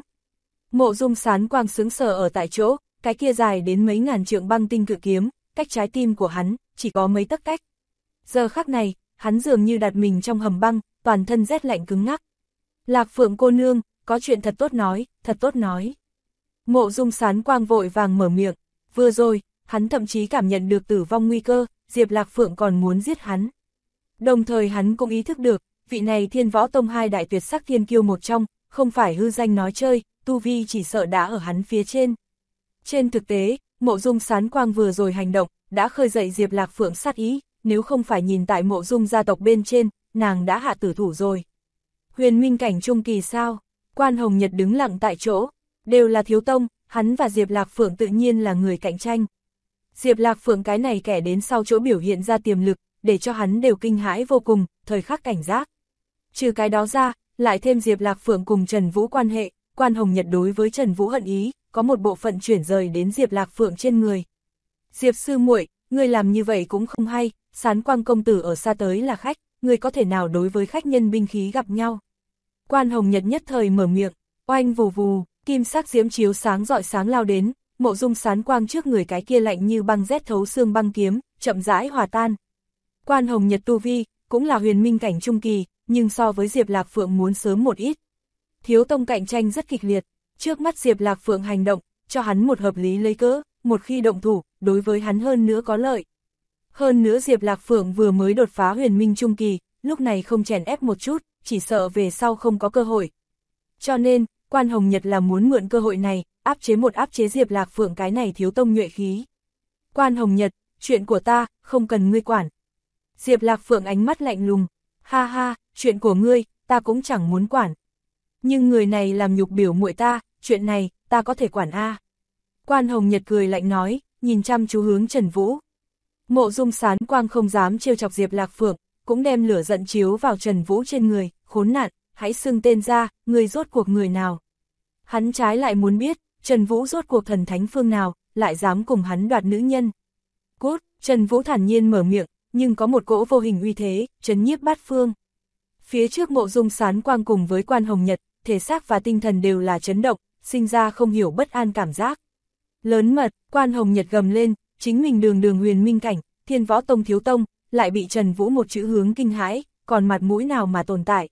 Mộ Dung Sán Quang sững sờ ở tại chỗ, cái kia dài đến mấy ngàn trượng băng tinh cự kiếm, cách trái tim của hắn, chỉ có mấy tấc cách. Giờ khắc này, hắn dường như đặt mình trong hầm băng, toàn thân rét lạnh cứng ngắc. Lạc Phượng cô nương, có chuyện thật tốt nói, thật tốt nói. Mộ Dung Sán Quang vội vàng mở miệng, vừa rồi, hắn thậm chí cảm nhận được tử vong nguy cơ, Diệp Lạc Phượng còn muốn giết hắn. Đồng thời hắn cũng ý thức được, vị này Thiên Võ Tông hai đại tuyệt sắc thiên kiêu một trong, không phải hư danh nói chơi, tu vi chỉ sợ đã ở hắn phía trên. Trên thực tế, Mộ Dung Sán Quang vừa rồi hành động, đã khơi dậy Diệp Lạc Phượng sát ý, nếu không phải nhìn tại Mộ Dung gia tộc bên trên, nàng đã hạ tử thủ rồi. Huyền minh cảnh trung kỳ sao? Quan Hồng Nhật đứng lặng tại chỗ, đều là thiếu tông, hắn và Diệp Lạc Phượng tự nhiên là người cạnh tranh. Diệp Lạc Phượng cái này kẻ đến sau chỗ biểu hiện ra tiềm lực, để cho hắn đều kinh hãi vô cùng, thời khắc cảnh giác. Trừ cái đó ra, lại thêm Diệp Lạc Phượng cùng Trần Vũ quan hệ, Quan Hồng Nhật đối với Trần Vũ hận ý, có một bộ phận chuyển rời đến Diệp Lạc Phượng trên người. Diệp sư muội, ngươi làm như vậy cũng không hay, Sán Quang công tử ở xa tới là khách, ngươi có thể nào đối với khách nhân binh khí gặp nhau. Quan Hồng Nhật nhất thời mở miệng, oanh vù vù, kim sắc diễm chiếu sáng rọi sáng lao đến, Mộ Dung Sán Quang trước người cái kia lạnh như băng rét thấu xương băng kiếm, chậm rãi hòa tan. Quan Hồng Nhật tu vi, cũng là huyền minh cảnh trung kỳ, nhưng so với Diệp Lạc Phượng muốn sớm một ít. Thiếu tông cạnh tranh rất kịch liệt, trước mắt Diệp Lạc Phượng hành động, cho hắn một hợp lý lấy cớ, một khi động thủ, đối với hắn hơn nữa có lợi. Hơn nữa Diệp Lạc Phượng vừa mới đột phá huyền minh trung kỳ, lúc này không chèn ép một chút, chỉ sợ về sau không có cơ hội. Cho nên, Quan Hồng Nhật là muốn mượn cơ hội này, áp chế Diệp Lạc Phượng cái này thiếu tông nhuệ khí. Quan Hồng Nhật, chuyện của ta, không cần ngươi quản. Diệp Lạc Phượng ánh mắt lạnh lùng, ha ha, chuyện của ngươi, ta cũng chẳng muốn quản. Nhưng người này làm nhục biểu muội ta, chuyện này, ta có thể quản a. Quan Hồng Nhật cười lạnh nói, nhìn chăm chú hướng Trần Vũ. Mộ Dung Sán Quang không dám trêu chọc Diệp Lạc Phượng, cũng đem lửa giận chiếu vào Trần Vũ trên người, khốn nạn, hãy xưng tên ra, người rốt cuộc người nào. Hắn trái lại muốn biết, Trần Vũ rốt cuộc thần thánh phương nào, lại dám cùng hắn đoạt nữ nhân. Cút, Trần Vũ thản nhiên mở miệng, nhưng có một cỗ vô hình uy thế, trấn nhiếp bát phương. Phía trước Mộ Dung Sán Quang cùng với Quan Hồng Nhật, thể xác và tinh thần đều là chấn động, sinh ra không hiểu bất an cảm giác. Lớn mật, Quan Hồng Nhật gầm lên, chính mình đường huyền minh cảnh, Thiên Võ Tông thiếu tông, lại bị Trần Vũ một chữ hướng kinh hãi, còn mặt mũi nào mà tồn tại.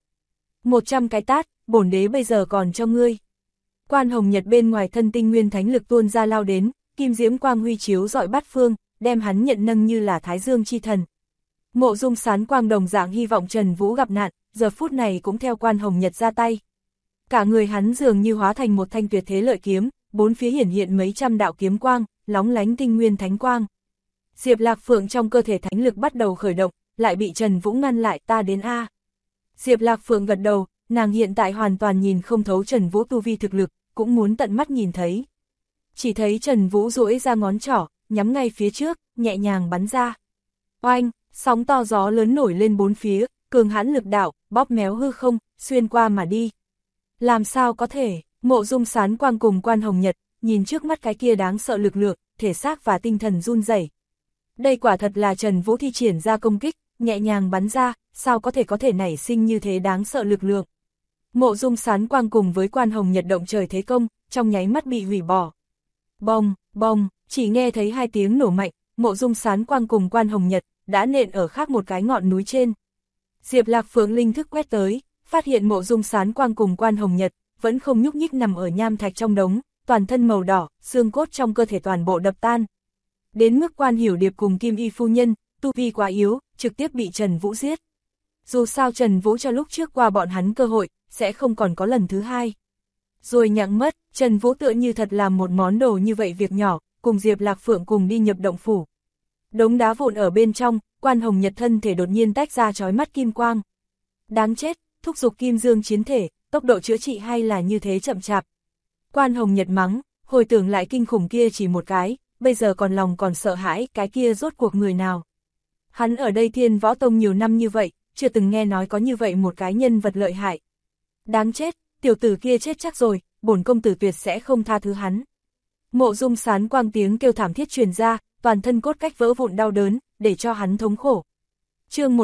100 cái tát, bổn đế bây giờ còn cho ngươi. Quan Hồng Nhật bên ngoài thân tinh nguyên thánh lực tuôn ra lao đến, kim diễm quang huy chiếu rọi bát phương, đem hắn nhận nâng như là Thái Dương chi thần. Mộ Dung Sán Quang đồng dạng hy vọng Trần Vũ gặp nạn, giờ phút này cũng theo Quan Hồng Nhật ra tay. Cả người hắn dường như hóa thành một thanh tuyệt thế lợi kiếm, bốn phía hiển hiện mấy trăm đạo kiếm quang, lóng lánh tinh nguyên thánh quang. Diệp Lạc Phượng trong cơ thể thánh lực bắt đầu khởi động, lại bị Trần Vũ ngăn lại, ta đến a. Diệp Lạc Phượng gật đầu, nàng hiện tại hoàn toàn nhìn không thấu Trần Vũ tu vi thực lực, cũng muốn tận mắt nhìn thấy. Chỉ thấy Trần Vũ duỗi ra ngón trỏ, nhắm ngay phía trước, nhẹ nhàng bắn ra. Oanh, sóng to gió lớn nổi lên bốn phía, cường hãn lực đạo, bóp méo hư không, xuyên qua mà đi. Làm sao có thể, Mộ Dung Sán Quang cùng Quan Hồng Nhật, nhìn trước mắt cái kia đáng sợ lực lượng, thể xác và tinh thần run rẩy. Đây quả thật là Trần Vũ thi triển ra công kích, nhẹ nhàng bắn ra, sao có thể nảy sinh như thế đáng sợ lực lượng. Mộ Dung Sán Quang cùng với Quan Hồng Nhật động trời thế công, trong nháy mắt bị hủy bỏ. Bong, bong, chỉ nghe thấy hai tiếng nổ mạnh, Mộ Dung Sán Quang cùng Quan Hồng Nhật đã nện ở khác một cái ngọn núi trên. Diệp Lạc Phượng linh thức quét tới, phát hiện Mộ Dung Sán Quang cùng Quan Hồng Nhật vẫn không nhúc nhích nằm ở nham thạch trong đống, toàn thân màu đỏ, xương cốt trong cơ thể toàn bộ đập tan. Đến mức Quan Hiểu Điệp cùng Kim Y phu nhân, tu vi quá yếu, trực tiếp bị Trần Vũ giết. Dù sao Trần Vũ cho lúc trước qua bọn hắn cơ hội, sẽ không còn có lần thứ hai. Rồi nhặng mất, Trần Vũ tựa như thật là một món đồ như vậy việc nhỏ, cùng Diệp Lạc Phượng cùng đi nhập động phủ. Đống đá vụn ở bên trong, Quan Hồng Nhật thân thể đột nhiên tách ra chói mắt kim quang. Đáng chết, thúc giục kim dương chiến thể, tốc độ chữa trị hay là như thế chậm chạp. Quan Hồng Nhật mắng, hồi tưởng lại kinh khủng kia chỉ một cái, bây giờ còn lòng còn sợ hãi, cái kia rốt cuộc người nào. Hắn ở đây Thiên Võ Tông nhiều năm như vậy, chưa từng nghe nói có như vậy một cái nhân vật lợi hại. Đáng chết, tiểu tử kia chết chắc rồi, bổn công tử tuyệt sẽ không tha thứ hắn. Mộ Dung Sán Quang tiếng kêu thảm thiết truyền ra, toàn thân cốt cách vỡ vụn đau đớn, để cho hắn thống khổ. Chương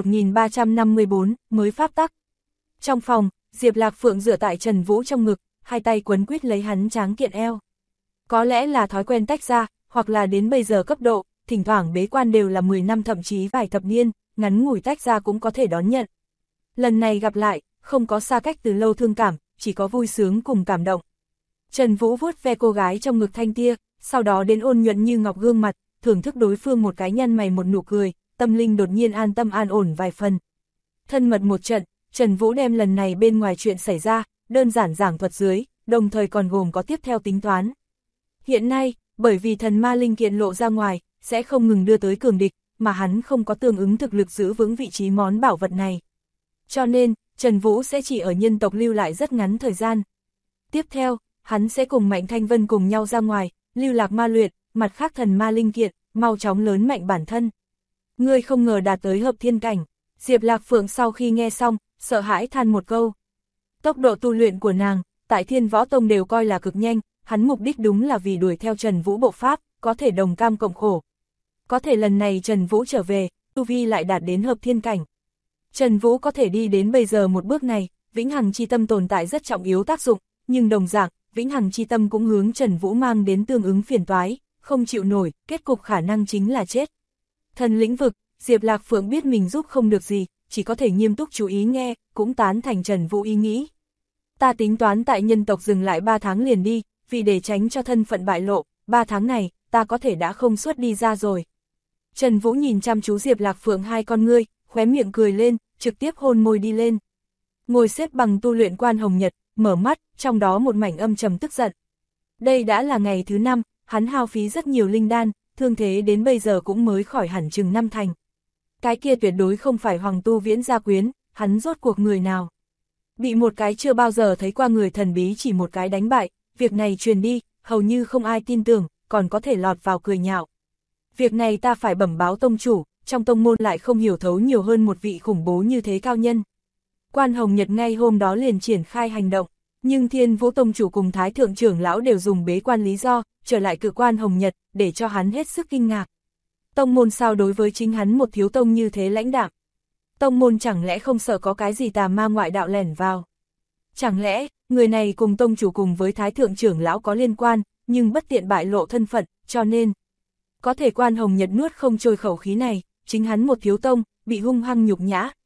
1354, mới pháp tắc. Trong phòng, Diệp Lạc Phượng dựa tại Trần Vũ trong ngực, hai tay quấn quýt lấy hắn tráng kiện eo. Có lẽ là thói quen tách ra, hoặc là đến bây giờ cấp độ, thỉnh thoảng bế quan đều là 10 năm thậm chí vài thập niên, ngắn ngủi tách ra cũng có thể đón nhận. Lần này gặp lại, không có xa cách từ lâu thương cảm, chỉ có vui sướng cùng cảm động. Trần Vũ vuốt ve cô gái trong ngực thanh tia, sau đó đến ôn nhuận như ngọc gương mặt, thưởng thức đối phương một cái nhăn mày một nụ cười, tâm linh đột nhiên an tâm an ổn vài phần. Thân mật một trận, Trần Vũ đem lần này bên ngoài chuyện xảy ra, đơn giản giảng thuật dưới, đồng thời còn gồm có tiếp theo tính toán. Hiện nay, bởi vì thần ma linh kiện lộ ra ngoài, sẽ không ngừng đưa tới cường địch, mà hắn không có tương ứng thực lực giữ vững vị trí món bảo vật này. Cho nên, Trần Vũ sẽ chỉ ở nhân tộc lưu lại rất ngắn thời gian. Tiếp theo, hắn sẽ cùng Mạnh Thanh Vân cùng nhau ra ngoài, lưu lạc ma luyện, mặt khác thần ma linh kiện, mau chóng lớn mạnh bản thân. Ngươi không ngờ đạt tới hợp thiên cảnh. Diệp Lạc Phượng sau khi nghe xong, sợ hãi than một câu. Tốc độ tu luyện của nàng, tại Thiên Võ Tông đều coi là cực nhanh, hắn mục đích đúng là vì đuổi theo Trần Vũ bộ pháp, có thể đồng cam cộng khổ. Có thể lần này Trần Vũ trở về, tu vi lại đạt đến hợp thiên cảnh. Trần Vũ có thể đi đến bây giờ một bước này, vĩnh hằng chi tâm tồn tại rất trọng yếu tác dụng, nhưng đồng dạng, vĩnh hằng chi tâm cũng hướng Trần Vũ mang đến tương ứng phiền toái, không chịu nổi, kết cục khả năng chính là chết. Thần lĩnh vực, Diệp Lạc Phượng biết mình giúp không được gì, chỉ có thể nghiêm túc chú ý nghe, cũng tán thành Trần Vũ ý nghĩ. Ta tính toán tại nhân tộc dừng lại 3 tháng liền đi, vì để tránh cho thân phận bại lộ, 3 tháng này, ta có thể đã không xuất đi ra rồi. Trần Vũ nhìn chăm chú Diệp Lạc Phượng hai con ngươi, khóe miệng cười lên, trực tiếp hôn môi đi lên. Ngồi xếp bằng tu luyện Quan Hồng Nhật, mở mắt, trong đó một mảnh âm trầm tức giận. Đây đã là ngày thứ 5, hắn hao phí rất nhiều linh đan, thương thế đến bây giờ cũng mới khỏi hẳn chừng 5 thành. Cái kia tuyệt đối không phải Hoàng Tu Viễn gia quyến, hắn rốt cuộc người nào. Bị một cái chưa bao giờ thấy qua người thần bí chỉ một cái đánh bại, việc này truyền đi, hầu như không ai tin tưởng, còn có thể lọt vào cười nhạo. Việc này ta phải bẩm báo tông chủ, trong tông môn lại không hiểu thấu nhiều hơn một vị khủng bố như thế cao nhân. Quan Hồng Nhật ngay hôm đó liền triển khai hành động, nhưng Thiên Vũ tông chủ cùng Thái thượng trưởng lão đều dùng bế quan lý do, trở lại cự Quan Hồng Nhật, để cho hắn hết sức kinh ngạc. Tông môn sao đối với chính hắn một thiếu tông như thế lãnh đạm? Tông môn chẳng lẽ không sợ có cái gì tà ma ngoại đạo lẻn vào? Chẳng lẽ, người này cùng tông chủ cùng với Thái thượng trưởng lão có liên quan, nhưng bất tiện bại lộ thân phận, cho nên có thể Quan Hồng Nhật nuốt không trôi khẩu khí này, chính hắn một thiếu tông, bị hung hăng nhục nhã,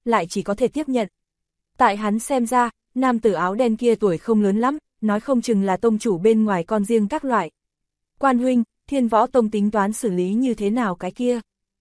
lại chỉ có thể tiếp nhận. Tại hắn xem ra, nam tử áo đen kia tuổi không lớn lắm, nói không chừng là tông chủ bên ngoài con riêng các loại. Quan huynh, Thiên Võ Tông tính toán xử lý như thế nào cái kia?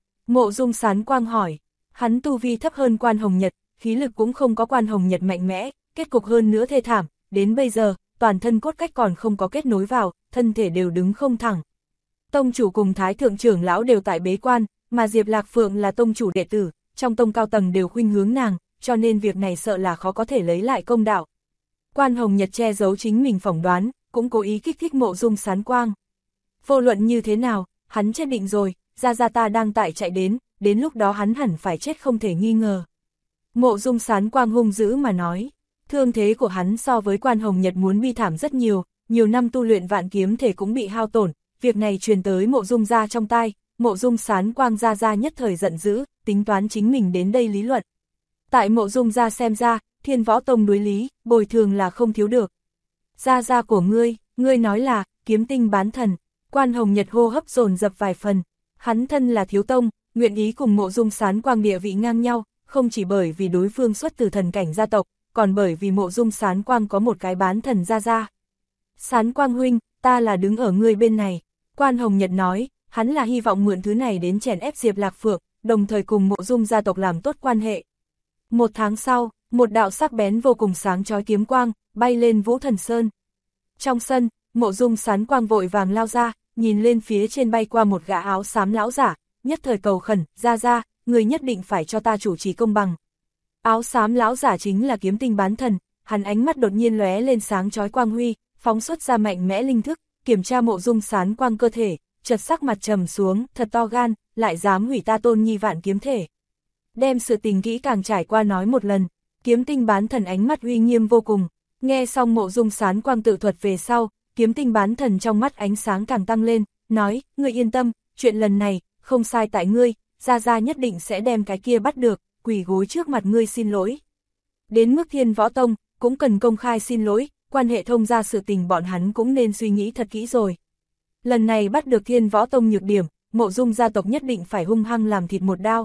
Mộ Dung Sán Quang hỏi, hắn tu vi thấp hơn Quan Hồng Nhật, khí lực cũng không có Quan Hồng Nhật mạnh mẽ, kết cục hơn nữa thê thảm, đến bây giờ, toàn thân cốt cách còn không có kết nối vào, thân thể đều đứng không thẳng. Tông chủ cùng Thái Thượng trưởng lão đều tại bế quan, mà Diệp Lạc Phượng là tông chủ đệ tử, trong tông cao tầng đều khuynh hướng nàng, cho nên việc này sợ là khó có thể lấy lại công đạo. Quan Hồng Nhật che giấu chính mình phỏng đoán, cũng cố ý kích thích Mộ Dung Sán Quang. Vô luận như thế nào, hắn chết định rồi, Gia ta đang tại chạy đến lúc đó hắn hẳn phải chết không thể nghi ngờ. Mộ Dung Sán Quang hung dữ mà nói, thương thế của hắn so với Quan Hồng Nhật muốn bi thảm rất nhiều, nhiều năm tu luyện vạn kiếm thể cũng bị hao tổn, việc này truyền tới Mộ Dung gia trong tai, Mộ Dung Sán Quang gia nhất thời giận dữ, tính toán chính mình đến đây lý luận. Tại Mộ Dung gia xem ra, Thiên Võ Tông đối lý, bồi thường là không thiếu được. Gia của ngươi nói là, kiếm tinh bán thần. Quan Hồng Nhật hô hấp dồn dập vài phần, hắn thân là thiếu tông, nguyện ý cùng Mộ Dung Sán Quang địa vị ngang nhau, không chỉ bởi vì đối phương xuất từ thần cảnh gia tộc, còn bởi vì Mộ Dung Sán Quang có một cái bán thần gia. Sán Quang huynh, ta là đứng ở ngươi bên này. Quan Hồng Nhật nói, hắn là hy vọng mượn thứ này đến chèn ép Diệp Lạc Phượng, đồng thời cùng Mộ Dung gia tộc làm tốt quan hệ. Một tháng sau, một đạo sắc bén vô cùng sáng chói kiếm quang, bay lên Vũ Thần Sơn. Trong sân, Mộ Dung Sán Quang vội vàng lao ra, nhìn lên phía trên bay qua một gã áo xám lão giả, nhất thời cầu khẩn, ra, người nhất định phải cho ta chủ trì công bằng. Áo xám lão giả chính là kiếm tinh bán thần, hắn ánh mắt đột nhiên lóe lên sáng chói quang huy, phóng xuất ra mạnh mẽ linh thức, kiểm tra Mộ Dung Sán Quang cơ thể, chợt sắc mặt trầm xuống, thật to gan, lại dám hủy ta Tôn Nhi vạn kiếm thể. Đem sự tình kỹ càng trải qua nói một lần, kiếm tinh bán thần ánh mắt uy nghiêm vô cùng, nghe xong Mộ Dung Sán Quang tự thuật về sau, kiếm tinh bán thần trong mắt ánh sáng càng tăng lên, nói, ngươi yên tâm, chuyện lần này, không sai tại ngươi, Gia nhất định sẽ đem cái kia bắt được, quỳ gối trước mặt ngươi xin lỗi. Đến mức Thiên Võ Tông, cũng cần công khai xin lỗi, quan hệ thông ra sự tình bọn hắn cũng nên suy nghĩ thật kỹ rồi. Lần này bắt được Thiên Võ Tông nhược điểm, Mộ Dung gia tộc nhất định phải hung hăng làm thịt một đao.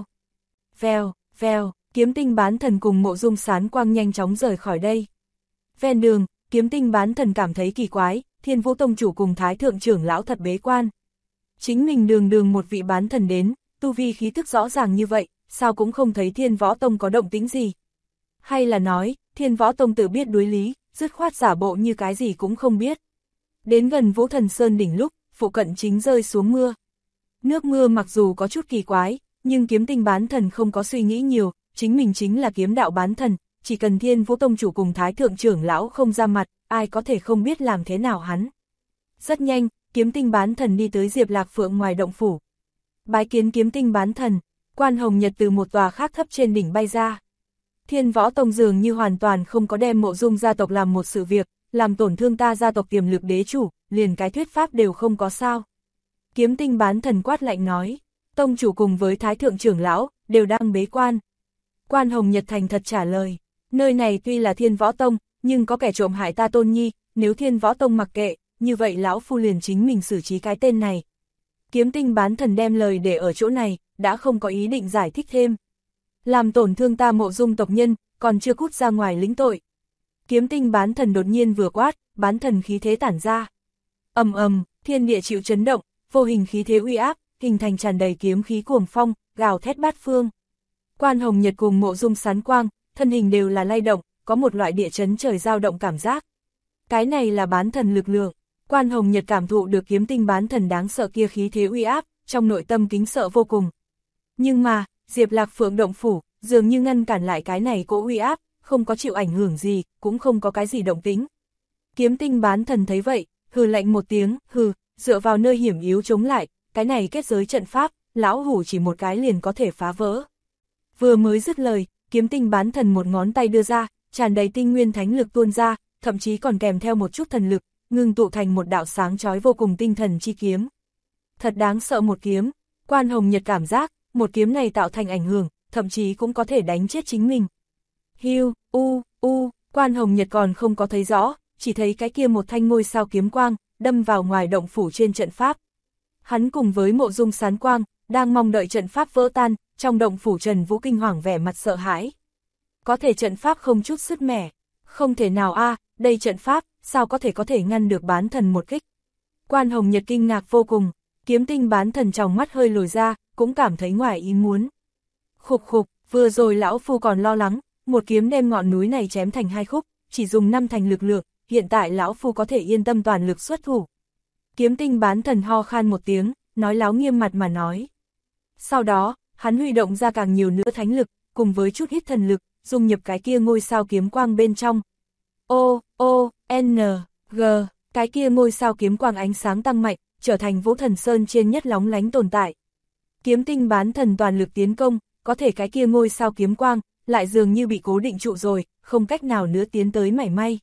Vèo, kiếm tinh bán thần cùng Mộ Dung Sán Quang nhanh chóng rời khỏi đây. Ven đường, kiếm tinh bán thần cảm thấy kỳ quái, Thiên Vũ Tông chủ cùng Thái Thượng trưởng lão thật bế quan. Chính mình đường một vị bán thần đến, tu vi khí thức rõ ràng như vậy, sao cũng không thấy Thiên Võ Tông có động tĩnh gì. Hay là nói, Thiên Võ Tông tự biết đối lý, dứt khoát giả bộ như cái gì cũng không biết. Đến gần Vũ Thần Sơn đỉnh lúc, phụ cận chính rơi xuống mưa. Nước mưa mặc dù có chút kỳ quái, nhưng kiếm tinh bán thần không có suy nghĩ nhiều, chính mình chính là kiếm đạo bán thần, chỉ cần Thiên Vũ Tông chủ cùng Thái Thượng trưởng lão không ra mặt, ai có thể không biết làm thế nào hắn. Rất nhanh, kiếm tinh bán thần đi tới Diệp Lạc Phượng ngoài động phủ. Bái kiến kiếm tinh bán thần, Quan Hồng Nhật từ một tòa khác thấp trên đỉnh bay ra. Thiên Võ Tông dường như hoàn toàn không có đem Mộ Dung gia tộc làm một sự việc, làm tổn thương ta gia tộc tiềm lực đế chủ, liền cái thuyết pháp đều không có sao. Kiếm tinh bán thần quát lạnh nói, tông chủ cùng với Thái Thượng trưởng lão, đều đang bế quan. Quan Hồng Nhật thành thật trả lời, nơi này tuy là Thiên Võ Tông, nhưng có kẻ trộm hại ta Tôn Nhi, nếu Thiên Võ Tông mặc kệ, như vậy lão phu liền chính mình xử trí cái tên này. Kiếm tinh bán thần đem lời để ở chỗ này, đã không có ý định giải thích thêm. Làm tổn thương ta Mộ Dung tộc nhân, còn chưa cút ra ngoài lĩnh tội. Kiếm tinh bán thần đột nhiên vừa quát, bán thần khí thế tản ra. Ầm, thiên địa chịu chấn động, vô hình khí thế uy áp, hình thành tràn đầy kiếm khí cuồng phong, gào thét bát phương. Quan Hồng Nhật cùng Mộ Dung Sán Quang, thân hình đều là lay động, có một loại địa chấn trời dao động cảm giác. Cái này là bán thần lực lượng. Quan Hồng Nhật cảm thụ được kiếm tinh bán thần đáng sợ kia khí thế uy áp, trong nội tâm kính sợ vô cùng. Nhưng mà, Diệp Lạc Phượng động phủ, dường như ngăn cản lại cái này cỗ uy áp, không có chịu ảnh hưởng gì, cũng không có cái gì động tĩnh. Kiếm tinh bán thần thấy vậy, hừ lạnh một tiếng, dựa vào nơi hiểm yếu chống lại, cái này kết giới trận pháp, lão hủ chỉ một cái liền có thể phá vỡ. Vừa mới dứt lời, kiếm tinh bán thần một ngón tay đưa ra, tràn đầy tinh nguyên thánh lực tuôn ra, thậm chí còn kèm theo một chút thần lực, ngưng tụ thành một đạo sáng chói vô cùng tinh thần chi kiếm. Thật đáng sợ một kiếm, Quan Hồng Nhật cảm giác, một kiếm này tạo thành ảnh hưởng, thậm chí cũng có thể đánh chết chính mình. Hiu, Quan Hồng Nhật còn không có thấy rõ, chỉ thấy cái kia một thanh ngôi sao kiếm quang, đâm vào ngoài động phủ trên trận pháp. Hắn cùng với Mộ Dung Sán Quang, đang mong đợi trận pháp vỡ tan, trong động phủ Trần Vũ kinh hoàng vẻ mặt sợ hãi. có thể trận pháp không chút sứt mẻ. Không thể nào a, đây trận pháp, sao có thể ngăn được bán thần một kích. Quan Hồng Nhật kinh ngạc vô cùng, Kiếm Tinh bán thần trong mắt hơi lồi ra, cũng cảm thấy ngoài ý muốn. Khục khục, vừa rồi lão phu còn lo lắng, một kiếm đem ngọn núi này chém thành hai khúc, chỉ dùng 5 thành lực lượng, hiện tại lão phu có thể yên tâm toàn lực xuất thủ. Kiếm Tinh bán thần ho khan một tiếng, nói láo nghiêm mặt mà nói. Sau đó, hắn huy động ra càng nhiều nữa thánh lực, cùng với chút ít thần lực, dung nhập cái kia ngôi sao kiếm quang bên trong. N, G, cái kia ngôi sao kiếm quang ánh sáng tăng mạnh, trở thành Vũ Thần Sơn trên nhất lóng lánh tồn tại. Kiếm Tinh bán thần toàn lực tiến công, có thể cái kia ngôi sao kiếm quang, lại dường như bị cố định trụ rồi, không cách nào nữa tiến tới mảy may.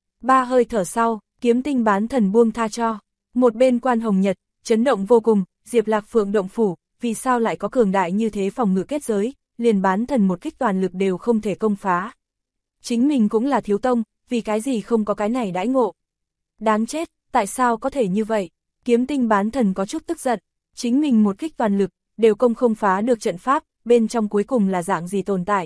3 hơi thở sau, Kiếm Tinh bán thần buông tha cho. Một bên Quan Hồng Nhật, chấn động vô cùng, Diệp Lạc Phượng động phủ, vì sao lại có cường đại như thế phòng ngự kết giới, liền bán thần một kích toàn lực đều không thể công phá. Chính mình cũng là thiếu tông, vì cái gì không có cái này đãi ngộ. Đáng chết, tại sao có thể như vậy? Kiếm Tinh bán thần có chút tức giận, chính mình một kích toàn lực, đều không phá được trận pháp, bên trong cuối cùng là dạng gì tồn tại.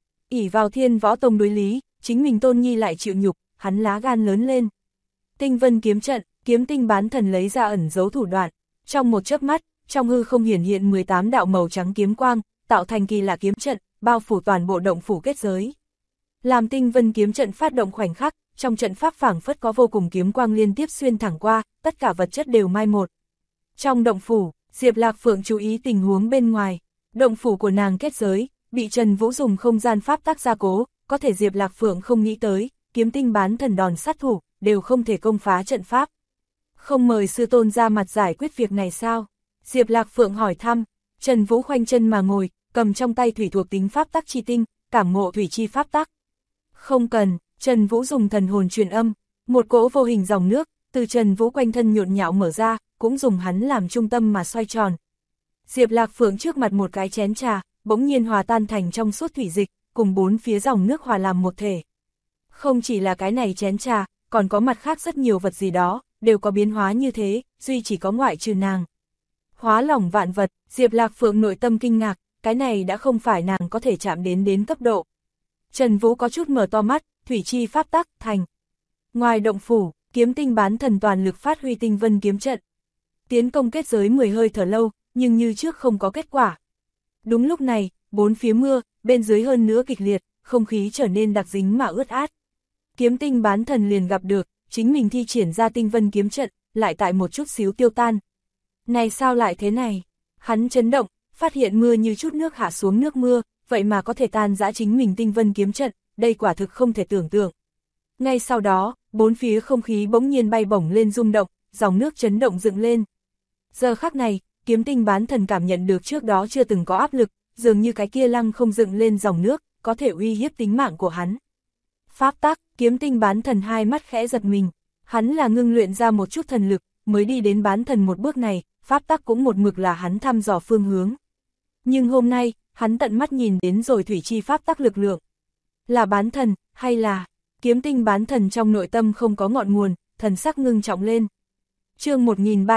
Ỷ vào Thiên Võ Tông đối lý, chính mình tôn nhi lại chịu nhục, hắn lá gan lớn lên. Tinh Vân kiếm trận, Kiếm Tinh bán thần lấy ra ẩn dấu thủ đoạn, trong một chớp mắt, trong hư không hiện 18 đạo màu trắng kiếm quang, tạo thành kỳ lạ kiếm trận, bao phủ toàn bộ động phủ kết giới. Làm Tinh Vân kiếm trận phát động khoảnh khắc, trong trận pháp phảng phất có vô cùng kiếm quang liên tiếp xuyên thẳng qua, tất cả vật chất đều mai một. Trong động phủ, Diệp Lạc Phượng chú ý tình huống bên ngoài, động phủ của nàng kết giới, bị Trần Vũ dùng không gian pháp tắc gia cố, có thể Diệp Lạc Phượng không nghĩ tới, Kiếm Tinh bán thần đòn sát thủ, đều không thể công phá trận pháp. Không mời sư tôn ra mặt giải quyết việc này sao? Diệp Lạc Phượng hỏi thăm. Trần Vũ khoanh chân mà ngồi, cầm trong tay thủy thuộc tính pháp tắc chi tinh, cảm ngộ thủy chi pháp tắc. Không cần, Trần Vũ dùng thần hồn truyền âm, một cỗ vô hình dòng nước, từ Trần Vũ quanh thân nhộn nhạo mở ra, cũng dùng hắn làm trung tâm mà xoay tròn. Diệp Lạc Phượng trước mặt một cái chén trà, bỗng nhiên hòa tan thành trong suốt thủy dịch, cùng 4 phía dòng nước hòa làm một thể. Không chỉ là cái này chén trà, còn có mặt khác rất nhiều vật gì đó, đều có biến hóa như thế, duy chỉ có ngoại trừ nàng. Hóa lỏng vạn vật, Diệp Lạc Phượng nội tâm kinh ngạc, cái này đã không phải nàng có thể chạm đến cấp độ. Trần Vũ có chút mở to mắt, thủy chi pháp tắc, thành. Ngoài động phủ, Kiếm Tinh bán thần toàn lực phát huy Tinh Vân kiếm trận. Tiến công kết giới 10 hơi thở lâu, nhưng như trước không có kết quả. Đúng lúc này, 4 phía mưa, bên dưới hơn nữa kịch liệt, không khí trở nên đặc dính mà ướt át. Kiếm Tinh bán thần liền gặp được, chính mình thi triển ra Tinh Vân kiếm trận, lại tại một chút xíu tiêu tan. Này sao lại thế này? Hắn chấn động, phát hiện mưa như chút nước hạ xuống nước mưa, vậy mà có thể tan rã chính mình Tinh Vân kiếm trận, đây quả thực không thể tưởng tượng. Ngay sau đó, 4 phía không khí bỗng nhiên bay bổng lên rung động, dòng nước chấn động dựng lên. Giờ khắc này, Kiếm Tinh bán thần cảm nhận được trước đó chưa từng có áp lực, dường như cái kia lăng không dựng lên dòng nước, có thể uy hiếp tính mạng của hắn. Pháp tắc, Kiếm Tinh bán thần hai mắt khẽ giật mình, hắn là ngưng luyện ra một chút thần lực, mới đi đến bán thần một bước này, pháp tắc cũng một mực là hắn thăm dò phương hướng. Nhưng hôm nay, hắn tận mắt nhìn đến rồi thủy chi pháp tắc lực lượng. Là bán thần, hay là... Kiếm Tinh bán thần trong nội tâm không có ngọn nguồn, thần sắc ngưng trọng lên. Chương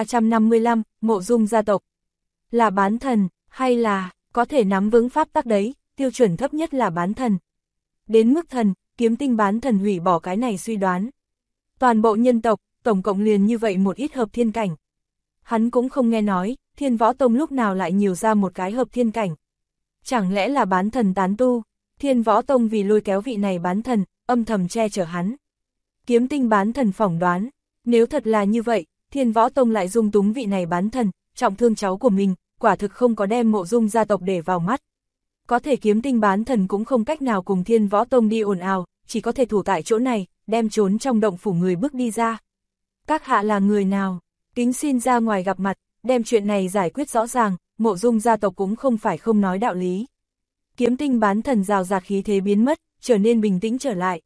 1355, Mộ Dung gia tộc. Là bán thần, hay là, có thể nắm vững pháp tắc đấy, tiêu chuẩn thấp nhất là bán thần. Đến mức thần, Kiếm Tinh bán thần hủy bỏ cái này suy đoán. Toàn bộ nhân tộc, tổng cộng liền như vậy một ít hợp thiên cảnh. Hắn cũng không nghe nói, Thiên Võ Tông lúc nào lại nhiều ra một cái hợp thiên cảnh. Chẳng lẽ là bán thần tán tu, Thiên Võ Tông vì lôi kéo vị này bán thần, âm thầm che chở hắn. Kiếm Tinh bán thần phỏng đoán, nếu thật là như vậy, Thiên Võ Tông lại dung túng vị này bán thần, trọng thương cháu của mình, quả thực không có đem Mộ Dung gia tộc để vào mắt. Có thể Kiếm Tinh bán thần cũng không cách nào cùng Thiên Võ Tông đi ồn ào, chỉ có thể thủ tại chỗ này, đem trốn trong động phủ người bước đi ra. Các hạ là người nào? Kính xin ra ngoài gặp mặt, đem chuyện này giải quyết rõ ràng, Mộ Dung gia tộc cũng không phải không nói đạo lý. Kiếm Tinh bán thần rào rạt khí thế biến mất, trở nên bình tĩnh trở lại.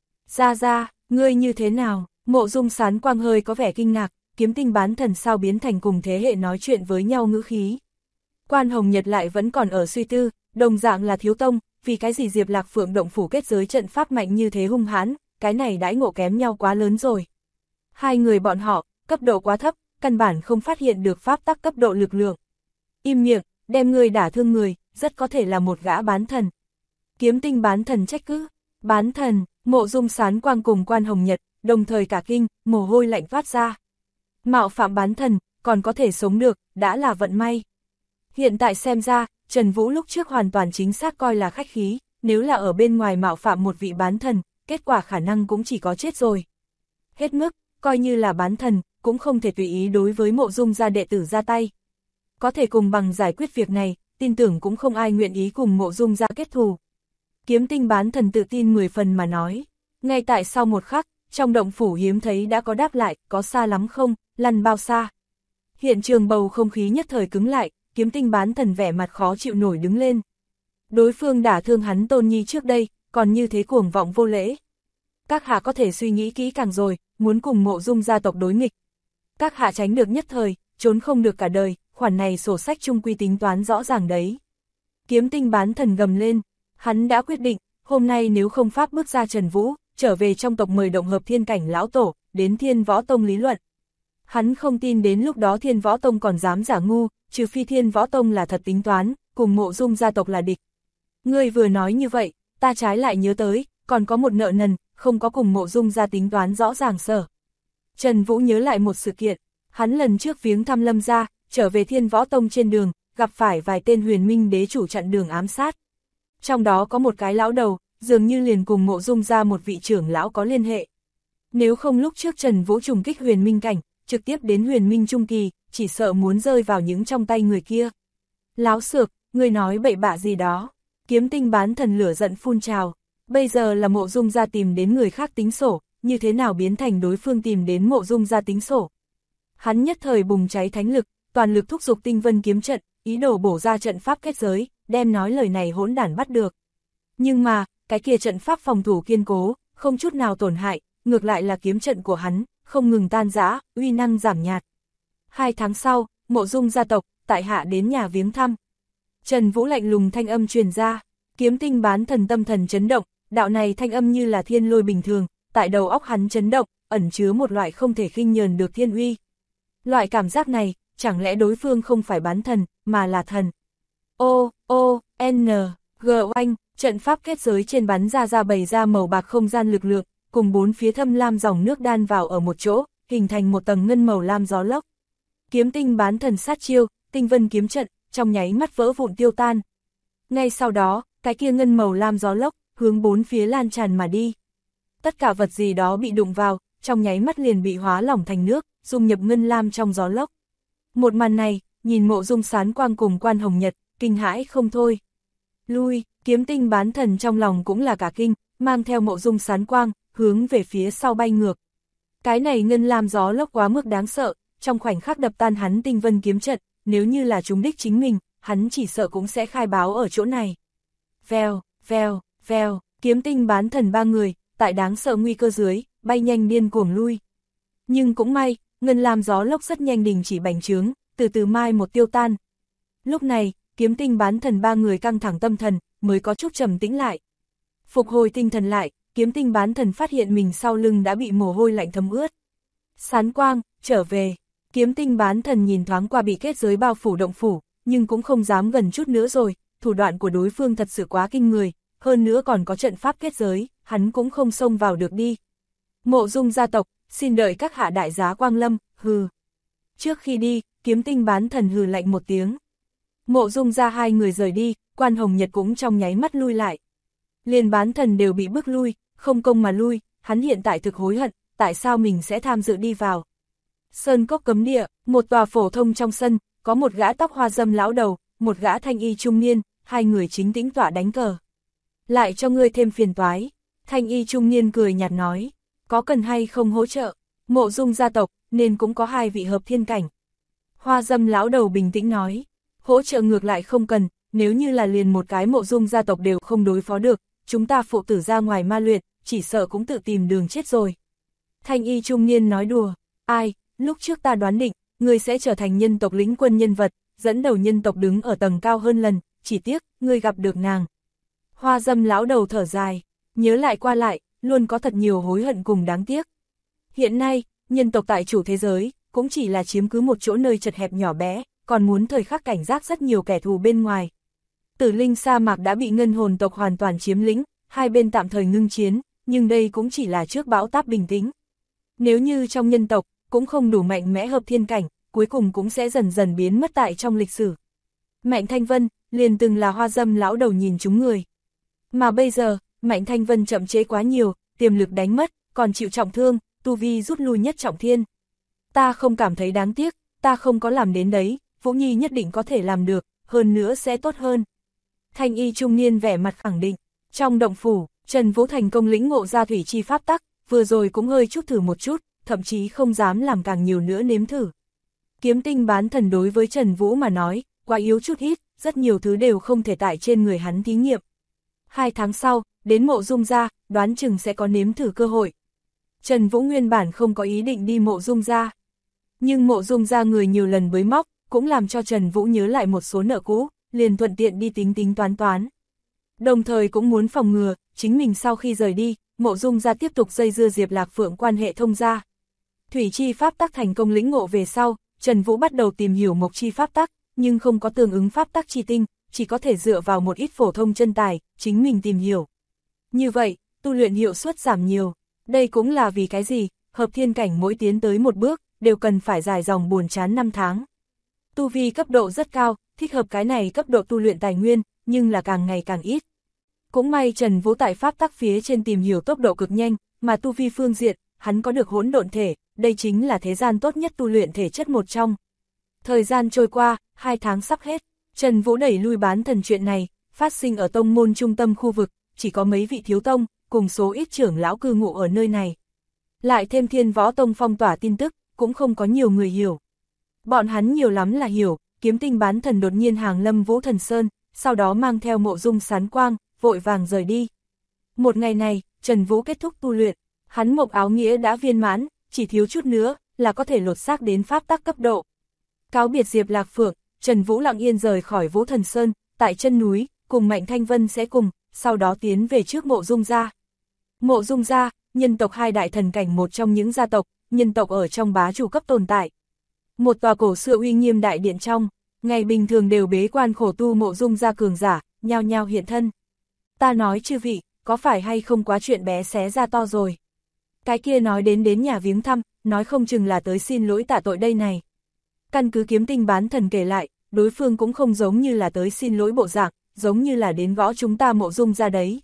Ra, ngươi như thế nào? Mộ Dung Sán Quang hơi có vẻ kinh ngạc, Kiếm Tinh bán thần sao biến thành cùng thế hệ nói chuyện với nhau ngữ khí. Quan Hồng Nhật lại vẫn còn ở suy tư, đồng dạng là thiếu tông, vì cái gì Diệp Lạc Phượng động phủ kết giới trận pháp mạnh như thế hung hãn, cái này đãi ngộ kém nhau quá lớn rồi. Hai người bọn họ, cấp độ quá thấp, căn bản không phát hiện được pháp tắc cấp độ lực lượng. Im miệng, đem người đả thương người, rất có thể là một gã bán thần. Kiếm tinh bán thần trách cứ. Bán thần, Mộ Dung Sán Quang cùng Quan Hồng Nhật, đồng thời cả kinh, mồ hôi lạnh phát ra. Mạo phạm bán thần, còn có thể sống được, đã là vận may. Hiện tại xem ra, Trần Vũ lúc trước hoàn toàn chính xác coi là khách khí, nếu là ở bên ngoài mạo phạm một vị bán thần, kết quả khả năng cũng chỉ có chết rồi. Hết mức, coi như là bán thần, cũng không thể tùy ý đối với Mộ Dung gia đệ tử ra tay. Có thể cùng bằng giải quyết việc này, tin tưởng cũng không ai nguyện ý cùng Mộ Dung gia kết thù. Kiếm tinh bán thần tự tin 10 phần mà nói. Ngay tại sau một khắc, trong động phủ hiếm thấy đã có đáp lại, có xa lắm không, lăn bao xa. Hiện trường bầu không khí nhất thời cứng lại, kiếm tinh bán thần vẻ mặt khó chịu nổi đứng lên. Đối phương đả thương hắn Tôn Nhi trước đây, còn như thế cuồng vọng vô lễ. Các hạ có thể suy nghĩ kỹ càng rồi, muốn cùng Mộ Dung gia tộc đối nghịch. Các hạ tránh được nhất thời, trốn không được cả đời, khoản này sổ sách chung quy tính toán rõ ràng đấy. Kiếm tinh bán thần gầm lên, hắn đã quyết định, hôm nay nếu không pháp bước ra Trần Vũ, trở về trong tộc mời động hợp thiên cảnh lão tổ, đến Thiên Võ Tông lý luận. Hắn không tin đến lúc đó Thiên Võ Tông còn dám giả ngu, trừ phi Thiên Võ Tông là thật tính toán, cùng Mộ Dung gia tộc là địch. Ngươi vừa nói như vậy, ta trái lại nhớ tới, còn có một nợ nần, không có cùng Mộ Dung gia tính toán rõ ràng sở. Trần Vũ nhớ lại một sự kiện, hắn lần trước viếng thăm Lâm gia, trở về Thiên Võ Tông trên đường, gặp phải vài tên huyền minh đế chủ chặn đường ám sát. Trong đó có một cái lão đầu, dường như liền cùng Mộ Dung gia một vị trưởng lão có liên hệ. Nếu không lúc trước Trần Vũ trùng kích huyền minh cảnh, trực tiếp đến huyền minh trung kỳ, chỉ sợ muốn rơi vào những trong tay người kia. Láo xược, người nói bậy bạ gì đó. Kiếm tinh bán thần lửa giận phun trào. Bây giờ là Mộ Dung gia tìm đến người khác tính sổ, như thế nào biến thành đối phương tìm đến Mộ Dung gia tính sổ. Hắn nhất thời bùng cháy thánh lực, toàn lực thúc giục tinh vân kiếm trận, ý đồ bổ ra trận pháp kết giới, đem nói lời này hỗn đản bắt được. Nhưng mà, cái kia trận pháp phòng thủ kiên cố, không chút nào tổn hại, ngược lại là kiếm trận của hắn, không ngừng tan rã, uy năng giảm nhạt. 2 tháng sau, Mộ Dung gia tộc, tại hạ đến nhà viếng thăm. Trần Vũ lạnh lùng thanh âm truyền ra, kiếm tinh bán thần tâm thần chấn động, đạo này thanh âm như là thiên lôi bình thường, tại đầu óc hắn chấn động, ẩn chứa một loại không thể khinh nhờn được thiên uy. Loại cảm giác này, chẳng lẽ đối phương không phải bán thần, mà là thần. G oanh, trận pháp kết giới trên bắn ra bày ra màu bạc không gian lực lượng, cùng 4 phía thâm lam dòng nước đan vào ở một chỗ, hình thành một tầng ngân màu lam gió lốc. Kiếm tinh bán thần sát chiêu, tinh vân kiếm trận, trong nháy mắt vỡ vụn tiêu tan. Ngay sau đó, cái kia ngân màu lam gió lốc, hướng 4 phía lan tràn mà đi. Tất cả vật gì đó bị đụng vào, trong nháy mắt liền bị hóa lỏng thành nước, dung nhập ngân lam trong gió lốc. Một màn này, nhìn Mộ Dung Sán Quang cùng Quan Hồng Nhật, kinh hãi không thôi. Lui, kiếm tinh bán thần trong lòng cũng là cả kinh, mang theo Mộ Dung Sán Quang, hướng về phía sau bay ngược. Cái này ngân lam gió lốc quá mức đáng sợ, trong khoảnh khắc đập tan hắn tinh vân kiếm trận, nếu như là trúng đích chính mình, hắn chỉ sợ cũng sẽ khai báo ở chỗ này. Vèo, vèo, vèo, kiếm tinh bán thần 3 người, tại đáng sợ nguy cơ dưới, bay nhanh điên cuồng lui. Nhưng cũng may, ngân lam gió lốc rất nhanh đình chỉ bành trướng, từ từ mai một tiêu tan. Lúc này, kiếm tinh bán thần 3 người căng thẳng tâm thần, mới có chút trầm tĩnh lại. Phục hồi tinh thần lại, kiếm tinh bán thần phát hiện mình sau lưng đã bị mồ hôi lạnh thấm ướt. Sán Quang, trở về. Kiếm tinh bán thần nhìn thoáng qua bị kết giới bao phủ động phủ, nhưng cũng không dám gần chút nữa rồi, thủ đoạn của đối phương thật sự quá kinh người, hơn nữa còn có trận pháp kết giới, hắn cũng không xông vào được đi. Mộ Dung gia tộc, xin đợi các hạ đại giá quang lâm, hừ. Trước khi đi, kiếm tinh bán thần hừ lạnh một tiếng. Mộ Dung gia 2 người rời đi, Quan Hồng Nhật cũng trong nháy mắt lui lại. Liền bán thần đều bị bước lui, không công mà lui, hắn hiện tại thực hối hận, tại sao mình sẽ tham dự đi vào. Sơn cốc cấm địa, một tòa phổ thông trong sân, có một gã tóc hoa dâm lão đầu, một gã thanh y trung niên, 2 người chính tĩnh tọa đánh cờ. Lại cho ngươi thêm phiền toái. Thanh y trung niên cười nhạt nói, có cần hay không hỗ trợ, Mộ Dung gia tộc, nên cũng có 2 vị hợp thiên cảnh. Hoa dâm lão đầu bình tĩnh nói, hỗ trợ ngược lại không cần, nếu như là liền một cái Mộ Dung gia tộc đều không đối phó được, chúng ta phụ tử ra ngoài ma luyện, chỉ sợ cũng tự tìm đường chết rồi. Thanh y trung niên nói đùa, ai, lúc trước ta đoán định, ngươi sẽ trở thành nhân tộc lĩnh quân nhân vật, dẫn đầu nhân tộc đứng ở tầng cao hơn lần, chỉ tiếc, ngươi gặp được nàng. Hoa dâm lão đầu thở dài, nhớ lại qua lại, luôn có thật nhiều hối hận cùng đáng tiếc. Hiện nay, nhân tộc tại chủ thế giới, cũng chỉ là chiếm cứ một chỗ nơi chật hẹp nhỏ bé, còn muốn thời khắc cảnh giác rất nhiều kẻ thù bên ngoài. Tử Linh sa mạc đã bị ngân hồn tộc hoàn toàn chiếm lĩnh, hai bên tạm thời ngưng chiến, nhưng đây cũng chỉ là trước bão táp bình tĩnh. Nếu như trong nhân tộc, cũng không đủ mạnh mẽ hợp thiên cảnh, cuối cùng cũng sẽ dần dần biến mất tại trong lịch sử. Mạnh Thanh Vân, liền từng là hoa dâm lão đầu nhìn chúng người. Mà bây giờ, Mạnh Thanh Vân chậm chế quá nhiều, tiềm lực đánh mất, còn chịu trọng thương, tu vi rút lui nhất trọng thiên. Ta không cảm thấy đáng tiếc, ta không có làm đến đấy, Vũ Nhi nhất định có thể làm được, hơn nữa sẽ tốt hơn. Thanh y trung niên vẻ mặt khẳng định, trong động phủ, Trần Vũ thành công lĩnh ngộ ra thủy chi pháp tắc, vừa rồi cũng hơi chút thử một chút, thậm chí không dám làm càng nhiều nữa nếm thử. Kiếm tinh bán thần đối với Trần Vũ mà nói, quá yếu chút ít, rất nhiều thứ đều không thể tại trên người hắn thí nghiệm. 2 tháng sau, đến Mộ Dung gia, đoán chừng sẽ có nếm thử cơ hội. Trần Vũ nguyên bản không có ý định đi Mộ Dung gia. Nhưng Mộ Dung gia người nhiều lần bới móc, cũng làm cho Trần Vũ nhớ lại một số nợ cũ, liền thuận tiện đi tính tính toán. Đồng thời cũng muốn phòng ngừa, chính mình sau khi rời đi, Mộ Dung gia tiếp tục dây dưa Diệp Lạc Phượng quan hệ thông gia. Thủy chi pháp tắc thành công lĩnh ngộ về sau, Trần Vũ bắt đầu tìm hiểu mộc chi pháp tắc, nhưng không có tương ứng pháp tắc chi tinh, chỉ có thể dựa vào một ít phổ thông chân tài, chính mình tìm hiểu. Như vậy, tu luyện hiệu suất giảm nhiều. Đây cũng là vì cái gì, hợp thiên cảnh mỗi tiến tới một bước, đều cần phải dài dòng buồn chán 5 tháng. Tu vi cấp độ rất cao, thích hợp cái này cấp độ tu luyện tài nguyên, nhưng là càng ngày càng ít. Cũng may Trần Vũ tại pháp tắc phía trên tìm hiểu tốc độ cực nhanh, mà tu vi phương diện, hắn có được hỗn độn thể, đây chính là thế gian tốt nhất tu luyện thể chất một trong. Thời gian trôi qua, 2 tháng sắp hết, Trần Vũ đẩy lui bán thần chuyện này, phát sinh ở tông môn trung tâm khu vực, chỉ có mấy vị thiếu tông, cùng số ít trưởng lão cư ngụ ở nơi này. Lại thêm Thiên Võ Tông phong tỏa tin tức, cũng không có nhiều người hiểu. Bọn hắn nhiều lắm là hiểu, kiếm tinh bán thần đột nhiên hàng lâm Vũ Thần Sơn, sau đó mang theo Mộ Dung Sán Quang, vội vàng rời đi. Một ngày này, Trần Vũ kết thúc tu luyện, hắn mộc áo nghĩa đã viên mãn, chỉ thiếu chút nữa, là có thể lột xác đến pháp tắc cấp độ. Cáo biệt Diệp Lạc Phượng, Trần Vũ lặng yên rời khỏi Vũ Thần Sơn, tại chân núi, cùng Mạnh Thanh Vân sẽ cùng, sau đó tiến về trước Mộ Dung gia. Mộ Dung gia, nhân tộc 2 đại thần cảnh một trong những gia tộc, nhân tộc ở trong bá chủ cấp tồn tại. Một tòa cổ xưa uy nghiêm đại điện trong, ngày bình thường đều bế quan khổ tu Mộ Dung gia cường giả, nhao nhao hiện thân. Ta nói chư vị, có phải hay không quá chuyện bé xé ra to rồi. Cái kia nói đến nhà viếng thăm, nói không chừng là tới xin lỗi tạ tội đây này. Căn cứ kiếm tinh bán thần kể lại, đối phương cũng không giống như là tới xin lỗi bộ dạng, giống như là đến gõ chúng ta Mộ Dung gia đấy.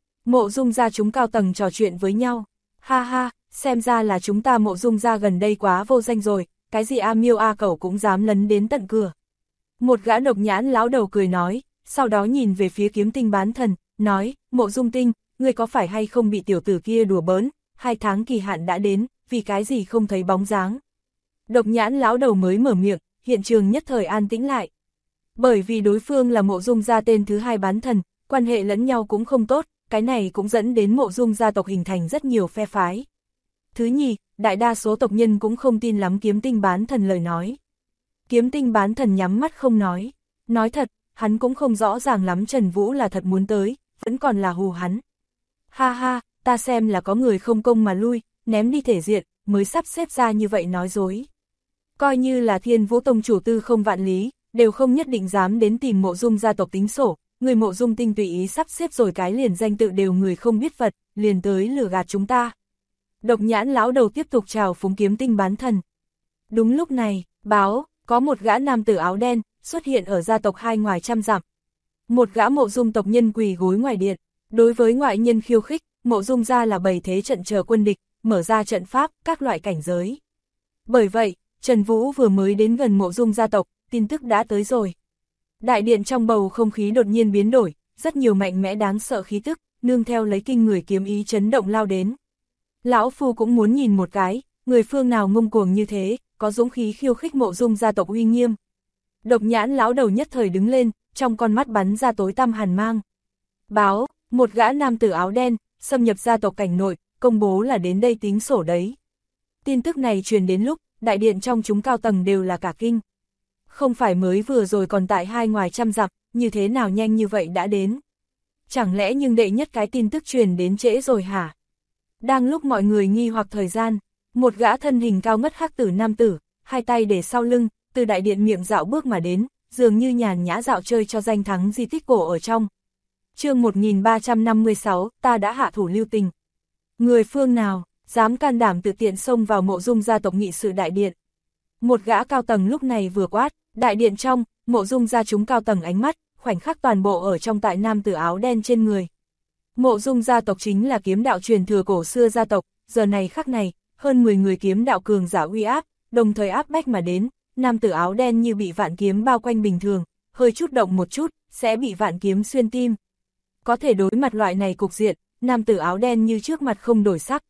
Mộ Dung gia chúng cao tầng trò chuyện với nhau. Ha ha, xem ra là chúng ta Mộ Dung gia gần đây quá vô danh rồi, cái gì A Miêu A Cẩu cũng dám lấn đến tận cửa. Một gã độc nhãn lão đầu cười nói, sau đó nhìn về phía kiếm tinh bán thần, nói, Mộ Dung Tinh, ngươi có phải hay không bị tiểu tử kia đùa bỡn, 2 tháng kỳ hạn đã đến, vì cái gì không thấy bóng dáng. Độc nhãn lão đầu mới mở miệng, hiện trường nhất thời an tĩnh lại. Bởi vì đối phương là Mộ Dung gia tên thứ 2 bán thần, quan hệ lẫn nhau cũng không tốt, cái này cũng dẫn đến Mộ Dung gia tộc hình thành rất nhiều phe phái. Thứ nhì, đại đa số tộc nhân cũng không tin lắm kiếm tinh bán thần lời nói. Kiếm tinh bán thần nhắm mắt không nói. Nói thật, hắn cũng không rõ ràng lắm Trần Vũ là thật muốn tới, vẫn còn là hù hắn. Ha ha, ta xem là có người không công mà lui, ném đi thể diện, mới sắp xếp ra như vậy nói dối. Coi như là Thiên Vũ Tông chủ Tư Không Vạn Lý, đều không nhất định dám đến tìm Mộ Dung gia tộc tính sổ, người Mộ Dung Tinh tùy ý sắp xếp rồi cái liền danh tự đều người không biết vật, liền tới lừa gạt chúng ta. Độc nhãn lão đầu tiếp tục chào phúng kiếm tinh bán thần. Đúng lúc này, báo, có một gã nam tử áo đen, xuất hiện ở gia tộc 2 ngoài trăm dặm. Một gã Mộ Dung tộc nhân quỳ gối ngoài điện, đối với ngoại nhân khiêu khích, Mộ Dung gia là bày thế trận chờ quân địch, mở ra trận pháp, các loại cảnh giới. Bởi vậy, Trần Vũ vừa mới đến gần Mộ Dung gia tộc, tin tức đã tới rồi. Đại điện trong bầu không khí đột nhiên biến đổi, rất nhiều mạnh mẽ đáng sợ khí tức, nương theo lấy kinh người kiếm ý chấn động lao đến. Lão Phu cũng muốn nhìn một cái, người phương nào ngông cuồng như thế, có dũng khí khiêu khích Mộ Dung gia tộc uy nghiêm. Độc nhãn lão đầu nhất thời đứng lên, trong con mắt bắn ra tối tăm hàn mang. Báo, một gã nam tử áo đen, xâm nhập gia tộc cảnh nội, công bố là đến đây tính sổ đấy. Tin tức này truyền đến lúc, đại điện trong chúng cao tầng đều là cả kinh. Không phải mới vừa rồi còn tại 2 ngoài trăm dặm, như thế nào nhanh như vậy đã đến. Chẳng lẽ nhưng đệ nhất cái tin tức truyền đến trễ rồi hả? Đang lúc mọi người nghi hoặc thời gian, một gã thân hình cao ngất hắc tử nam tử, 2 tay để sau lưng, từ đại điện miệng dạo bước mà đến, dường như nhàn nhã dạo chơi cho danh thắng di tích cổ ở trong. Chương 1356, ta đã hạ thủ lưu tình. Người phương nào, dám can đảm tự tiện xông vào Mộ Dung gia tộc nghị sự đại điện. Một gã cao tầng lúc này vừa quát, đại điện trong, Mộ Dung gia chúng cao tầng ánh mắt, khoảnh khắc toàn bộ ở trong tại nam tử áo đen trên người. Mộ Dung gia tộc chính là kiếm đạo truyền thừa cổ xưa gia tộc, giờ này khắc này, hơn 10 người kiếm đạo cường giả uy áp, đồng thời áp bách mà đến, nam tử áo đen như bị vạn kiếm bao quanh bình thường, hơi chút động một chút, sẽ bị vạn kiếm xuyên tim. Có thể đối mặt loại này cục diện, nam tử áo đen như trước mặt không đổi sắc.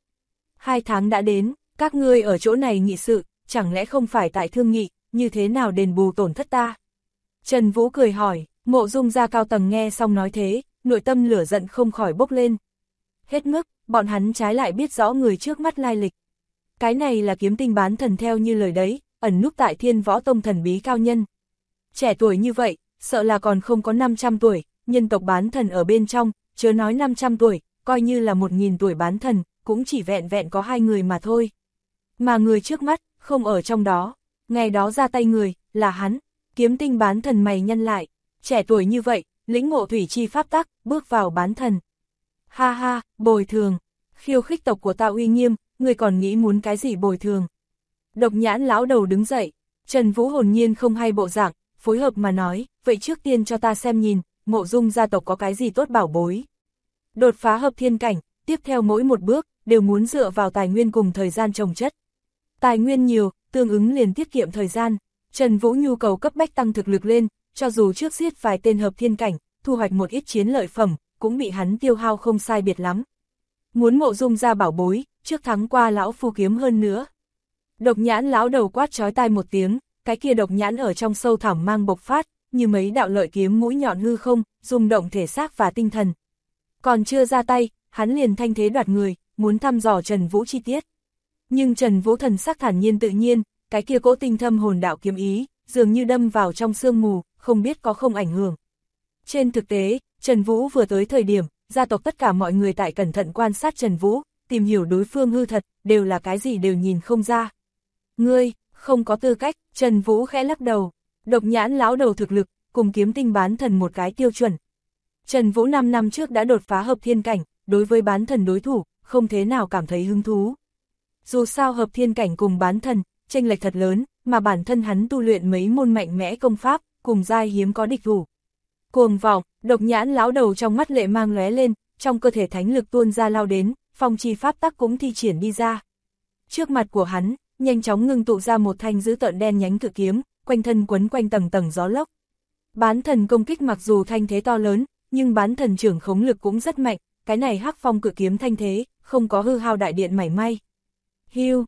2 tháng đã đến, các ngươi ở chỗ này nghị sự, chẳng lẽ không phải tại thương nghị, như thế nào đền bù tổn thất ta? Trần Vũ cười hỏi, Mộ Dung gia cao tầng nghe xong nói thế, nội tâm lửa giận không khỏi bốc lên. Hết mức, bọn hắn trái lại biết rõ người trước mắt lai lịch. Cái này là Kiếm Tinh bán thần theo như lời đấy, ẩn núp tại Thiên Võ Tông thần bí cao nhân. Trẻ tuổi như vậy, sợ là còn không có 500 tuổi, nhân tộc bán thần ở bên trong, chớ nói 500 tuổi, coi như là 1000 tuổi bán thần, cũng chỉ vẹn vẹn có 2 người mà thôi. Mà người trước mắt, không ở trong đó, ngày đó ra tay người, là hắn. Kiếm Tinh bán thần mày nhăn lại, trẻ tuổi như vậy, lĩnh ngộ thủy chi pháp tắc, bước vào bán thần. Ha ha, bồi thường, khiêu khích tộc của ta uy nghiêm, người còn nghĩ muốn cái gì bồi thường? Độc Nhãn lão đầu đứng dậy, Trần Vũ hồn nhiên không hay bộ dạng, phối hợp mà nói, vậy trước tiên cho ta xem nhìn, Mộ Dung gia tộc có cái gì tốt bảo bối. Đột phá hợp thiên cảnh, tiếp theo mỗi một bước, đều muốn dựa vào tài nguyên cùng thời gian trồng chất. Tài nguyên nhiều, tương ứng liền tiết kiệm thời gian. Trần Vũ nhu cầu cấp bách tăng thực lực lên, cho dù trước giết vài tên hợp thiên cảnh, thu hoạch một ít chiến lợi phẩm, cũng bị hắn tiêu hao không sai biệt lắm. Muốn Mộ Dung gia bảo bối, trước thắng qua lão phu kiếm hơn nữa. Độc Nhãn lão đầu quát chói tai một tiếng, cái kia độc nhãn ở trong sâu thẳm mang bộc phát, như mấy đạo lợi kiếm mũi nhọn hư không, rung động thể xác và tinh thần. Còn chưa ra tay, hắn liền thanh thế đoạt người, muốn thăm dò Trần Vũ chi tiết. Nhưng Trần Vũ thần sắc thản nhiên tự nhiên, cái kia cỗ tinh thâm hồn đạo kiếm ý, dường như đâm vào trong sương mù, không biết có không ảnh hưởng. Trên thực tế, Trần Vũ vừa tới thời điểm, gia tộc tất cả mọi người tại cẩn thận quan sát Trần Vũ, tìm hiểu đối phương hư thật, đều là cái gì đều nhìn không ra. Ngươi, không có tư cách, Trần Vũ khẽ lắc đầu, Độc Nhãn lão đầu thực lực, cùng Kiếm Tinh bán thần một cái tiêu chuẩn. Trần Vũ 5 năm trước đã đột phá hợp thiên cảnh, đối với bán thần đối thủ, không thế nào cảm thấy hứng thú. Dù sao hợp thiên cảnh cùng bán thần, chênh lệch thật lớn, mà bản thân hắn tu luyện mấy môn mạnh mẽ công pháp, cùng giai hiếm có địch thủ. Cuồng vọng, Độc Nhãn lão đầu trong mắt lệ mang lóe lên, trong cơ thể thánh lực tuôn ra lao đến, phong chi pháp tắc cũng thi triển đi ra. Trước mặt của hắn, nhanh chóng ngưng tụ ra một thanh dữ tợn đen nhánh cự kiếm, quanh thân quấn quanh tầng tầng gió lốc. Bán thần công kích mặc dù thanh thế to lớn, nhưng bán thần trưởng khống lực cũng rất mạnh, cái này hắc phong cự kiếm thanh thế, không có hư hao đại điện mảy may. Hiu,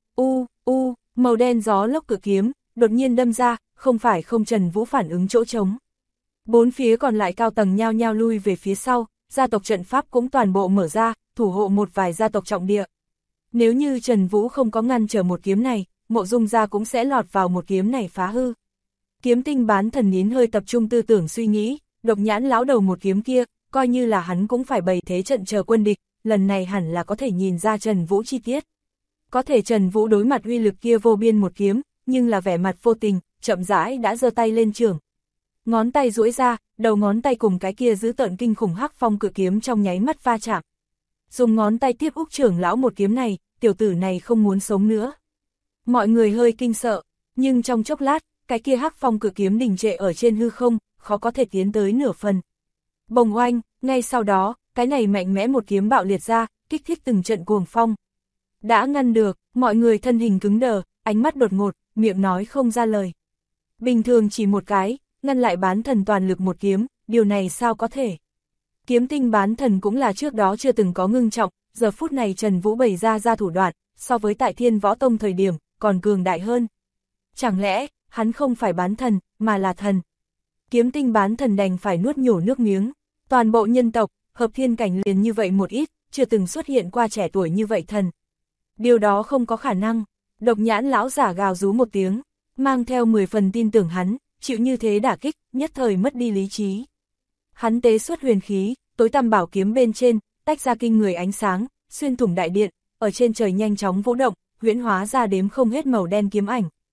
màu đen gió lốc cự kiếm, đột nhiên đâm ra, không phải không Trần Vũ phản ứng chỗ trống. Bốn phía còn lại cao tầng nhao nhao lui về phía sau, gia tộc trận pháp cũng toàn bộ mở ra, thủ hộ một vài gia tộc trọng địa. Nếu như Trần Vũ không có ngăn trở một kiếm này, Mộ Dung gia cũng sẽ lọt vào một kiếm này phá hư. Kiếm Tinh bán thần nín hơi tập trung tư tưởng suy nghĩ, Độc Nhãn lão đầu một kiếm kia, coi như là hắn cũng phải bày thế trận chờ quân địch, lần này hẳn là có thể nhìn ra Trần Vũ chi tiết. Có thể Trần Vũ đối mặt uy lực kia vô biên một kiếm, nhưng là vẻ mặt vô tình, chậm rãi đã giơ tay lên chưởng. Ngón tay duỗi ra, đầu ngón tay cùng cái kia giữ tợn kinh khủng hắc phong cự kiếm trong nháy mắt va chạm. Dùng ngón tay tiếp Úc trưởng lão một kiếm này, tiểu tử này không muốn sống nữa. Mọi người hơi kinh sợ, nhưng trong chốc lát, cái kia hắc phong cự kiếm đình trệ ở trên hư không, khó có thể tiến tới nửa phần. Bồng oanh, ngay sau đó, cái này mạnh mẽ một kiếm bạo liệt ra, kích thích từng trận cuồng phong. Đã ngăn được, mọi người thân hình cứng đờ, ánh mắt đột ngột, miệng nói không ra lời. Bình thường chỉ một cái, ngăn lại bán thần toàn lực một kiếm, điều này sao có thể? Kiếm Tinh bán thần cũng là trước đó chưa từng có ngưng trọng, giờ phút này Trần Vũ bày ra thủ đoạn, so với tại Thiên Võ Tông thời điểm, còn cường đại hơn. Chẳng lẽ, hắn không phải bán thần, mà là thần? Kiếm Tinh bán thần đành phải nuốt nhổ nước miếng, toàn bộ nhân tộc, hợp thiên cảnh liền như vậy một ít, chưa từng xuất hiện qua trẻ tuổi như vậy thần. Điều đó không có khả năng, Độc Nhãn lão giả gào rú một tiếng, mang theo 10 phần tin tưởng hắn, chịu như thế đả kích, nhất thời mất đi lý trí. Hắn tế xuất huyền khí, tối tăm bảo kiếm bên trên, tách ra kinh người ánh sáng, xuyên thủng đại điện, ở trên trời nhanh chóng vũ động, huyễn hóa ra đếm không hết màu đen kiếm ảnh.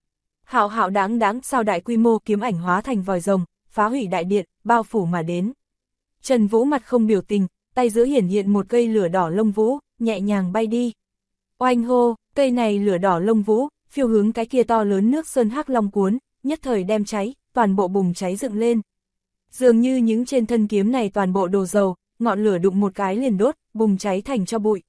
Hạo hạo đáng đáng sao đại quy mô kiếm ảnh hóa thành vòi rồng, phá hủy đại điện, bao phủ mà đến. Trần Vũ mặt không biểu tình, tay giữa hiển hiện một cây lửa đỏ lông vũ, nhẹ nhàng bay đi. Oanh hô, cây này lửa đỏ lông vũ, phiêu hướng cái kia to lớn nước sơn hắc long cuốn, nhất thời đem cháy, toàn bộ bùng cháy dựng lên. Dường như những trên thân kiếm này toàn bộ đồ dầu, ngọn lửa đụng một cái liền đốt, bùng cháy thành cho bụi.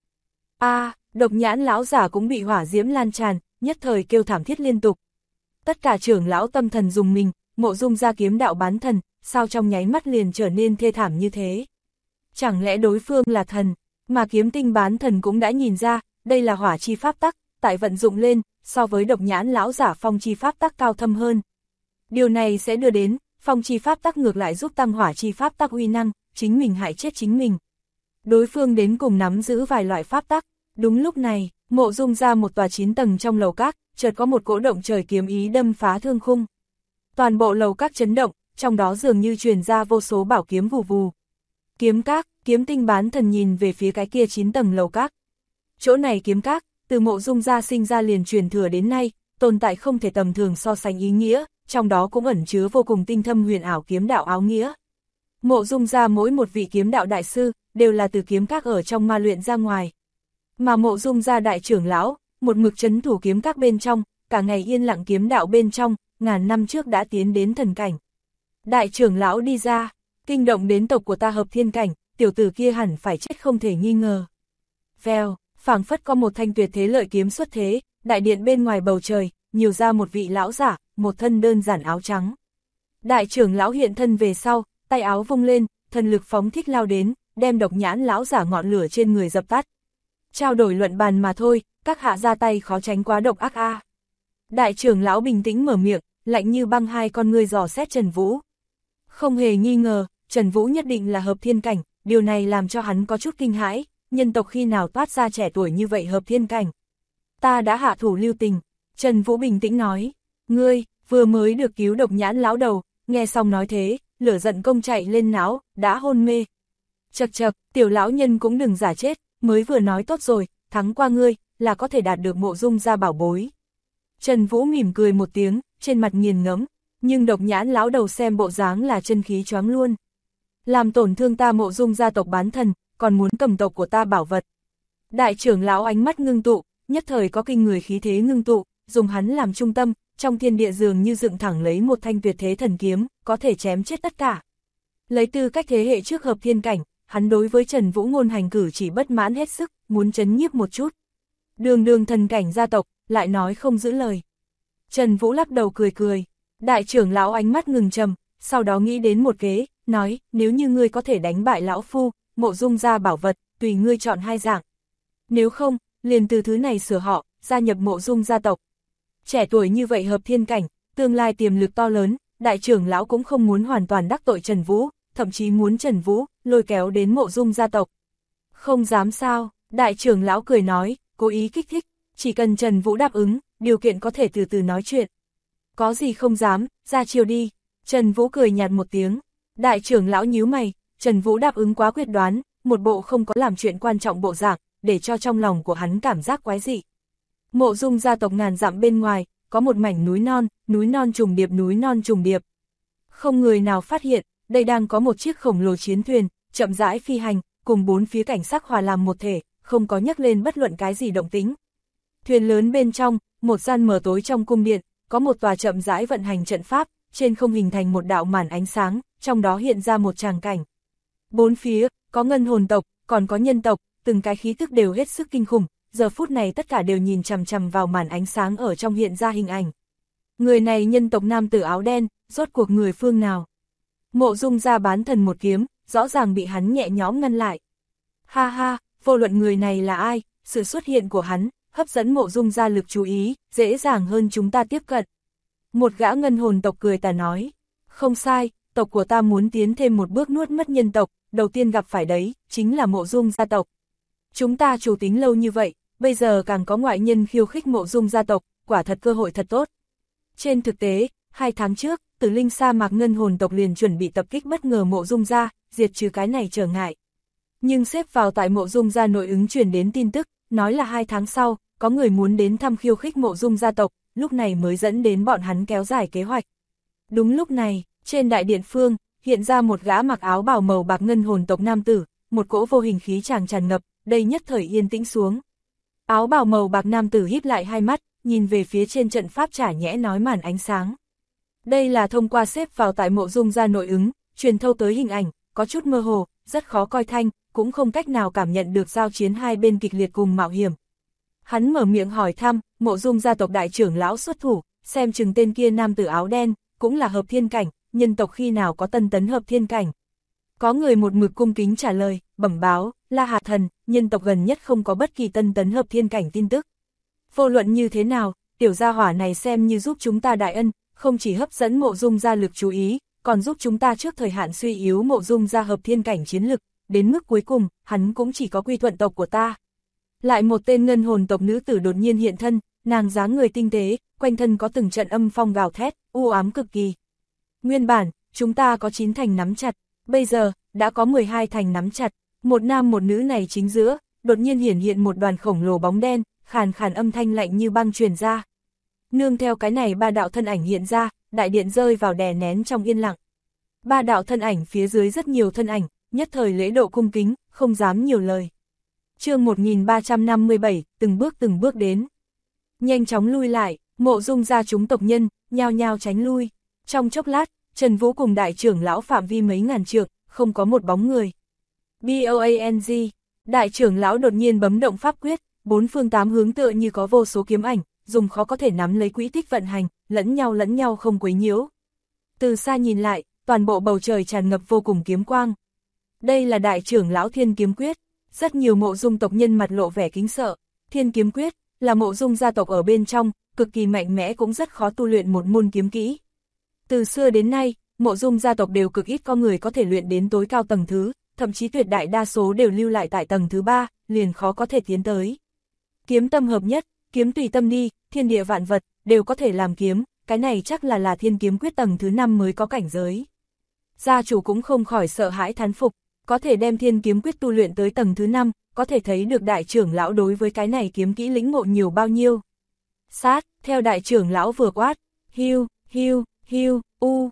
Độc nhãn lão giả cũng bị hỏa diễm lan tràn, nhất thời kêu thảm thiết liên tục. Tất cả trưởng lão tâm thần dùng mình, Mộ Dung ra kiếm đạo bán thần, sao trong nháy mắt liền trở nên thê thảm như thế. Chẳng lẽ đối phương là thần, mà kiếm tinh bán thần cũng đã nhìn ra, đây là hỏa chi pháp tắc, tại vận dụng lên, so với độc nhãn lão giả phong chi pháp tắc cao thâm hơn. Điều này sẽ đưa đến, phong chi pháp tắc ngược lại giúp tăng hỏa chi pháp tắc uy năng, chính mình hại chết chính mình. Đối phương đến cùng nắm giữ vài loại pháp tắc. Đúng lúc này, Mộ Dung ra một tòa 9 tầng trong lầu các, chợt có một cỗ động trời kiếm ý đâm phá thương khung. Toàn bộ lầu các chấn động, trong đó dường như truyền ra vô số bảo kiếm vù vù. Kiếm các, kiếm tinh bán thần nhìn về phía cái kia 9 tầng lầu các. Chỗ này kiếm các, từ Mộ Dung gia sinh ra liền truyền thừa đến nay, tồn tại không thể tầm thường so sánh ý nghĩa, trong đó cũng ẩn chứa vô cùng tinh thâm huyền ảo kiếm đạo áo nghĩa. Mộ Dung gia mỗi một vị kiếm đạo đại sư, đều là từ kiếm các ở trong ma luyện ra ngoài. Mà Mộ Dung gia đại trưởng lão, một mực trấn thủ kiếm các bên trong, cả ngày yên lặng kiếm đạo bên trong, ngàn năm trước đã tiến đến thần cảnh. Đại trưởng lão đi ra, kinh động đến tộc của ta Hợp Thiên cảnh, tiểu tử kia hẳn phải chết không thể nghi ngờ. Vèo, phảng phất có một thanh tuyệt thế lợi kiếm xuất thế, đại điện bên ngoài bầu trời, nhiều ra một vị lão giả, một thân đơn giản áo trắng. Đại trưởng lão hiện thân về sau, tay áo vung lên, thần lực phóng thích lao đến, đem độc nhãn lão giả ngọn lửa trên người dập tắt. Trao đổi luận bàn mà thôi, các hạ ra tay khó tránh quá độc ác a. Đại trưởng lão bình tĩnh mở miệng, lạnh như băng hai con ngươi dò xét Trần Vũ. Không hề nghi ngờ, Trần Vũ nhất định là Hợp Thiên cảnh, điều này làm cho hắn có chút kinh hãi, nhân tộc khi nào toát ra trẻ tuổi như vậy Hợp Thiên cảnh. Ta đã hạ thủ lưu tình, Trần Vũ bình tĩnh nói, ngươi, vừa mới được cứu độc nhãn lão đầu, nghe xong nói thế, lửa giận công chạy lên não, đã hôn mê. Chậc chậc, tiểu lão nhân cũng đừng giả chết, mới vừa nói tốt rồi, thắng qua ngươi, là có thể đạt được Mộ Dung gia bảo bối. Trần Vũ mỉm cười một tiếng, trên mặt nghiền ngẫm, nhưng độc nhãn lão đầu xem bộ dáng là chân khí choáng luôn. Làm tổn thương ta Mộ Dung gia tộc bán thần, còn muốn cầm tộc của ta bảo vật. Đại trưởng lão ánh mắt ngưng tụ, nhất thời có kinh người khí thế ngưng tụ, dùng hắn làm trung tâm, trong thiên địa dường như dựng thẳng lấy một thanh tuyệt thế thần kiếm, có thể chém chết tất cả. Lấy tư cách thế hệ trước Hợp Thiên cảnh, hắn đối với Trần Vũ ngôn hành cử chỉ bất mãn hết sức, muốn trấn nhiếp một chút. Đường đường thần cảnh gia tộc, lại nói không giữ lời. Trần Vũ lắc đầu cười cười, đại trưởng lão ánh mắt ngừng trầm, sau đó nghĩ đến một kế, nói, nếu như ngươi có thể đánh bại lão phu, Mộ Dung gia bảo vật, tùy ngươi chọn hai dạng. Nếu không, liền từ thứ này sửa họ, gia nhập Mộ Dung gia tộc. Trẻ tuổi như vậy Hợp Thiên cảnh, tương lai tiềm lực to lớn, đại trưởng lão cũng không muốn hoàn toàn đắc tội Trần Vũ, thậm chí muốn Trần Vũ lôi kéo đến Mộ Dung gia tộc. Không dám sao, đại trưởng lão cười nói, cố ý kích thích, chỉ cần Trần Vũ đáp ứng, điều kiện có thể từ từ nói chuyện. Có gì không dám, ra chiều đi. Trần Vũ cười nhạt một tiếng, đại trưởng lão nhíu mày, Trần Vũ đáp ứng quá quyết đoán, một bộ không có làm chuyện quan trọng bộ dạng, để cho trong lòng của hắn cảm giác quái dị. Mộ Dung gia tộc ngàn dặm bên ngoài, có một mảnh núi non trùng điệp núi non trùng điệp. Không người nào phát hiện, đây đang có một chiếc khổng lồ chiến thuyền, chậm rãi phi hành, cùng bốn phía cảnh sắc hòa làm một thể, không có nhắc lên bất luận cái gì động tĩnh. Thuyền lớn bên trong, một gian mờ tối trong cung điện, có một tòa chậm rãi vận hành trận pháp, trên không hình thành một đạo màn ánh sáng, trong đó hiện ra một tràng cảnh. Bốn phía, có ngân hồn tộc, còn có nhân tộc, từng cái khí tức đều hết sức kinh khủng, giờ phút này tất cả đều nhìn chằm chằm vào màn ánh sáng ở trong hiện ra hình ảnh. Người này nhân tộc nam tử áo đen, rốt cuộc người phương nào? Mộ Dung gia bán thần một kiếm, rõ ràng bị hắn nhẹ nhõm ngăn lại. Ha ha, vô luận người này là ai, sự xuất hiện của hắn, hấp dẫn Mộ Dung gia lực chú ý, dễ dàng hơn chúng ta tiếp cận. Một gã ngân hồn tộc cười tà nói, không sai, tộc của ta muốn tiến thêm một bước nuốt mất nhân tộc, đầu tiên gặp phải đấy, chính là Mộ Dung gia tộc. Chúng ta chủ tính lâu như vậy, bây giờ càng có ngoại nhân khiêu khích Mộ Dung gia tộc, quả thật cơ hội thật tốt. Trên thực tế, 2 tháng trước, Tử Linh sa mạc ngân hồn tộc liền chuẩn bị tập kích bất ngờ Mộ Dung gia, diệt trừ cái này trở ngại. Nhưng xếp vào tại Mộ Dung gia nội ứng truyền đến tin tức, nói là 2 tháng sau, có người muốn đến thăm khiêu khích Mộ Dung gia tộc, lúc này mới dẫn đến bọn hắn kéo dài kế hoạch. Đúng lúc này, trên đại điện phương, hiện ra một gã mặc áo bào màu bạc ngân hồn tộc nam tử, một cỗ vô hình khí tràng tràn ngập, đây nhất thời yên tĩnh xuống. Áo bào màu bạc nam tử híp lại hai mắt, nhìn về phía trên trận pháp chả nhẽ nói màn ánh sáng. Đây là thông qua xếp vào tại Mộ Dung gia nội ứng, truyền thâu tới hình ảnh, có chút mơ hồ, rất khó coi thanh, cũng không cách nào cảm nhận được giao chiến hai bên kịch liệt cùng mạo hiểm. Hắn mở miệng hỏi thăm, Mộ Dung gia tộc đại trưởng lão xuất thủ, xem chừng tên kia nam tử áo đen, cũng là hợp thiên cảnh, nhân tộc khi nào có tân tấn hợp thiên cảnh. Có người một mực cung kính trả lời, bẩm báo, La Hà Thần, nhân tộc gần nhất không có bất kỳ tân tấn hợp thiên cảnh tin tức. Vô luận như thế nào, tiểu gia hỏa này xem như giúp chúng ta đại ân, không chỉ hấp dẫn Mộ Dung gia lực chú ý, còn giúp chúng ta trước thời hạn suy yếu Mộ Dung gia hợp thiên cảnh chiến lực, đến mức cuối cùng, hắn cũng chỉ có quy thuận tộc của ta. Lại một tên ngân hồn tộc nữ tử đột nhiên hiện thân, nàng dáng người tinh tế, quanh thân có từng trận âm phong gào thét, u ám cực kỳ. Nguyên bản, chúng ta có 9 thành nắm chặt, bây giờ, đã có 12 thành nắm chặt, một nam một nữ này chính giữa, đột nhiên hiện một đoàn khổng lồ bóng đen, khàn khàn âm thanh lạnh như băng truyền ra. Nương theo cái này ba đạo thân ảnh hiện ra, đại điện rơi vào đè nén trong yên lặng. Ba đạo thân ảnh phía dưới rất nhiều thân ảnh, nhất thời lễ độ cung kính, không dám nhiều lời. Chương 1357, từng bước đến. Nhanh chóng lui lại, Mộ Dung gia chúng tộc nhân, nhao nhao tránh lui. Trong chốc lát, Trần Vũ cùng đại trưởng lão phạm vi mấy ngàn trượng, không có một bóng người. BOANG, đại trưởng lão đột nhiên bấm động pháp quyết, bốn phương tám hướng tựa như có vô số kiếm ảnh, dùng khó có thể nắm lấy quỹ tích vận hành, lẫn nhau không quấy nhiễu. Từ xa nhìn lại, toàn bộ bầu trời tràn ngập vô cùng kiếm quang. Đây là đại trưởng lão Thiên Kiếm Quyết, rất nhiều Mộ Dung tộc nhân mặt lộ vẻ kính sợ. Thiên Kiếm Quyết là Mộ Dung gia tộc ở bên trong, cực kỳ mạnh mẽ cũng rất khó tu luyện một môn kiếm kỹ. Từ xưa đến nay, Mộ Dung gia tộc đều cực ít có người có thể luyện đến tối cao tầng thứ, thậm chí tuyệt đại đa số đều lưu lại tại tầng thứ 3, liền khó có thể tiến tới. Kiếm tâm hợp nhất, kiếm tùy tâm đi, thiên địa vạn vật, đều có thể làm kiếm, cái này chắc là Thiên Kiếm Quyết tầng thứ 5 mới có cảnh giới. Gia chủ cũng không khỏi sợ hãi thán phục, có thể đem Thiên Kiếm Quyết tu luyện tới tầng thứ 5, có thể thấy được đại trưởng lão đối với cái này kiếm kỹ lĩnh ngộ nhiều bao nhiêu. Sát, theo đại trưởng lão vừa quát, hiu, hiu, hiu,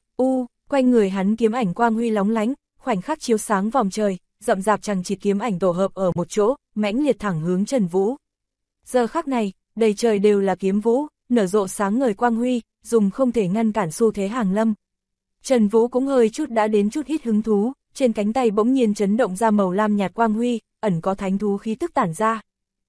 quanh người hắn kiếm ảnh quang huy lóng lánh, khoảnh khắc chiếu sáng vòng trời, rậm rạp chằng chịt kiếm ảnh tổ hợp ở một chỗ, mãnh liệt thẳng hướng Trần Vũ. Giờ khắc này, đầy trời đều là kiếm vũ, nở rộ sáng ngời quang huy, dùng không thể ngăn cản xu thế hàng lâm. Trần Vũ cũng hơi chút đã đến chút ít hứng thú, trên cánh tay bỗng nhiên chấn động ra màu lam nhạt quang huy, ẩn có thánh thú khí tức tản ra.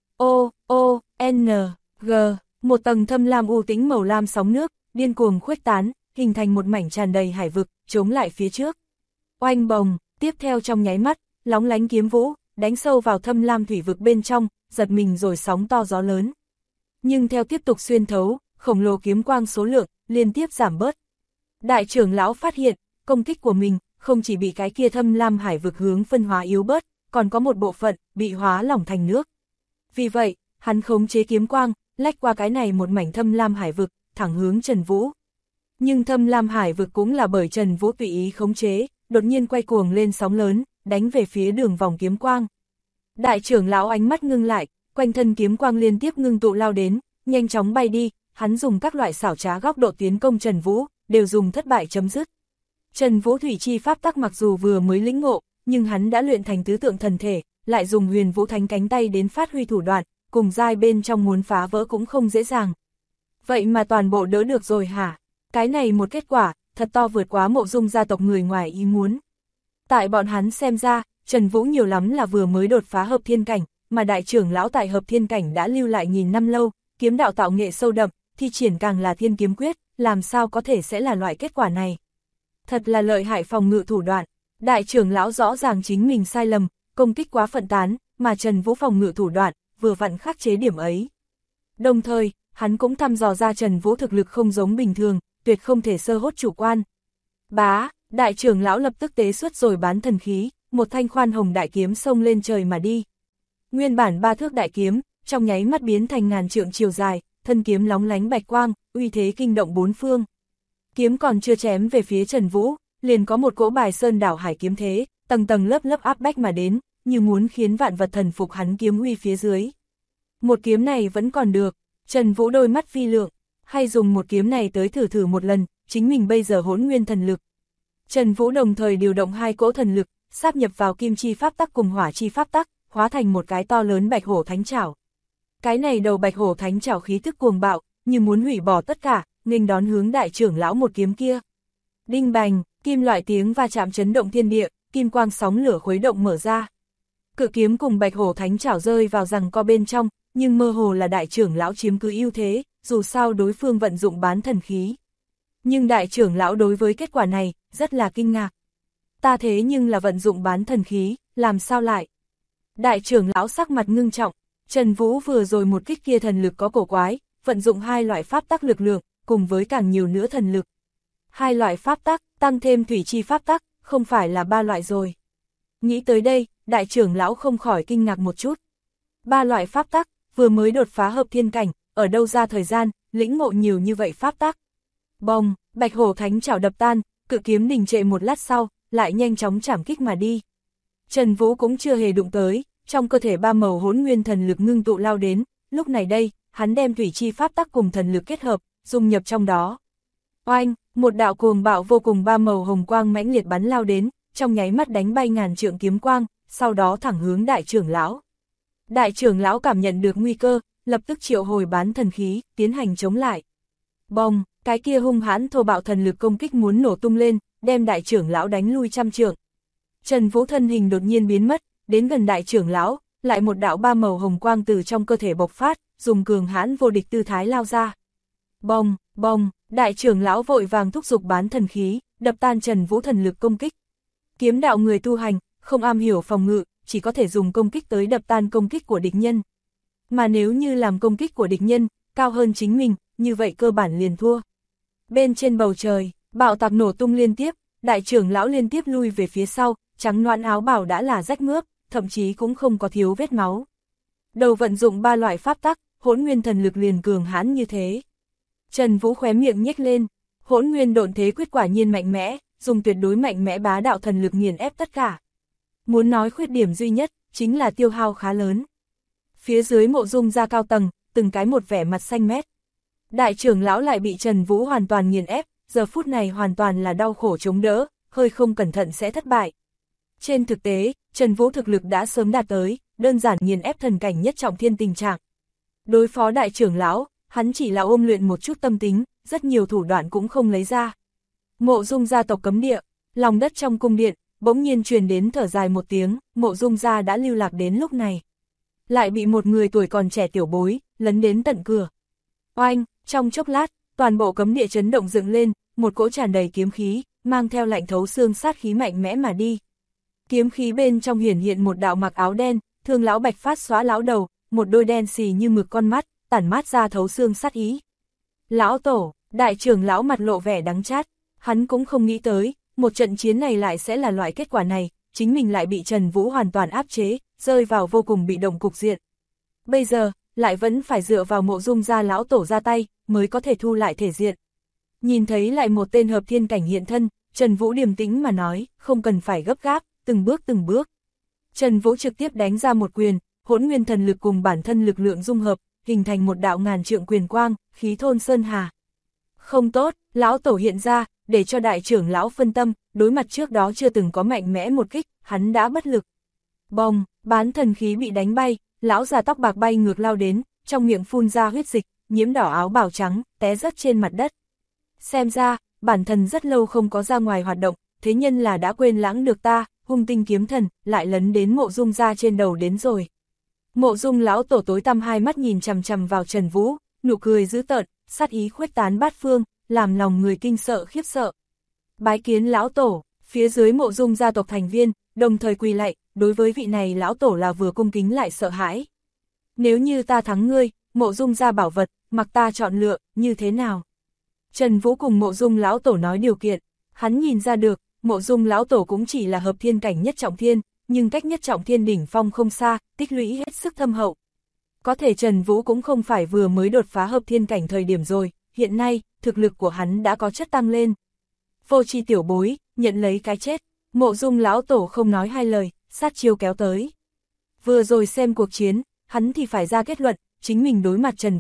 G, một tầng thâm lam u tĩnh màu lam sóng nước, điên cuồng khuếch tán, hình thành một mảnh tràn đầy hải vực, chống lại phía trước. Oanh bồng, tiếp theo trong nháy mắt, lóng lánh kiếm vũ, đánh sâu vào thâm lam thủy vực bên trong, giật mình rồi sóng to gió lớn. Nhưng theo tiếp tục xuyên thấu, khổng lồ kiếm quang số lượng, liên tiếp giảm bớt. Đại trưởng lão phát hiện, công kích của mình, không chỉ bị cái kia thâm lam hải vực hướng phân hóa yếu bớt, còn có một bộ phận, bị hóa lỏng thành nước. Vì vậy, hắn khống chế kiếm quang, lách qua cái này một mảnh thâm lam hải vực, thẳng hướng Trần Vũ. Nhưng thâm lam hải vực cũng là bởi Trần Vũ tùy ý khống chế, đột nhiên quay cuồng lên sóng lớn, đánh về phía đường vòng kiếm quang. Đại trưởng lão ánh mắt ngưng lại, quanh thân kiếm quang liên tiếp ngưng tụ lao đến, nhanh chóng bay đi, hắn dùng các loại xảo trá góc độ tiến công Trần Vũ, đều dùng thất bại chấm dứt. Trần Vũ thủy chi pháp tắc mặc dù vừa mới lĩnh ngộ, nhưng hắn đã luyện thành tứ tượng thần thể, lại dùng Huyền Vũ Thánh cánh tay đến phát huy thủ đoạn, cùng giai bên trong muốn phá vỡ cũng không dễ dàng. Vậy mà toàn bộ đỡ được rồi hả? Cái này một kết quả, thật to vượt quá Mộ Dung gia tộc người ngoài ý muốn. Tại bọn hắn xem ra, Trần Vũ nhiều lắm là vừa mới đột phá hợp thiên cảnh, mà đại trưởng lão tại hợp thiên cảnh đã lưu lại nghìn năm lâu, kiếm đạo tạo nghệ sâu đậm, thi triển càng là Thiên Kiếm Quyết, làm sao có thể sẽ là loại kết quả này. Thật là lợi hại phòng ngự thủ đoạn, đại trưởng lão rõ ràng chính mình sai lầm, công kích quá phận tán, mà Trần Vũ phòng ngự thủ đoạn, vừa vặn khắc chế điểm ấy. Đồng thời, hắn cũng thăm dò ra Trần Vũ thực lực không giống bình thường, tuyệt không thể sơ hốt chủ quan. Bá, đại trưởng lão lập tức tế xuất rồi bán thần khí, một thanh khoan hồng đại kiếm xông lên trời mà đi. Nguyên bản 3 thước đại kiếm, trong nháy mắt biến thành ngàn trượng chiều dài, thân kiếm lóng lánh bạch quang, uy thế kinh động bốn phương. Kiếm còn chưa chém về phía Trần Vũ, liền có một cỗ bài sơn đảo hải kiếm thế, tầng tầng lớp lớp áp bách mà đến, như muốn khiến vạn vật thần phục hắn kiếm uy phía dưới. Một kiếm này vẫn còn được, Trần Vũ đôi mắt phi lượng, hay dùng một kiếm này tới thử một lần, chính mình bây giờ hỗn nguyên thần lực. Trần Vũ đồng thời điều động hai cỗ thần lực, sáp nhập vào kim chi pháp tắc cùng hỏa chi pháp tắc, hóa thành một cái to lớn bạch hổ thánh trảo. Cái này đầu bạch hổ thánh trảo khí tức cuồng bạo, như muốn hủy bỏ tất cả, nghênh đón hướng đại trưởng lão một kiếm kia. Đinh bành, kim loại tiếng va chạm chấn động thiên địa, kim quang sóng lửa khuấy động mở ra. Cự kiếm cùng bạch hổ thánh trảo rơi vào giằng co bên trong, nhưng mơ hồ là đại trưởng lão chiếm cứ ưu thế, dù sao đối phương vận dụng bán thần khí. Nhưng đại trưởng lão đối với kết quả này, rất là kinh ngạc. Ta thế nhưng là vận dụng bán thần khí, làm sao lại? Đại trưởng lão sắc mặt ngưng trọng, Trần Vũ vừa rồi một kích kia thần lực có cổ quái, vận dụng hai loại pháp tắc lực lượng, cùng với càng nhiều nữa thần lực. Hai loại pháp tắc, tăng thêm thủy chi pháp tắc, không phải là ba loại rồi. Nghĩ tới đây, đại trưởng lão không khỏi kinh ngạc một chút. Ba loại pháp tắc, vừa mới đột phá hợp thiên cảnh, ở đâu ra thời gian, lĩnh ngộ nhiều như vậy pháp tắc. Bồng, bạch hổ thánh trảo đập tan, cự kiếm đình trệ một lát sau, lại nhanh chóng chảm kích mà đi. Trần Vũ cũng chưa hề đụng tới, trong cơ thể ba màu hỗn nguyên thần lực ngưng tụ lao đến, lúc này đây, hắn đem thủy chi pháp tắc cùng thần lực kết hợp, dung nhập trong đó. Oanh, một đạo cuồng bạo vô cùng ba màu hồng quang mãnh liệt bắn lao đến, trong nháy mắt đánh bay ngàn trượng kiếm quang, sau đó thẳng hướng đại trưởng lão. Đại trưởng lão cảm nhận được nguy cơ, lập tức triệu hồi bán thần khí, tiến hành chống lại. Bồng, cái kia hung hãn thô bạo thần lực công kích muốn nổ tung lên, đem đại trưởng lão đánh lui trăm trượng. Trần Vũ thân hình đột nhiên biến mất, đến gần đại trưởng lão, lại một đạo ba màu hồng quang từ trong cơ thể bộc phát, dùng cường hãn vô địch tư thái lao ra. Bồng, bồng, đại trưởng lão vội vàng thúc giục bán thần khí, đập tan Trần Vũ thần lực công kích. Kiếm đạo người tu hành, không am hiểu phòng ngự, chỉ có thể dùng công kích tới đập tan công kích của địch nhân. Mà nếu như làm công kích của địch nhân, cao hơn chính mình, như vậy cơ bản liền thua. Bên trên bầu trời, bạo tạc nổ tung liên tiếp, đại trưởng lão liên tiếp lui về phía sau, trắng noãn áo bào đã là rách mướp, thậm chí cũng không có thiếu vết máu. Đầu vận dụng ba loại pháp tắc, hỗn nguyên thần lực liền cường hãn như thế. Trần Vũ khóe miệng nhếch lên, hỗn nguyên độn thế quyết quả nhiên mạnh mẽ, dùng tuyệt đối mạnh mẽ bá đạo thần lực nghiền ép tất cả. Muốn nói khuyết điểm duy nhất, chính là tiêu hao khá lớn. Phía dưới Mộ Dung gia cao tầng, từng cái một vẻ mặt xanh mét. Đại trưởng lão lại bị Trần Vũ hoàn toàn nghiền ép, giờ phút này hoàn toàn là đau khổ chống đỡ, hơi không cẩn thận sẽ thất bại. Trên thực tế, Trần Vũ thực lực đã sớm đạt tới, đơn giản nghiền ép thần cảnh nhất trọng thiên tình trạng. Đối phó đại trưởng lão, hắn chỉ là ôm luyện một chút tâm tính, rất nhiều thủ đoạn cũng không lấy ra. Mộ Dung gia tộc cấm địa, lòng đất trong cung điện, bỗng nhiên truyền đến thở dài một tiếng, Mộ Dung gia đã lưu lạc đến lúc này. Lại bị một người tuổi còn trẻ tiểu bối, lấn đến tận cửa. Oanh, trong chốc lát, toàn bộ cấm địa chấn động dựng lên, một cỗ tràn đầy kiếm khí, mang theo lạnh thấu xương sát khí mạnh mẽ mà đi. Kiếm khí bên trong hiển hiện một đạo mặc áo đen, thương lão bạch phát xóa lão đầu, một đôi đen xì như mực con mắt, tản mát ra thấu xương sát ý. Lão tổ, đại trưởng lão mặt lộ vẻ đắng chát, hắn cũng không nghĩ tới, một trận chiến này lại sẽ là loại kết quả này, chính mình lại bị Trần Vũ hoàn toàn áp chế, rơi vào vô cùng bị động cục diện. Bây giờ, lại vẫn phải dựa vào Mộ Dung gia lão tổ ra tay, mới có thể thu lại thể diện. Nhìn thấy lại một tên hợp thiên cảnh hiện thân, Trần Vũ điềm tĩnh mà nói, không cần phải gấp gáp, từng bước từng bước. Trần Vũ trực tiếp đánh ra một quyền, hỗn nguyên thần lực cùng bản thân lực lượng dung hợp, hình thành một đạo ngàn trượng quyền quang, khí thôn sơn hà. Không tốt, lão tổ hiện ra, để cho đại trưởng lão phân tâm, đối mặt trước đó chưa từng có mạnh mẽ một kích, hắn đã bất lực. Bồng, bán thần khí bị đánh bay, lão già tóc bạc bay ngược lao đến, trong miệng phun ra huyết dịch, nhiễm đỏ áo bào trắng, té rớt trên mặt đất. Xem ra, bản thân rất lâu không có ra ngoài hoạt động, thế nhân là đã quên lãng được ta, hung tinh kiếm thần, lại lấn đến Mộ Dung gia trên đầu đến rồi. Mộ Dung lão tổ tối tăm hai mắt nhìn chằm chằm vào Trần Vũ, nụ cười dữ tợn, sát ý khuếch tán bát phương, làm lòng người kinh sợ khiếp sợ. Bái kiến lão tổ, phía dưới Mộ Dung gia tộc thành viên, đồng thời quỳ lạy, đối với vị này lão tổ là vừa cung kính lại sợ hãi. Nếu như ta thắng ngươi, Mộ Dung gia bảo vật, mặc ta chọn lựa, như thế nào? Trần Vũ cùng Mộ Dung lão tổ nói điều kiện, hắn nhìn ra được, Mộ Dung lão tổ cũng chỉ là hợp thiên cảnh nhất trọng thiên, nhưng cách nhất trọng thiên đỉnh phong không xa, tích lũy hết sức thâm hậu. Có thể Trần Vũ cũng không phải vừa mới đột phá hợp thiên cảnh thời điểm rồi, hiện nay, thực lực của hắn đã có chất tăng lên. Vô tri tiểu bối, nhận lấy cái chết, Mộ Dung lão tổ không nói hai lời, sát chiêu kéo tới. Vừa rồi xem cuộc chiến, hắn thì phải ra kết luận, chính mình đối mặt Trần Vũ,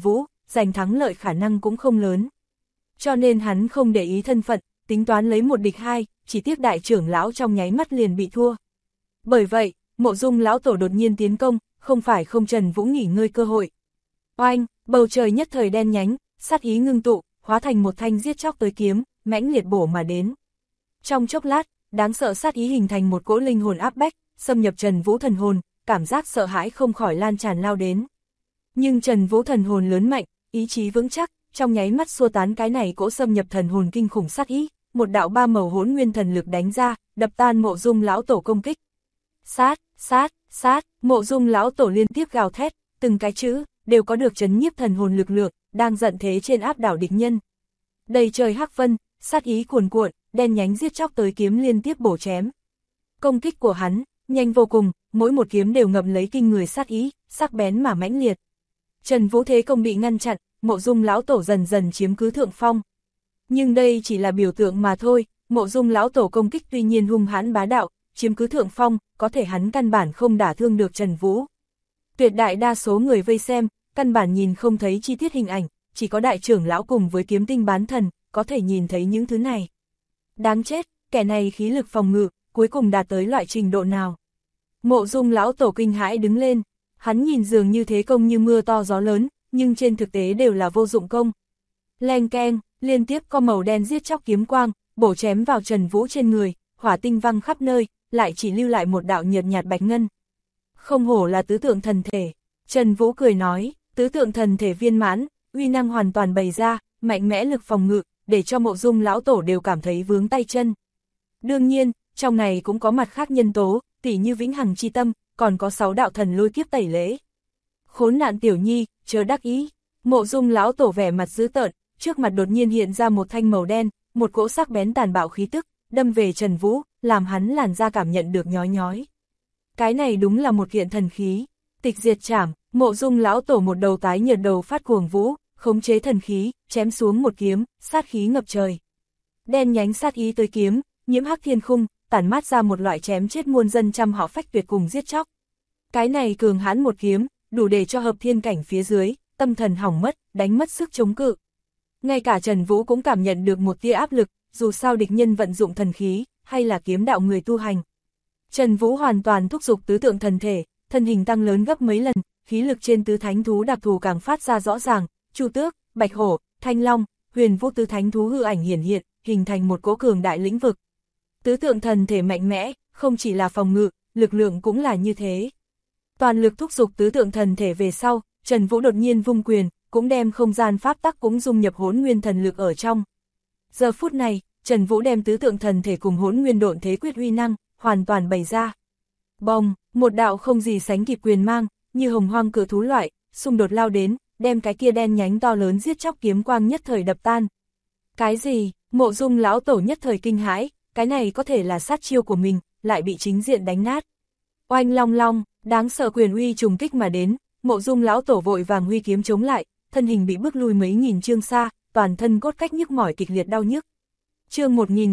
giành thắng lợi khả năng cũng không lớn. Cho nên hắn không để ý thân phận, tính toán lấy một địch hai, chỉ tiếc đại trưởng lão trong nháy mắt liền bị thua. Bởi vậy, Mộ Dung lão tổ đột nhiên tiến công, không phải không Trần Vũ nghỉ ngơi cơ hội. Oanh, bầu trời nhất thời đen nhánh, sát ý ngưng tụ, hóa thành một thanh giết chóc tới kiếm, mãnh liệt bổ mà đến. Trong chốc lát, đáng sợ sát ý hình thành một cỗ linh hồn áp bách, xâm nhập Trần Vũ thần hồn, cảm giác sợ hãi không khỏi lan tràn lao đến. Nhưng Trần Vũ thần hồn lớn mạnh, ý chí vững chắc, trong nháy mắt xua tán cái này cỗ xâm nhập thần hồn kinh khủng sát ý, một đạo ba màu hỗn nguyên thần lực đánh ra, đập tan Mộ Dung lão tổ công kích. Sát, sát, sát, Mộ Dung lão tổ liên tiếp gào thét, từng cái chữ đều có được trấn nhiếp thần hồn lực lượng, đang giận thế trên áp đảo địch nhân. Đầy trời hắc vân, sát ý cuồn cuộn, đen nhánh giết chóc tới kiếm liên tiếp bổ chém. Công kích của hắn nhanh vô cùng, mỗi một kiếm đều ngậm lấy kinh người sát ý, sắc bén mà mãnh liệt. Trần Vũ thế công bị ngăn chặn, Mộ Dung lão tổ dần dần chiếm cứ thượng phong. Nhưng đây chỉ là biểu tượng mà thôi, Mộ Dung lão tổ công kích tuy nhiên hung hãn bá đạo, chiếm cứ thượng phong, có thể hắn căn bản không đả thương được Trần Vũ. Tuyệt đại đa số người vây xem, căn bản nhìn không thấy chi tiết hình ảnh, chỉ có đại trưởng lão cùng với kiếm tinh bán thần, có thể nhìn thấy những thứ này. Đáng chết, kẻ này khí lực phòng ngự, cuối cùng đạt tới loại trình độ nào. Mộ Dung lão tổ kinh hãi đứng lên, hắn nhìn dường như thế công như mưa to gió lớn, nhưng trên thực tế đều là vô dụng công. Leng keng, liên tiếp có màu đen giết chóc kiếm quang, bổ chém vào Trần Vũ trên người, hỏa tinh văng khắp nơi, lại chỉ lưu lại một đạo nhợt nhạt bạch ngân. Không hổ là tứ tượng thần thể, Trần Vũ cười nói, tứ tượng thần thể viên mãn, uy năng hoàn toàn bày ra, mạnh mẽ lực phòng ngự, để cho Mộ Dung lão tổ đều cảm thấy vướng tay chân. Đương nhiên, trong này cũng có mặt khác nhân tố, tỉ như vĩnh hằng chi tâm, còn có 6 đạo thần lôi kiếp tẩy lễ. Khốn nạn tiểu nhi, chớ đắc ý. Mộ Dung lão tổ vẻ mặt dữ tợn, trước mặt đột nhiên hiện ra một thanh màu đen, một cỗ sắc bén tàn bạo khí tức, đâm về Trần Vũ, làm hắn làn da cảm nhận được nhói nhói. Cái này đúng là một kiện thần khí. Tịch diệt trảm, Mộ Dung lão tổ một đầu tái nhợt đầu phát cuồng vũ, khống chế thần khí, chém xuống một kiếm, sát khí ngập trời. Đen nhánh sát ý tới kiếm, nhiễm hắc thiên khung, tản mát ra một loại chém chết muôn dân trăm họ phách tuyệt cùng giết chóc. Cái này cường hãn một kiếm, đủ để cho hợp thiên cảnh phía dưới, tâm thần hỏng mất, đánh mất sức chống cự. Ngay cả Trần Vũ cũng cảm nhận được một tia áp lực, dù sao địch nhân vận dụng thần khí, hay là kiếm đạo người tu hành. Trần Vũ hoàn toàn thúc giục tứ tượng thần thể, thân hình tăng lớn gấp mấy lần, khí lực trên tứ thánh thú đặc thù càng phát ra rõ ràng, Chu Tước, Bạch Hổ, Thanh Long, Huyền Vũ tứ thánh thú hư ảnh hiển hiện, hình thành một cỗ cường đại lĩnh vực. Tứ tượng thần thể mạnh mẽ, không chỉ là phòng ngự, lực lượng cũng là như thế. Toàn lực thúc giục tứ tượng thần thể về sau, Trần Vũ đột nhiên vung quyền, cũng đem không gian pháp tắc cũng dung nhập hỗn nguyên thần lực ở trong. Giờ phút này, Trần Vũ đem tứ tượng thần thể cùng hỗn nguyên độn thế quyết uy năng, hoàn toàn bày ra. Bồng, một đạo không gì sánh kịp quyền mang, như hồng hoang cự thú loại, xung đột lao đến, đem cái kia đen nhánh to lớn giết chóc kiếm quang nhất thời đập tan. Cái gì? Mộ Dung lão tổ nhất thời kinh hãi, cái này có thể là sát chiêu của mình, lại bị chính diện đánh nát. Oanh long long, đáng sợ quyền uy trùng kích mà đến, Mộ Dung lão tổ vội vàng huy kiếm chống lại, thân hình bị bước lui mấy nghìn trượng xa, toàn thân cốt cách nhức mỏi kịch liệt đau nhức. Chương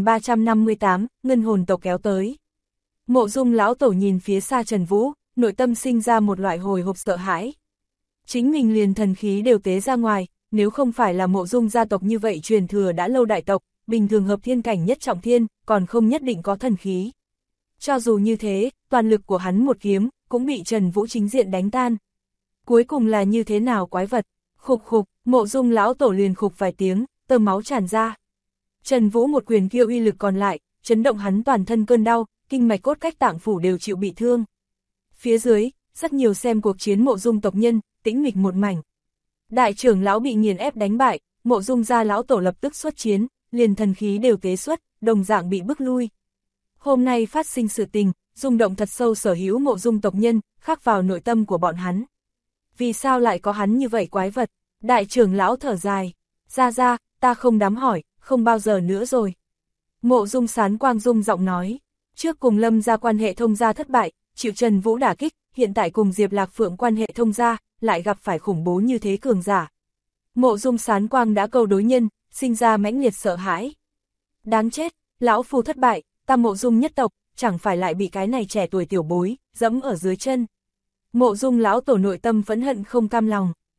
1358, ngân hồn tộc kéo tới. Mộ Dung lão tổ nhìn phía xa Trần Vũ, nội tâm sinh ra một loại hồi hộp sợ hãi. Chính mình liền thần khí đều tế ra ngoài, nếu không phải là Mộ Dung gia tộc như vậy truyền thừa đã lâu đại tộc, bình thường hợp thiên cảnh nhất trọng thiên, còn không nhất định có thần khí. Cho dù như thế, toàn lực của hắn một kiếm, cũng bị Trần Vũ chính diện đánh tan. Cuối cùng là như thế nào quái vật? Khục khục, Mộ Dung lão tổ liền khục vài tiếng, tơ máu tràn ra. Trần Vũ một quyền kia uy lực còn lại, chấn động hắn toàn thân cơn đau, kinh mạch cốt cách tạng phủ đều chịu bị thương. Phía dưới, rất nhiều xem cuộc chiến Mộ Dung tộc nhân, tĩnh mịch một mảnh. Đại trưởng lão bị nghiền ép đánh bại, Mộ Dung gia lão tổ lập tức xuất chiến, liền thần khí đều tế xuất, đồng dạng bị bức lui. Hôm nay phát sinh sự tình, rung động thật sâu sở hữu Mộ Dung tộc nhân, khắc vào nội tâm của bọn hắn. Vì sao lại có hắn như vậy quái vật? Đại trưởng lão thở dài, ra, ta không dám hỏi, không bao giờ nữa rồi. Mộ Dung Sán Quang Dung giọng nói, trước cùng Lâm gia quan hệ thông gia thất bại, chịu Trần Vũ đả kích, hiện tại cùng Diệp Lạc Phượng quan hệ thông gia, lại gặp phải khủng bố như thế cường giả. Mộ Dung Sán Quang đã câu đối nhân, sinh ra mãnh liệt sợ hãi. Đáng chết, lão phu thất bại, ta Mộ Dung nhất tộc, chẳng phải lại bị cái này trẻ tuổi tiểu bối, dẫm ở dưới chân. Mộ Dung lão tổ nội tâm phẫn hận không cam lòng,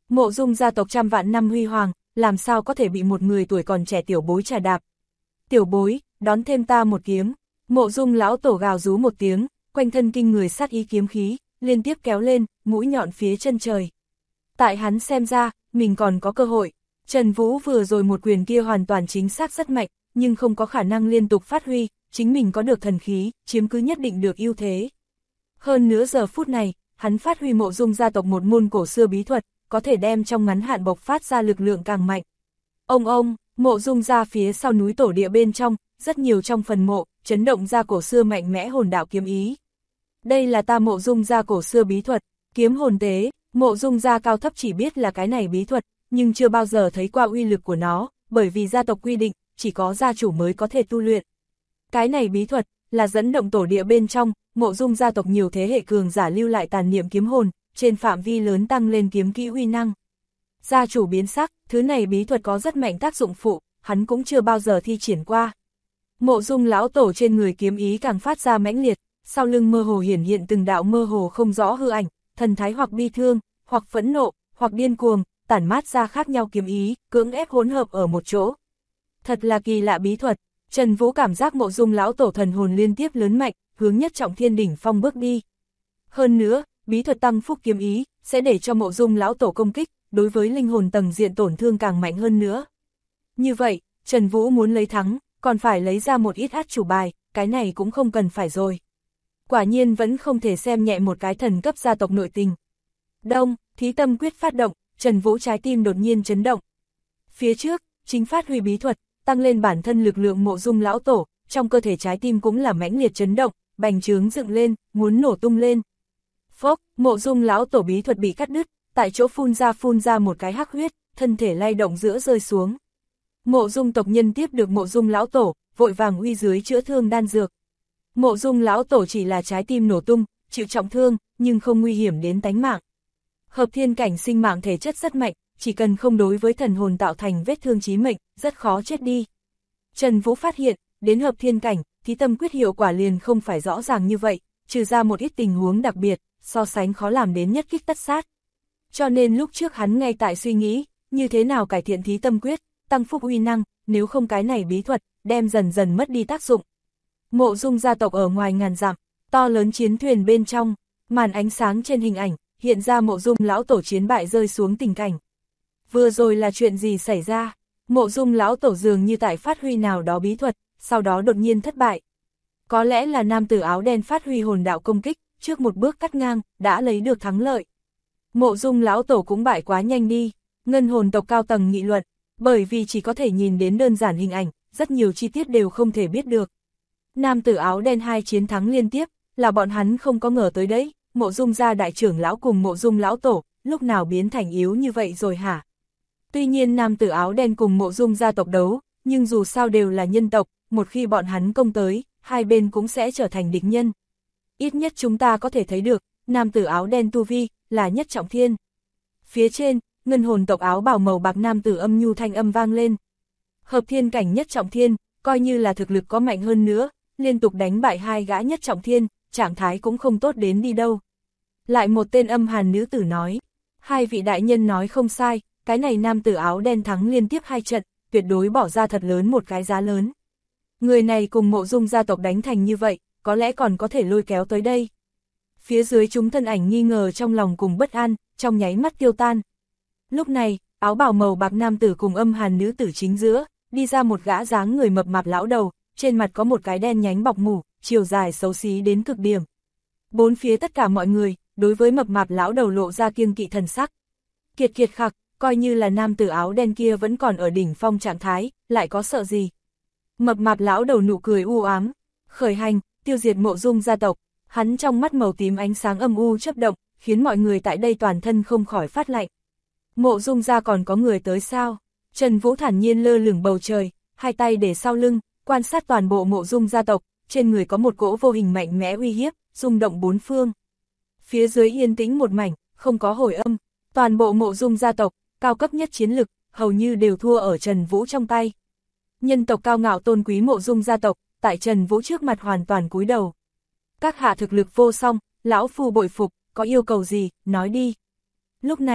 Mộ Dung gia tộc trăm vạn năm huy hoàng, làm sao có thể bị một người tuổi còn trẻ tiểu bối trà đạp. Tiểu bối, đón thêm ta một kiếm. Mộ Dung lão tổ gào rú một tiếng, quanh thân kinh người sát ý kiếm khí, liên tiếp kéo lên, mũi nhọn phía chân trời. Tại hắn xem ra, mình còn có cơ hội. Trần Vũ vừa rồi một quyền kia hoàn toàn chính xác rất mạnh, nhưng không có khả năng liên tục phát huy, chính mình có được thần khí, chiếm cứ nhất định được ưu thế. Hơn nữa giờ phút này, hắn phát huy Mộ Dung gia tộc một môn cổ xưa bí thuật, có thể đem trong ngắn hạn bộc phát ra lực lượng càng mạnh. Ông, Mộ Dung gia phía sau núi tổ địa bên trong, rất nhiều trong phần mộ, chấn động ra cổ xưa mạnh mẽ hồn đạo kiếm ý. Đây là ta Mộ Dung gia cổ xưa bí thuật, kiếm hồn tế. Mộ Dung gia cao thấp chỉ biết là cái này bí thuật, nhưng chưa bao giờ thấy qua uy lực của nó, bởi vì gia tộc quy định, chỉ có gia chủ mới có thể tu luyện. Cái này bí thuật, là dẫn động tổ địa bên trong, Mộ Dung gia tộc nhiều thế hệ cường giả lưu lại tàn niệm kiếm hồn, trên phạm vi lớn tăng lên kiếm kỹ uy năng. Gia chủ biến sắc, thứ này bí thuật có rất mạnh tác dụng phụ, hắn cũng chưa bao giờ thi triển qua. Mộ Dung lão tổ trên người kiếm ý càng phát ra mãnh liệt, sau lưng mơ hồ hiển hiện từng đạo mơ hồ không rõ hư ảnh, thần thái hoặc bi thương, hoặc phẫn nộ, hoặc điên cuồng, tản mát ra khác nhau kiếm ý, cưỡng ép hỗn hợp ở một chỗ. Thật là kỳ lạ bí thuật, Trần Vũ cảm giác Mộ Dung lão tổ thần hồn liên tiếp lớn mạnh, hướng nhất trọng thiên đỉnh phong bước đi. Hơn nữa, bí thuật tăng phúc kiếm ý, sẽ để cho Mộ Dung lão tổ công kích, đối với linh hồn tầng diện tổn thương càng mạnh hơn nữa. Như vậy, Trần Vũ muốn lấy thắng, còn phải lấy ra một ít át chủ bài, cái này cũng không cần phải rồi. Quả nhiên vẫn không thể xem nhẹ một cái thần cấp gia tộc nội tình. Đông, thí tâm quyết phát động, Trần Vũ trái tim đột nhiên chấn động. Phía trước, chính phát huy bí thuật, tăng lên bản thân lực lượng Mộ Dung lão tổ, trong cơ thể trái tim cũng là mãnh liệt chấn động, bành trướng dựng lên, muốn nổ tung lên. Phốc, Mộ Dung lão tổ bí thuật bị cắt đứt, tại chỗ phun ra một cái hắc huyết, thân thể lay động giữa rơi xuống. Mộ Dung tộc nhân tiếp được Mộ Dung lão tổ, vội vàng uy dưới chữa thương đan dược. Mộ Dung lão tổ chỉ là trái tim nổ tung, chịu trọng thương, nhưng không nguy hiểm đến tánh mạng. Hợp thiên cảnh sinh mạng thể chất rất mạnh, chỉ cần không đối với thần hồn tạo thành vết thương chí mệnh, rất khó chết đi. Trần Vũ phát hiện, đến hợp thiên cảnh, thí tâm quyết hiệu quả liền không phải rõ ràng như vậy, trừ ra một ít tình huống đặc biệt, so sánh khó làm đến nhất kích tất sát. Cho nên lúc trước hắn ngay tại suy nghĩ, như thế nào cải thiện thí tâm quyết, tăng phúc uy năng, nếu không cái này bí thuật, đem dần dần mất đi tác dụng. Mộ Dung gia tộc ở ngoài ngàn dặm, to lớn chiến thuyền bên trong, màn ánh sáng trên hình ảnh, hiện ra Mộ Dung lão tổ chiến bại rơi xuống tình cảnh. Vừa rồi là chuyện gì xảy ra? Mộ Dung lão tổ dường như tại phát huy nào đó bí thuật, sau đó đột nhiên thất bại. Có lẽ là nam tử áo đen phát huy hồn đạo công kích, trước một bước cắt ngang, đã lấy được thắng lợi. Mộ Dung lão tổ cũng bại quá nhanh đi, ngân hồn tộc cao tầng nghị luận, bởi vì chỉ có thể nhìn đến đơn giản hình ảnh, rất nhiều chi tiết đều không thể biết được. Nam tử áo đen 2 chiến thắng liên tiếp, là bọn hắn không có ngờ tới đấy, Mộ Dung gia đại trưởng lão cùng Mộ Dung lão tổ, lúc nào biến thành yếu như vậy rồi hả? Tuy nhiên nam tử áo đen cùng Mộ Dung gia tộc đấu, nhưng dù sao đều là nhân tộc, một khi bọn hắn công tới, hai bên cũng sẽ trở thành địch nhân. Ít nhất chúng ta có thể thấy được, nam tử áo đen tu vi, là nhất trọng thiên. Phía trên, ngân hồn tộc áo bào màu bạc nam tử âm nhu thanh âm vang lên. Hợp thiên cảnh nhất trọng thiên, coi như là thực lực có mạnh hơn nữa, liên tục đánh bại 2 gã nhất trọng thiên, trạng thái cũng không tốt đến đi đâu. Lại một tên âm hàn nữ tử nói, 2 vị đại nhân nói không sai, cái này nam tử áo đen thắng liên tiếp 2 trận, tuyệt đối bỏ ra thật lớn một cái giá lớn. Người này cùng Mộ Dung gia tộc đánh thành như vậy, có lẽ còn có thể lôi kéo tới đây. Phía dưới chúng thân ảnh nghi ngờ trong lòng cùng bất an, trong nháy mắt tiêu tan. Lúc này, áo bào màu bạc nam tử cùng âm hàn nữ tử chính giữa, đi ra một gã dáng người mập mạp lão đầu, trên mặt có một cái đen nhánh bọc mủ, chiều dài xấu xí đến cực điểm. Bốn phía tất cả mọi người, đối với mập mạp lão đầu lộ ra kiêng kỵ thần sắc. Kiệt kiệt khặc, coi như là nam tử áo đen kia vẫn còn ở đỉnh phong trạng thái, lại có sợ gì. Mập mạp lão đầu nụ cười u ám, khởi hành, tiêu diệt Mộ Dung gia tộc, hắn trong mắt màu tím ánh sáng âm u chớp động, khiến mọi người tại đây toàn thân không khỏi phát lạnh. Mộ Dung gia còn có người tới sao? Trần Vũ thản nhiên lơ lửng bầu trời, hai tay để sau lưng, quan sát toàn bộ Mộ Dung gia tộc, trên người có một cỗ vô hình mạnh mẽ uy hiếp, rung động bốn phương. Phía dưới yên tĩnh một mảnh, không có hồi âm, toàn bộ Mộ Dung gia tộc, cao cấp nhất chiến lực, hầu như đều thua ở Trần Vũ trong tay. Nhân tộc cao ngạo tôn quý Mộ Dung gia tộc, tại Trần Vũ trước mặt hoàn toàn cúi đầu. Các hạ thực lực vô song, lão phu bội phục, có yêu cầu gì, nói đi. Lúc này,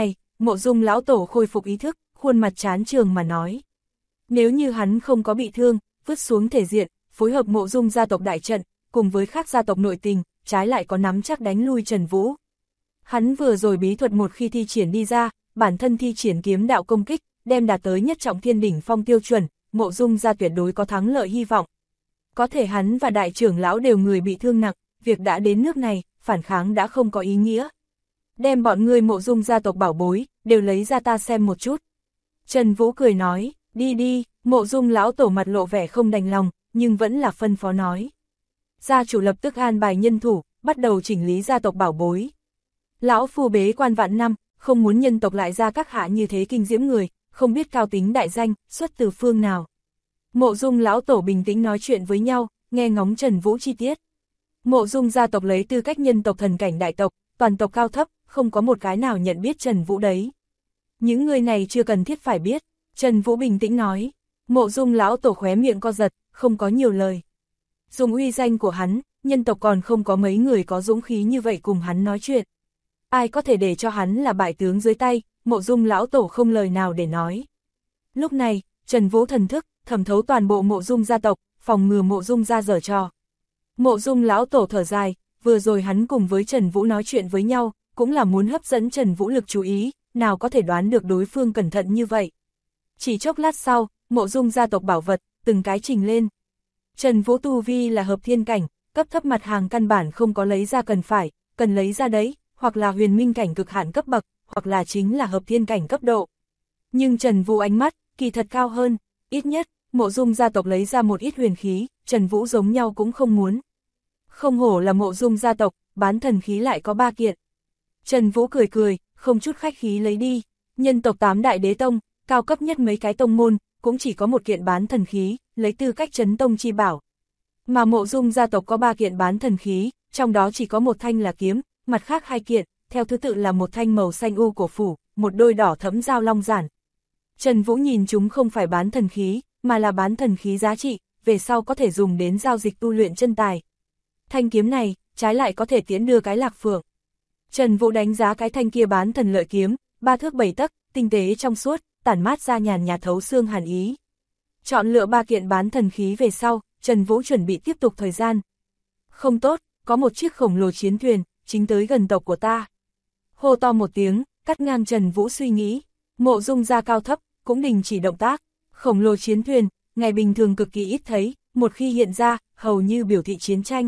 Mộ Dung lão tổ khôi phục ý thức, khuôn mặt chán trường mà nói. Nếu như hắn không có bị thương, vứt xuống thể diện, phối hợp Mộ Dung gia tộc đại trận, cùng với khác gia tộc nội tình, trái lại có nắm chắc đánh lui Trần Vũ. Hắn vừa rồi bí thuật một khi thi triển đi ra, bản thân thi triển kiếm đạo công kích, đem đạt tới nhất trọng thiên đỉnh phong tiêu chuẩn, Mộ Dung gia tuyệt đối có thắng lợi hy vọng. Có thể hắn và đại trưởng lão đều người bị thương nặng, việc đã đến nước này, phản kháng đã không có ý nghĩa. Đem bọn ngươi Mộ Dung gia tộc bảo bối, đều lấy ra ta xem một chút. Trần Vũ cười nói, đi đi, Mộ Dung lão tổ mặt lộ vẻ không đành lòng, nhưng vẫn là phân phó nói. Gia chủ lập tức an bài nhân thủ, bắt đầu chỉnh lý gia tộc bảo bối. Lão phu bế quan vạn năm, không muốn nhân tộc lại ra các hạ như thế kinh diễm người, không biết cao tính đại danh, xuất từ phương nào. Mộ Dung lão tổ bình tĩnh nói chuyện với nhau, nghe ngóng Trần Vũ chi tiết. Mộ Dung gia tộc lấy tư cách nhân tộc thần cảnh đại tộc, toàn tộc cao thấp, không có một cái nào nhận biết Trần Vũ đấy. Những người này chưa cần thiết phải biết, Trần Vũ bình tĩnh nói. Mộ Dung lão tổ khóe miệng co giật, không có nhiều lời. Dùng uy danh của hắn, nhân tộc còn không có mấy người có dũng khí như vậy cùng hắn nói chuyện. Ai có thể để cho hắn là bại tướng dưới tay, Mộ Dung lão tổ không lời nào để nói. Lúc này, Trần Vũ thần thức, thẩm thấu toàn bộ Mộ Dung gia tộc, phòng ngừa Mộ Dung gia giở trò. Mộ Dung lão tổ thở dài, vừa rồi hắn cùng với Trần Vũ nói chuyện với nhau, cũng là muốn hấp dẫn Trần Vũ lực chú ý, nào có thể đoán được đối phương cẩn thận như vậy. Chỉ chốc lát sau, Mộ Dung gia tộc bảo vật, từng cái trình lên. Trần Vũ tu vi là hợp thiên cảnh, cấp thấp mặt hàng căn bản không có lấy ra cần lấy ra đấy, hoặc là huyền minh cảnh cực hạn cấp bậc, hoặc là chính là hợp thiên cảnh cấp độ. Nhưng Trần Vũ ánh mắt, kỳ thật cao hơn, ít nhất, Mộ Dung gia tộc lấy ra một ít huyền khí, Trần Vũ giống nhau cũng không muốn. Không hổ là Mộ Dung gia tộc, bán thần khí lại có 3 kiện. Trần Vũ cười cười, không chút khách khí lấy đi, nhân tộc 8 đại đế tông, cao cấp nhất mấy cái tông môn, cũng chỉ có một kiện bán thần khí, lấy tư cách chấn tông chi bảo. Mà Mộ Dung gia tộc có 3 kiện bán thần khí, trong đó chỉ có một thanh là kiếm, mặt khác 2 kiện, theo thứ tự là một thanh màu xanh u cổ phủ, một đôi đỏ thẫm dao long giản. Trần Vũ nhìn chúng không phải bán thần khí, mà là bán thần khí giá trị, về sau có thể dùng đến giao dịch tu luyện chân tài. Thanh kiếm này, trái lại có thể tiến đưa cái lạc phượng. Trần Vũ đánh giá cái thanh kia bán thần lợi kiếm, 3 thước 7 tấc, tinh tế trong suốt, tản mát ra nhàn nhạt thấu xương hàn ý. Chọn lựa 3 kiện bán thần khí về sau, Trần Vũ chuẩn bị tiếp tục thời gian. Không tốt, có một chiếc khổng lồ chiến thuyền, chính tới gần tộc của ta. Hô to một tiếng, cắt ngang Trần Vũ suy nghĩ. Mộ Dung gia cao thấp, cũng đình chỉ động tác. Khổng lồ chiến thuyền, ngày bình thường cực kỳ ít thấy, một khi hiện ra, hầu như biểu thị chiến tranh.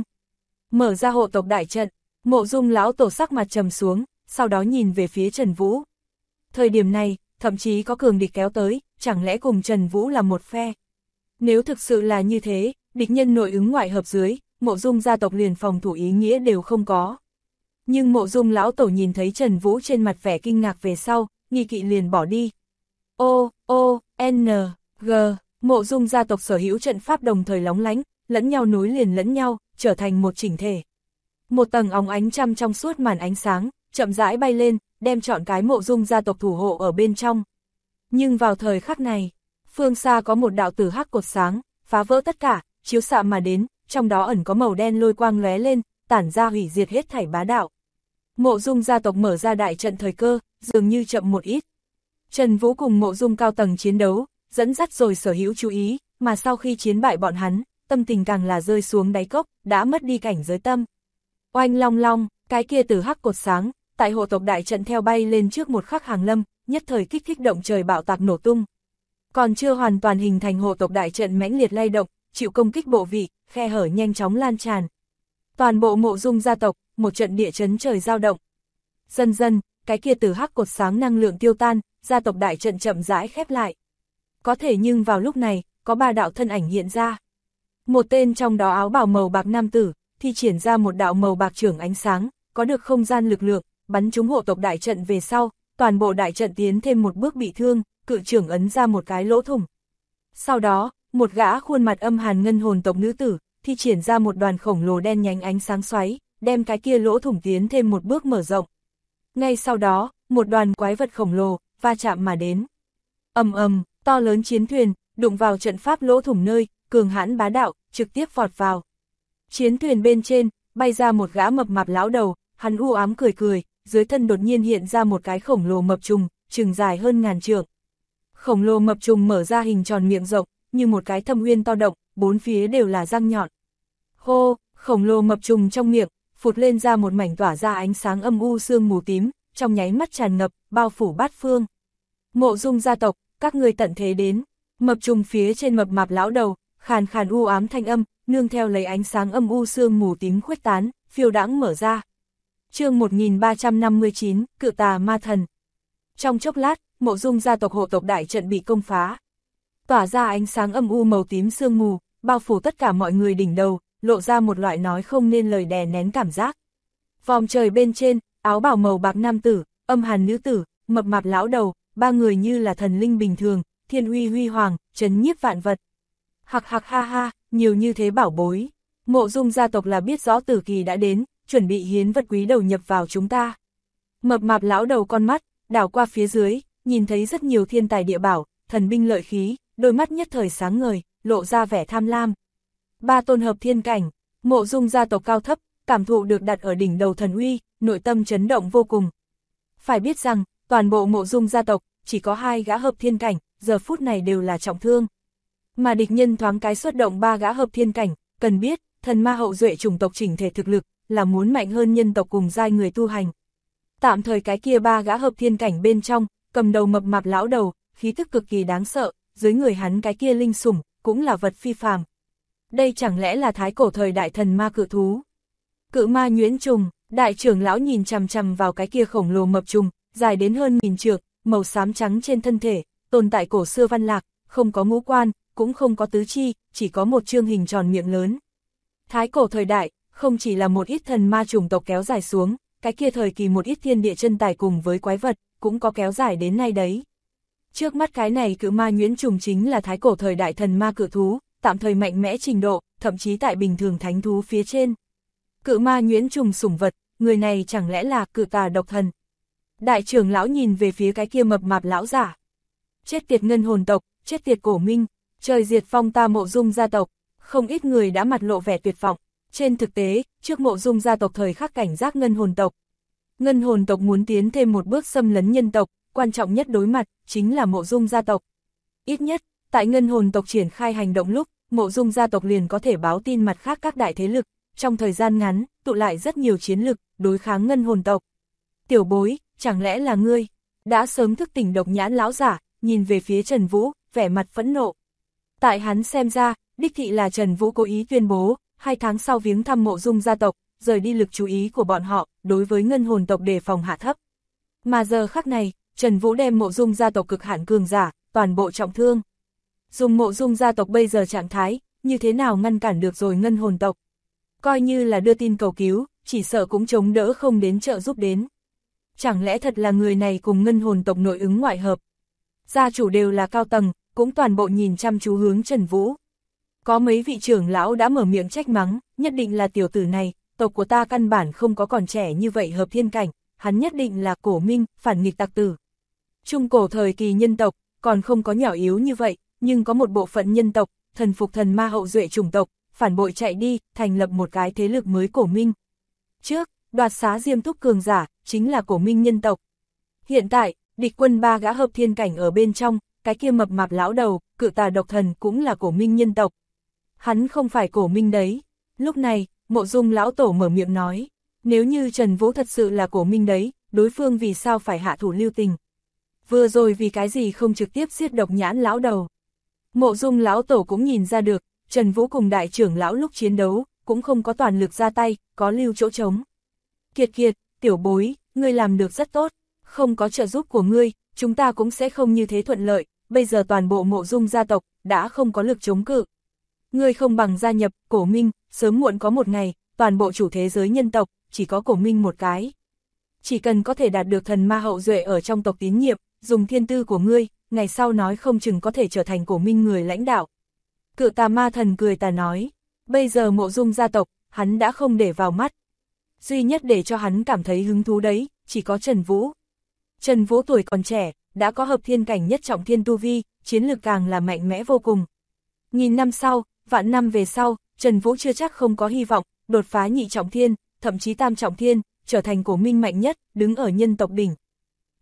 Mở ra hộ tộc đại trận, Mộ Dung lão tổ sắc mặt trầm xuống, sau đó nhìn về phía Trần Vũ. Thời điểm này, thậm chí có cường địch kéo tới, chẳng lẽ cùng Trần Vũ là một phe? Nếu thực sự là như thế, địch nhân nội ứng ngoại hợp dưới, Mộ Dung gia tộc liền phòng thủ ý nghĩa đều không có. Nhưng Mộ Dung lão tổ nhìn thấy Trần Vũ trên mặt vẻ kinh ngạc về sau, nghi kỵ liền bỏ đi. G, Mộ Dung gia tộc sở hữu trận pháp đồng thời lóng lánh, lẫn nhau nối liền lẫn nhau, trở thành một chỉnh thể. Một tầng óng ánh trăm trong suốt màn ánh sáng, chậm rãi bay lên, đem trọn cái Mộ Dung gia tộc thủ hộ ở bên trong. Nhưng vào thời khắc này, phương xa có một đạo tử hắc cột sáng, phá vỡ tất cả, chiếu xạ mà đến, trong đó ẩn có màu đen lôi quang lóe lên, tản ra hủy diệt hết thảy bá đạo. Mộ Dung gia tộc mở ra đại trận thời cơ, dường như chậm một ít. Trần Vũ cùng Mộ Dung cao tầng chiến đấu, dẫn dắt rồi sở hữu chú ý, mà sau khi chiến bại bọn hắn, tâm tình càng là rơi xuống đáy cốc, đã mất đi cảnh giới tâm. Oanh long long, cái kia tử hắc cột sáng, tại hộ tộc đại trận theo bay lên trước một khắc hàng lâm, nhất thời kích thích động trời bạo tạc nổ tung. Còn chưa hoàn toàn hình thành hộ tộc đại trận mãnh liệt lay động, chịu công kích bộ vị, khe hở nhanh chóng lan tràn. Toàn bộ Mộ Dung gia tộc, một trận địa chấn trời dao động. Dần dần, cái kia tử hắc cột sáng năng lượng tiêu tan, gia tộc đại trận chậm rãi khép lại. Có thể nhưng vào lúc này, có 3 đạo thân ảnh hiện ra. Một tên trong đó áo bào màu bạc nam tử, thi triển ra một đạo màu bạc chưởng ánh sáng, có được không gian lực lượng, bắn trúng hộ tộc đại trận về sau, toàn bộ đại trận tiến thêm một bước bị thương, cự chưởng ấn ra một cái lỗ thủng. Sau đó, một gã khuôn mặt âm hàn ngân hồn tộc nữ tử, thi triển ra một đoàn khổng lồ đen nhánh ánh sáng xoáy, đem cái kia lỗ thủng tiến thêm một bước mở rộng. Ngay sau đó, một đoàn quái vật khổng lồ, va chạm mà đến. Ầm ầm, to lớn chiến thuyền, đụng vào trận pháp lỗ thủng nơi, cường hãn bá đạo, trực tiếp vọt vào. Chiến thuyền bên trên, bay ra một gã mập mạp lão đầu, hắn u ám cười cười, dưới thân đột nhiên hiện ra một cái khổng lồ mập trùng, chừng dài hơn ngàn trượng. Khổng lồ mập trùng mở ra hình tròn miệng rộng, như một cái thâm uyên to động, bốn phía đều là răng nhọn. Hô, khổng lồ mập trùng trong miệng, phụt lên ra một mảnh tỏa ra ánh sáng âm u sương mù tím, trong nháy mắt tràn ngập, bao phủ bát phương. Mộ Dung gia tộc, các ngươi tận thế đến. Mập trùng phía trên mập mạp lão đầu, khàn khàn u ám thanh âm, nương theo lấy ánh sáng âm u sương mù tím khuếch tán, phiêu đãng mở ra. Chương 1359, Cự Tà Ma Thần. Trong chốc lát, Mộ Dung gia tộc hộ tộc đại trận bị công phá. Tỏa ra ánh sáng âm u màu tím sương mù, bao phủ tất cả mọi người đỉnh đầu, lộ ra một loại nói không nên lời đè nén cảm giác. Vòm trời bên trên, áo bào màu bạc nam tử, âm hàn nữ tử, mập mạp lão đầu, ba người như là thần linh bình thường, thiên uy huy hoàng, trấn nhiếp vạn vật. Hạc hạc ha ha, nhiều như thế bảo bối. Mộ Dung gia tộc là biết rõ tử kỳ đã đến, chuẩn bị hiến vật quý đầu nhập vào chúng ta. Mập mạp lão đầu con mắt, đảo qua phía dưới, nhìn thấy rất nhiều thiên tài địa bảo, thần binh lợi khí, đôi mắt nhất thời sáng ngời, lộ ra vẻ tham lam. Ba tôn hợp thiên cảnh, Mộ Dung gia tộc cao thấp, cảm thụ được đặt ở đỉnh đầu thần uy, nội tâm chấn động vô cùng. Phải biết rằng, toàn bộ Mộ Dung gia tộc, chỉ có 2 gã hợp thiên cảnh, giờ phút này đều là trọng thương. Mà địch nhân thoáng cái xuất động 3 gã hợp thiên cảnh, cần biết, thần ma hậu duệ chủng tộc chỉnh thể thực lực, là muốn mạnh hơn nhân tộc cùng giai người tu hành. Tạm thời cái kia 3 gã hợp thiên cảnh bên trong, cầm đầu mập mạp lão đầu, khí thức cực kỳ đáng sợ, dưới người hắn cái kia linh sủng, cũng là vật phi phàm. Đây chẳng lẽ là thái cổ thời đại thần ma cự thú? Cự ma nhuyễn trùng, đại trưởng lão nhìn chằm chằm vào cái kia khổng lồ mập trùng, dài đến hơn 1000 trượng, màu xám trắng trên thân thể, tồn tại cổ xưa văn lạc, không có ngũ quan, cũng không có tứ chi, chỉ có một trương hình tròn miệng lớn. Thái cổ thời đại, không chỉ là một ít thần ma chủng tộc kéo dài xuống, cái kia thời kỳ một ít thiên địa chân tài cùng với quái vật, cũng có kéo dài đến nay đấy. Trước mắt cái này cự ma nhuyễn trùng chính là thái cổ thời đại thần ma cự thú, tạm thời mạnh mẽ trình độ, thậm chí tại bình thường thánh thú phía trên. Cự ma nhuyễn trùng sủng vật, người này chẳng lẽ là cự tà độc thần? Đại trưởng lão nhìn về phía cái kia mập mạp lão giả. Chết tiệt ngân hồn tộc, chết tiệt cổ minh, trời diệt phong ta Mộ Dung gia tộc, không ít người đã mặt lộ vẻ tuyệt vọng. Trên thực tế, trước Mộ Dung gia tộc thời khắc cảnh giác ngân hồn tộc. Ngân hồn tộc muốn tiến thêm một bước xâm lấn nhân tộc, quan trọng nhất đối mặt, chính là Mộ Dung gia tộc. Ít nhất, tại ngân hồn tộc triển khai hành động lúc, Mộ Dung gia tộc liền có thể báo tin mặt khác các đại thế lực, trong thời gian ngắn, tụ lại rất nhiều chiến lực, đối kháng ngân hồn tộc. Tiểu bối, chẳng lẽ là ngươi? Đã sớm thức tỉnh độc nhãn lão giả, nhìn về phía Trần Vũ, vẻ mặt phẫn nộ. Tại hắn xem ra, đích thị là Trần Vũ cố ý tuyên bố, 2 tháng sau viếng thăm Mộ Dung gia tộc, rời đi lực chú ý của bọn họ, đối với ngân hồn tộc đề phòng hạ thấp. Mà giờ khắc này, Trần Vũ đem Mộ Dung gia tộc cực hạn cường giả, toàn bộ trọng thương. Dùng Mộ Dung gia tộc bây giờ trạng thái, như thế nào ngăn cản được rồi ngân hồn tộc? Coi như là đưa tin cầu cứu, chỉ sợ cũng chống đỡ không đến trợ giúp đến. Chẳng lẽ thật là người này cùng ngân hồn tộc nội ứng ngoại hợp? Gia chủ đều là cao tầng, cũng toàn bộ nhìn chăm chú hướng Trần Vũ. Có mấy vị trưởng lão đã mở miệng trách mắng, nhất định là tiểu tử này, tộc của ta căn bản không có còn trẻ như vậy hợp thiên cảnh, hắn nhất định là cổ minh, phản nghịch tặc tử. Trung cổ thời kỳ nhân tộc, còn không có nhỏ yếu như vậy, nhưng có một bộ phận nhân tộc, thần phục thần ma hậu duệ chủng tộc, phản bội chạy đi, thành lập một cái thế lực mới cổ minh. Trước, đoạt xá Diêm Túc cường giả, chính là cổ minh nhân tộc. Hiện tại, địch quân 3 gã hợp thiên cảnh ở bên trong, cái kia mập mạp lão đầu, cự tà độc thần cũng là cổ minh nhân tộc. Hắn không phải cổ minh đấy. Lúc này, Mộ Dung lão tổ mở miệng nói, nếu như Trần Vũ thật sự là cổ minh đấy, đối phương vì sao phải hạ thủ lưu tình? Vừa rồi vì cái gì không trực tiếp giết độc nhãn lão đầu? Mộ Dung lão tổ cũng nhìn ra được, Trần Vũ cùng đại trưởng lão lúc chiến đấu, cũng không có toàn lực ra tay, có lưu chỗ trống. Kiệt kiệt, tiểu bối, ngươi làm được rất tốt, không có trợ giúp của ngươi, chúng ta cũng sẽ không như thế thuận lợi, bây giờ toàn bộ Mộ Dung gia tộc, đã không có lực chống cự. Ngươi không bằng gia nhập, cổ minh, sớm muộn có một ngày, toàn bộ chủ thế giới nhân tộc, chỉ có cổ minh một cái. Chỉ cần có thể đạt được thần ma hậu duệ ở trong tộc tín nhiệm, dùng thiên tư của ngươi, ngày sau nói không chừng có thể trở thành cổ minh người lãnh đạo. Cự tà ma thần cười tà nói, bây giờ Mộ Dung gia tộc, hắn đã không để vào mắt. Duy nhất để cho hắn cảm thấy hứng thú đấy, chỉ có Trần Vũ. Trần Vũ tuổi còn trẻ, đã có hợp thiên cảnh nhất trọng thiên tu vi, chiến lược càng là mạnh mẽ vô cùng. Nghìn năm sau, vạn năm về sau, Trần Vũ chưa chắc không có hy vọng, đột phá nhị trọng thiên, thậm chí tam trọng thiên, trở thành cổ minh mạnh nhất, đứng ở nhân tộc đỉnh.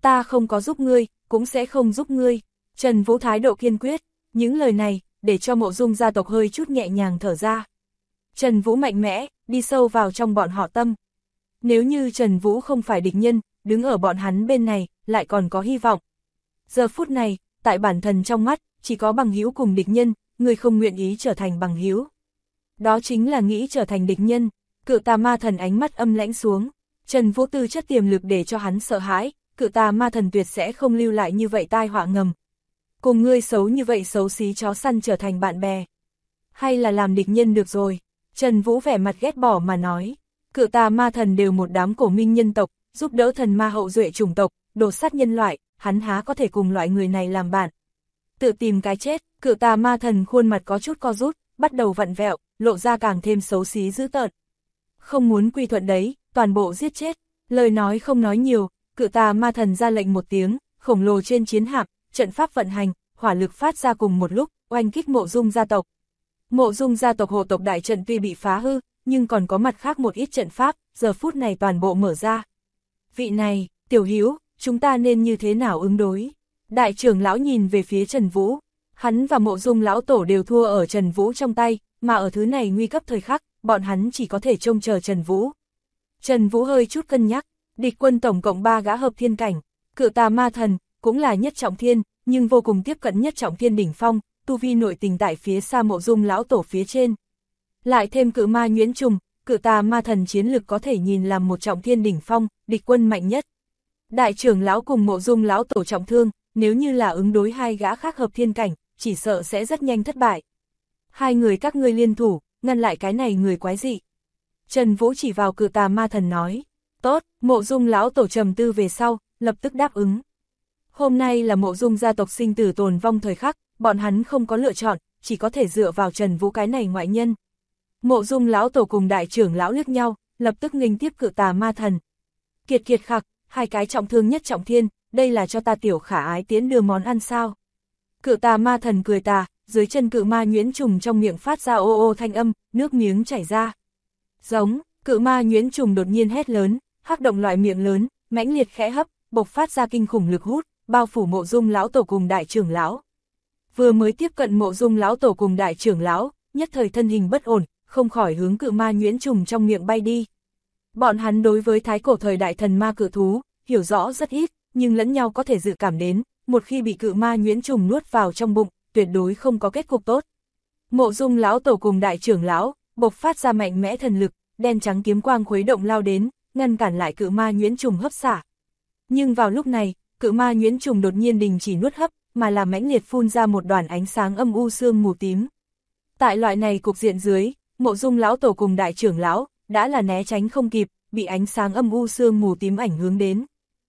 Ta không có giúp ngươi, cũng sẽ không giúp ngươi. Trần Vũ thái độ kiên quyết, những lời này, để cho Mộ Dung gia tộc hơi chút nhẹ nhàng thở ra. Trần Vũ mạnh mẽ, đi sâu vào trong bọn họ tâm. Nếu như Trần Vũ không phải địch nhân, đứng ở bọn hắn bên này, lại còn có hy vọng. Giờ phút này, tại bản thân trong mắt, chỉ có bằng hữu cùng địch nhân, người không nguyện ý trở thành bằng hữu. Đó chính là nghĩ trở thành địch nhân. Cự tà ma thần ánh mắt âm lãnh xuống. Trần Vũ tư chất tiềm lực để cho hắn sợ hãi, cự tà ma thần tuyệt sẽ không lưu lại như vậy tai họa ngầm. Cùng ngươi xấu như vậy xấu xí chó săn trở thành bạn bè. Hay là làm địch nhân được rồi. Trần Vũ vẻ mặt ghét bỏ mà nói. Cự tà ma thần đều một đám cổ minh nhân tộc, giúp đỡ thần ma hậu duệ chủng tộc, đồ sát nhân loại, hắn há có thể cùng loại người này làm bạn. Tự tìm cái chết, cự tà ma thần khuôn mặt có chút co rút, bắt đầu vặn vẹo, lộ ra càng thêm xấu xí dữ tợn. Không muốn quy thuận đấy, toàn bộ giết chết. Lời nói không nói nhiều, cự tà ma thần ra lệnh một tiếng, khổng lồ trên chiến hạm, trận pháp vận hành, hỏa lực phát ra cùng một lúc, oanh kích Mộ Dung gia tộc. Mộ Dung gia tộc hộ tộc đại trận tuy bị phá hư, nhưng còn có mặt khác một ít trận pháp, giờ phút này toàn bộ mở ra. Vị này, Tiểu Hữu, chúng ta nên như thế nào ứng đối? Đại trưởng lão nhìn về phía Trần Vũ, hắn và Mộ Dung lão tổ đều thua ở Trần Vũ trong tay, mà ở thứ này nguy cấp thời khắc, bọn hắn chỉ có thể trông chờ Trần Vũ. Trần Vũ hơi chút cân nhắc, địch quân tổng cộng 3 gã hợp thiên cảnh, cự tà ma thần, cũng là nhất trọng thiên, nhưng vô cùng tiếp cận nhất trọng thiên đỉnh phong, tu vi nội tình tại phía xa Mộ Dung lão tổ phía trên. Lại thêm cự ma nhuyễn trùng, cự tà ma thần chiến lực có thể nhìn làm một trọng thiên đỉnh phong, địch quân mạnh nhất. Đại trưởng lão cùng Mộ Dung lão tổ trọng thương, nếu như là ứng đối 2 gã khác hợp thiên cảnh, chỉ sợ sẽ rất nhanh thất bại. 2 người các ngươi liên thủ, ngăn lại cái này người quái dị. Trần Vũ chỉ vào cự tà ma thần nói, tốt, Mộ Dung lão tổ trầm tư về sau, lập tức đáp ứng. Hôm nay là Mộ Dung gia tộc sinh tử tồn vong thời khắc, bọn hắn không có lựa chọn, chỉ có thể dựa vào Trần Vũ cái này ngoại nhân. Mộ Dung lão tổ cùng đại trưởng lão liếc nhau, lập tức nghênh tiếp cự tà ma thần. Kiệt kiệt khặc, 2 cái trọng thương nhất trọng thiên, đây là cho ta tiểu khả ái tiến đưa món ăn sao? Cự tà ma thần cười tà, dưới chân cự ma nhuyễn trùng trong miệng phát ra ô ô thanh âm, nước miếng chảy ra. Giống, cự ma nhuyễn trùng đột nhiên hét lớn, hắc động loại miệng lớn, mãnh liệt khẽ hấp, bộc phát ra kinh khủng lực hút, bao phủ Mộ Dung lão tổ cùng đại trưởng lão. Vừa mới tiếp cận Mộ Dung lão tổ cùng đại trưởng lão, nhất thời thân hình bất ổn, không khỏi hướng cự ma nhuyễn trùng trong miệng bay đi. Bọn hắn đối với thái cổ thời đại thần ma cự thú, hiểu rõ rất ít, nhưng lẫn nhau có thể dự cảm đến, một khi bị cự ma nhuyễn trùng nuốt vào trong bụng, tuyệt đối không có kết cục tốt. Mộ Dung lão tổ cùng đại trưởng lão, bộc phát ra mạnh mẽ thần lực, đen trắng kiếm quang khuấy động lao đến, ngăn cản lại cự ma nhuyễn trùng hấp xả. Nhưng vào lúc này, cự ma nhuyễn trùng đột nhiên đình chỉ nuốt hấp, mà là mãnh liệt phun ra một đoàn ánh sáng âm u sương mù tím. Tại loại này cục diện dưới, Mộ Dung lão tổ cùng đại trưởng lão đã là né tránh không kịp, bị ánh sáng âm u sương mù tím ảnh hướng đến.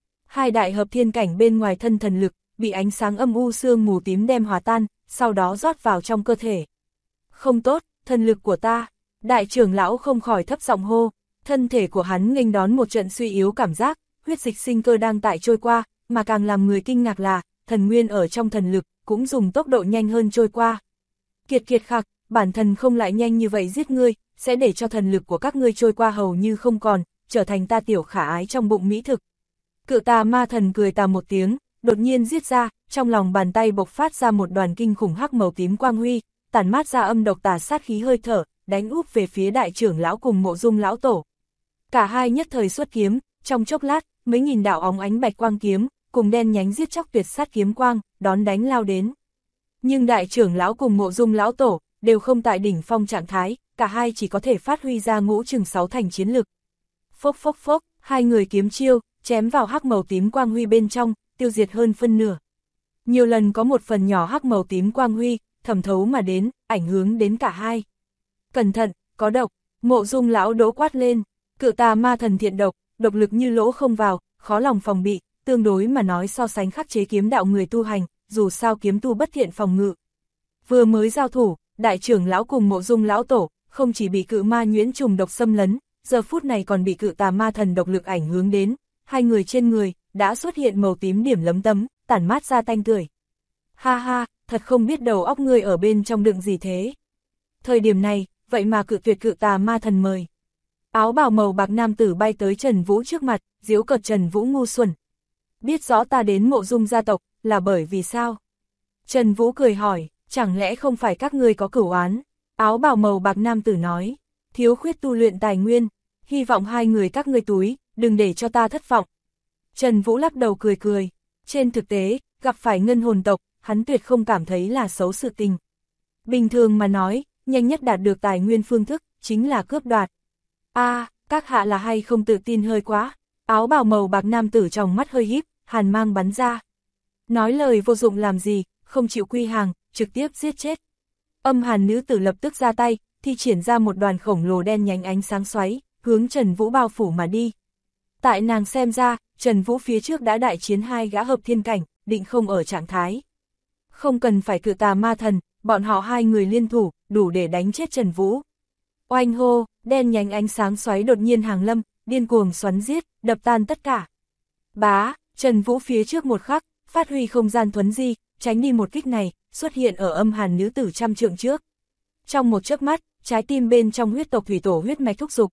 2 đại hợp thiên cảnh bên ngoài thân thần lực, bị ánh sáng âm u sương mù tím đem hòa tan, sau đó rót vào trong cơ thể. Không tốt, thần lực của ta. Đại trưởng lão không khỏi thấp giọng hô, thân thể của hắn nghênh đón một trận suy yếu cảm giác, huyết dịch sinh cơ đang tại trôi qua, mà càng làm người kinh ngạc là, thần nguyên ở trong thần lực, cũng dùng tốc độ nhanh hơn trôi qua. Kiệt kiệt khặc, bản thân không lại nhanh như vậy giết ngươi, sẽ để cho thần lực của các ngươi trôi qua hầu như không còn, trở thành ta tiểu khả ái trong bụng mỹ thực. Cự tà ma thần cười tà một tiếng, đột nhiên giết ra, trong lòng bàn tay bộc phát ra một đoàn kinh khủng hắc màu tím quang huy, tản mát ra âm độc tà sát khí hơi thở, đánh úp về phía đại trưởng lão cùng Mộ Dung lão tổ. Cả hai nhất thời xuất kiếm, trong chốc lát, mấy nghìn đạo óng ánh bạch quang kiếm, cùng đen nhánh giết chóc tuyệt sát kiếm quang, đón đánh lao đến. Nhưng đại trưởng lão cùng Mộ Dung lão tổ, đều không tại đỉnh phong trạng thái, cả hai chỉ có thể phát huy ra ngũ chừng 6 thành chiến lực. Phốc phốc phốc, 2 người kiếm chiêu, chém vào hắc màu tím quang huy bên trong, tiêu diệt hơn phân nửa. Nhiều lần có một phần nhỏ hắc màu tím quang huy, thẩm thấu mà đến, ảnh hưởng đến cả hai. Cẩn thận, có độc, Mộ Dung lão đỗ quát lên, cự tà ma thần thiện độc, độc lực như lỗ không vào, khó lòng phòng bị, tương đối mà nói so sánh khắc chế kiếm đạo người tu hành, dù sao kiếm tu bất thiện phòng ngự. Vừa mới giao thủ, đại trưởng lão cùng Mộ Dung lão tổ, không chỉ bị cự ma nhuyễn trùng độc xâm lấn, giờ phút này còn bị cự tà ma thần độc lực ảnh hưởng đến, 2 người trên người, đã xuất hiện màu tím điểm lấm tấm, tản mát ra tanh tưởi. Ha ha, thật không biết đầu óc ngươi ở bên trong đựng gì thế. Thời điểm này, vậy mà cự tuyệt cự tà ma thần mời. Áo bào màu bạc nam tử bay tới Trần Vũ trước mặt, giễu cợt Trần Vũ ngu xuẩn. biết rõ ta đến Mộ Dung gia tộc, là bởi vì sao? Trần Vũ cười hỏi, chẳng lẽ không phải các ngươi có cửu oán? Áo bào màu bạc nam tử nói, thiếu khuyết tu luyện tài nguyên, hy vọng hai người các ngươi túi, đừng để cho ta thất vọng. Trần Vũ lắc đầu cười cười, trên thực tế, gặp phải ngân hồn tộc, hắn tuyệt không cảm thấy là xấu sự tình. Bình thường mà nói, nhanh nhất đạt được tài nguyên phương thức, chính là cướp đoạt. Các hạ là hay không tự tin hơi quá, áo bào màu bạc nam tử trong mắt hơi híp, hàn mang bắn ra. Nói lời vô dụng làm gì, không chịu quy hàng, trực tiếp giết chết. Âm hàn nữ tử lập tức ra tay, thi triển ra một đoàn khổng lồ đen nhánh ánh sáng xoáy, hướng Trần Vũ bao phủ mà đi. Tại nàng xem ra, Trần Vũ phía trước đã đại chiến hai gã hợp thiên cảnh, định không ở trạng thái. Không cần phải cự tà ma thần, bọn họ hai người liên thủ, đủ để đánh chết Trần Vũ. Oanh hô, đen nhánh ánh sáng xoáy đột nhiên hàng lâm, điên cuồng xoắn giết, đập tan tất cả. Bá, Trần Vũ phía trước một khắc, phát huy không gian thuấn di, tránh đi một kích này, xuất hiện ở âm hàn nữ tử trăm trượng trước. Trong một chớp mắt, trái tim bên trong huyết tộc thủy tổ huyết mạch thúc dục.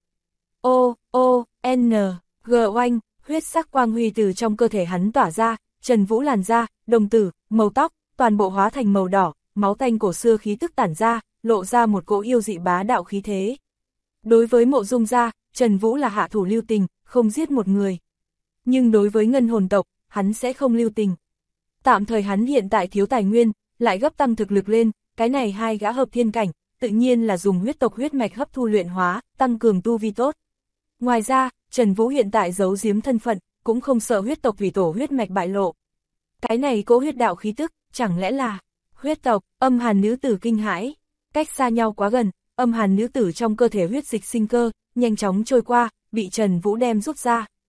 G oanh, huyết sắc quang huy từ trong cơ thể hắn tỏa ra, Trần Vũ làn da, đồng tử, màu tóc, toàn bộ hóa thành màu đỏ, máu tanh cổ xưa khí tức tản ra, lộ ra một cỗ yêu dị bá đạo khí thế. Đối với Mộ Dung gia, Trần Vũ là hạ thủ lưu tình, không giết một người. Nhưng đối với ngân hồn tộc, hắn sẽ không lưu tình. Tạm thời hắn hiện tại thiếu tài nguyên, lại gấp tăng thực lực lên, cái này hai gã hợp thiên cảnh, tự nhiên là dùng huyết tộc huyết mạch hấp thu luyện hóa, tăng cường tu vi tốt. Ngoài ra, Trần Vũ hiện tại giấu giếm thân phận, cũng không sợ huyết tộc thủy tổ huyết mạch bại lộ. Cái này cỗ huyết đạo khí tức, chẳng lẽ là huyết tộc? Âm hàn nữ tử kinh hãi, cách xa nhau quá gần, âm hàn nữ tử trong cơ thể huyết dịch sinh cơ, nhanh chóng trôi qua, bị Trần Vũ đem rút ra.